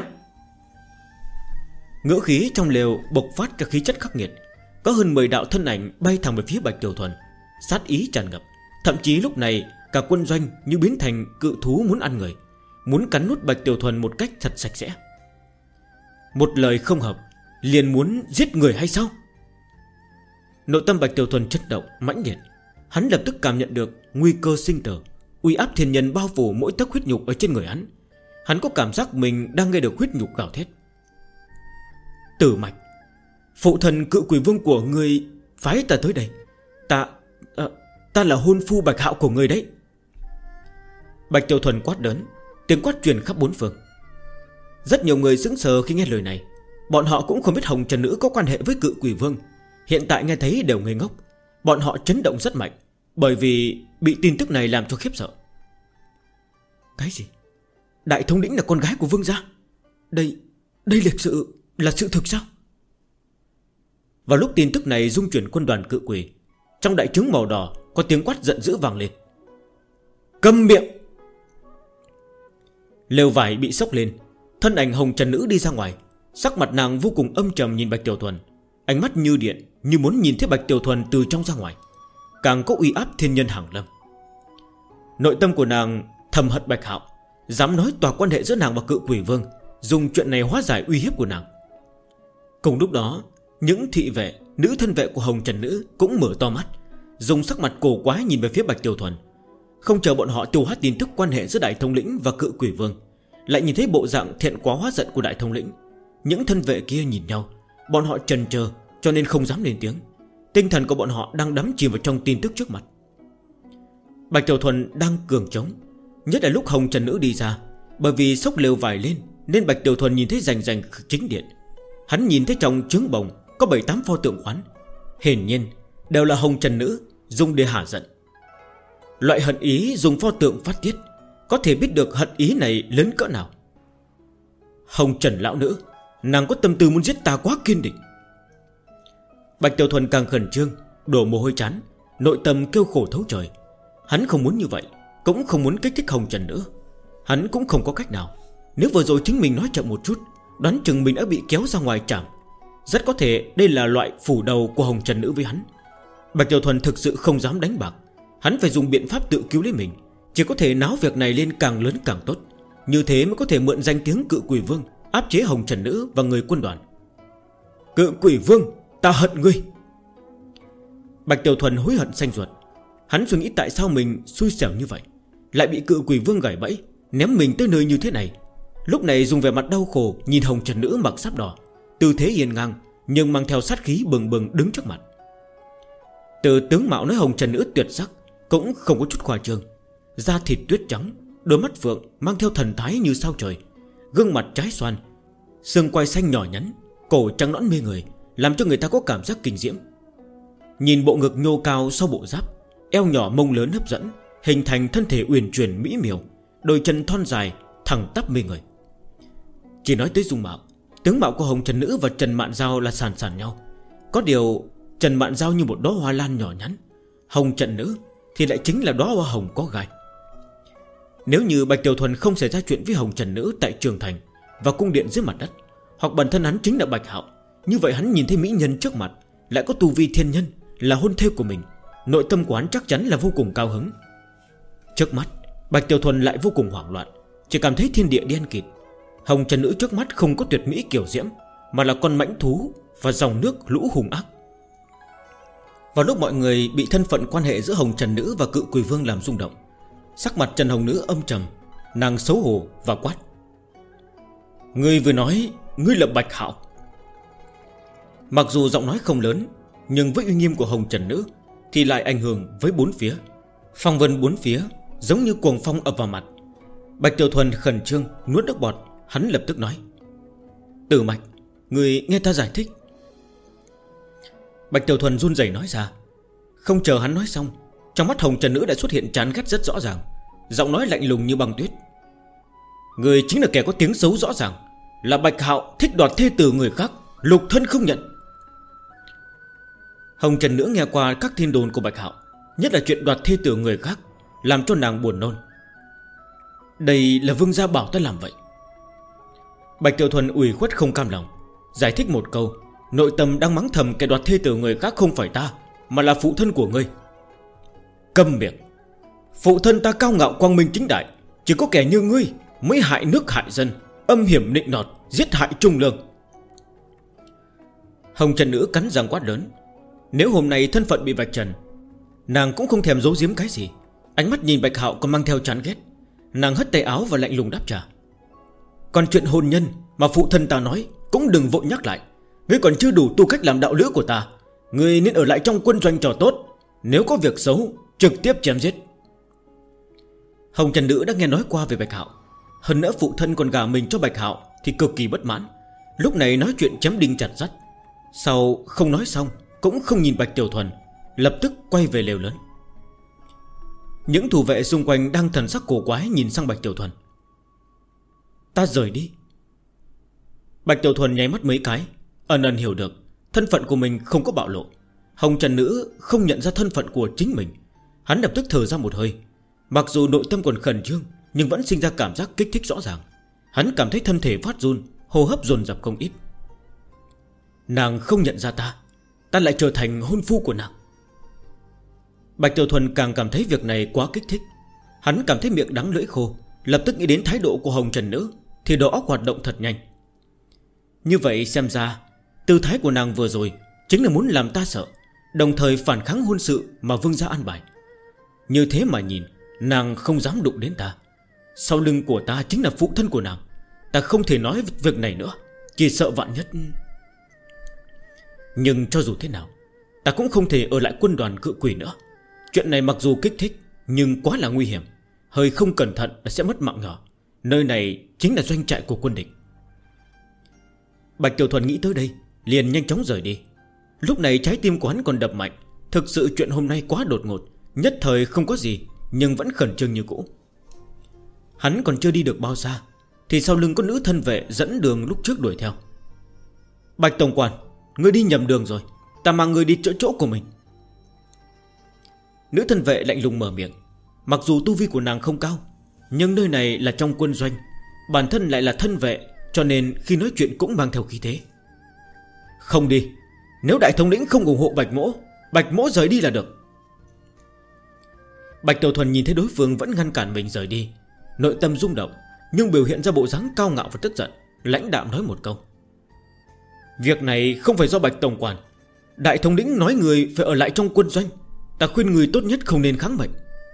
Ngữ khí trong lều bộc phát ra khí chất khắc nghiệt. Có hơn 10 đạo thân ảnh bay thẳng về phía Bạch Tiểu Thuần, sát ý tràn ngập. Thậm chí lúc này cả quân doanh như biến thành cự thú muốn ăn người, muốn cắn nuốt Bạch Tiểu Thuần một cách thật sạch sẽ. Một lời không hợp liền muốn giết người hay sao? Nội tâm Bạch Tiểu Thuần chấn động mãnh liệt. Hắn lập tức cảm nhận được nguy cơ sinh tử, uy áp thiên nhân bao phủ mỗi tấc huyết nhục ở trên người hắn. Hắn có cảm giác mình đang nghe được huyết nhục gào thét. Tử Mạch, phụ thần cự quỷ vương của ngươi phái ta tới đây. Ta là hôn phu Bạch Hạo của ngươi đấy. Bạch Tiểu Thuần quát lớn, tiếng quát truyền khắp bốn phương. Rất nhiều người sững sờ khi nghe lời này. Bọn họ cũng không biết Hồng Trần Nữ có quan hệ với cự quỷ vương. Hiện tại nghe thấy đều ngây ngốc. Bọn họ chấn động rất mạnh, bởi vì bị tin tức này làm cho khiếp sợ. Cái gì? Đại thống lĩnh là con gái của vương gia? Đây là sự thực sao? Vào lúc tin tức này dung chuyển quân đoàn cự quỷ, trong đại trướng màu đỏ có tiếng quát giận dữ vang lên. Câm miệng! Lều vải bị xốc lên, thân ảnh Hồng Trần Nữ đi ra ngoài. Sắc mặt nàng vô cùng âm trầm nhìn Bạch Tiểu Thuần, ánh mắt như điện, như muốn nhìn thấy Bạch Tiểu Thuần từ trong ra ngoài. Càng có uy áp thiên nhân hàng lâm. Nội tâm của nàng thầm hận Bạch Hạo dám nói tòa quan hệ giữa nàng và cự quỷ vương, dùng chuyện này hóa giải uy hiếp của nàng. Cùng lúc đó, những thị vệ, nữ thân vệ của Hồng Trần Nữ cũng mở to mắt, dùng sắc mặt cổ quái nhìn về phía Bạch Tiểu Thuần. Không chờ bọn họ tiêu hóa tin tức quan hệ giữa đại thống lĩnh và cự quỷ vương, lại nhìn thấy bộ dạng thiện quá hóa giận của đại thống lĩnh. Những thân vệ kia nhìn nhau, bọn họ chần chờ cho nên không dám lên tiếng. Tinh thần của bọn họ đang đắm chìm vào trong tin tức trước mặt. Bạch Tiểu Thuần đang cường chống, nhất là lúc Hồng Trần Nữ đi ra. Bởi vì sốc lều vải lên nên Bạch Tiểu Thuần nhìn thấy rành rành chính điện. Hắn nhìn thấy trong trướng bồng có 7-8 pho tượng khoán, hiển nhiên đều là Hồng Trần Nữ dùng để hả giận. Loại hận ý dùng pho tượng phát tiết, có thể biết được hận ý này lớn cỡ nào. Hồng Trần lão nữ, nàng có tâm tư muốn giết ta quá kiên định. Bạch Tiểu Thuần càng khẩn trương, đổ mồ hôi chán, nội tâm kêu khổ thấu trời. Hắn không muốn như vậy, cũng không muốn kích thích Hồng Trần Nữ. Hắn cũng không có cách nào. Nếu vừa rồi chính mình nói chậm một chút, đoán chừng mình đã bị kéo ra ngoài trảm. Rất có thể đây là loại phủ đầu của Hồng Trần Nữ với hắn. Bạch Tiểu Thuần thực sự không dám đánh bạc. Hắn phải dùng biện pháp tự cứu lấy mình. Chỉ có thể náo việc này lên càng lớn càng tốt. Như thế mới có thể mượn danh tiếng cự quỷ vương áp chế Hồng Trần Nữ và người quân đoàn. Cự quỷ vương, ta hận ngươi. Bạch Tiểu Thuần hối hận xanh ruột. Hắn suy nghĩ tại sao mình xui xẻo như vậy, lại bị cự quỷ vương gài bẫy, ném mình tới nơi như thế này. Lúc này dùng vẻ mặt đau khổ nhìn Hồng Trần Nữ mặc sáp đỏ, tư thế hiền ngang nhưng mang theo sát khí bừng bừng đứng trước mặt. Từ tướng mạo nói Hồng Trần Nữ tuyệt sắc cũng không có chút khoa trương. Da thịt tuyết trắng, đôi mắt phượng mang theo thần thái như sao trời, gương mặt trái xoan, xương quai xanh nhỏ nhắn, cổ trắng nõn mê người, làm cho người ta có cảm giác kinh diễm. Nhìn bộ ngực nhô cao sau bộ giáp, eo nhỏ mông lớn hấp dẫn, hình thành thân thể uyển chuyển mỹ miều, đôi chân thon dài thẳng tắp mê người. Chỉ nói tới dung mạo, tướng mạo của Hồng Trần Nữ và Trần Mạn Giao là sàn sàn nhau. Có điều Trần Mạn Giao như một đóa hoa lan nhỏ nhắn, Hồng Trần Nữ thì lại chính là đóa hoa hồng có gai. Nếu như Bạch Tiểu Thuần không xảy ra chuyện với Hồng Trần Nữ tại Trường Thành và cung điện dưới mặt đất, hoặc bản thân hắn chính là Bạch Hạo, như vậy hắn nhìn thấy mỹ nhân trước mặt, lại có tu vi thiên nhân, là hôn thê của mình, nội tâm của hắn chắc chắn là vô cùng cao hứng. Trước mắt Bạch Tiểu Thuần lại vô cùng hoảng loạn, chỉ cảm thấy thiên địa đen kịt. Hồng Trần Nữ trước mắt không có tuyệt mỹ kiểu diễm, mà là con mãnh thú và dòng nước lũ hung ác. Vào lúc mọi người bị thân phận quan hệ giữa Hồng Trần Nữ và cự quỷ vương làm rung động, sắc mặt Trần Hồng Nữ âm trầm, nàng xấu hổ và quát: Ngươi vừa nói ngươi là Bạch Hạo. Mặc dù giọng nói không lớn, nhưng với uy nghiêm của Hồng Trần Nữ thì lại ảnh hưởng với bốn phía. Phong vân bốn phía giống như cuồng phong ập vào mặt. Bạch Tiểu Thuần khẩn trương nuốt nước bọt. Hắn lập tức nói: Tử Mạch, người nghe ta giải thích. Bạch Tiểu Thuần run rẩy nói ra. Không chờ hắn nói xong, Trong mắt Hồng Trần Nữ đã xuất hiện chán ghét rất rõ ràng, giọng nói lạnh lùng như băng tuyết. Người chính là kẻ có tiếng xấu rõ ràng, là Bạch Hạo thích đoạt thê tử người khác, lục thân không nhận. Hồng Trần Nữ nghe qua các tin đồn của Bạch Hạo, nhất là chuyện đoạt thê tử người khác, làm cho nàng buồn nôn. Đây là Vương gia bảo ta làm vậy. Bạch Tiểu Thuần ủy khuất không cam lòng, giải thích một câu, nội tâm đang mắng thầm kẻ đoạt thê tử người khác không phải ta, mà là phụ thân của ngươi. Câm miệng. Phụ thân ta cao ngạo quang minh chính đại, chỉ có kẻ như ngươi mới hại nước hại dân, âm hiểm nịnh nọt, giết hại trung lương. Hồng Trần Nữ cắn răng quát lớn. Nếu hôm nay thân phận bị vạch trần, nàng cũng không thèm giấu giếm cái gì. Ánh mắt nhìn Bạch Hạo còn mang theo chán ghét. Nàng hất tay áo và lạnh lùng đáp trả. Còn chuyện hôn nhân mà phụ thân ta nói cũng đừng vội nhắc lại. Ngươi còn chưa đủ tư cách làm đạo lữ của ta. Ngươi nên ở lại trong quân doanh trò tốt, nếu có việc xấu trực tiếp chém giết. Hồng Trần Nữ đã nghe nói qua về Bạch Hạo, hơn nữa phụ thân còn gả mình cho Bạch Hạo thì cực kỳ bất mãn. Lúc này nói chuyện chém đinh chặt sắt. Sau không nói xong, cũng không nhìn Bạch Tiểu Thuần, lập tức quay về lều lớn. Những thủ vệ xung quanh đang thần sắc cổ quái nhìn sang Bạch Tiểu Thuần. Ta rời đi. Bạch Tiểu Thuần nháy mắt mấy cái, ẩn ẩn hiểu được thân phận của mình không có bạo lộ. Hồng Trần Nữ không nhận ra thân phận của chính mình. Hắn lập tức thở ra một hơi. Mặc dù nội tâm còn khẩn trương, nhưng vẫn sinh ra cảm giác kích thích rõ ràng. Hắn cảm thấy thân thể phát run, hô hấp dồn dập không ít. Nàng không nhận ra ta, ta lại trở thành hôn phu của nàng. Bạch Tiểu Thuần càng cảm thấy việc này quá kích thích. Hắn cảm thấy miệng đắng lưỡi khô, lập tức nghĩ đến thái độ của Hồng Trần Nữ, thì đầu óc hoạt động thật nhanh. Như vậy xem ra tư thái của nàng vừa rồi chính là muốn làm ta sợ, đồng thời phản kháng hôn sự mà Vương gia an bài. Như thế mà nhìn, nàng không dám đụng đến ta. Sau lưng của ta chính là phụ thân của nàng. Ta không thể nói việc này nữa, chỉ sợ vạn nhất. Nhưng cho dù thế nào, ta cũng không thể ở lại quân đoàn cự quỷ nữa. Chuyện này mặc dù kích thích, nhưng quá là nguy hiểm. Hơi không cẩn thận là sẽ mất mạng nhỏ. Nơi này chính là doanh trại của quân địch. Bạch Tiểu Thuần nghĩ tới đây, liền nhanh chóng rời đi. Lúc này trái tim của hắn còn đập mạnh. Thực sự chuyện hôm nay quá đột ngột, nhất thời không có gì, nhưng vẫn khẩn trương như cũ. Hắn còn chưa đi được bao xa, thì sau lưng có nữ thân vệ dẫn đường lúc trước đuổi theo. Bạch Tổng Quản, ngươi đi nhầm đường rồi, ta mang ngươi đi chỗ của mình. Nữ thân vệ lạnh lùng mở miệng. Mặc dù tu vi của nàng không cao, nhưng nơi này là trong quân doanh, bản thân lại là thân vệ, cho nên khi nói chuyện cũng mang theo khí thế. Không đi. Nếu đại thống lĩnh không ủng hộ Bạch Mỗ rời đi là được. Bạch Tiểu Thuần nhìn thấy đối phương vẫn ngăn cản mình rời đi, nội tâm rung động, nhưng biểu hiện ra bộ dáng cao ngạo và tức giận, lãnh đạm nói một câu. Việc này không phải do Bạch Tổng Quản, đại thống lĩnh nói người phải ở lại trong quân doanh. Ta khuyên người tốt nhất không nên kháng mệnh.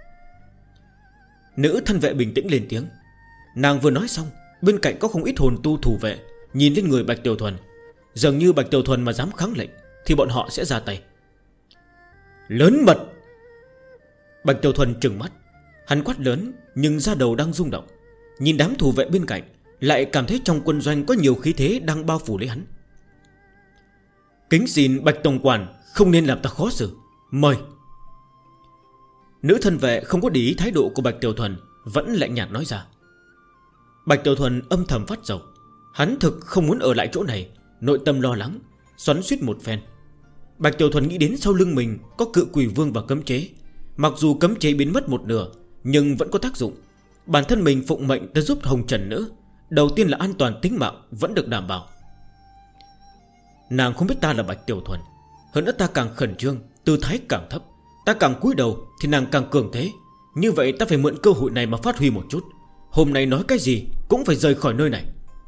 Nữ thân vệ bình tĩnh lên tiếng. Nàng vừa nói xong, bên cạnh có không ít hồn tu thủ vệ nhìn lên người Bạch Tiểu Thuần. Dường như Bạch Tiểu Thuần mà dám kháng lệnh thì bọn họ sẽ ra tay. Lớn mật. Bạch Tiểu Thuần trừng mắt. Hắn quát lớn nhưng da đầu đang rung động. Nhìn đám thủ vệ bên cạnh, lại cảm thấy trong quân doanh có nhiều khí thế đang bao phủ lấy hắn. Kính xin Bạch Tổng Quản không nên làm ta khó xử, mời. Nữ thân vệ không có để ý thái độ của Bạch Tiểu Thuần, vẫn lạnh nhạt nói ra. Bạch Tiểu Thuần âm thầm phát dầu. Hắn thực không muốn ở lại chỗ này, nội tâm lo lắng, xoắn xuýt một phen. Bạch Tiểu Thuần nghĩ đến sau lưng mình có cự quỷ vương và cấm chế. Mặc dù cấm chế biến mất một nửa, nhưng vẫn có tác dụng. Bản thân mình phụng mệnh tới giúp Hồng Trần Nữ, đầu tiên là an toàn tính mạng vẫn được đảm bảo. Nàng không biết ta là Bạch Tiểu Thuần, hơn nữa ta càng khẩn trương, tư thái càng thấp. Ta càng cúi đầu thì nàng càng cường thế. Như vậy ta phải mượn cơ hội này mà phát huy một chút. Hôm nay nói cái gì cũng phải rời khỏi nơi này.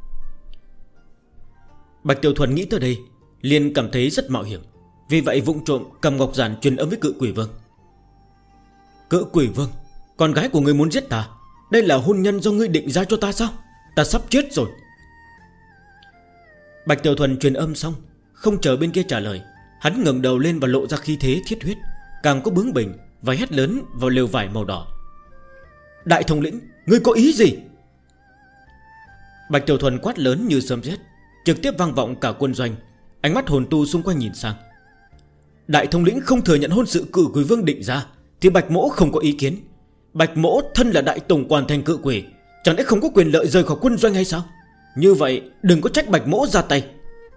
Bạch Tiểu Thuần nghĩ tới đây, liền cảm thấy rất mạo hiểm. Vì vậy vụng trộm cầm ngọc giản truyền âm với cự quỷ vương. Cự quỷ vương, con gái của ngươi muốn giết ta. Đây là hôn nhân do ngươi định ra cho ta sao? Ta sắp chết rồi. Bạch Tiểu Thuần truyền âm xong, không chờ bên kia trả lời, hắn ngẩng đầu lên và lộ ra khí thế thiết huyết, càng có bướng bỉnh và hét lớn vào lều vải màu đỏ. Đại thống lĩnh, ngươi có ý gì? Bạch Tiểu Thuần quát lớn như sấm sét, trực tiếp vang vọng cả quân doanh. Ánh mắt hồn tu xung quanh nhìn sang. Đại thống lĩnh không thừa nhận hôn sự cử quỷ vương định ra, thì Bạch Mỗ không có ý kiến. Bạch Mỗ thân là đại tổng quản thành Cự Quỷ, chẳng lẽ không có quyền lợi rời khỏi quân doanh hay sao? Như vậy đừng có trách Bạch Mỗ ra tay.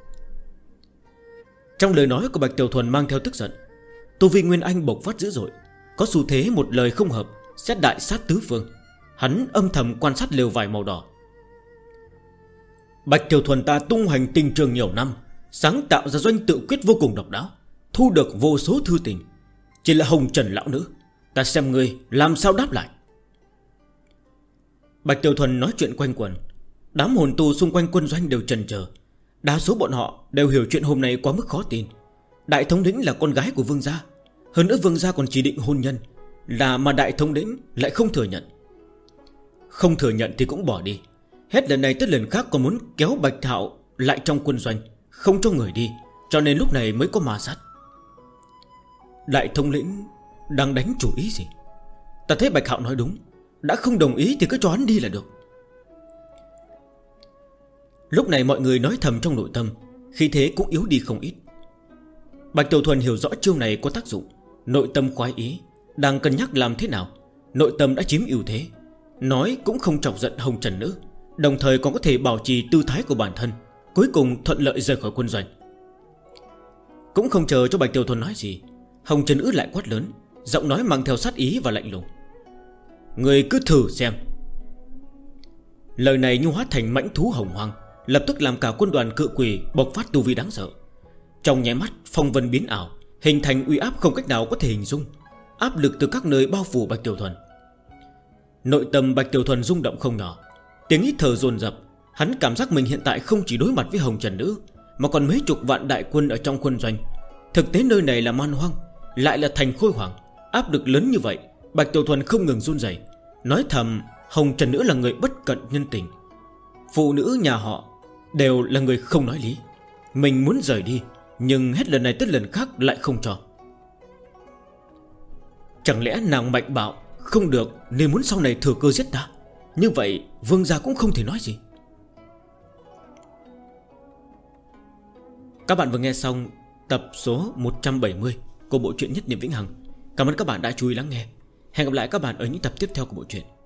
Trong lời nói của Bạch Tiểu Thuần mang theo tức giận. Tu vi Nguyên Anh bộc phát dữ dội, có xu thế một lời không hợp sẽ đại sát tứ phương. Hắn âm thầm quan sát lều vải màu đỏ. Bạch Tiểu Thuần ta tung hoành tình trường nhiều năm, sáng tạo ra doanh tự quyết vô cùng độc đáo, thu được vô số thư tình. Chỉ là hồng trần lão nữ, ta xem ngươi làm sao đáp lại. Bạch Tiểu Thuần nói chuyện quanh quẩn. Đám hồn tu xung quanh quân doanh đều chần chờ. Đa số bọn họ đều hiểu chuyện hôm nay quá mức khó tin. Đại thống lĩnh là con gái của vương gia, hơn nữa vương gia còn chỉ định hôn nhân, mà đại thống lĩnh lại không thừa nhận. Không thừa nhận thì cũng bỏ đi, hết lần này tới lần khác còn muốn kéo Bạch Hạo lại trong quân doanh, không cho người đi, cho nên lúc này mới có ma sát. Đại thống lĩnh đang đánh chủ ý gì? Ta thấy Bạch Hạo nói đúng, đã không đồng ý thì cứ cho hắn đi là được. Lúc này mọi người nói thầm trong nội tâm, khí thế cũng yếu đi không ít. Bạch Tiểu Thuần hiểu rõ chiêu này có tác dụng, nội tâm khoái ý, đang cân nhắc làm thế nào. Nội tâm đã chiếm ưu thế, nói cũng không chọc giận hồng trần nữ, đồng thời còn có thể bảo trì tư thái của bản thân, cuối cùng thuận lợi rời khỏi quân doanh. Cũng không chờ cho Bạch Tiểu Thuần nói gì, hồng trần nữ lại quát lớn, giọng nói mang theo sát ý và lạnh lùng: người cứ thử xem. Lời này như hóa thành mãnh thú hồng hoang, lập tức làm cả quân đoàn Cự Quỷ bộc phát tu vi đáng sợ. Trong nháy mắt phong vân biến ảo, hình thành uy áp không cách nào có thể hình dung. Áp lực từ các nơi bao phủ Bạch Tiểu Thuần. Nội tâm Bạch Tiểu Thuần rung động không nhỏ, tiếng hít thở dồn dập. Hắn cảm giác mình hiện tại không chỉ đối mặt với hồng trần nữ, mà còn mấy chục vạn đại quân ở trong quân doanh. Thực tế nơi này là man hoang, lại là thành Khôi Hoàng. Áp lực lớn như vậy, Bạch Tiểu Thuần không ngừng run rẩy, nói thầm hồng trần nữ là người bất cận nhân tình. Phụ nữ nhà họ đều là người không nói lý. Mình muốn rời đi, nhưng hết lần này tới lần khác lại không cho. Chẳng lẽ nàng mạnh bạo không được nên muốn sau này thừa cơ giết ta? Như vậy vương gia cũng không thể nói gì. Các bạn vừa nghe xong tập số 170 của bộ truyện Nhất Niệm Vĩnh Hằng. Cảm ơn các bạn đã chú ý lắng nghe. Hẹn gặp lại các bạn ở những tập tiếp theo của bộ truyện.